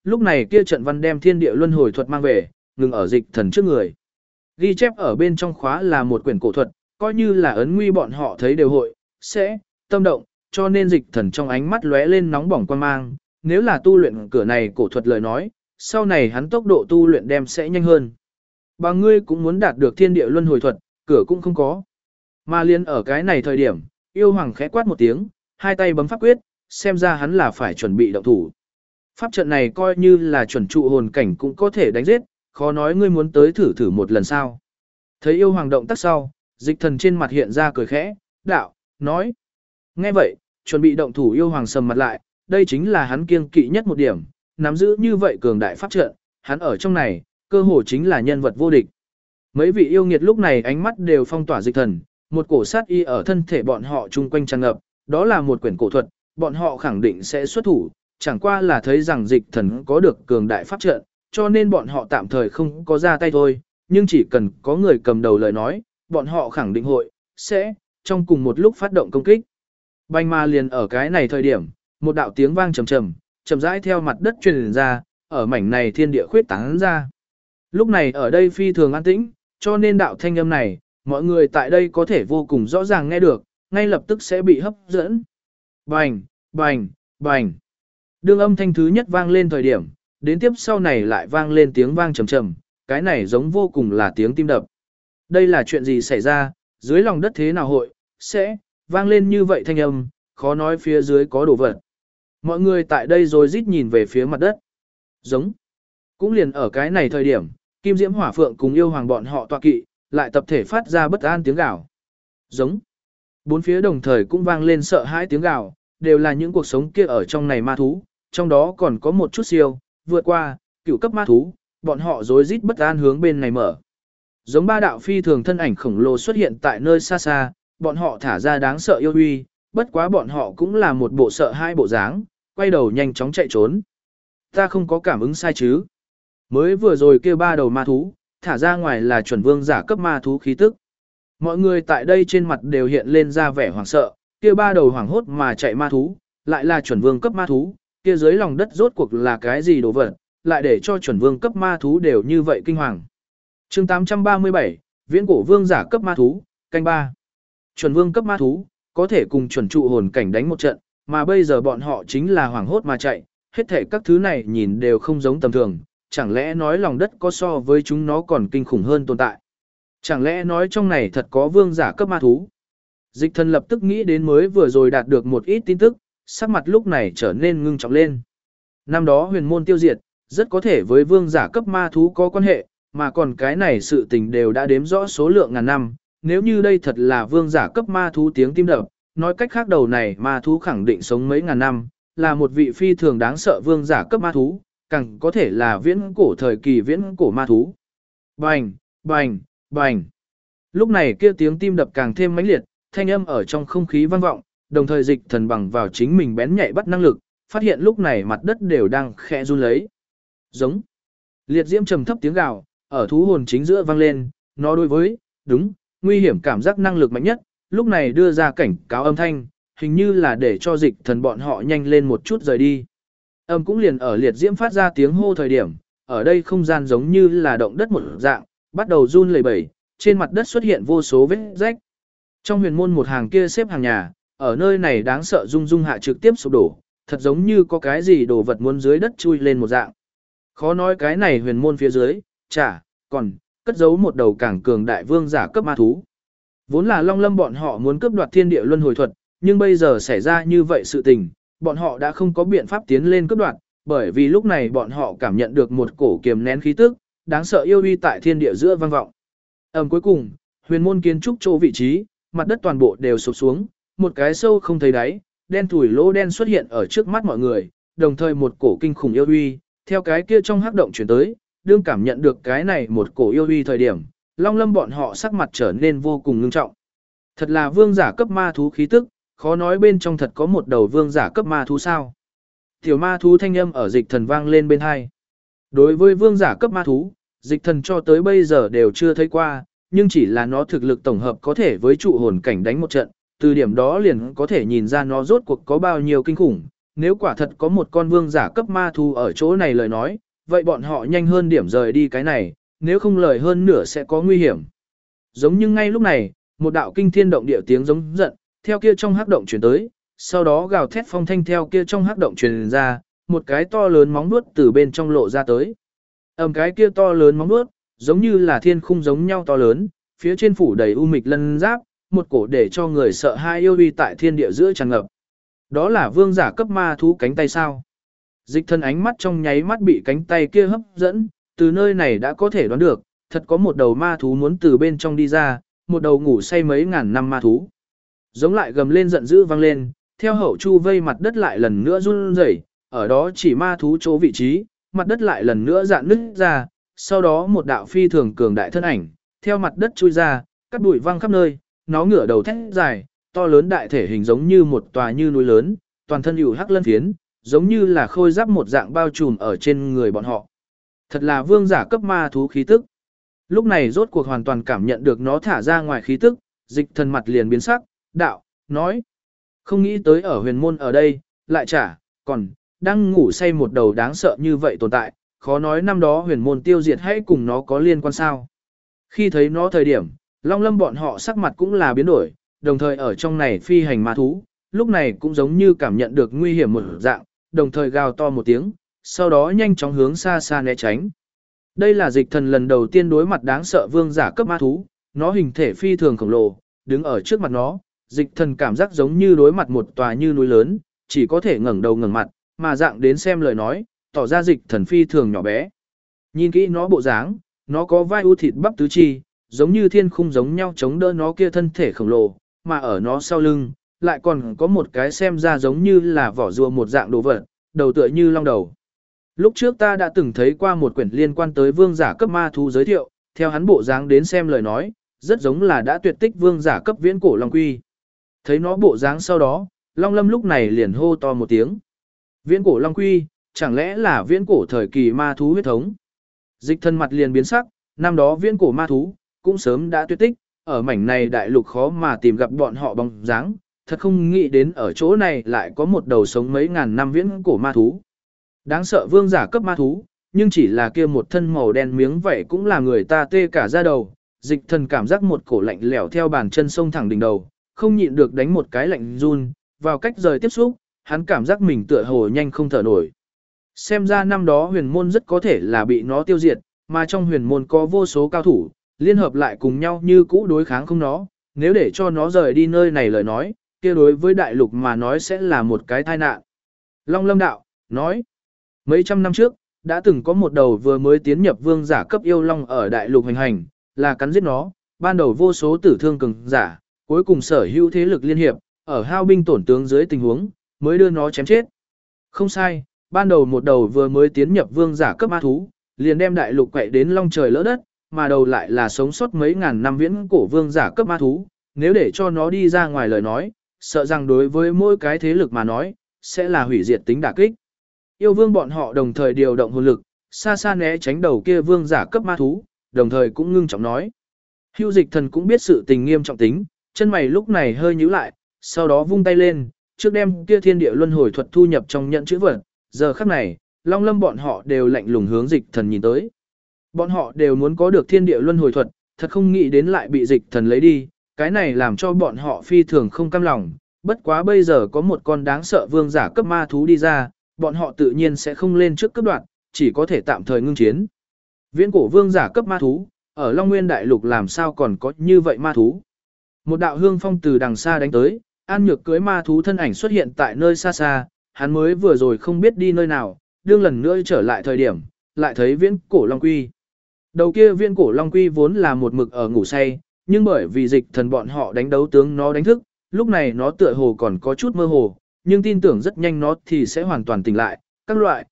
lúc này kia trận văn đem thiên địa luân hồi thuật mang về, ngừng ở dịch thần trước người. Ghi chép ở bên trong khóa là một quyển cổ thuật, coi như là ấn nguy bọn họ thấy đều hội, sẽ, tâm động, cho nên dịch thần trong ánh mắt lóe lên nóng bỏng quan mang, nếu là tu luyện cửa này cổ thuật lời nói, sau này hắn tốc độ tu luyện đem sẽ nhanh hơn. Bà ngươi cũng muốn đạt được thiên địa luân hồi thuật, cửa cũng không có. Mà liên ở cái này thời điểm, yêu hoàng khẽ quát một tiếng, hai tay bấm pháp quyết, xem ra hắn là phải chuẩn bị động thủ. Pháp trận này coi như là chuẩn trụ hồn cảnh cũng có thể đánh giết, khó nói ngươi muốn tới thử một lần sao. Thấy yêu hoàng động tác sau, dịch thần trên mặt hiện ra cười khẽ, đạo, nói. Nghe vậy, chuẩn bị động thủ yêu hoàng sầm mặt lại, đây chính là hắn kiêng kỵ nhất một điểm, nắm giữ như vậy cường đại pháp trận, hắn ở trong này, cơ hồ chính là nhân vật vô địch. Mấy vị yêu nghiệt lúc này ánh mắt đều phong tỏa dịch thần, một cổ sát y ở thân thể bọn họ chung quanh tràn ngập, đó là một quyển cổ thuật, bọn họ khẳng định sẽ xuất thủ, chẳng qua là thấy rằng dịch thần có được cường đại pháp trận, cho nên bọn họ tạm thời không có ra tay thôi, nhưng chỉ cần có người cầm đầu lời nói, bọn họ khẳng định hội, sẽ, trong cùng một lúc phát động công kích. Bành mà liền ở cái này thời điểm, một đạo tiếng vang trầm trầm, chậm rãi theo mặt đất truyền ra, ở mảnh này thiên địa khuyết tán ra. Lúc này ở đây phi thường an tĩnh, cho nên đạo thanh âm này, mọi người tại đây có thể vô cùng rõ ràng nghe được, ngay lập tức sẽ bị hấp dẫn. Bành, bành, bành. Đương âm thanh thứ nhất vang lên thời điểm, đến tiếp sau này lại vang lên tiếng vang trầm trầm, cái này giống vô cùng là tiếng tim đập. Đây là chuyện gì xảy ra, dưới lòng đất thế nào hội, sẽ, vang lên như vậy thanh âm, khó nói phía dưới có đồ vật. Mọi người tại đây rồi rít nhìn về phía mặt đất. Giống. Cũng liền ở cái này thời điểm, Kim Diễm Hỏa Phượng cùng yêu hoàng bọn họ tọa kỵ, lại tập thể phát ra bất an tiếng gào. Giống. Bốn phía đồng thời cũng vang lên sợ hãi tiếng gào, đều là những cuộc sống kia ở trong này ma thú, trong đó còn có một chút siêu, vượt qua, cửu cấp ma thú, bọn họ rối rít bất an hướng bên này mở. Giống ba đạo phi thường thân ảnh khổng lồ xuất hiện tại nơi xa xa, bọn họ thả ra đáng sợ yêu uy, bất quá bọn họ cũng là một bộ sợ hai bộ dáng, quay đầu nhanh chóng chạy trốn. Ta không có cảm ứng sai chứ. Mới vừa rồi kêu ba đầu ma thú, thả ra ngoài là chuẩn vương giả cấp ma thú khí tức. Mọi người tại đây trên mặt đều hiện lên ra vẻ hoảng sợ, kia ba đầu hoảng hốt mà chạy ma thú, lại là chuẩn vương cấp ma thú, kia dưới lòng đất rốt cuộc là cái gì đồ vật, lại để cho chuẩn vương cấp ma thú đều như vậy kinh hoàng. Chương 837, Viễn cổ vương giả cấp ma thú, canh 3. Chuẩn vương cấp ma thú, có thể cùng chuẩn trụ hồn cảnh đánh một trận, mà bây giờ bọn họ chính là hoảng hốt mà chạy, hết thể các thứ này nhìn đều không giống tầm thường, chẳng lẽ nói lòng đất có so với chúng nó còn kinh khủng hơn tồn tại. Chẳng lẽ nói trong này thật có vương giả cấp ma thú. Dịch thần lập tức nghĩ đến mới vừa rồi đạt được một ít tin tức, sắc mặt lúc này trở nên ngưng trọng lên. Năm đó huyền môn tiêu diệt, rất có thể với vương giả cấp ma thú có quan hệ, mà còn cái này sự tình đều đã đếm rõ số lượng ngàn năm, nếu như đây thật là vương giả cấp ma thú tiếng tim đập, nói cách khác đầu này ma thú khẳng định sống mấy ngàn năm, là một vị phi thường đáng sợ vương giả cấp ma thú, càng có thể là viễn cổ thời kỳ viễn cổ ma thú. Bành, bành, bành. Lúc này kia tiếng tim đập càng thêm mãnh liệt, thanh âm ở trong không khí vang vọng, đồng thời dịch thần bằng vào chính mình bén nhạy bắt năng lực, phát hiện lúc này mặt đất đều đang khẽ run lấy. Giống. Liệt diễm trầm thấp tiếng gào, ở thú hồn chính giữa vang lên, nó đối với, đúng, nguy hiểm cảm giác năng lực mạnh nhất, lúc này đưa ra cảnh cáo âm thanh, hình như là để cho dịch thần bọn họ nhanh lên một chút rời đi. Âm cũng liền ở liệt diễm phát ra tiếng hô thời điểm, ở đây không gian giống như là động đất một dạng, bắt đầu run lẩy bẩy, trên mặt đất xuất hiện vô số vết rách. Trong huyền môn một hàng kia xếp hàng nhà, ở nơi này đáng sợ rung rung hạ trực tiếp sụp đổ, thật giống như có cái gì đồ vật muốn dưới đất chui lên một dạng. Khó nói cái này huyền môn phía dưới, còn cất giấu một đầu càng cường đại vương giả cấp ma thú. Vốn là Long Lâm bọn họ muốn cướp đoạt thiên địa luân hồi thuật, nhưng bây giờ xảy ra như vậy sự tình, bọn họ đã không có biện pháp tiến lên cướp đoạt, bởi vì lúc này bọn họ cảm nhận được một cổ kiềm nén khí tức, đáng sợ yêu uy tại thiên địa giữa vang vọng. Cuối cùng, huyền môn kiến trúc chỗ vị trí, mặt đất toàn bộ đều sụp xuống, một cái sâu không thấy đáy, đen thủi lỗ đen xuất hiện ở trước mắt mọi người, đồng thời một cổ kinh khủng yêu uy, theo cái kia trong hắc động chuyển tới, đương cảm nhận được cái này một cổ yêu uy thời điểm, Long Lâm bọn họ sắc mặt trở nên vô cùng ngưng trọng. Thật là vương giả cấp ma thú khí tức, khó nói bên trong thật có một đầu vương giả cấp ma thú sao. Tiểu ma thú thanh âm ở dịch thần vang lên bên hai. Đối với vương giả cấp ma thú, dịch thần cho tới bây giờ đều chưa thấy qua, nhưng chỉ là nó thực lực tổng hợp có thể với trụ hồn cảnh đánh một trận, từ điểm đó liền có thể nhìn ra nó rốt cuộc có bao nhiêu kinh khủng, nếu quả thật có một con vương giả cấp ma thú ở chỗ này lời nói, vậy bọn họ nhanh hơn điểm rời đi cái này, nếu không lời hơn nửa sẽ có nguy hiểm. Giống như ngay lúc này, một đạo kinh thiên động địa tiếng giống giận, theo kia trong hắc động truyền tới, sau đó gào thét phong thanh theo kia trong hắc động truyền ra, một cái to lớn móng vuốt từ bên trong lộ ra tới. Cái kia to lớn móng vuốt, giống như là thiên khung giống nhau to lớn, phía trên phủ đầy u mịch lân giáp, một cổ để cho người sợ hai yêu uy tại thiên địa giữa tràn ngập. Đó là vương giả cấp ma thú cánh tay sao? Dịch thân ánh mắt trong nháy mắt bị cánh tay kia hấp dẫn, từ nơi này đã có thể đoán được, thật có một đầu ma thú muốn từ bên trong đi ra, một đầu ngủ say mấy ngàn năm ma thú. Giống lại gầm lên giận dữ vang lên, theo hậu chu vây mặt đất lại lần nữa run rẩy, ở đó chỉ ma thú chỗ vị trí, mặt đất lại lần nữa dạn nứt ra, sau đó một đạo phi thường cường đại thân ảnh, theo mặt đất chui ra, cắt bụi văng khắp nơi, nó ngửa đầu thét dài, to lớn đại thể hình giống như một tòa như núi lớn, toàn thân hữu hắc lân phiến, giống như là khôi giáp một dạng bao trùm ở trên người bọn họ. Thật là vương giả cấp ma thú khí tức. Lúc này rốt cuộc hoàn toàn cảm nhận được nó thả ra ngoài khí tức, dịch thần mặt liền biến sắc, đạo, nói. Không nghĩ tới ở huyền môn ở đây, lại còn, đang ngủ say một đầu đáng sợ như vậy tồn tại, khó nói năm đó huyền môn tiêu diệt hay cùng nó có liên quan sao. Khi thấy nó thời điểm, Long Lâm bọn họ sắc mặt cũng là biến đổi, đồng thời ở trong này phi hành ma thú, lúc này cũng giống như cảm nhận được nguy hiểm một dạng, đồng thời gào to một tiếng, sau đó nhanh chóng hướng xa xa né tránh. Đây là dịch thần lần đầu tiên đối mặt đáng sợ vương giả cấp ma thú, nó hình thể phi thường khổng lồ, đứng ở trước mặt nó, dịch thần cảm giác giống như đối mặt một tòa như núi lớn, chỉ có thể ngẩng đầu ngẩng mặt, mà dạng đến xem lời nói, tỏ ra dịch thần phi thường nhỏ bé. Nhìn kỹ nó bộ dáng, nó có vai u thịt bắp tứ chi, giống như thiên khung giống nhau chống đỡ nó kia thân thể khổng lồ, mà ở nó sau lưng, lại còn có một cái xem ra giống như là vỏ rùa một dạng đồ vật, đầu tựa như long đầu. Lúc trước ta đã từng thấy qua một quyển liên quan tới vương giả cấp ma thú giới thiệu, theo hắn bộ dáng đến xem lời nói, rất giống là đã tuyệt tích vương giả cấp viễn cổ long quy. Thấy nó bộ dáng sau đó, Long Lâm lúc này liền hô to một tiếng. Viễn cổ long quy, chẳng lẽ là viễn cổ thời kỳ ma thú huyết thống? Dịch thân mặt liền biến sắc, năm đó viễn cổ ma thú, cũng sớm đã tuyệt tích, ở mảnh này đại lục khó mà tìm gặp bọn họ bóng dáng, thật không nghĩ đến ở chỗ này lại có một đầu sống mấy ngàn năm viễn cổ ma thú. Đáng sợ vương giả cấp ma thú, nhưng chỉ là kia một thân màu đen miếng vậy cũng là người ta tê cả da đầu, dịch thần cảm giác một cổ lạnh lẽo theo bàn chân sông thẳng đỉnh đầu, không nhịn được đánh một cái lạnh run, vào cách rời tiếp xúc, hắn cảm giác mình tựa hồ nhanh không thở nổi. Xem ra năm đó huyền môn rất có thể là bị nó tiêu diệt, mà trong huyền môn có vô số cao thủ, liên hợp lại cùng nhau như cũ đối kháng không nó, nếu để cho nó rời đi nơi này lời nói, kia đối với đại lục mà nói sẽ là một cái tai nạn. Long Lâm đạo, nói, mấy trăm năm trước, đã từng có một đầu vừa mới tiến nhập vương giả cấp yêu long ở đại lục hành hành, là cắn giết nó, ban đầu vô số tử thương cường giả, cuối cùng sở hữu thế lực liên hiệp, ở hao binh tổn tướng dưới tình huống, mới đưa nó chém chết. Không sai, ban đầu một đầu vừa mới tiến nhập vương giả cấp ma thú, liền đem đại lục quậy đến long trời lỡ đất, mà đầu lại là sống sót mấy ngàn năm viễn cổ vương giả cấp ma thú, nếu để cho nó đi ra ngoài lời nói, sợ rằng đối với mỗi cái thế lực mà nói, sẽ là hủy diệt tính đả kích. Yêu vương bọn họ đồng thời điều động hồn lực, xa xa né tránh đầu kia vương giả cấp ma thú, đồng thời cũng ngưng trọng nói. Hưu dịch thần cũng biết sự tình nghiêm trọng tính, chân mày lúc này hơi nhíu lại, sau đó vung tay lên, trước đem kia thiên địa luân hồi thuật thu nhập trong nhận chữ vật, giờ khắc này, Long Lâm bọn họ đều lạnh lùng hướng dịch thần nhìn tới. Bọn họ đều muốn có được thiên địa luân hồi thuật, thật không nghĩ đến lại bị dịch thần lấy đi, cái này làm cho bọn họ phi thường không cam lòng, bất quá bây giờ có một con đáng sợ vương giả cấp ma thú đi ra, bọn họ tự nhiên sẽ không lên trước cấp đoạn, chỉ có thể tạm thời ngưng chiến. Viễn cổ vương giả cấp ma thú, ở Long Nguyên Đại Lục làm sao còn có như vậy ma thú. Một đạo hương phong từ đằng xa đánh tới, An Nhược cưới ma thú thân ảnh xuất hiện tại nơi xa xa, hắn mới vừa rồi không biết đi nơi nào, đương lần nữa trở lại thời điểm, lại thấy viễn cổ Long Quy. Đầu kia viễn cổ Long Quy vốn là một mực ở ngủ say, nhưng bởi vì dịch thần bọn họ đánh đấu tướng nó đánh thức, lúc này nó tựa hồ còn có chút mơ hồ, nhưng tin tưởng rất nhanh nó thì sẽ hoàn toàn tỉnh lại, các loại,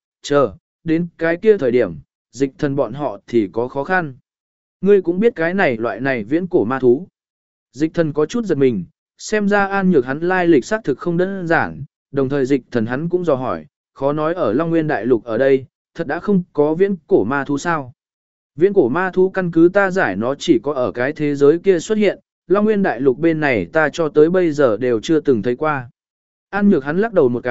đến cái kia thời điểm, dịch thần bọn họ thì có khó khăn. Ngươi cũng biết cái này loại này viễn cổ ma thú. Dịch thần có chút giật mình, xem ra An Nhược hắn lai lịch xác thực không đơn giản, đồng thời dịch thần hắn cũng dò hỏi, khó nói ở Long Nguyên Đại Lục ở đây, thật đã không có viễn cổ ma thú sao? Viễn cổ ma thú căn cứ ta giải nó chỉ có ở cái thế giới kia xuất hiện, Long Nguyên Đại Lục bên này ta cho tới bây giờ đều chưa từng thấy qua. An Nhược hắn lắc đầu một cái,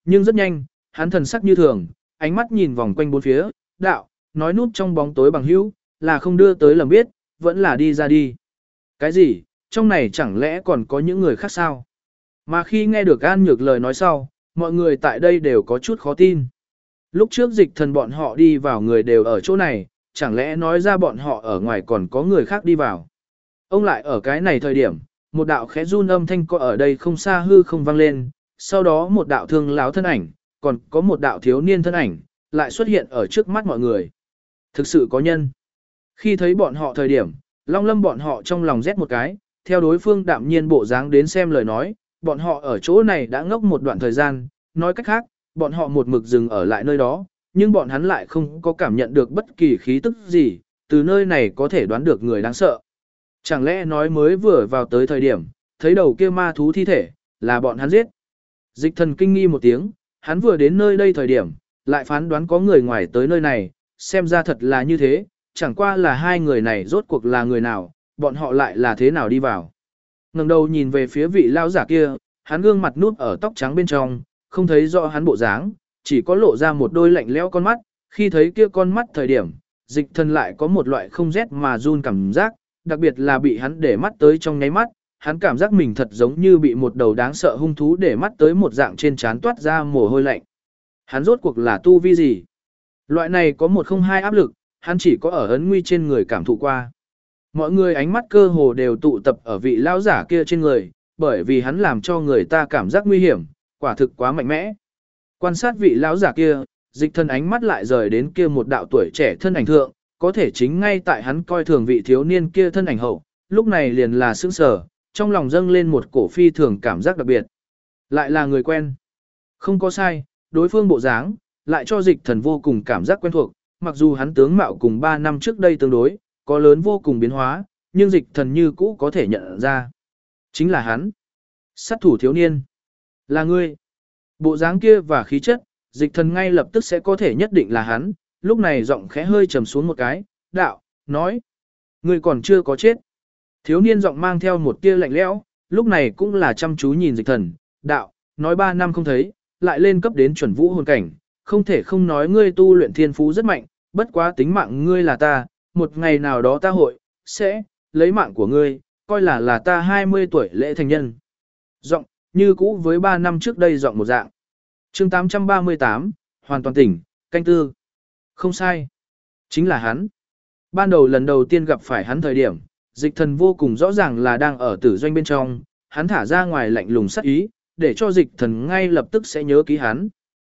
nhưng rất nhanh, hắn thần sắc như thường, ánh mắt nhìn vòng quanh bốn phía, đạo, nói núp trong bóng tối bằng hữu, là không đưa tới lầm biết, vẫn là đi ra đi. Cái gì, trong này chẳng lẽ còn có những người khác sao? Mà khi nghe được An Nhược lời nói sau, mọi người tại đây đều có chút khó tin. Lúc trước dịch thần bọn họ đi vào người đều ở chỗ này, chẳng lẽ nói ra bọn họ ở ngoài còn có người khác đi vào. Ông lại ở cái này thời điểm, một đạo khẽ run âm thanh có ở đây không xa hư không vang lên, sau đó một đạo thương láo thân ảnh, còn có một đạo thiếu niên thân ảnh, lại xuất hiện ở trước mắt mọi người. Thực sự có nhân. Khi thấy bọn họ thời điểm, Long Lâm bọn họ trong lòng rét một cái, theo đối phương đạm nhiên bộ dáng đến xem lời nói, bọn họ ở chỗ này đã ngốc một đoạn thời gian, nói cách khác, bọn họ một mực dừng ở lại nơi đó, nhưng bọn hắn lại không có cảm nhận được bất kỳ khí tức gì, từ nơi này có thể đoán được người đáng sợ. Chẳng lẽ nói mới vừa vào tới thời điểm, thấy đầu kia ma thú thi thể, là bọn hắn giết. Dịch thần kinh nghi một tiếng, hắn vừa đến nơi đây thời điểm, lại phán đoán có người ngoài tới nơi này, xem ra thật là như thế, chẳng qua là hai người này rốt cuộc là người nào, bọn họ lại là thế nào đi vào. Ngẩng đầu nhìn về phía vị lão giả kia, hắn gương mặt núp ở tóc trắng bên trong, không thấy rõ hắn bộ dáng, chỉ có lộ ra một đôi lạnh lẽo con mắt, khi thấy kia con mắt thời điểm, dịch thần lại có một loại không rét mà run cảm giác, đặc biệt là bị hắn để mắt tới trong nháy mắt, hắn cảm giác mình thật giống như bị một đầu đáng sợ hung thú để mắt tới một dạng trên trán toát ra mồ hôi lạnh. Hắn rốt cuộc là tu vi gì? Loại này có một không hai áp lực, hắn chỉ có ở ấn nguy trên người cảm thụ qua. Mọi người ánh mắt cơ hồ đều tụ tập ở vị lão giả kia trên người, bởi vì hắn làm cho người ta cảm giác nguy hiểm, quả thực quá mạnh mẽ. Quan sát vị lão giả kia, dịch thần ánh mắt lại rời đến kia một đạo tuổi trẻ thân ảnh thượng, có thể chính ngay tại hắn coi thường vị thiếu niên kia thân ảnh hậu, lúc này liền là sững sờ, trong lòng dâng lên một cổ phi thường cảm giác đặc biệt. Lại là người quen. Không có sai, đối phương bộ dáng, lại cho dịch thần vô cùng cảm giác quen thuộc, mặc dù hắn tướng mạo cùng 3 năm trước đây tương đối, có lớn vô cùng biến hóa, nhưng dịch thần như cũ có thể nhận ra. Chính là hắn. Sát thủ thiếu niên. Là ngươi. Bộ dáng kia và khí chất, dịch thần ngay lập tức sẽ có thể nhất định là hắn, lúc này giọng khẽ hơi trầm xuống một cái, đạo, nói. Ngươi còn chưa có chết. Thiếu niên giọng mang theo một tia lạnh lẽo, lúc này cũng là chăm chú nhìn dịch thần, đạo, nói 3 năm không thấy, lại lên cấp đến chuẩn vũ hồn cảnh, không thể không nói ngươi tu luyện thiên phú rất mạnh, bất quá tính mạng ngươi là ta, một ngày nào đó ta hội, sẽ, lấy mạng của ngươi, coi là ta 20 tuổi lễ thành nhân. Giọng, như cũ với 3 năm trước đây giọng một dạng. chương 838, hoàn toàn tỉnh, canh tư. Không sai. Chính là hắn. Ban đầu lần đầu tiên gặp phải hắn thời điểm, dịch thần vô cùng rõ ràng là đang ở tử doanh bên trong, hắn thả ra ngoài lạnh lùng sát ý, để cho dịch thần ngay lập tức sẽ nhớ ký hắn.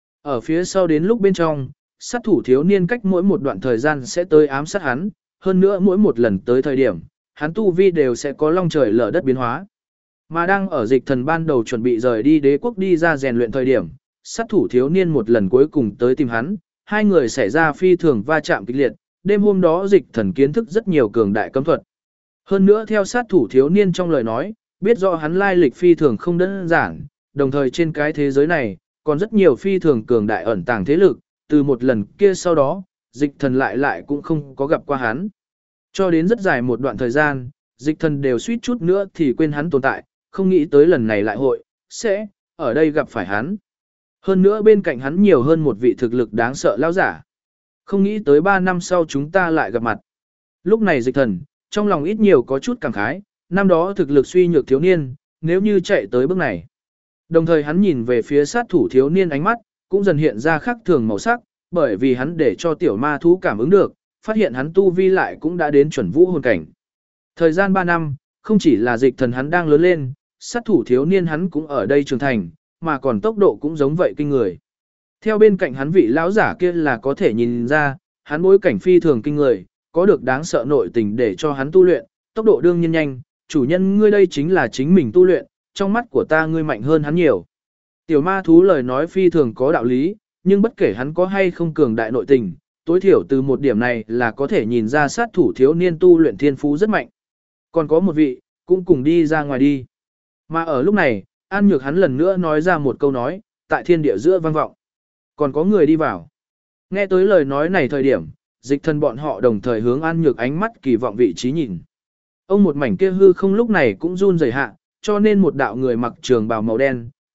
Ở phía sau đến lúc bên trong, sát thủ thiếu niên cách mỗi một đoạn thời gian sẽ tới ám sát hắn, hơn nữa mỗi một lần tới thời điểm, hắn tu vi đều sẽ có long trời lở đất biến hóa. Mà đang ở dịch thần ban đầu chuẩn bị rời đi đế quốc đi ra rèn luyện thời điểm, sát thủ thiếu niên một lần cuối cùng tới tìm hắn, hai người xảy ra phi thường va chạm kịch liệt, đêm hôm đó dịch thần kiến thức rất nhiều cường đại cấm thuật. Hơn nữa theo sát thủ thiếu niên trong lời nói, biết rõ hắn lai lịch phi thường không đơn giản, đồng thời trên cái thế giới này, còn rất nhiều phi thường cường đại ẩn tàng thế lực, từ một lần kia sau đó, dịch thần lại cũng không có gặp qua hắn. Cho đến rất dài một đoạn thời gian, dịch thần đều suýt chút nữa thì quên hắn tồn tại, không nghĩ tới lần này lại hội, sẽ, ở đây gặp phải hắn. Hơn nữa bên cạnh hắn nhiều hơn một vị thực lực đáng sợ lão giả. Không nghĩ tới 3 năm sau chúng ta lại gặp mặt. Lúc này dịch thần, trong lòng ít nhiều có chút cảm khái, năm đó thực lực suy nhược thiếu niên, nếu như chạy tới bước này. Đồng thời hắn nhìn về phía sát thủ thiếu niên ánh mắt, cũng dần hiện ra khác thường màu sắc, bởi vì hắn để cho tiểu ma thú cảm ứng được, phát hiện hắn tu vi lại cũng đã đến chuẩn vũ hồn cảnh. Thời gian 3 năm, không chỉ là dịch thần hắn đang lớn lên, sát thủ thiếu niên hắn cũng ở đây trưởng thành, mà còn tốc độ cũng giống vậy kinh người. Theo bên cạnh hắn vị lão giả kia là có thể nhìn ra, hắn bối cảnh phi thường kinh người, có được đáng sợ nội tình để cho hắn tu luyện, tốc độ đương nhiên nhanh, chủ nhân ngươi đây chính là chính mình tu luyện, trong mắt của ta ngươi mạnh hơn hắn nhiều. Tiểu ma thú lời nói phi thường có đạo lý, nhưng bất kể hắn có hay không cường đại nội tình, tối thiểu từ một điểm này là có thể nhìn ra sát thủ thiếu niên tu luyện thiên phú rất mạnh. Còn có một vị, cũng cùng đi ra ngoài đi. Mà ở lúc này, An Nhược hắn lần nữa nói ra một câu nói, tại thiên địa giữa vang vọng. Còn có người đi vào. Nghe tới lời nói này thời điểm, dịch thần bọn họ đồng thời hướng An Nhược ánh mắt kỳ vọng vị trí nhìn. Ông một mảnh kia hư không lúc này cũng run rẩy hạ, cho nên một đạo người mặc trường bào màu đen,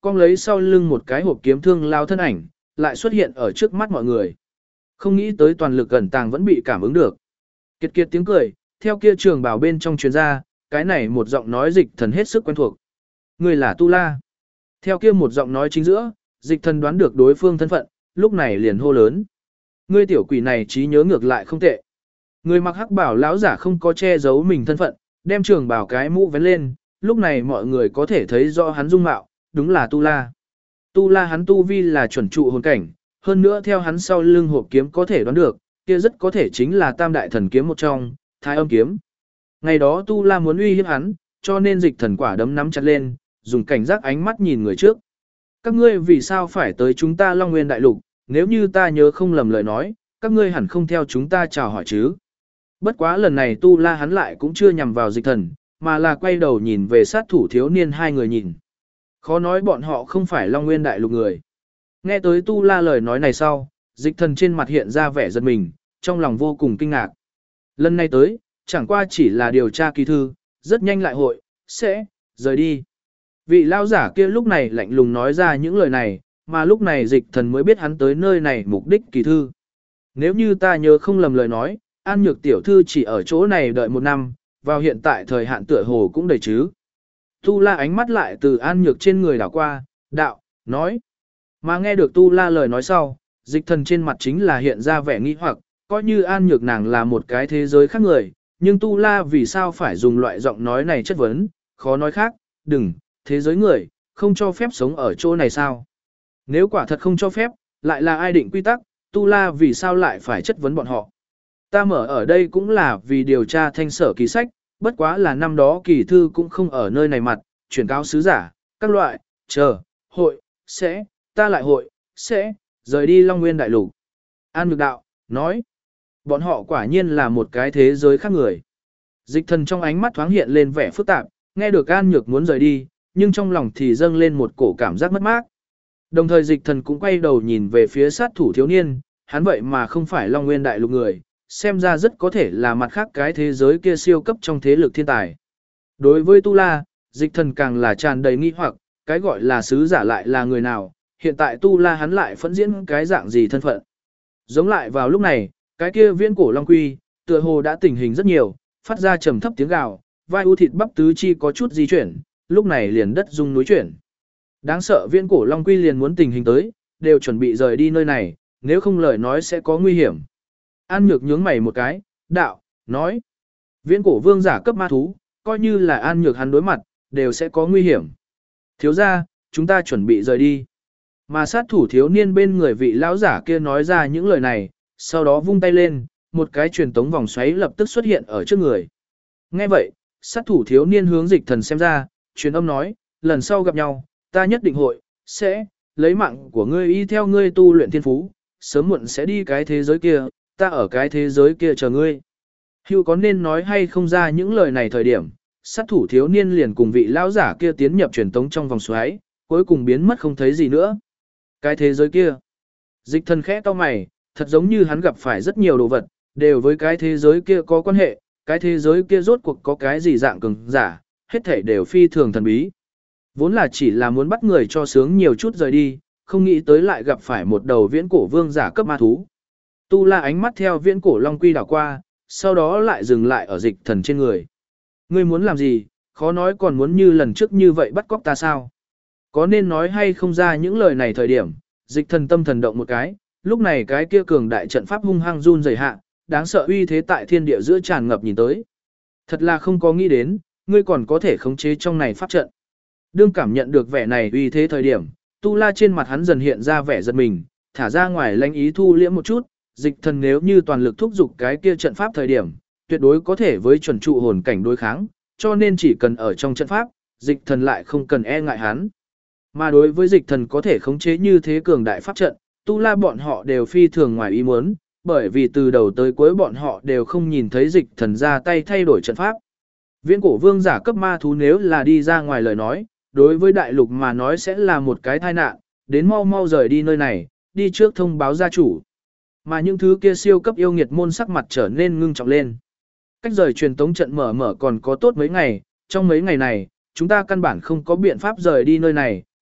cong lấy sau lưng một cái hộp kiếm thương lao thân ảnh, lại xuất hiện ở trước mắt mọi người. Không nghĩ tới toàn lực ẩn tàng vẫn bị cảm ứng được. Kiệt kiệt tiếng cười, theo kia trường bảo bên trong truyền ra, cái này một giọng nói Dịch Thần hết sức quen thuộc. Người là Tu La. Theo kia một giọng nói chính giữa, Dịch Thần đoán được đối phương thân phận, lúc này liền hô lớn. Ngươi tiểu quỷ này trí nhớ ngược lại không tệ. Người mặc hắc bảo lão giả không có che giấu mình thân phận, đem trường bảo cái mũ vén lên, lúc này mọi người có thể thấy rõ hắn dung mạo, đúng là Tu La. Tu La hắn tu vi là chuẩn trụ hồn cảnh, hơn nữa theo hắn sau lưng hộp kiếm có thể đoán được, kia rất có thể chính là tam đại thần kiếm một trong, Thái Âm kiếm. Ngày đó Tu La muốn uy hiếp hắn, cho nên Dịch Thần quả đấm nắm chặt lên, dùng cảnh giác ánh mắt nhìn người trước. Các ngươi vì sao phải tới chúng ta Long Nguyên Đại Lục, nếu như ta nhớ không lầm lời nói, các ngươi hẳn không theo chúng ta chào hỏi chứ. Bất quá lần này Tu La hắn lại cũng chưa nhằm vào Dịch Thần, mà là quay đầu nhìn về sát thủ thiếu niên hai người nhìn. Khó nói bọn họ không phải Long Nguyên Đại Lục người. Nghe tới Tu La lời nói này sau, Dịch Thần trên mặt hiện ra vẻ giật mình, trong lòng vô cùng kinh ngạc. Lần này tới, chẳng qua chỉ là điều tra kỳ thư, rất nhanh lại hội, sẽ, rời đi. Vị lao giả kia lúc này lạnh lùng nói ra những lời này, mà lúc này Dịch Thần mới biết hắn tới nơi này mục đích kỳ thư. Nếu như ta nhớ không lầm lời nói, An Nhược tiểu thư chỉ ở chỗ này đợi 1 năm, vào hiện tại thời hạn tựa hồ cũng đầy chứ. Tu La ánh mắt lại từ An Nhược trên người đảo qua, đạo, nói. Mà nghe được Tu La lời nói sau, Dịch Thần trên mặt chính là hiện ra vẻ nghi hoặc, coi như An Nhược nàng là một cái thế giới khác người, nhưng Tu La vì sao phải dùng loại giọng nói này chất vấn, khó nói khác, đừng, thế giới người, không cho phép sống ở chỗ này sao? Nếu quả thật không cho phép, lại là ai định quy tắc, Tu La vì sao lại phải chất vấn bọn họ? Ta mở ở đây cũng là vì điều tra thanh sở kỳ sách, bất quá là năm đó kỳ thư cũng không ở nơi này mặt, chuyển cáo sứ giả, các loại, chờ, hội, sẽ, ta lại hội, sẽ, rời đi Long Nguyên Đại Lục. An Nhược đạo, nói, bọn họ quả nhiên là một cái thế giới khác người. Dịch Thần trong ánh mắt thoáng hiện lên vẻ phức tạp, nghe được An Nhược muốn rời đi, nhưng trong lòng thì dâng lên một cổ cảm giác mất mát. Đồng thời Dịch Thần cũng quay đầu nhìn về phía sát thủ thiếu niên, hắn vậy mà không phải Long Nguyên Đại Lục người, xem ra rất có thể là mặt khác cái thế giới kia siêu cấp trong thế lực thiên tài. Đối với Tu La, Dịch Thần càng là tràn đầy nghi hoặc, cái gọi là sứ giả lại là người nào, hiện tại Tu La hắn lại phẫn diễn cái dạng gì thân phận. Giống lại vào lúc này, cái kia viễn cổ Long Quy, tựa hồ đã tình hình rất nhiều, phát ra trầm thấp tiếng gào, vai u thịt bắp tứ chi có chút di chuyển, lúc này liền đất rung núi chuyển. Đáng sợ viễn cổ Long Quy liền muốn tình hình tới, đều chuẩn bị rời đi nơi này, nếu không lời nói sẽ có nguy hiểm. An Nhược nhướng mày một cái, đạo, nói. Viễn cổ vương giả cấp ma thú, coi như là An Nhược hắn đối mặt, đều sẽ có nguy hiểm. Thiếu ra, chúng ta chuẩn bị rời đi. Mà sát thủ thiếu niên bên người vị lão giả kia nói ra những lời này, sau đó vung tay lên, một cái truyền tống vòng xoáy lập tức xuất hiện ở trước người. Nghe vậy, sát thủ thiếu niên hướng Dịch Thần xem ra, truyền âm nói, lần sau gặp nhau, ta nhất định hội, sẽ, lấy mạng của ngươi y theo ngươi tu luyện thiên phú, sớm muộn sẽ đi cái thế giới kia, ta ở cái thế giới kia chờ ngươi. Hưu có nên nói hay không ra những lời này thời điểm, sát thủ thiếu niên liền cùng vị lão giả kia tiến nhập truyền tống trong vòng xoáy, cuối cùng biến mất không thấy gì nữa. Cái thế giới kia. Dịch Thần khẽ cau mày, thật giống như hắn gặp phải rất nhiều đồ vật, đều với cái thế giới kia có quan hệ, cái thế giới kia rốt cuộc có cái gì dạng cường giả, hết thảy đều phi thường thần bí. Vốn là chỉ là muốn bắt người cho sướng nhiều chút rời đi, không nghĩ tới lại gặp phải một đầu viễn cổ vương giả cấp ma thú. Tu La ánh mắt theo viễn cổ Long Quy đảo qua, sau đó lại dừng lại ở Dịch Thần trên người. Ngươi muốn làm gì, khó nói còn muốn như lần trước như vậy bắt cóc ta sao? Có nên nói hay không ra những lời này thời điểm, Dịch Thần tâm thần động một cái, lúc này cái kia cường đại trận pháp hung hăng run rẩy hạ, đáng sợ uy thế tại thiên địa giữa tràn ngập nhìn tới. Thật là không có nghĩ đến, ngươi còn có thể khống chế trong này pháp trận. Đương cảm nhận được vẻ này uy thế thời điểm, Tu La trên mặt hắn dần hiện ra vẻ giật mình, thả ra ngoài lãnh ý thu liễm một chút, Dịch Thần nếu như toàn lực thúc giục cái kia trận pháp thời điểm, tuyệt đối có thể với chuẩn trụ hồn cảnh đối kháng, cho nên chỉ cần ở trong trận pháp, Dịch Thần lại không cần e ngại hắn. Mà đối với Dịch Thần có thể khống chế như thế cường đại pháp trận, Tu La bọn họ đều phi thường ngoài ý muốn, bởi vì từ đầu tới cuối bọn họ đều không nhìn thấy Dịch Thần ra tay thay đổi trận pháp. Viễn cổ vương giả cấp ma thú nếu là đi ra ngoài lời nói, đối với đại lục mà nói sẽ là một cái tai nạn, đến mau mau rời đi nơi này, đi trước thông báo gia chủ. Mà những thứ kia siêu cấp yêu nghiệt môn sắc mặt trở nên ngưng trọng lên. Cách rời truyền tống trận mở còn có tốt mấy ngày, trong mấy ngày này, chúng ta căn bản không có biện pháp rời đi nơi này,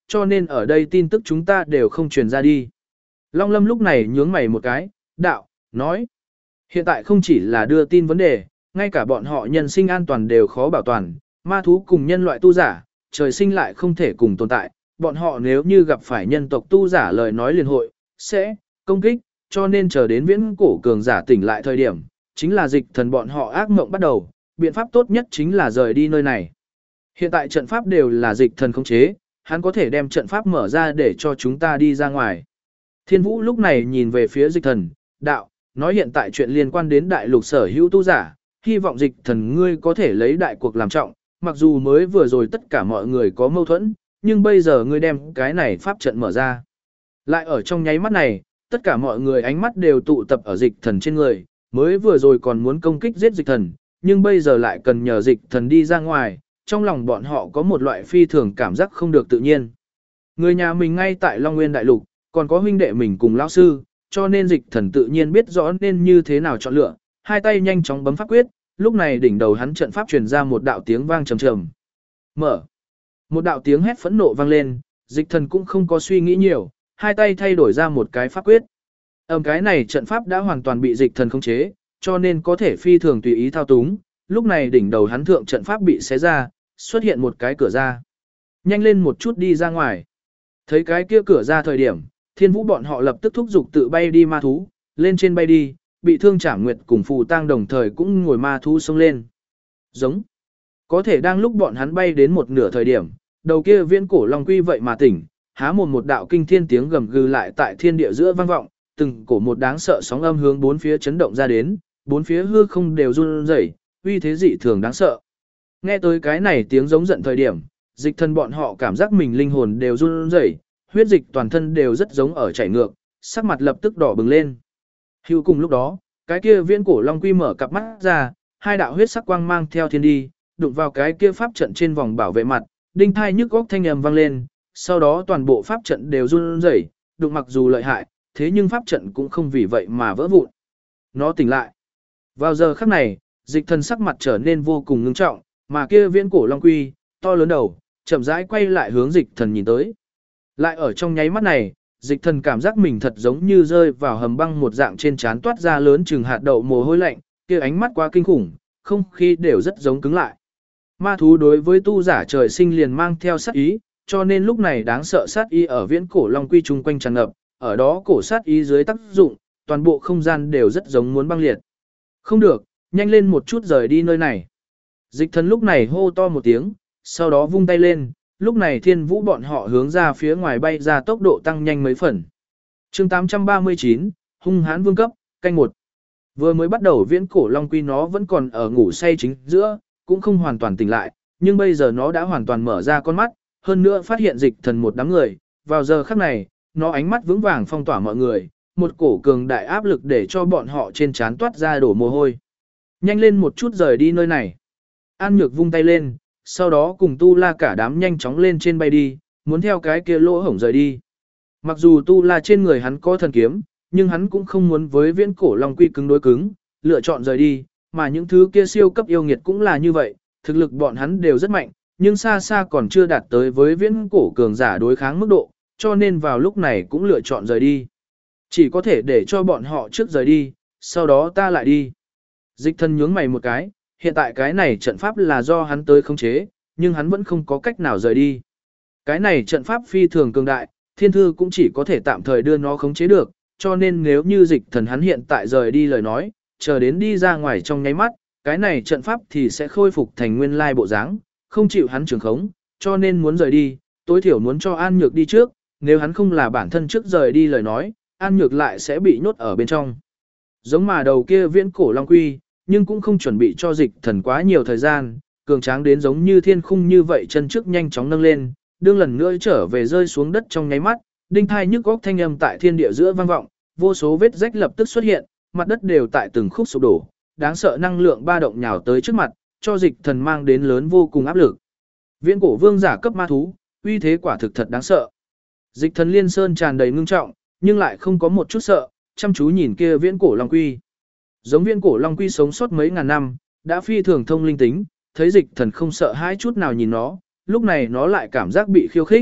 cho nên ở đây tin tức chúng ta đều không truyền ra đi. Long Lâm lúc này nhướng mày một cái, đạo, nói. Hiện tại không chỉ là đưa tin vấn đề, ngay cả bọn họ nhân sinh an toàn đều khó bảo toàn, ma thú cùng nhân loại tu giả, trời sinh lại không thể cùng tồn tại, bọn họ nếu như gặp phải nhân tộc tu giả lời nói liền hội, sẽ công kích, cho nên chờ đến viễn cổ cường giả tỉnh lại thời điểm, chính là dịch thần bọn họ ác mộng bắt đầu, biện pháp tốt nhất chính là rời đi nơi này. Hiện tại trận pháp đều là dịch thần khống chế, hắn có thể đem trận pháp mở ra để cho chúng ta đi ra ngoài. Thiên Vũ lúc này nhìn về phía dịch thần, đạo, nói hiện tại chuyện liên quan đến đại lục sở hữu tu giả, hy vọng dịch thần ngươi có thể lấy đại cuộc làm trọng, mặc dù mới vừa rồi tất cả mọi người có mâu thuẫn, nhưng bây giờ ngươi đem cái này pháp trận mở ra. Lại ở trong nháy mắt này, tất cả mọi người ánh mắt đều tụ tập ở dịch thần trên người, mới vừa rồi còn muốn công kích giết dịch thần, nhưng bây giờ lại cần nhờ dịch thần đi ra ngoài, trong lòng bọn họ có một loại phi thường cảm giác không được tự nhiên. Người nhà mình ngay tại Long Nguyên Đại Lục, còn có huynh đệ mình cùng lão sư, cho nên dịch thần tự nhiên biết rõ nên như thế nào chọn lựa, hai tay nhanh chóng bấm pháp quyết, lúc này đỉnh đầu hắn trận pháp truyền ra một đạo tiếng vang trầm trầm. Mở. Một đạo tiếng hét phẫn nộ vang lên, dịch thần cũng không có suy nghĩ nhiều, hai tay thay đổi ra một cái pháp quyết. Cái này trận pháp đã hoàn toàn bị dịch thần khống chế, cho nên có thể phi thường tùy ý thao túng, lúc này đỉnh đầu hắn thượng trận pháp bị xé ra, xuất hiện một cái cửa ra. Nhanh lên một chút đi ra ngoài. Thấy cái kia cửa ra thời điểm, Thiên Vũ bọn họ lập tức thúc giục tự bay đi ma thú, lên trên bay đi, bị thương Trảm Nguyệt cùng Phù Tang đồng thời cũng ngồi ma thú xông lên. Giống. Có thể đang lúc bọn hắn bay đến một nửa thời điểm, đầu kia viễn cổ long quy vậy mà tỉnh, há mồm một đạo kinh thiên tiếng gầm gừ lại tại thiên địa giữa vang vọng, từng cổ một đáng sợ sóng âm hướng bốn phía chấn động ra đến, bốn phía hư không đều run rẩy, uy thế dị thường đáng sợ. Nghe tới cái này tiếng giống giận thời điểm, dịch thần bọn họ cảm giác mình linh hồn đều run rẩy, huyết dịch toàn thân đều rất giống ở chảy ngược, sắc mặt lập tức đỏ bừng lên. Hưu cùng lúc đó, cái kia viễn cổ long quy mở cặp mắt ra, hai đạo huyết sắc quang mang theo thiên đi, đụng vào cái kia pháp trận trên vòng bảo vệ mặt, đinh thai nhức góc thanh âm vang lên, sau đó toàn bộ pháp trận đều run rẩy, đụng mặc dù lợi hại, thế nhưng pháp trận cũng không vì vậy mà vỡ vụn. Nó tỉnh lại. Vào giờ khắc này, dịch thần sắc mặt trở nên vô cùng ngưng trọng, mà kia viễn cổ long quy, to lớn đầu, chậm rãi quay lại hướng dịch thần nhìn tới. Lại ở trong nháy mắt này, dịch thần cảm giác mình thật giống như rơi vào hầm băng một dạng, trên trán toát ra lớn chừng hạt đậu mồ hôi lạnh, kia ánh mắt quá kinh khủng, không khí đều rất giống cứng lại. Ma thú đối với tu giả trời sinh liền mang theo sát ý, cho nên lúc này đáng sợ sát ý ở viễn cổ long quy chung quanh tràn ngập, ở đó cổ sát ý dưới tác dụng, toàn bộ không gian đều rất giống muốn băng liệt. Không được, nhanh lên một chút rời đi nơi này. Dịch thần lúc này hô to một tiếng, sau đó vung tay lên, lúc này Thiên Vũ bọn họ hướng ra phía ngoài bay ra, tốc độ tăng nhanh mấy phần. Chương 839, hung hãn vương cấp, canh 1. Vừa mới bắt đầu viễn cổ long quy nó vẫn còn ở ngủ say chính giữa, cũng không hoàn toàn tỉnh lại, nhưng bây giờ nó đã hoàn toàn mở ra con mắt, hơn nữa phát hiện dịch thần một đám người, vào giờ khắc này, nó ánh mắt vững vàng phong tỏa mọi người, một cổ cường đại áp lực để cho bọn họ trên trán toát ra đổ mồ hôi. Nhanh lên một chút rời đi nơi này. An Nhược vung tay lên, sau đó cùng Tu La cả đám nhanh chóng lên trên bay đi, muốn theo cái kia lỗ hổng rời đi. Mặc dù Tu La trên người hắn có thần kiếm, nhưng hắn cũng không muốn với viễn cổ long quy cứng đối cứng, lựa chọn rời đi, mà những thứ kia siêu cấp yêu nghiệt cũng là như vậy, thực lực bọn hắn đều rất mạnh, nhưng xa xa còn chưa đạt tới với viễn cổ cường giả đối kháng mức độ, cho nên vào lúc này cũng lựa chọn rời đi. Chỉ có thể để cho bọn họ trước rời đi, sau đó ta lại đi. Dịch thần nhướng mày một cái, hiện tại cái này trận pháp là do hắn tới khống chế, nhưng hắn vẫn không có cách nào rời đi. Cái này trận pháp phi thường cường đại, thiên thư cũng chỉ có thể tạm thời đưa nó khống chế được, cho nên nếu như dịch thần hắn hiện tại rời đi lời nói, chờ đến đi ra ngoài trong nháy mắt, cái này trận pháp thì sẽ khôi phục thành nguyên lai bộ dáng, không chịu hắn trường khống, cho nên muốn rời đi, tối thiểu muốn cho An Nhược đi trước, nếu hắn không là bản thân trước rời đi lời nói, An Nhược lại sẽ bị nhốt ở bên trong. Giống mà đầu kia viễn cổ long quy, nhưng cũng không chuẩn bị cho dịch thần quá nhiều thời gian, cường tráng đến giống như thiên khung như vậy, chân trước nhanh chóng nâng lên, đương lần nữa trở về rơi xuống đất trong nháy mắt, đinh thai nhức góc thanh âm tại thiên địa giữa vang vọng, vô số vết rách lập tức xuất hiện, mặt đất đều tại từng khúc sụp đổ, đáng sợ năng lượng ba động nhào tới trước mặt, cho dịch thần mang đến lớn vô cùng áp lực. Viễn cổ vương giả cấp ma thú, uy thế quả thực thật đáng sợ. Dịch thần Liên Sơn tràn đầy ngưng trọng, nhưng lại không có một chút sợ, chăm chú nhìn kia viễn cổ long quy. Giống viễn cổ long quy sống sót mấy ngàn năm, đã phi thường thông linh tính, thấy dịch thần không sợ hãi chút nào nhìn nó, lúc này nó lại cảm giác bị khiêu khích,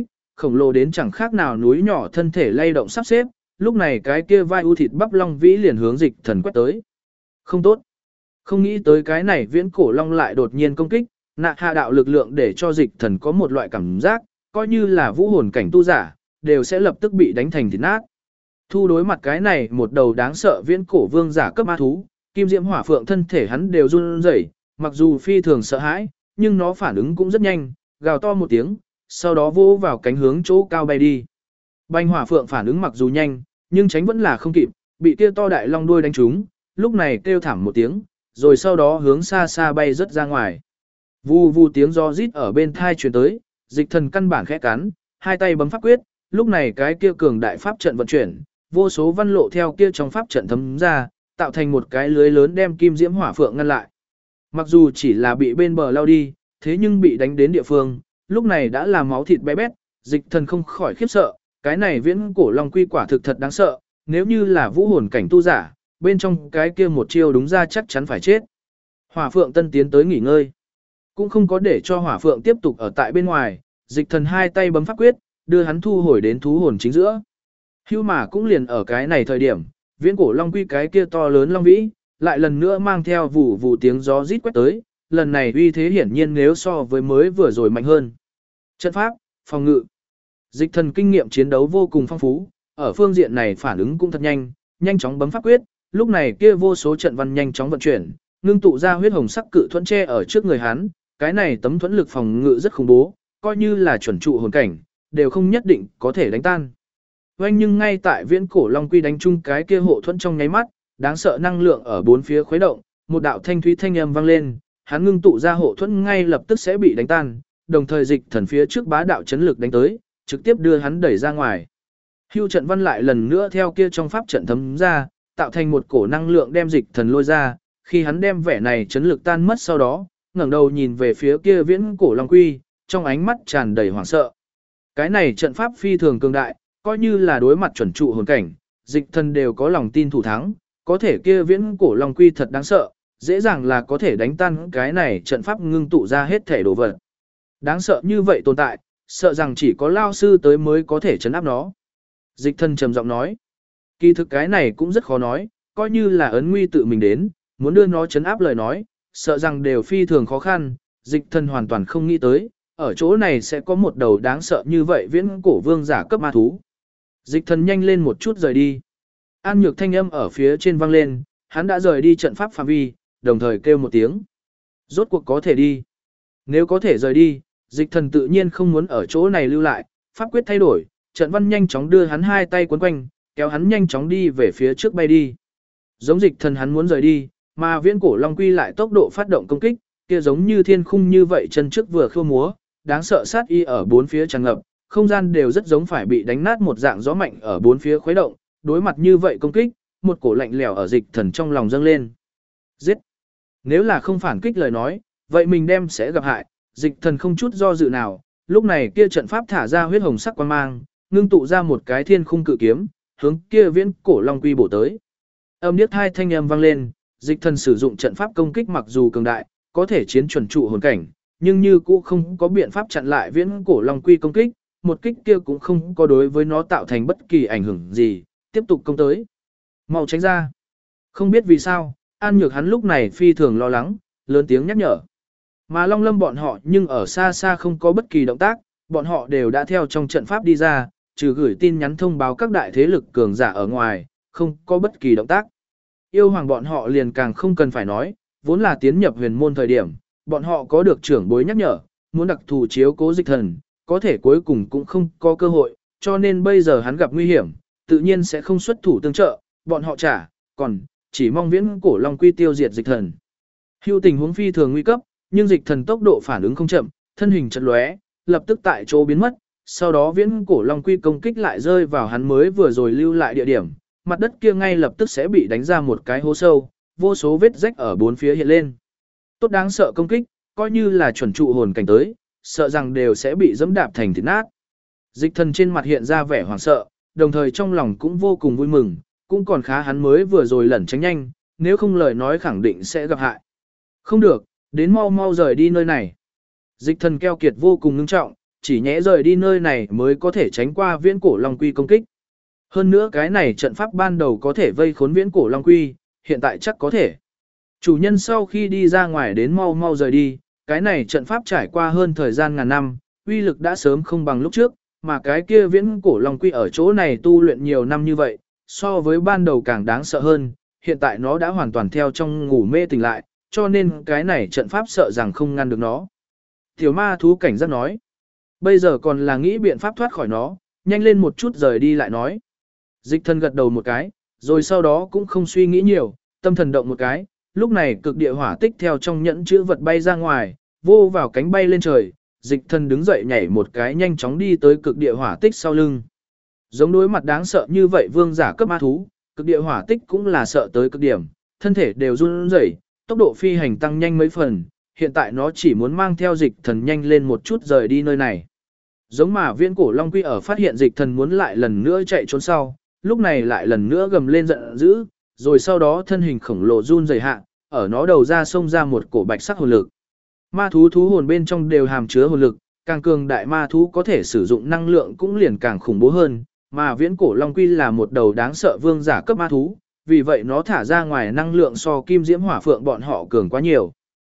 khổng lồ đến chẳng khác nào núi nhỏ thân thể lay động sắp xếp, lúc này cái kia vai u thịt bắp long vĩ liền hướng dịch thần quét tới. Không tốt. Không nghĩ tới cái này viễn cổ long lại đột nhiên công kích, nạ hạ đạo lực lượng để cho dịch thần có một loại cảm giác, coi như là vũ hồn cảnh tu giả, đều sẽ lập tức bị đánh thành thịt nát. Thu đối mặt cái này một đầu đáng sợ viễn cổ vương giả cấp ma thú, kim diễm hỏa phượng thân thể hắn đều run rẩy, mặc dù phi thường sợ hãi, nhưng nó phản ứng cũng rất nhanh, gào to một tiếng, sau đó vỗ vào cánh hướng chỗ cao bay đi. Bành hỏa phượng phản ứng mặc dù nhanh, nhưng tránh vẫn là không kịp, bị kia to đại long đuôi đánh trúng, lúc này kêu thảm một tiếng, rồi sau đó hướng xa xa bay rất ra ngoài. Vù vù tiếng gió rít ở bên thai truyền tới, dịch thần căn bản khẽ cắn, hai tay bấm pháp quyết, lúc này cái kia cường đại pháp trận vận chuyển, vô số văn lộ theo kia trong pháp trận thấm ra, tạo thành một cái lưới lớn đem kim diễm hỏa phượng ngăn lại. Mặc dù chỉ là bị bên bờ lao đi, thế nhưng bị đánh đến địa phương, lúc này đã là máu thịt bé bét, dịch thần không khỏi khiếp sợ, cái này viễn cổ long quy quả thực thật đáng sợ, nếu như là vũ hồn cảnh tu giả, bên trong cái kia một chiêu đúng ra chắc chắn phải chết. Hỏa phượng tân tiến tới nghỉ ngơi, cũng không có để cho hỏa phượng tiếp tục ở tại bên ngoài, dịch thần hai tay bấm pháp quyết, đưa hắn thu hồi đến thú hồn chính giữa. Hưu mà cũng liền ở cái này thời điểm, viễn cổ long quy cái kia to lớn long vĩ, lại lần nữa mang theo vụ vụ tiếng gió rít quét tới, lần này uy thế hiển nhiên nếu so với mới vừa rồi mạnh hơn. Trận pháp, phòng ngự. Dịch thần kinh nghiệm chiến đấu vô cùng phong phú, ở phương diện này phản ứng cũng thật nhanh, nhanh chóng bấm pháp quyết, lúc này kia vô số trận văn nhanh chóng vận chuyển, ngưng tụ ra huyết hồng sắc cự thuẫn tre ở trước người hắn, cái này tấm thuẫn lực phòng ngự rất khủng bố, coi như là chuẩn trụ hồn cảnh, đều không nhất định có thể đánh tan. Oanh nhưng ngay tại viễn cổ long quy đánh chung cái kia hộ thuẫn trong nháy mắt, đáng sợ năng lượng ở bốn phía khuấy động, một đạo thanh thúy thanh âm vang lên, hắn ngưng tụ ra hộ thuẫn ngay lập tức sẽ bị đánh tan, đồng thời dịch thần phía trước bá đạo chấn lực đánh tới, trực tiếp đưa hắn đẩy ra ngoài. Hưu trận văn lại lần nữa theo kia trong pháp trận thấm ra, tạo thành một cổ năng lượng đem dịch thần lôi ra, khi hắn đem vẻ này chấn lực tan mất sau đó, ngẩng đầu nhìn về phía kia viễn cổ long quy, trong ánh mắt tràn đầy hoảng sợ. Cái này trận pháp phi thường cường đại, coi như là đối mặt chuẩn trụ hồn cảnh, dịch thần đều có lòng tin thủ thắng, có thể kia viễn cổ long quy thật đáng sợ, dễ dàng là có thể đánh tan cái này trận pháp ngưng tụ ra hết thể đồ vật. Đáng sợ như vậy tồn tại, sợ rằng chỉ có lao sư tới mới có thể chấn áp nó. Dịch thần trầm giọng nói, kỳ thực cái này cũng rất khó nói, coi như là ấn nguy tự mình đến, muốn đưa nó chấn áp lời nói, sợ rằng đều phi thường khó khăn, dịch thần hoàn toàn không nghĩ tới, ở chỗ này sẽ có một đầu đáng sợ như vậy viễn cổ vương giả cấp ma thú. Dịch thần nhanh lên một chút rời đi. An nhược thanh âm ở phía trên vang lên, hắn đã rời đi trận pháp phạm vi, đồng thời kêu một tiếng. Rốt cuộc có thể đi. Nếu có thể rời đi, dịch thần tự nhiên không muốn ở chỗ này lưu lại, pháp quyết thay đổi, trận văn nhanh chóng đưa hắn hai tay quấn quanh, kéo hắn nhanh chóng đi về phía trước bay đi. Giống dịch thần hắn muốn rời đi, mà viễn cổ long quy lại tốc độ phát động công kích, kia giống như thiên khung như vậy chân trước vừa khêu múa, đáng sợ sát y ở bốn phía tràn ngập, không gian đều rất giống phải bị đánh nát một dạng gió mạnh ở bốn phía khuấy động, đối mặt như vậy công kích, một cổ lạnh lẽo ở dịch thần trong lòng dâng lên. Giết! Nếu là không phản kích lời nói, vậy mình đem sẽ gặp hại, dịch thần không chút do dự nào, lúc này kia trận pháp thả ra huyết hồng sắc quang mang, ngưng tụ ra một cái thiên khung cự kiếm, hướng kia viễn cổ long quy bổ tới. Âm điếc hai thanh âm vang lên, dịch thần sử dụng trận pháp công kích mặc dù cường đại, có thể chiến chuẩn trụ hồn cảnh, nhưng như cũ không có biện pháp chặn lại viễn cổ long quy công kích, một kích kia cũng không có đối với nó tạo thành bất kỳ ảnh hưởng gì, tiếp tục công tới. Mau tránh ra. Không biết vì sao, An Nhược hắn lúc này phi thường lo lắng, lớn tiếng nhắc nhở. Mà Long Lâm bọn họ nhưng ở xa xa không có bất kỳ động tác, bọn họ đều đã theo trong trận pháp đi ra, trừ gửi tin nhắn thông báo các đại thế lực cường giả ở ngoài, không có bất kỳ động tác. Yêu hoàng bọn họ liền càng không cần phải nói, vốn là tiến nhập huyền môn thời điểm, bọn họ có được trưởng bối nhắc nhở, muốn đặc thù chiếu cố dịch thần, có thể cuối cùng cũng không có cơ hội, cho nên bây giờ hắn gặp nguy hiểm, tự nhiên sẽ không xuất thủ tương trợ, bọn họ còn chỉ mong viễn cổ long quy tiêu diệt dịch thần. Hưu tình huống phi thường nguy cấp, nhưng dịch thần tốc độ phản ứng không chậm, thân hình chật lóe, lập tức tại chỗ biến mất, sau đó viễn cổ long quy công kích lại rơi vào hắn mới vừa rồi lưu lại địa điểm, mặt đất kia ngay lập tức sẽ bị đánh ra một cái hố sâu, vô số vết rách ở bốn phía hiện lên. Tốt đáng sợ công kích, coi như là chuẩn trụ hồn cảnh tới, sợ rằng đều sẽ bị dẫm đạp thành thịt nát. Dịch thần trên mặt hiện ra vẻ hoảng sợ, đồng thời trong lòng cũng vô cùng vui mừng, cũng còn khá hắn mới vừa rồi lẩn tránh nhanh, nếu không lời nói khẳng định sẽ gặp hại. Không được, đến mau mau rời đi nơi này. Dịch thần keo kiệt vô cùng ngưng trọng, chỉ nhẽ rời đi nơi này mới có thể tránh qua viễn cổ long quy công kích. Hơn nữa cái này trận pháp ban đầu có thể vây khốn viễn cổ long quy, hiện tại chắc có thể. Chủ nhân sau khi đi ra ngoài đến mau mau rời đi, cái này trận pháp trải qua hơn thời gian ngàn năm, uy lực đã sớm không bằng lúc trước, mà cái kia viễn cổ long quy ở chỗ này tu luyện nhiều năm như vậy, so với ban đầu càng đáng sợ hơn, hiện tại nó đã hoàn toàn theo trong ngủ mê tỉnh lại, cho nên cái này trận pháp sợ rằng không ngăn được nó. Tiểu ma thú cảnh giác nói, bây giờ còn là nghĩ biện pháp thoát khỏi nó, nhanh lên một chút rời đi lại nói. Dịch thần gật đầu một cái, rồi sau đó cũng không suy nghĩ nhiều, tâm thần động một cái, lúc này cực địa hỏa tích theo trong nhẫn chữ vật bay ra ngoài, vô vào cánh bay lên trời, dịch thần đứng dậy nhảy một cái nhanh chóng đi tới cực địa hỏa tích sau lưng. Giống đối mặt đáng sợ như vậy vương giả cấp ma thú, cực địa hỏa tích cũng là sợ tới cực điểm, thân thể đều run rẩy, tốc độ phi hành tăng nhanh mấy phần, hiện tại nó chỉ muốn mang theo dịch thần nhanh lên một chút rời đi nơi này. Giống mà viễn cổ long quy ở phát hiện dịch thần muốn lại lần nữa chạy trốn sau, lúc này lại lần nữa gầm lên giận dữ, rồi sau đó thân hình khổng lồ run rẩy hạ, ở nó đầu ra xông ra một cổ bạch sắc hồn lực. Ma thú thú hồn bên trong đều hàm chứa hồn lực, càng cường đại ma thú có thể sử dụng năng lượng cũng liền càng khủng bố hơn, mà viễn cổ long quy là một đầu đáng sợ vương giả cấp ma thú, vì vậy nó thả ra ngoài năng lượng so kim diễm hỏa phượng bọn họ cường quá nhiều.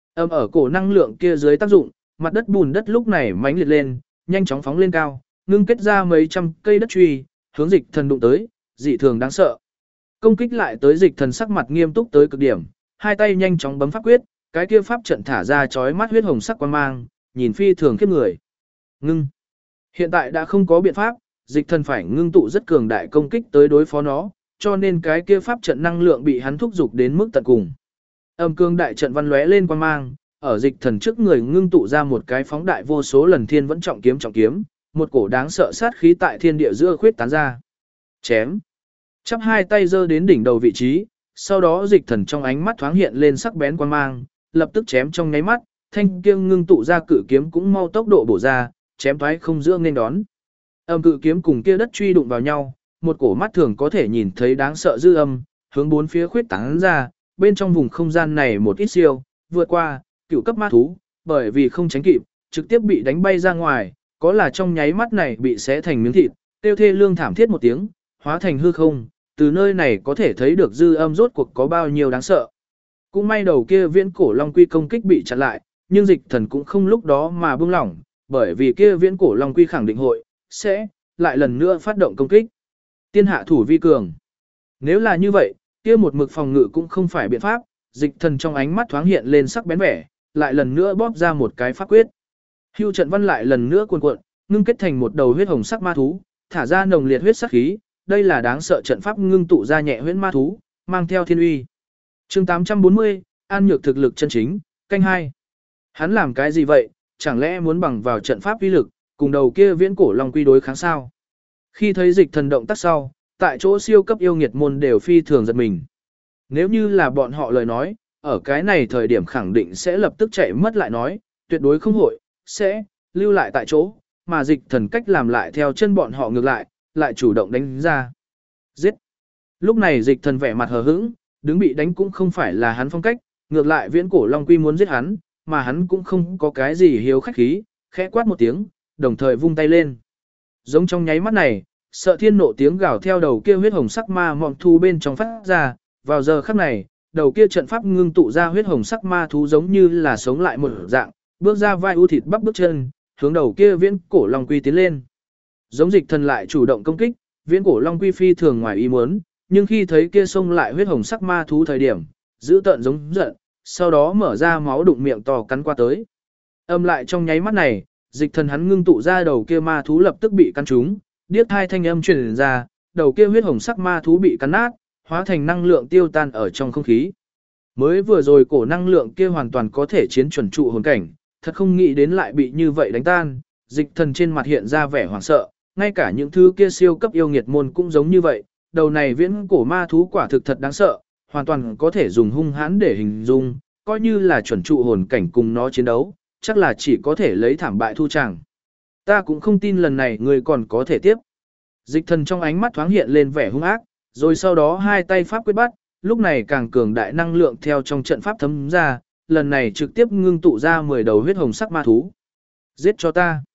Ở cổ năng lượng kia dưới tác dụng, mặt đất bùn đất lúc này mãnh liệt lên, nhanh chóng phóng lên cao, ngưng kết ra mấy trăm cây đất truy, hướng dịch thần đụng tới, dị thường đáng sợ. Công kích lại tới dịch thần sắc mặt nghiêm túc tới cực điểm, hai tay nhanh chóng bấm pháp quyết, cái kia pháp trận thả ra chói mắt huyết hồng sắc quang mang, nhìn phi thường khiếp người. Ngưng. Hiện tại đã không có biện pháp, dịch thần phải ngưng tụ rất cường đại công kích tới đối phó nó, cho nên cái kia pháp trận năng lượng bị hắn thúc giục đến mức tận cùng. Cường đại trận văn lóe lên quang mang, ở dịch thần trước người ngưng tụ ra một cái phóng đại vô số lần thiên vẫn trọng kiếm, một cổ đáng sợ sát khí tại thiên địa giữa khuyết tán ra. Chém. Chắp hai tay giơ đến đỉnh đầu vị trí, sau đó dịch thần trong ánh mắt thoáng hiện lên sắc bén quang mang, lập tức chém trong nháy mắt, thanh kiêng ngưng tụ ra cự kiếm cũng mau tốc độ bổ ra, chém thoái không giữa nên đón. Cự kiếm cùng kia đất truy đụng vào nhau, một cổ mắt thường có thể nhìn thấy đáng sợ dư âm, hướng bốn phía khuyết tán ra, bên trong vùng không gian này một ít siêu, vượt qua, cửu cấp ma thú, bởi vì không tránh kịp, trực tiếp bị đánh bay ra ngoài, có là trong nháy mắt này bị xé thành miếng thịt, tiêu thê lương thảm thiết một tiếng, hóa thành hư không, từ nơi này có thể thấy được dư âm rốt cuộc có bao nhiêu đáng sợ. Cũng may đầu kia viễn cổ long quy công kích bị chặn lại, nhưng dịch thần cũng không lúc đó mà buông lỏng, bởi vì kia viễn cổ long quy khẳng định hội, sẽ, lại lần nữa phát động công kích. Tiên hạ thủ vi cường. Nếu là như vậy, kia một mực phòng ngự cũng không phải biện pháp, dịch thần trong ánh mắt thoáng hiện lên sắc bén vẻ, lại lần nữa bóp ra một cái pháp quyết. Hưu trận văn lại lần nữa cuồn cuộn, ngưng kết thành một đầu huyết hồng sắc ma thú, thả ra nồng liệt huyết sắc khí, đây là đáng sợ trận pháp ngưng tụ ra nhẹ huyễn ma thú, mang theo thiên uy. Chương 840, An Nhược thực lực chân chính, canh 2. Hắn làm cái gì vậy, chẳng lẽ muốn bằng vào trận pháp uy lực, cùng đầu kia viễn cổ long quy đối kháng sao? Khi thấy dịch thần động tác sau, tại chỗ siêu cấp yêu nghiệt môn đều phi thường giật mình. Nếu như là bọn họ lời nói, ở cái này thời điểm khẳng định sẽ lập tức chạy mất lại nói, tuyệt đối không hội, sẽ lưu lại tại chỗ, mà dịch thần cách làm lại theo chân bọn họ ngược lại chủ động đánh ra. Giết! Lúc này dịch thần vẻ mặt hờ hững, đứng bị đánh cũng không phải là hắn phong cách, ngược lại viễn cổ long quy muốn giết hắn, mà hắn cũng không có cái gì hiếu khách khí, khẽ quát một tiếng, đồng thời vung tay lên. Giống trong nháy mắt này, sợ thiên nộ tiếng gào theo đầu kia huyết hồng sắc ma mọn thu bên trong phát ra, vào giờ khắc này, đầu kia trận pháp ngưng tụ ra huyết hồng sắc ma thú giống như là sống lại một dạng, bước ra vai u thịt bắp bước chân, hướng đầu kia viễn cổ long quy tiến lên. Giống dịch thần lại chủ động công kích, viễn cổ long quy phi thường ngoài ý muốn, nhưng khi thấy kia xông lại huyết hồng sắc ma thú thời điểm, giữ tợn giống giận, sau đó mở ra máu đụng miệng to cắn qua tới. Lại trong nháy mắt này, dịch thần hắn ngưng tụ ra đầu kia ma thú lập tức bị cắn trúng, điếc hai thanh âm truyền ra, đầu kia huyết hồng sắc ma thú bị cắn nát, hóa thành năng lượng tiêu tan ở trong không khí. Mới vừa rồi cổ năng lượng kia hoàn toàn có thể chiến chuẩn trụ hồn cảnh, thật không nghĩ đến lại bị như vậy đánh tan, dịch thần trên mặt hiện ra vẻ hoảng sợ, ngay cả những thứ kia siêu cấp yêu nghiệt môn cũng giống như vậy, đầu này viễn cổ ma thú quả thực thật đáng sợ, hoàn toàn có thể dùng hung hãn để hình dung, coi như là chuẩn trụ hồn cảnh cùng nó chiến đấu, chắc là chỉ có thể lấy thảm bại thu tràng. Ta cũng không tin lần này người còn có thể tiếp. Dịch thần trong ánh mắt thoáng hiện lên vẻ hung ác, rồi sau đó hai tay pháp quyết bắt, lúc này càng cường đại năng lượng theo trong trận pháp thấm ra, lần này trực tiếp ngưng tụ ra 10 đầu huyết hồng sắc ma thú. Giết cho ta.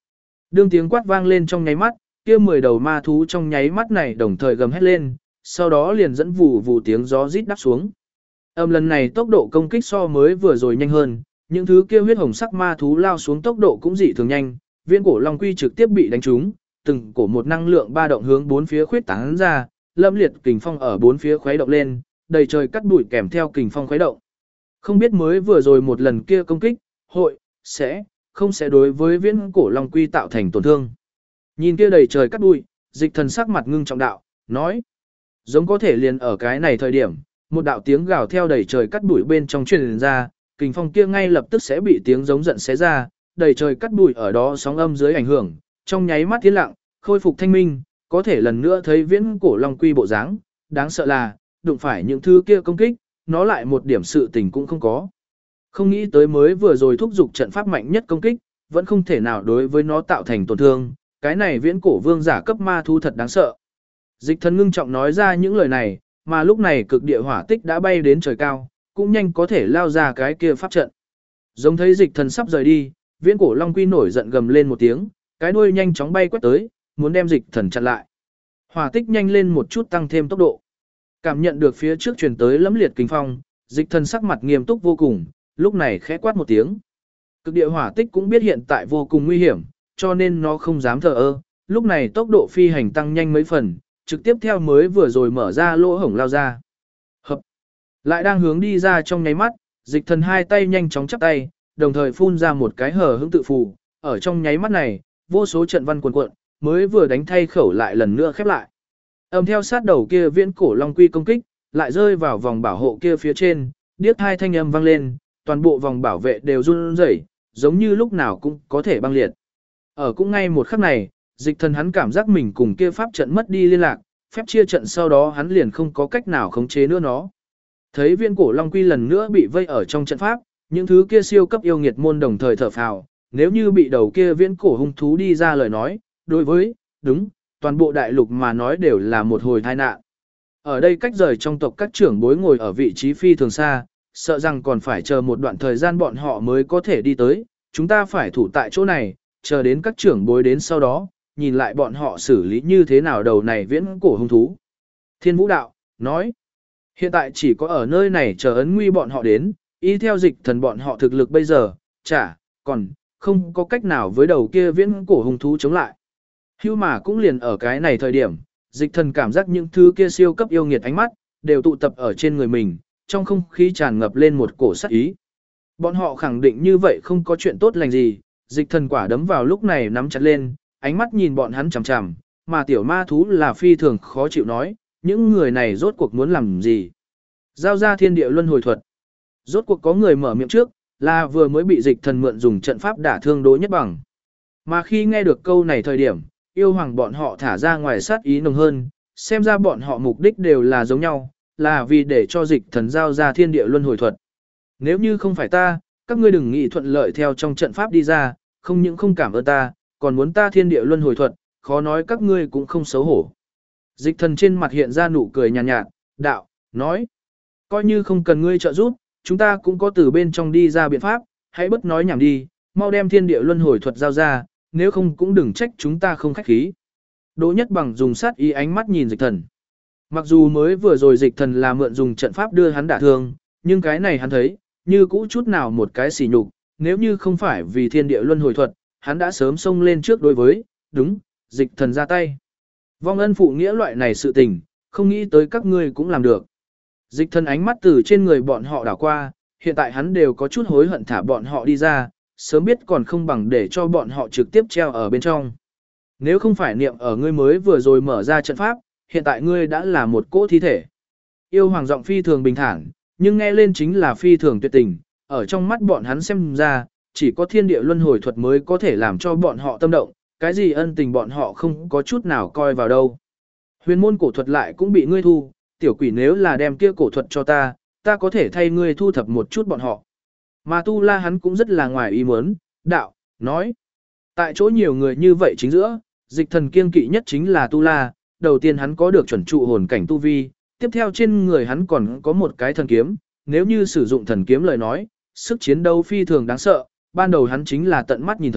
Đương tiếng quát vang lên trong nháy mắt, kia 10 đầu ma thú trong nháy mắt này đồng thời gầm hét lên, sau đó liền dẫn vù vù tiếng gió rít đáp xuống. Lần này tốc độ công kích so mới vừa rồi nhanh hơn, những thứ kia huyết hồng sắc ma thú lao xuống tốc độ cũng dị thường nhanh, viễn cổ long quy trực tiếp bị đánh trúng, từng cổ một năng lượng ba động hướng bốn phía khuyết tán ra, lâm liệt kình phong ở bốn phía khuấy động lên, đầy trời cắt bụi kèm theo kình phong khuấy động. Không biết mới vừa rồi một lần kia công kích, không sẽ đối với viễn cổ long quy tạo thành tổn thương. Nhìn kia đầy trời cắt bụi, Dịch Thần sắc mặt ngưng trọng đạo, nói: giống có thể liền ở cái này thời điểm, một đạo tiếng gào theo đầy trời cắt bụi bên trong truyền ra, kình phong kia ngay lập tức sẽ bị tiếng giống giận xé ra, đầy trời cắt bụi ở đó sóng âm dưới ảnh hưởng, trong nháy mắt tiến lặng, khôi phục thanh minh, có thể lần nữa thấy viễn cổ long quy bộ dáng, đáng sợ là, đụng phải những thứ kia công kích, nó lại một điểm sự tình cũng không có. Không nghĩ tới mới vừa rồi thúc giục trận pháp mạnh nhất công kích, vẫn không thể nào đối với nó tạo thành tổn thương, cái này viễn cổ vương giả cấp ma thu thật đáng sợ. Dịch Thần ngưng trọng nói ra những lời này, mà lúc này cực địa hỏa tích đã bay đến trời cao, cũng nhanh có thể lao ra cái kia pháp trận. Giống thấy Dịch Thần sắp rời đi, viễn cổ long quy nổi giận gầm lên một tiếng, cái đuôi nhanh chóng bay quét tới, muốn đem Dịch Thần chặn lại. Hỏa tích nhanh lên một chút tăng thêm tốc độ. Cảm nhận được phía trước truyền tới lẫm liệt kinh phong, Dịch Thần sắc mặt nghiêm túc vô cùng, lúc này khẽ quát một tiếng. Cực địa hỏa tích cũng biết hiện tại vô cùng nguy hiểm, cho nên nó không dám thờ ơ, lúc này tốc độ phi hành tăng nhanh mấy phần, trực tiếp theo mới vừa rồi mở ra lỗ hổng lao ra. Hợp. Lại đang hướng đi ra trong nháy mắt, Dịch Thần hai tay nhanh chóng chắp tay, đồng thời phun ra một cái hờ hững tự phù, ở trong nháy mắt này, vô số trận văn cuồn cuộn, mới vừa đánh thay khẩu lại lần nữa khép lại. Theo sát đầu kia viễn cổ long quy công kích, lại rơi vào vòng bảo hộ kia phía trên, điếc hai thanh âm vang lên, toàn bộ vòng bảo vệ đều run rẩy, giống như lúc nào cũng có thể băng liệt. Ở cũng ngay một khắc này, Dịch Thần hắn cảm giác mình cùng kia pháp trận mất đi liên lạc, phép chia trận sau đó hắn liền không có cách nào khống chế nữa nó. Thấy viễn cổ long quy lần nữa bị vây ở trong trận pháp, những thứ kia siêu cấp yêu nghiệt môn đồng thời thở phào, nếu như bị đầu kia viễn cổ hung thú đi ra lời nói, đối với, đúng, toàn bộ đại lục mà nói đều là một hồi tai nạn. Ở đây cách rời trong tộc các trưởng bối ngồi ở vị trí phi thường xa, sợ rằng còn phải chờ một đoạn thời gian bọn họ mới có thể đi tới, chúng ta phải thủ tại chỗ này, chờ đến các trưởng bối đến sau đó, nhìn lại bọn họ xử lý như thế nào đầu này viễn cổ hung thú. Thiên Vũ Đạo, nói, hiện tại chỉ có ở nơi này chờ ấn nguy bọn họ đến, y theo Dịch Thần bọn họ thực lực bây giờ, còn không có cách nào với đầu kia viễn cổ hung thú chống lại. Hưu mà cũng liền ở cái này thời điểm, Dịch Thần cảm giác những thứ kia siêu cấp yêu nghiệt ánh mắt, đều tụ tập ở trên người mình, trong không khí tràn ngập lên một cổ sát ý. Bọn họ khẳng định như vậy không có chuyện tốt lành gì, Dịch Thần quả đấm vào lúc này nắm chặt lên, ánh mắt nhìn bọn hắn chằm chằm, mà tiểu ma thú là phi thường khó chịu nói, những người này rốt cuộc muốn làm gì. Giao ra thiên địa luân hồi thuật. Rốt cuộc có người mở miệng trước, là vừa mới bị Dịch Thần mượn dùng trận pháp đả thương Đỗ Nhất Bằng. Mà khi nghe được câu này thời điểm, yêu hoàng bọn họ thả ra ngoài sát ý nồng hơn, xem ra bọn họ mục đích đều là giống nhau, là vì để cho Dịch Thần giao ra thiên địa luân hồi thuật. Nếu như không phải ta, các ngươi đừng nghĩ thuận lợi theo trong trận pháp đi ra, không những không cảm ơn ta, còn muốn ta thiên địa luân hồi thuật, khó nói các ngươi cũng không xấu hổ. Dịch Thần trên mặt hiện ra nụ cười nhàn nhạt, đạo, nói, coi như không cần ngươi trợ giúp, chúng ta cũng có từ bên trong đi ra biện pháp, hãy bất nói nhảm đi, mau đem thiên địa luân hồi thuật giao ra, nếu không cũng đừng trách chúng ta không khách khí. Đỗ Nhất Bằng dùng sát ý ánh mắt nhìn Dịch Thần. Mặc dù mới vừa rồi Dịch Thần là mượn dùng trận pháp đưa hắn đả thương, nhưng cái này hắn thấy, như cũ chút nào một cái sỉ nhục, nếu như không phải vì thiên địa luân hồi thuật, hắn đã sớm xông lên trước đối với, đúng, Dịch Thần ra tay. Vong ân phụ nghĩa loại này sự tình, không nghĩ tới các ngươi cũng làm được. Dịch Thần ánh mắt từ trên người bọn họ đảo qua, hiện tại hắn đều có chút hối hận thả bọn họ đi ra, sớm biết còn không bằng để cho bọn họ trực tiếp treo ở bên trong. Nếu không phải niệm ở ngươi mới vừa rồi mở ra trận pháp, hiện tại ngươi đã là một cỗ thi thể. Yêu hoàng giọng phi thường bình thản, nhưng nghe lên chính là phi thường tuyệt tình, ở trong mắt bọn hắn xem ra, chỉ có thiên địa luân hồi thuật mới có thể làm cho bọn họ tâm động, cái gì ân tình bọn họ không có chút nào coi vào đâu. Huyền môn cổ thuật lại cũng bị ngươi thu, tiểu quỷ nếu là đem kia cổ thuật cho ta, ta có thể thay ngươi thu thập một chút bọn họ. Mà Tu La hắn cũng rất là ngoài ý muốn, đạo, nói. Tại chỗ nhiều người như vậy chính giữa, Dịch Thần kiêng kỵ nhất chính là Tu La, đầu tiên hắn có được chuẩn trụ hồn cảnh tu vi, tiếp theo trên người hắn còn có một cái thần kiếm, nếu như sử dụng thần kiếm lời nói, sức chiến đấu phi thường đáng sợ, ban đầu hắn chính là tận mắt nhìn thấy,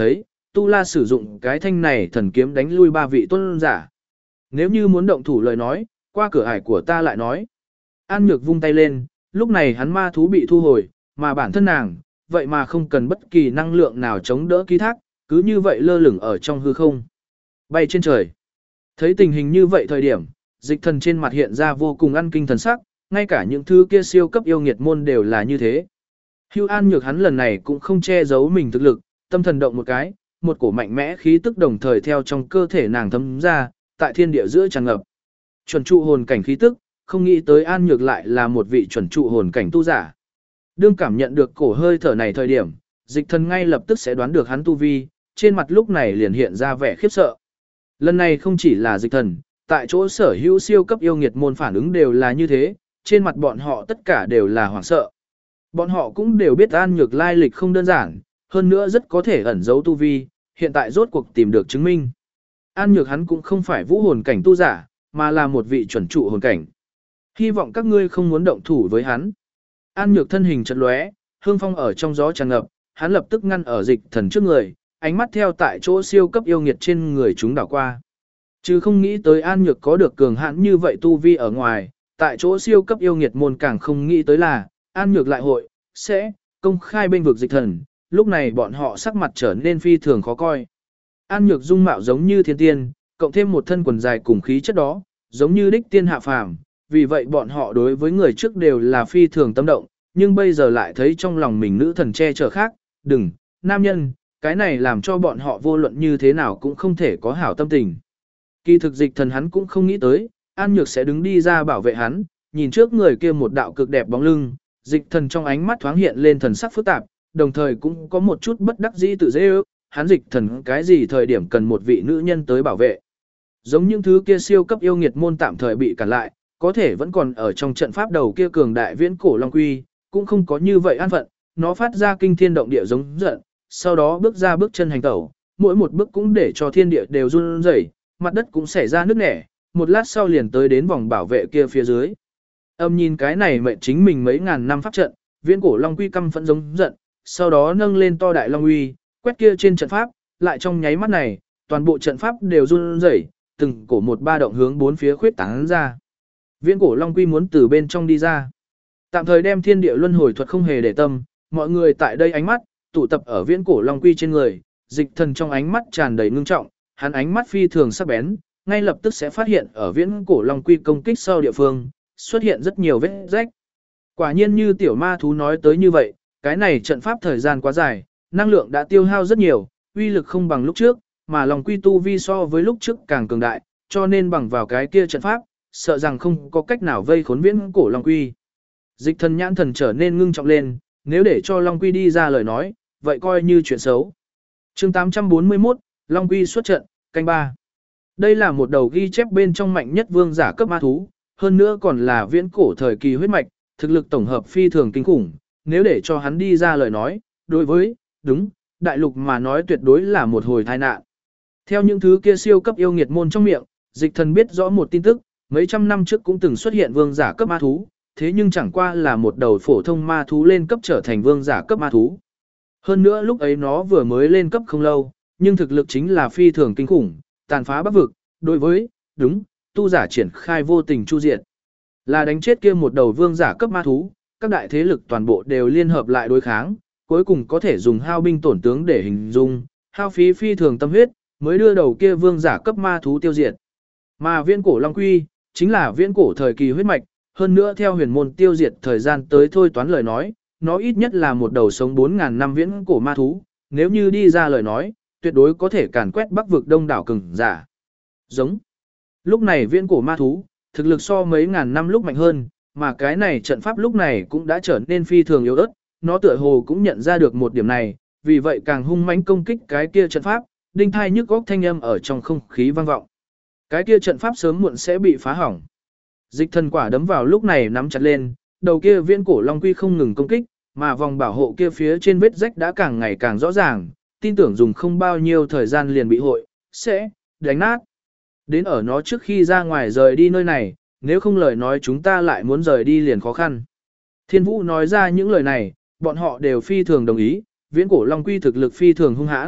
Tu La sử dụng cái thanh này thần kiếm đánh lui 3 vị tôn giả. Nếu như muốn động thủ lời nói, qua cửa ải của ta lại nói. An Nhược vung tay lên, lúc này hắn ma thú bị thu hồi, mà bản thân nàng, vậy mà không cần bất kỳ năng lượng nào chống đỡ ký thác, cứ như vậy lơ lửng ở trong hư không. Bay trên trời. Thấy tình hình như vậy thời điểm, Dịch Thần trên mặt hiện ra vô cùng ăn kinh thần sắc, ngay cả những thứ kia siêu cấp yêu nghiệt môn đều là như thế. Hưu An Nhược hắn lần này cũng không che giấu mình thực lực, tâm thần động một cái, một cổ mạnh mẽ khí tức đồng thời theo trong cơ thể nàng thấm ra, tại thiên địa giữa tràn ngập. Chuẩn trụ hồn cảnh khí tức, không nghĩ tới An Nhược lại là một vị chuẩn trụ hồn cảnh tu giả. Đương cảm nhận được cổ hơi thở này thời điểm, Dịch Thần ngay lập tức sẽ đoán được hắn tu vi, trên mặt lúc này liền hiện ra vẻ khiếp sợ. Lần này không chỉ là Dịch Thần, tại chỗ sở hữu siêu cấp yêu nghiệt môn phản ứng đều là như thế, trên mặt bọn họ tất cả đều là hoảng sợ. Bọn họ cũng đều biết An Nhược lai lịch không đơn giản, hơn nữa rất có thể ẩn giấu tu vi, hiện tại rốt cuộc tìm được chứng minh. An Nhược hắn cũng không phải vũ hồn cảnh tu giả, mà là một vị chuẩn trụ hồn cảnh. Hy vọng các ngươi không muốn động thủ với hắn. An Nhược thân hình chật lóe, hương phong ở trong gió tràn ngập, hắn lập tức ngăn ở Dịch Thần trước người, ánh mắt theo tại chỗ siêu cấp yêu nghiệt trên người chúng đảo qua. Chứ không nghĩ tới An Nhược có được cường hãn như vậy tu vi ở ngoài, tại chỗ siêu cấp yêu nghiệt môn càng không nghĩ tới là An Nhược lại hội sẽ công khai bên vực Dịch Thần, lúc này bọn họ sắc mặt trở nên phi thường khó coi. An Nhược dung mạo giống như thiên tiên, cộng thêm một thân quần dài cùng khí chất đó, giống như đích tiên hạ phàm, vì vậy bọn họ đối với người trước đều là phi thường tâm động, nhưng bây giờ lại thấy trong lòng mình nữ thần che chở khác, đừng, nam nhân, cái này làm cho bọn họ vô luận như thế nào cũng không thể có hảo tâm tình. Kỳ thực Dịch Thần hắn cũng không nghĩ tới, An Nhược sẽ đứng đi ra bảo vệ hắn, nhìn trước người kia một đạo cực đẹp bóng lưng, Dịch Thần trong ánh mắt thoáng hiện lên thần sắc phức tạp, đồng thời cũng có một chút bất đắc dĩ tự dễ ước, hắn Dịch Thần cái gì thời điểm cần một vị nữ nhân tới bảo vệ. Giống những thứ kia siêu cấp yêu nghiệt môn tạm thời bị cản lại, có thể vẫn còn ở trong trận pháp đầu kia cường đại viễn cổ long quy, cũng không có như vậy an phận, nó phát ra kinh thiên động địa giống giận, sau đó bước ra bước chân hành tẩu, mỗi một bước cũng để cho thiên địa đều run rẩy, mặt đất cũng xảy ra nứt nẻ, một lát sau liền tới đến vòng bảo vệ kia phía dưới. Âm nhìn cái này mệnh chính mình mấy ngàn năm pháp trận, viễn cổ long quy căm phẫn giống giận, sau đó nâng lên to đại long uy, quét kia trên trận pháp, lại trong nháy mắt này, toàn bộ trận pháp đều run rẩy, từng cổ một ba động hướng bốn phía khuyết tán ra. Viễn cổ long quy muốn từ bên trong đi ra. Tạm thời đem thiên địa luân hồi thuật không hề để tâm, mọi người tại đây ánh mắt tụ tập ở viễn cổ long quy trên người, Dịch Thần trong ánh mắt tràn đầy ngưng trọng, hắn ánh mắt phi thường sắc bén, ngay lập tức sẽ phát hiện ở viễn cổ long quy công kích sau địa phương, xuất hiện rất nhiều vết rách. Quả nhiên như tiểu ma thú nói tới như vậy, cái này trận pháp thời gian quá dài, năng lượng đã tiêu hao rất nhiều, uy lực không bằng lúc trước, mà long quy tu vi so với lúc trước càng cường đại, cho nên bằng vào cái kia trận pháp, sợ rằng không có cách nào vây khốn viễn cổ long quy. Dịch Thần nhãn thần trở nên ngưng trọng lên, nếu để cho long quy đi ra lời nói, vậy coi như chuyện xấu. Chương 841, Long quy xuất trận, canh 3. Đây là một đầu ghi chép bên trong mạnh nhất vương giả cấp ma thú, hơn nữa còn là viễn cổ thời kỳ huyết mạch, thực lực tổng hợp phi thường kinh khủng, nếu để cho hắn đi ra lời nói, đối với, đúng, đại lục mà nói tuyệt đối là một hồi tai nạn. Theo những thứ kia siêu cấp yêu nghiệt môn trong miệng, Dịch Thần biết rõ một tin tức, mấy trăm năm trước cũng từng xuất hiện vương giả cấp ma thú, thế nhưng chẳng qua là một đầu phổ thông ma thú lên cấp trở thành vương giả cấp ma thú. Hơn nữa lúc ấy nó vừa mới lên cấp không lâu, nhưng thực lực chính là phi thường kinh khủng, tàn phá bắc vực, đối với, đúng, tu giả triển khai vô tình chu diệt. Là đánh chết kia một đầu vương giả cấp ma thú, các đại thế lực toàn bộ đều liên hợp lại đối kháng, cuối cùng có thể dùng hao binh tổn tướng để hình dung, hao phí phi thường tâm huyết, mới đưa đầu kia vương giả cấp ma thú tiêu diệt. Mà viễn cổ long quy, chính là viễn cổ thời kỳ huyết mạch, hơn nữa theo huyền môn tiêu diệt thời gian tới thôi toán lời nói, nó ít nhất là một đầu sống 4.000 năm viễn cổ ma thú, nếu như đi ra lời nói, tuyệt đối có thể càn quét bắc vực đông đảo cường giả. Giống. Lúc này viễn cổ ma thú, thực lực so mấy ngàn năm lúc mạnh hơn, mà cái này trận pháp lúc này cũng đã trở nên phi thường yếu ớt, nó tựa hồ cũng nhận ra được một điểm này, vì vậy càng hung mãnh công kích cái kia trận pháp, đinh thai nhức góc thanh âm ở trong không khí vang vọng. Cái kia trận pháp sớm muộn sẽ bị phá hỏng. Dịch Thần quả đấm vào lúc này nắm chặt lên, đầu kia viễn cổ long quy không ngừng công kích, mà vòng bảo hộ kia phía trên vết rách đã càng ngày càng rõ ràng, tin tưởng dùng không bao nhiêu thời gian liền bị hội, sẽ đánh nát. Đến ở nó trước khi ra ngoài rời đi nơi này, nếu không lời nói chúng ta lại muốn rời đi liền khó khăn. Thiên Vũ nói ra những lời này, bọn họ đều phi thường đồng ý, viễn cổ long quy thực lực phi thường hung hãn,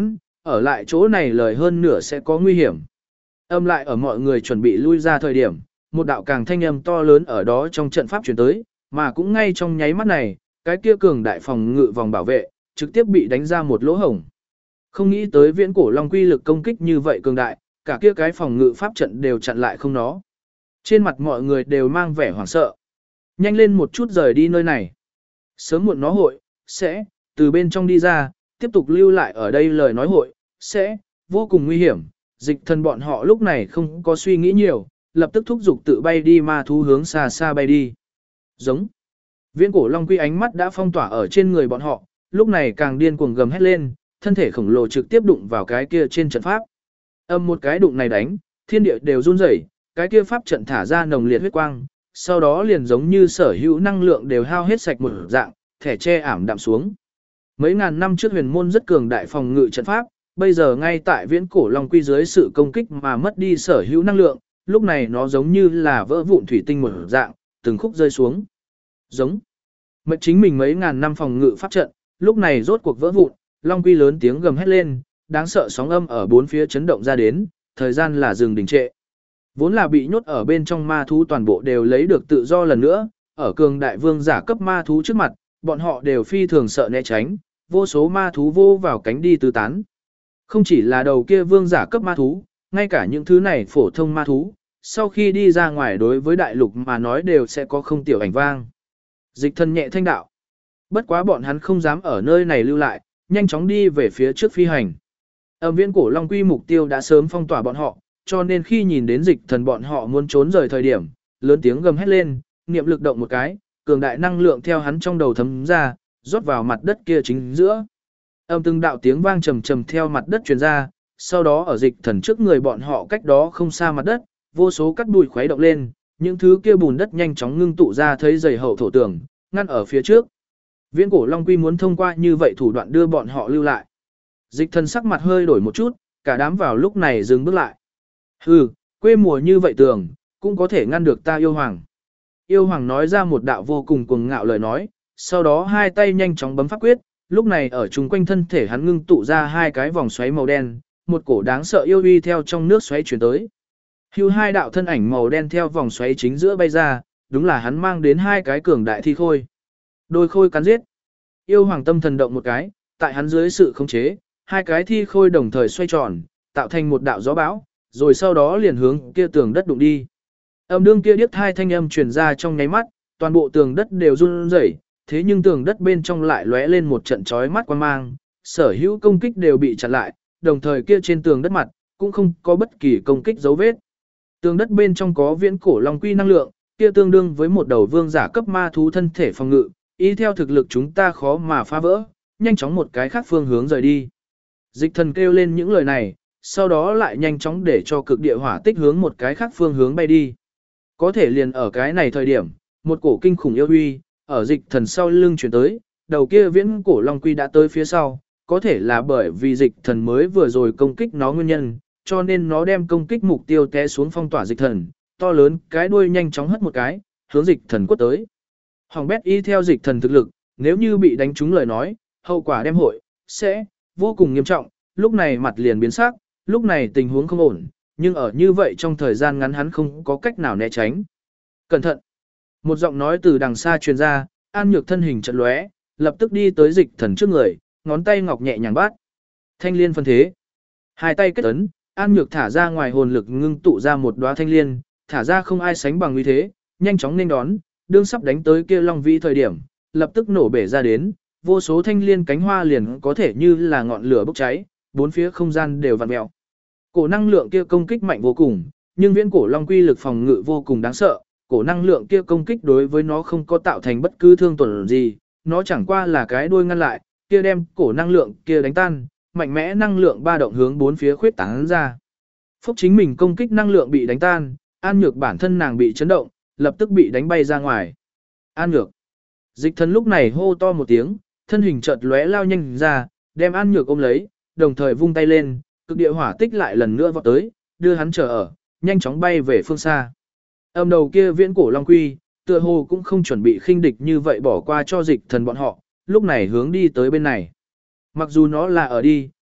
ở lại chỗ này lời hơn nửa sẽ có nguy hiểm. Âm lại ở mọi người chuẩn bị lui ra thời điểm, một đạo càng thanh âm to lớn ở đó trong trận pháp chuyển tới, mà cũng ngay trong nháy mắt này, cái kia cường đại phòng ngự vòng bảo vệ, trực tiếp bị đánh ra một lỗ hổng. Không nghĩ tới viễn cổ long quy lực công kích như vậy cường đại, cả kia cái phòng ngự pháp trận đều chặn lại không nó. Trên mặt mọi người đều mang vẻ hoảng sợ. Nhanh lên một chút rời đi nơi này. Sớm muộn nó hội, sẽ, từ bên trong đi ra, tiếp tục lưu lại ở đây lời nói hội, sẽ, vô cùng nguy hiểm. Dịch thần bọn họ lúc này không có suy nghĩ nhiều, lập tức thúc giục tự bay đi ma thú hướng xa xa bay đi. Giống. Viễn cổ long quy ánh mắt đã phong tỏa ở trên người bọn họ, lúc này càng điên cuồng gầm hét lên, thân thể khổng lồ trực tiếp đụng vào cái kia trên trận pháp. Âm một cái đụng này đánh, thiên địa đều run rẩy, cái kia pháp trận thả ra nồng liệt huyết quang, sau đó liền giống như sở hữu năng lượng đều hao hết sạch một dạng, thẻ che ảm đạm xuống. Mấy ngàn năm trước huyền môn rất cường đại phòng ngự trận pháp, bây giờ ngay tại viễn cổ long quy dưới sự công kích mà mất đi sở hữu năng lượng, lúc này nó giống như là vỡ vụn thủy tinh một dạng, từng khúc rơi xuống. Giống. Mệnh chính mình mấy ngàn năm phòng ngự pháp trận, lúc này rốt cuộc vỡ vụn, long quy lớn tiếng gầm hét lên, đáng sợ sóng âm ở bốn phía chấn động ra đến, thời gian là dừng đình trệ. Vốn là bị nhốt ở bên trong ma thú toàn bộ đều lấy được tự do lần nữa, ở cường đại vương giả cấp ma thú trước mặt, bọn họ đều phi thường sợ né tránh, vô số ma thú vô vào cánh đi tứ tán. Không chỉ là đầu kia vương giả cấp ma thú, ngay cả những thứ này phổ thông ma thú, sau khi đi ra ngoài đối với đại lục mà nói đều sẽ có không tiểu ảnh vang. Dịch thần nhẹ thanh đạo. Bất quá bọn hắn không dám ở nơi này lưu lại, nhanh chóng đi về phía trước phi hành. Âm viễn cổ long quy mục tiêu đã sớm phong tỏa bọn họ, cho nên khi nhìn đến dịch thần bọn họ muốn trốn rời thời điểm, lớn tiếng gầm hét lên, niệm lực động một cái, cường đại năng lượng theo hắn trong đầu thấm ra, rót vào mặt đất kia chính giữa. Âm từng đạo tiếng vang trầm trầm theo mặt đất truyền ra, sau đó ở dịch thần trước người bọn họ cách đó không xa mặt đất, vô số cát bụi khuấy động lên, những thứ kia bùn đất nhanh chóng ngưng tụ ra thấy dày hậu thổ tường, ngăn ở phía trước. Viễn cổ long quy muốn thông qua như vậy thủ đoạn đưa bọn họ lưu lại. Dịch thần sắc mặt hơi đổi một chút, cả đám vào lúc này dừng bước lại. Hừ, quê mùa như vậy tường, cũng có thể ngăn được ta yêu hoàng. Yêu hoàng nói ra một đạo vô cùng cuồng ngạo lời nói, sau đó hai tay nhanh chóng bấm pháp quyết, lúc này ở chung quanh thân thể hắn ngưng tụ ra hai cái vòng xoáy màu đen, một cổ đáng sợ yêu uy theo trong nước xoáy chuyển tới. Hưu hai đạo thân ảnh màu đen theo vòng xoáy chính giữa bay ra, đúng là hắn mang đến hai cái cường đại thi khôi. Đôi khôi cắn giết. Yêu hoàng tâm thần động một cái, tại hắn dưới sự khống chế, hai cái thi khôi đồng thời xoay tròn, tạo thành một đạo gió bão, rồi sau đó liền hướng kia tường đất đụng đi. Âm đương kia điếc hai thanh âm truyền ra trong nháy mắt, toàn bộ tường đất đều run rẩy, thế nhưng tường đất bên trong lại lóe lên một trận chói mắt quang mang, sở hữu công kích đều bị chặn lại, đồng thời kia trên tường đất mặt cũng không có bất kỳ công kích dấu vết. Tường đất bên trong có viễn cổ long quy năng lượng, kia tương đương với một đầu vương giả cấp ma thú thân thể phòng ngự, ý theo thực lực chúng ta khó mà phá vỡ, nhanh chóng một cái khác phương hướng rời đi. Dịch thần kêu lên những lời này, sau đó lại nhanh chóng để cho cực địa hỏa tích hướng một cái khác phương hướng bay đi. Có thể liền ở cái này thời điểm, một cổ kinh khủng yêu uy, ở dịch thần sau lưng chuyển tới, đầu kia viễn cổ long quy đã tới phía sau, có thể là bởi vì dịch thần mới vừa rồi công kích nó nguyên nhân, cho nên nó đem công kích mục tiêu té xuống phong tỏa dịch thần, to lớn cái đuôi nhanh chóng hất một cái, hướng dịch thần quất tới. Hoàng bét y theo dịch thần thực lực, nếu như bị đánh trúng lời nói, hậu quả đem hội, sẽ, vô cùng nghiêm trọng, lúc này mặt liền biến sắc, lúc này tình huống không ổn, nhưng ở như vậy trong thời gian ngắn hắn không có cách nào né tránh. Cẩn thận! Một giọng nói từ đằng xa truyền ra, An Nhược thân hình chợt lóe, lập tức đi tới dịch thần trước người, ngón tay ngọc nhẹ nhàng bắt. Thanh liên phân thế. Hai tay kết ấn, An Nhược thả ra ngoài hồn lực ngưng tụ ra một đóa thanh liên, thả ra không ai sánh bằng uy thế, nhanh chóng nên đón, đương sắp đánh tới kia long vĩ thời điểm, lập tức nổ bể ra đến, vô số thanh liên cánh hoa liền có thể như là ngọn lửa bốc cháy, bốn phía không gian đều vặn mèo. Cổ năng lượng kia công kích mạnh vô cùng, nhưng viễn cổ long quy lực phòng ngự vô cùng đáng sợ, cổ năng lượng kia công kích đối với nó không có tạo thành bất cứ thương tổn gì, nó chẳng qua là cái đuôi ngăn lại, kia đem cổ năng lượng kia đánh tan, mạnh mẽ năng lượng ba động hướng bốn phía khuyết tán ra. Phúc chính mình công kích năng lượng bị đánh tan, An Nhược bản thân nàng bị chấn động, lập tức bị đánh bay ra ngoài. An Nhược. Dịch thần lúc này hô to một tiếng, thân hình chợt lóe lao nhanh ra, đem An Nhược ôm lấy, đồng thời vung tay lên, cực địa hỏa tích lại lần nữa vọt tới, đưa hắn trở ở, nhanh chóng bay về phương xa. Âm đầu kia viễn cổ long quy, tựa hồ cũng không chuẩn bị khinh địch như vậy bỏ qua cho dịch thần bọn họ, lúc này hướng đi tới bên này. Mặc dù nó là ở đi,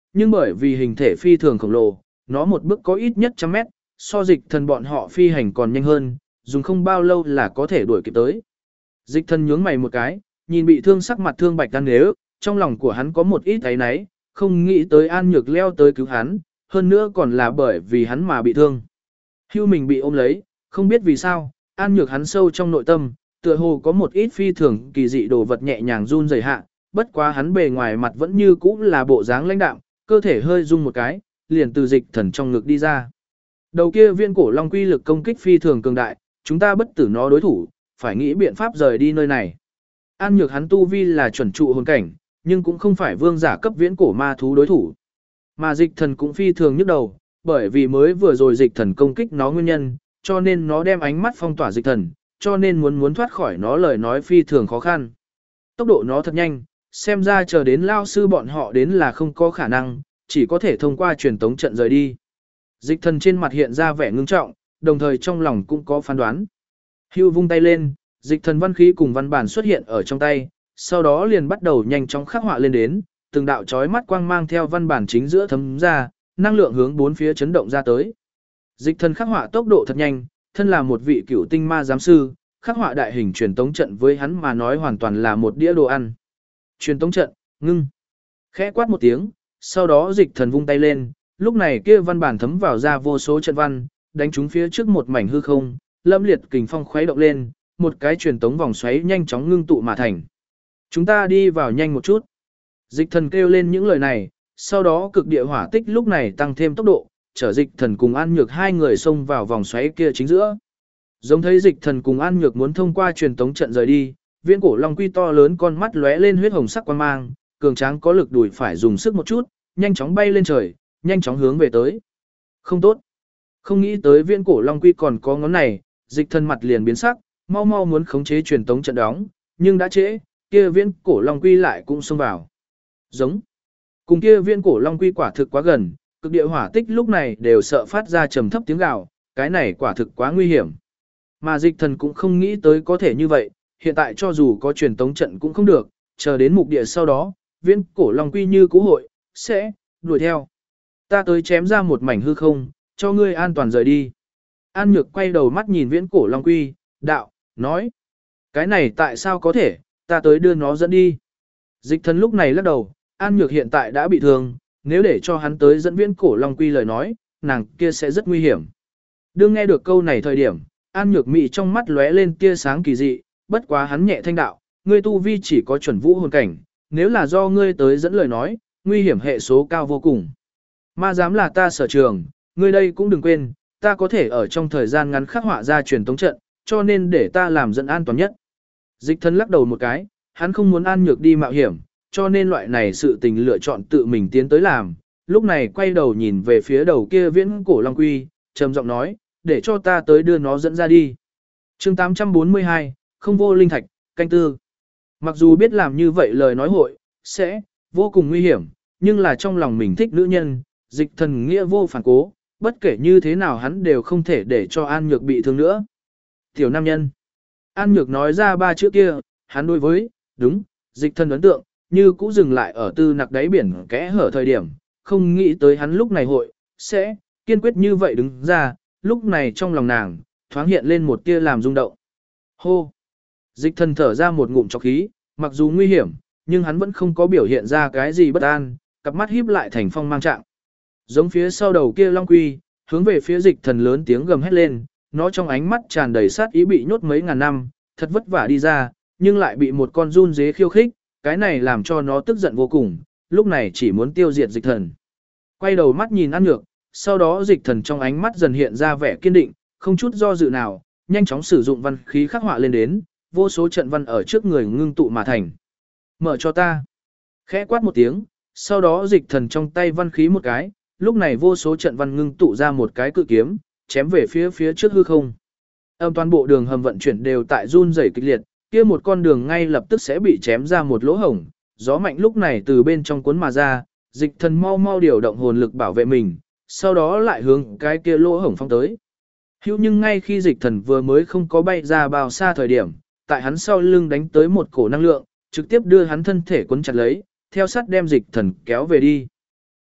nhưng bởi vì hình thể phi thường khổng lồ, nó một bước có ít nhất trăm mét, so dịch thần bọn họ phi hành còn nhanh hơn, dùng không bao lâu là có thể đuổi kịp tới. Dịch thần nhướng mày một cái, nhìn bị thương sắc mặt thương bạch đan nếu, trong lòng của hắn có một ít áy náy, không nghĩ tới An Nhược leo tới cứu hắn, hơn nữa còn là bởi vì hắn mà bị thương. Hưu mình bị ôm lấy, không biết vì sao, An Nhược hắn sâu trong nội tâm, tựa hồ có một ít phi thường kỳ dị đồ vật nhẹ nhàng run rẩy hạ, bất quá hắn bề ngoài mặt vẫn như cũ là bộ dáng lãnh đạm, cơ thể hơi rung một cái, liền từ dịch thần trong ngực đi ra. Đầu kia viên cổ long quy lực công kích phi thường cường đại, chúng ta bất tử nó đối thủ, phải nghĩ biện pháp rời đi nơi này. An Nhược hắn tu vi là chuẩn trụ hồn cảnh, nhưng cũng không phải vương giả cấp viễn cổ ma thú đối thủ. Mà dịch thần cũng phi thường nhức đầu, bởi vì mới vừa rồi dịch thần công kích nó nguyên nhân, cho nên nó đem ánh mắt phong tỏa dịch thần, cho nên muốn thoát khỏi nó lời nói phi thường khó khăn. Tốc độ nó thật nhanh, xem ra chờ đến lao sư bọn họ đến là không có khả năng, chỉ có thể thông qua truyền tống trận rời đi. Dịch thần trên mặt hiện ra vẻ ngưng trọng, đồng thời trong lòng cũng có phán đoán. Hưu vung tay lên, dịch thần văn khí cùng văn bản xuất hiện ở trong tay, sau đó liền bắt đầu nhanh chóng khắc họa lên đến, từng đạo chói mắt quang mang theo văn bản chính giữa thấm ra, năng lượng hướng bốn phía chấn động ra tới. Dịch thần khắc họa tốc độ thật nhanh, thân là một vị cửu tinh ma giám sư, khắc họa đại hình truyền tống trận với hắn mà nói hoàn toàn là một đĩa đồ ăn. Truyền tống trận, ngưng. Khẽ quát một tiếng, sau đó dịch thần vung tay lên, lúc này kia văn bản thấm vào ra vô số trận văn, đánh trúng phía trước một mảnh hư không, lâm liệt kình phong khuấy động lên, một cái truyền tống vòng xoáy nhanh chóng ngưng tụ mà thành. Chúng ta đi vào nhanh một chút. Dịch thần kêu lên những lời này, sau đó cực địa hỏa tích lúc này tăng thêm tốc độ, chở dịch thần cùng An Nhược hai người xông vào vòng xoáy kia chính giữa. Giống thấy dịch thần cùng An Nhược muốn thông qua truyền tống trận rời đi, viễn cổ long quy to lớn con mắt lóe lên huyết hồng sắc quang mang, cường tráng có lực đùi phải dùng sức một chút, nhanh chóng bay lên trời, nhanh chóng hướng về tới. Không tốt. Không nghĩ tới viễn cổ long quy còn có ngón này, dịch thần mặt liền biến sắc, mau mau muốn khống chế truyền tống trận đóng, nhưng đã trễ, kia viễn cổ long quy lại cũng xông vào. Giống. Cùng kia viễn cổ long quy quả thực quá gần, cực địa hỏa tích lúc này đều sợ phát ra trầm thấp tiếng gào, cái này quả thực quá nguy hiểm. Mà dịch thần cũng không nghĩ tới có thể như vậy, hiện tại cho dù có truyền tống trận cũng không được, chờ đến mục địa sau đó, viễn cổ long quy như cũ hội, sẽ, đuổi theo. Ta tới chém ra một mảnh hư không, cho ngươi an toàn rời đi. An Nhược quay đầu mắt nhìn viễn cổ long quy, đạo, nói. Cái này tại sao có thể, ta tới đưa nó dẫn đi. Dịch thần lúc này lắc đầu, An Nhược hiện tại đã bị thương, nếu để cho hắn tới dẫn viễn cổ long quy lời nói, nàng kia sẽ rất nguy hiểm. Đương nghe được câu này thời điểm, An Nhược mị trong mắt lóe lên tia sáng kỳ dị, bất quá hắn nhẹ thanh đạo, ngươi tu vi chỉ có chuẩn vũ hồn cảnh, nếu là do ngươi tới dẫn lời nói, nguy hiểm hệ số cao vô cùng. Ma dám là ta sở trường, ngươi đây cũng đừng quên, ta có thể ở trong thời gian ngắn khắc họa ra truyền tống trận, cho nên để ta làm dẫn an toàn nhất. Dịch thần lắc đầu một cái, hắn không muốn An Nhược đi mạo hiểm, cho nên loại này sự tình lựa chọn tự mình tiến tới làm, lúc này quay đầu nhìn về phía đầu kia viễn cổ long quy, trầm giọng nói, để cho ta tới đưa nó dẫn ra đi. chương 842, không vô linh thạch, canh tư. Mặc dù biết làm như vậy lời nói hội, sẽ, vô cùng nguy hiểm, nhưng là trong lòng mình thích nữ nhân, dịch thần nghĩa vô phản cố, bất kể như thế nào hắn đều không thể để cho An Nhược bị thương nữa. Tiểu nam nhân. An Nhược nói ra ba chữ kia, hắn đối với, đúng, dịch thần ấn tượng, như cũ dừng lại ở tư nặc đáy biển kẽ hở thời điểm, không nghĩ tới hắn lúc này hội, sẽ, kiên quyết như vậy đứng ra, lúc này trong lòng nàng, thoáng hiện lên một tia làm rung động. Hô! Dịch thần thở ra một ngụm trọc khí, mặc dù nguy hiểm, nhưng hắn vẫn không có biểu hiện ra cái gì bất an, cặp mắt híp lại thành phong mang trạng. Giống phía sau đầu kia long quy, hướng về phía dịch thần lớn tiếng gầm hét lên, nó trong ánh mắt tràn đầy sát ý bị nhốt mấy ngàn năm, thật vất vả đi ra, nhưng lại bị một con run dế khiêu khích, cái này làm cho nó tức giận vô cùng, lúc này chỉ muốn tiêu diệt dịch thần. Quay đầu mắt nhìn An Nhược, sau đó dịch thần trong ánh mắt dần hiện ra vẻ kiên định, không chút do dự nào, nhanh chóng sử dụng văn khí khắc họa lên đến, vô số trận văn ở trước người ngưng tụ mà thành. Mở cho ta. Khẽ quát một tiếng, sau đó dịch thần trong tay văn khí một cái, lúc này vô số trận văn ngưng tụ ra một cái cự kiếm, chém về phía trước hư không. Toàn bộ đường hầm vận chuyển đều tại run rẩy kịch liệt, kia một con đường ngay lập tức sẽ bị chém ra một lỗ hổng, gió mạnh lúc này từ bên trong cuốn mà ra, dịch thần mau mau điều động hồn lực bảo vệ mình, sau đó lại hướng cái kia lỗ hổng phong tới. Nhưng ngay khi dịch thần vừa mới không có bay ra bao xa thời điểm, tại hắn sau lưng đánh tới một cổ năng lượng, trực tiếp đưa hắn thân thể cuốn chặt lấy, theo sát đem dịch thần kéo về đi.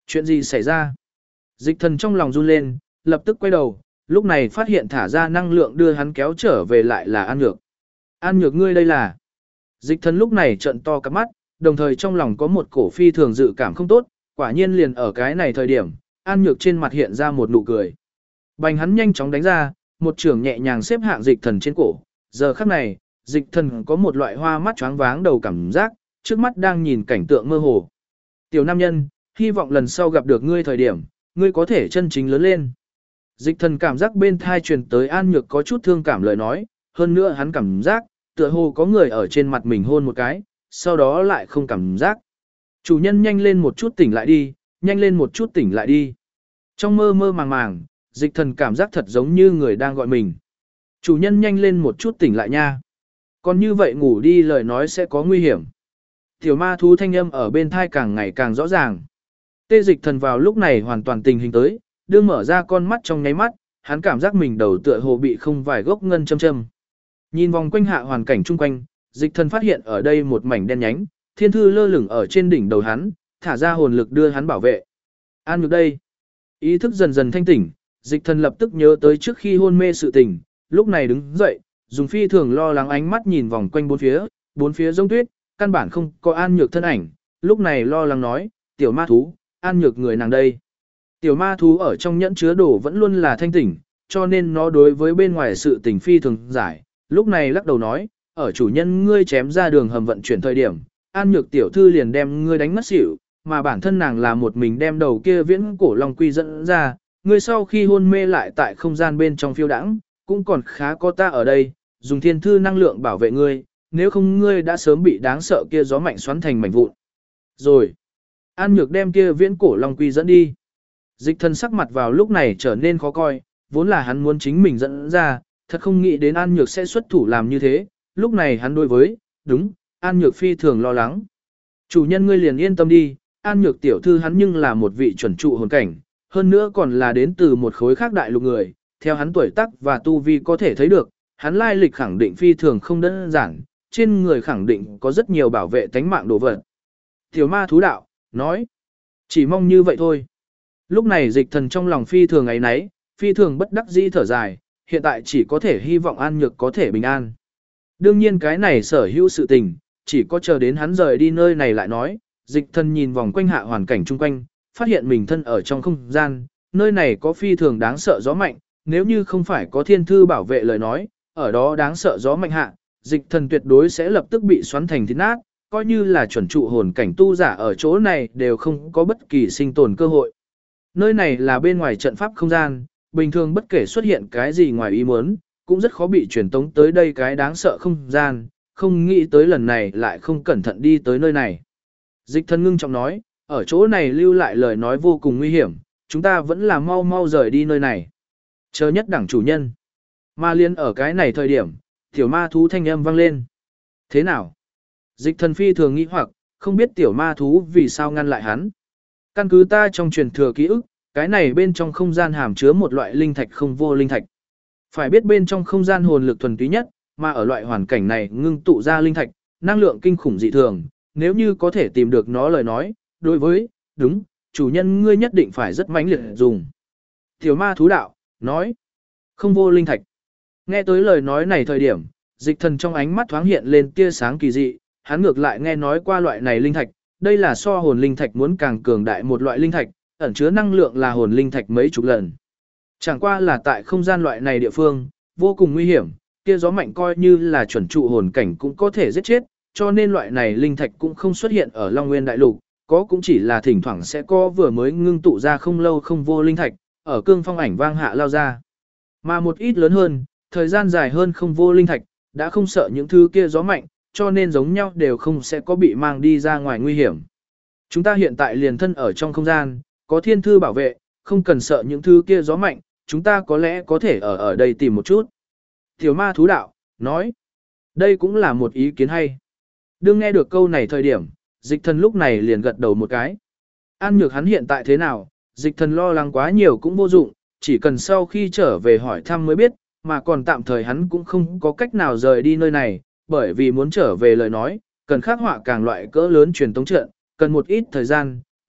Chuyện gì xảy ra? Dịch thần trong lòng run lên, lập tức quay đầu, lúc này phát hiện thả ra năng lượng đưa hắn kéo trở về lại là An Nhược. An Nhược ngươi đây là... Dịch thần lúc này trợn to cặp mắt, đồng thời trong lòng có một cổ phi thường dự cảm không tốt, quả nhiên liền ở cái này thời điểm, An Nhược trên mặt hiện ra một nụ cười. Bành hắn nhanh chóng đánh ra, một trường nhẹ nhàng xếp hạng dịch thần trên cổ, giờ khắc này, dịch thần có một loại hoa mắt choáng váng đầu cảm giác, trước mắt đang nhìn cảnh tượng mơ hồ. Tiểu nam nhân, hy vọng lần sau gặp được ngươi thời điểm, ngươi có thể chân chính lớn lên. Dịch thần cảm giác bên thai truyền tới An Nhược có chút thương cảm lời nói, hơn nữa hắn cảm giác, tựa hồ có người ở trên mặt mình hôn một cái, sau đó lại không cảm giác. Chủ nhân nhanh lên một chút tỉnh lại đi, nhanh lên một chút tỉnh lại đi. Trong mơ mơ màng màng, dịch thần cảm giác thật giống như người đang gọi mình. Chủ nhân nhanh lên một chút tỉnh lại nha. Còn như vậy ngủ đi lời nói sẽ có nguy hiểm. Tiểu ma thú thanh âm ở bên thai càng ngày càng rõ ràng. Tê dịch thần vào lúc này hoàn toàn tình hình tới, đương mở ra con mắt trong nháy mắt, hắn cảm giác mình đầu tựa hồ bị không vài gốc ngân châm châm. Nhìn vòng quanh hạ hoàn cảnh chung quanh, dịch thần phát hiện ở đây một mảnh đen nhánh, thiên thư lơ lửng ở trên đỉnh đầu hắn, thả ra hồn lực đưa hắn bảo vệ. An Nhược đây. Ý thức dần dần thanh tỉnh, dịch thần lập tức nhớ tới trước khi hôn mê sự tình, lúc này đứng dậy, dùng phi thường lo lắng ánh mắt nhìn vòng quanh bốn phía giống tuyết, căn bản không có An Nhược thân ảnh, lúc này lo lắng nói, tiểu ma thú, An Nhược người nàng đây. Tiểu ma thú ở trong nhẫn chứa đồ vẫn luôn là thanh tỉnh, cho nên nó đối với bên ngoài sự tình phi thường giải, lúc này lắc đầu nói, ở chủ nhân ngươi chém ra đường hầm vận chuyển thời điểm, An Nhược tiểu thư liền đem ngươi đánh mất xỉu, mà bản thân nàng là một mình đem đầu kia viễn cổ long quy dẫn ra, ngươi sau khi hôn mê lại tại không gian bên trong phiêu đãng, cũng còn khá có ta ở đây, dùng thiên thư năng lượng bảo vệ ngươi, nếu không ngươi đã sớm bị đáng sợ kia gió mạnh xoắn thành mảnh vụn. Rồi, An Nhược đem kia viễn cổ long quy dẫn đi. Dịch thần sắc mặt vào lúc này trở nên khó coi, vốn là hắn muốn chính mình dẫn ra, thật không nghĩ đến An Nhược sẽ xuất thủ làm như thế, lúc này hắn đối với, đúng, An Nhược phi thường lo lắng. Chủ nhân ngươi liền yên tâm đi, An Nhược tiểu thư hắn nhưng là một vị chuẩn trụ hồn cảnh, hơn nữa còn là đến từ một khối khác đại lục người, theo hắn tuổi tác và tu vi có thể thấy được, hắn lai lịch khẳng định phi thường không đơn giản, trên người khẳng định có rất nhiều bảo vệ tánh mạng đồ vật. Tiểu ma thú đạo, nói, chỉ mong như vậy thôi. Lúc này dịch thần trong lòng phi thường ấy nấy, phi thường bất đắc dĩ thở dài, hiện tại chỉ có thể hy vọng An Nhược có thể bình an. Đương nhiên cái này sở hữu sự tình, chỉ có chờ đến hắn rời đi nơi này lại nói, dịch thần nhìn vòng quanh hạ hoàn cảnh chung quanh, phát hiện mình thân ở trong không gian, nơi này có phi thường đáng sợ gió mạnh, nếu như không phải có thiên thư bảo vệ lời nói, ở đó đáng sợ gió mạnh hạ, dịch thần tuyệt đối sẽ lập tức bị xoắn thành thịt nát, coi như là chuẩn trụ hồn cảnh tu giả ở chỗ này đều không có bất kỳ sinh tồn cơ hội. Nơi này là bên ngoài trận pháp không gian, bình thường bất kể xuất hiện cái gì ngoài ý muốn, cũng rất khó bị truyền tống tới đây cái đáng sợ không gian, không nghĩ tới lần này lại không cẩn thận đi tới nơi này. Dịch thần ngưng trọng nói, ở chỗ này lưu lại lời nói vô cùng nguy hiểm, chúng ta vẫn là mau mau rời đi nơi này. Chờ nhất đẳng chủ nhân. Ma liên ở cái này thời điểm, tiểu ma thú thanh âm vang lên. Thế nào? Dịch thần phi thường nghĩ hoặc, không biết tiểu ma thú vì sao ngăn lại hắn. Căn cứ ta trong truyền thừa ký ức, cái này bên trong không gian hàm chứa một loại linh thạch không vô linh thạch. Phải biết bên trong không gian hồn lực thuần túy nhất, mà ở loại hoàn cảnh này ngưng tụ ra linh thạch, năng lượng kinh khủng dị thường, nếu như có thể tìm được nó lời nói, đối với, đúng, chủ nhân ngươi nhất định phải rất mãnh liệt dùng. Tiểu ma thú đạo, nói, không vô linh thạch. Nghe tới lời nói này thời điểm, dịch thần trong ánh mắt thoáng hiện lên tia sáng kỳ dị, hắn ngược lại nghe nói qua loại này linh thạch, đây là so hồn linh thạch muốn càng cường đại một loại linh thạch, ẩn chứa năng lượng là hồn linh thạch mấy chục lần. Chẳng qua là tại không gian loại này địa phương, vô cùng nguy hiểm, kia gió mạnh coi như là chuẩn trụ hồn cảnh cũng có thể giết chết, cho nên loại này linh thạch cũng không xuất hiện ở Long Nguyên Đại Lục, có cũng chỉ là thỉnh thoảng sẽ có vừa mới ngưng tụ ra không lâu không vô linh thạch, ở cương phong ảnh vang hạ lao ra. Mà một ít lớn hơn, thời gian dài hơn không vô linh thạch, đã không sợ những thứ kia gió mạnh, cho nên giống nhau đều không sẽ có bị mang đi ra ngoài nguy hiểm. Chúng ta hiện tại liền thân ở trong không gian, có thiên thư bảo vệ, không cần sợ những thứ kia gió mạnh, chúng ta có lẽ có thể ở đây tìm một chút. Tiểu ma thú đạo, nói, đây cũng là một ý kiến hay. Đương nghe được câu này thời điểm, dịch thần lúc này liền gật đầu một cái. An Nhược hắn hiện tại thế nào, dịch thần lo lắng quá nhiều cũng vô dụng, chỉ cần sau khi trở về hỏi thăm mới biết, mà còn tạm thời hắn cũng không có cách nào rời đi nơi này, bởi vì muốn trở về lời nói, cần khắc họa càng loại cỡ lớn truyền tống trận, cần một ít thời gian,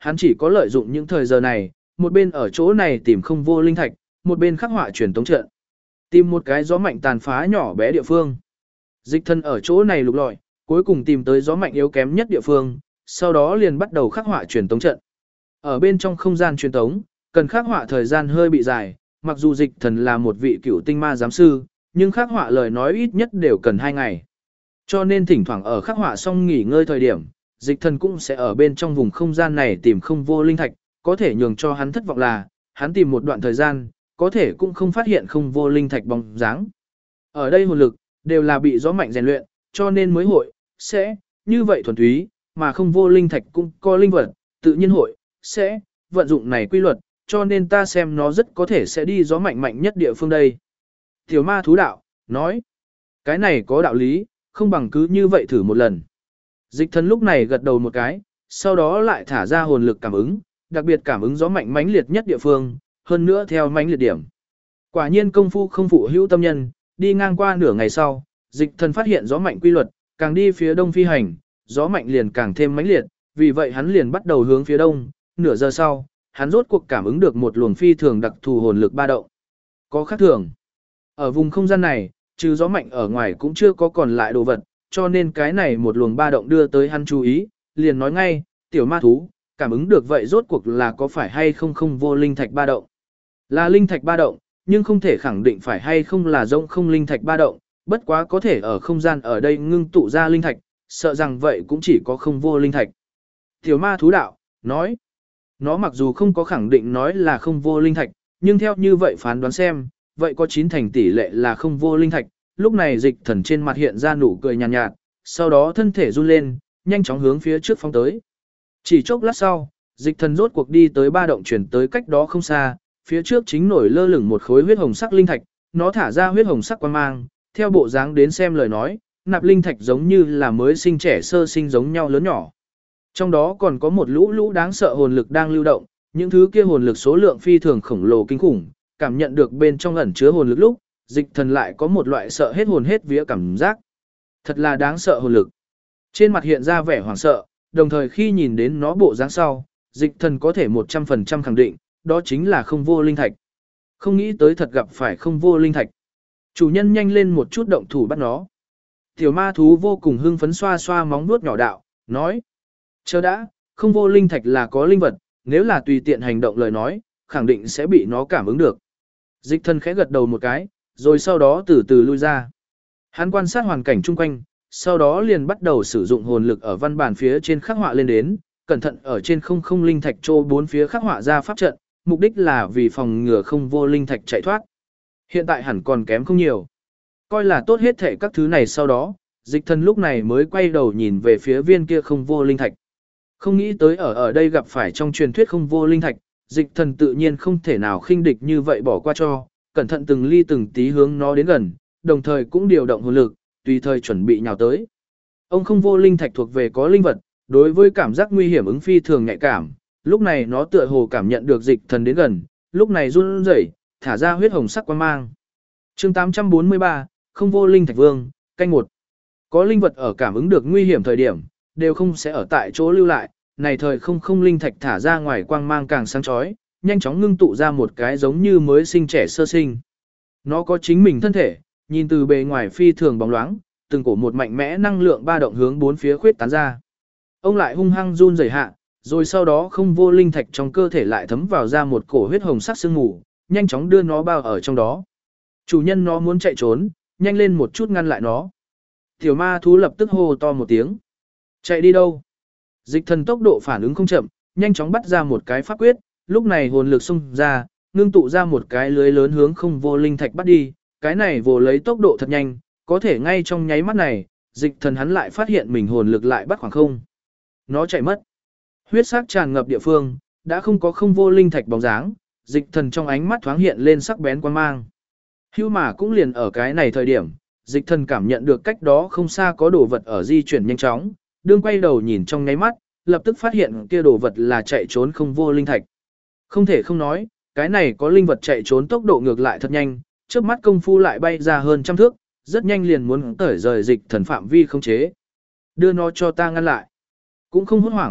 hắn chỉ có lợi dụng những thời giờ này, một bên ở chỗ này tìm không vô linh thạch, một bên khắc họa truyền tống trận. Tìm một cái gió mạnh tàn phá nhỏ bé địa phương. Dịch thần ở chỗ này lục lọi, cuối cùng tìm tới gió mạnh yếu kém nhất địa phương, sau đó liền bắt đầu khắc họa truyền tống trận. Ở bên trong không gian truyền tống, cần khắc họa thời gian hơi bị dài, mặc dù dịch thần là một vị cựu tinh ma giám sư, nhưng khắc họa lời nói ít nhất đều cần 2 ngày. Cho nên thỉnh thoảng ở khắc họa xong nghỉ ngơi thời điểm, dịch thần cũng sẽ ở bên trong vùng không gian này tìm không vô linh thạch, có thể nhường cho hắn thất vọng là, hắn tìm một đoạn thời gian, có thể cũng không phát hiện không vô linh thạch bóng dáng. Ở đây hồn lực, đều là bị gió mạnh rèn luyện, cho nên mới hội, sẽ, như vậy thuần túy, mà không vô linh thạch cũng có linh vật, tự nhiên hội, sẽ, vận dụng này quy luật, cho nên ta xem nó rất có thể sẽ đi gió mạnh mạnh nhất địa phương đây. Tiểu ma thú đạo, nói, cái này có đạo lý, không bằng cứ như vậy thử một lần. Dịch thần lúc này gật đầu một cái, sau đó lại thả ra hồn lực cảm ứng, đặc biệt cảm ứng gió mạnh mãnh liệt nhất địa phương, hơn nữa theo mãnh liệt điểm. Quả nhiên công phu không phụ hữu tâm nhân, đi ngang qua nửa ngày sau, dịch thần phát hiện gió mạnh quy luật, càng đi phía đông phi hành, gió mạnh liền càng thêm mãnh liệt, vì vậy hắn liền bắt đầu hướng phía đông, nửa giờ sau, hắn rốt cuộc cảm ứng được một luồng phi thường đặc thù hồn lực ba động. Có khác thường. Ở vùng không gian này, trừ gió mạnh ở ngoài cũng chưa có còn lại đồ vật, cho nên cái này một luồng ba động đưa tới hắn chú ý, liền nói ngay, tiểu ma thú, cảm ứng được vậy rốt cuộc là có phải hay không không vô linh thạch ba động. Là linh thạch ba động, nhưng không thể khẳng định phải hay không là rỗng không linh thạch ba động, bất quá có thể ở không gian ở đây ngưng tụ ra linh thạch, sợ rằng vậy cũng chỉ có không vô linh thạch. Tiểu ma thú đạo, nói, nó mặc dù không có khẳng định nói là không vô linh thạch, nhưng theo như vậy phán đoán xem, vậy có 9 thành tỷ lệ là không vô linh thạch. Lúc này dịch thần trên mặt hiện ra nụ cười nhàn nhạt, sau đó thân thể run lên, nhanh chóng hướng phía trước phóng tới. Chỉ chốc lát sau, dịch thần rốt cuộc đi tới ba động chuyển tới cách đó không xa, phía trước chính nổi lơ lửng một khối huyết hồng sắc linh thạch, nó thả ra huyết hồng sắc quang mang, theo bộ dáng đến xem lời nói, nạp linh thạch giống như là mới sinh trẻ sơ sinh giống nhau lớn nhỏ. Trong đó còn có một lũ lũ đáng sợ hồn lực đang lưu động, những thứ kia hồn lực số lượng phi thường khổng lồ kinh khủng, cảm nhận được bên trong ẩn chứa hồn lực lúc, dịch thần lại có một loại sợ hết hồn hết vía cảm giác. Thật là đáng sợ hồn lực. Trên mặt hiện ra vẻ hoảng sợ, đồng thời khi nhìn đến nó bộ dáng sau, dịch thần có thể 100% khẳng định, đó chính là không vô linh thạch. Không nghĩ tới thật gặp phải không vô linh thạch. Chủ nhân nhanh lên một chút động thủ bắt nó. Tiểu ma thú vô cùng hưng phấn xoa xoa móng vuốt nhỏ đạo, nói. Chờ đã, không vô linh thạch là có linh vật, nếu là tùy tiện hành động lời nói, khẳng định sẽ bị nó cảm ứng được. Dịch thần khẽ gật đầu một cái, rồi sau đó từ từ lui ra. Hắn quan sát hoàn cảnh chung quanh, sau đó liền bắt đầu sử dụng hồn lực ở văn bản phía trên khắc họa lên đến, cẩn thận ở trên không linh thạch trô 4 phía khắc họa ra pháp trận, mục đích là vì phòng ngừa không vô linh thạch chạy thoát. Hiện tại hẳn còn kém không nhiều. Coi là tốt hết thể các thứ này sau đó, dịch thần lúc này mới quay đầu nhìn về phía viên kia không vô linh thạch. Không nghĩ tới ở đây gặp phải trong truyền thuyết không vô linh thạch, dịch thần tự nhiên không thể nào khinh địch như vậy bỏ qua cho, cẩn thận từng ly từng tí hướng nó đến gần, đồng thời cũng điều động hồn lực, tùy thời chuẩn bị nhào tới. Ông không vô linh thạch thuộc về có linh vật, đối với cảm giác nguy hiểm ứng phi thường nhạy cảm, lúc này nó tựa hồ cảm nhận được dịch thần đến gần, lúc này run rẩy, thả ra huyết hồng sắc quang mang. Chương 843, không vô linh thạch vương, canh 1. Có linh vật ở cảm ứng được nguy hiểm thời điểm, đều không sẽ ở tại chỗ lưu lại, này thời không linh thạch thả ra ngoài quang mang càng sáng chói, nhanh chóng ngưng tụ ra một cái giống như mới sinh trẻ sơ sinh. Nó có chính mình thân thể, nhìn từ bề ngoài phi thường bóng loáng, từng cổ một mạnh mẽ năng lượng ba động hướng bốn phía khuyết tán ra. Ông lại hung hăng run rẩy hạ, rồi sau đó không vô linh thạch trong cơ thể lại thấm vào ra một cổ huyết hồng sắc sương mù, nhanh chóng đưa nó bao ở trong đó. Chủ nhân nó muốn chạy trốn, nhanh lên một chút ngăn lại nó. Tiểu ma thú lập tức hô to một tiếng. Chạy đi đâu? Dịch thần tốc độ phản ứng không chậm, nhanh chóng bắt ra một cái pháp quyết, lúc này hồn lực xung ra, ngưng tụ ra một cái lưới lớn hướng không vô linh thạch bắt đi, cái này vồ lấy tốc độ thật nhanh, có thể ngay trong nháy mắt này, dịch thần hắn lại phát hiện mình hồn lực lại bắt khoảng không. Nó chạy mất. Huyết sắc tràn ngập địa phương, đã không có không vô linh thạch bóng dáng, dịch thần trong ánh mắt thoáng hiện lên sắc bén quan mang. Hưu mà cũng liền ở cái này thời điểm, dịch thần cảm nhận được cách đó không xa có đồ vật ở di chuyển nhanh chóng, đương quay đầu nhìn trong nháy mắt, lập tức phát hiện kia đồ vật là chạy trốn không vô linh thạch. Không thể không nói, cái này có linh vật chạy trốn tốc độ ngược lại thật nhanh, trước mắt công phu lại bay ra hơn trăm thước, rất nhanh liền muốn tởi rời dịch thần phạm vi không chế. Đưa nó cho ta ngăn lại. Cũng không hốt hoảng,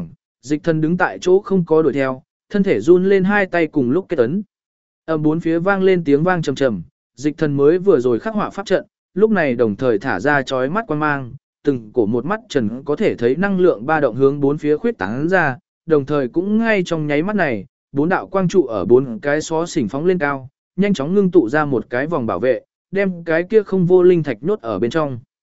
Dịch thần đứng tại chỗ không có đuổi theo, thân thể run lên hai tay cùng lúc kết ấn. Bốn phía vang lên tiếng vang trầm trầm, dịch thần mới vừa rồi khắc họa pháp trận, lúc này đồng thời thả ra chói mắt quan mang, từng cổ một mắt trần có thể thấy năng lượng ba động hướng bốn phía khuyết tán ra, đồng thời cũng ngay trong nháy mắt này, bốn đạo quang trụ ở bốn cái xó xỉnh phóng lên cao, nhanh chóng ngưng tụ ra một cái vòng bảo vệ, đem cái kia không vô linh thạch nhốt ở bên trong.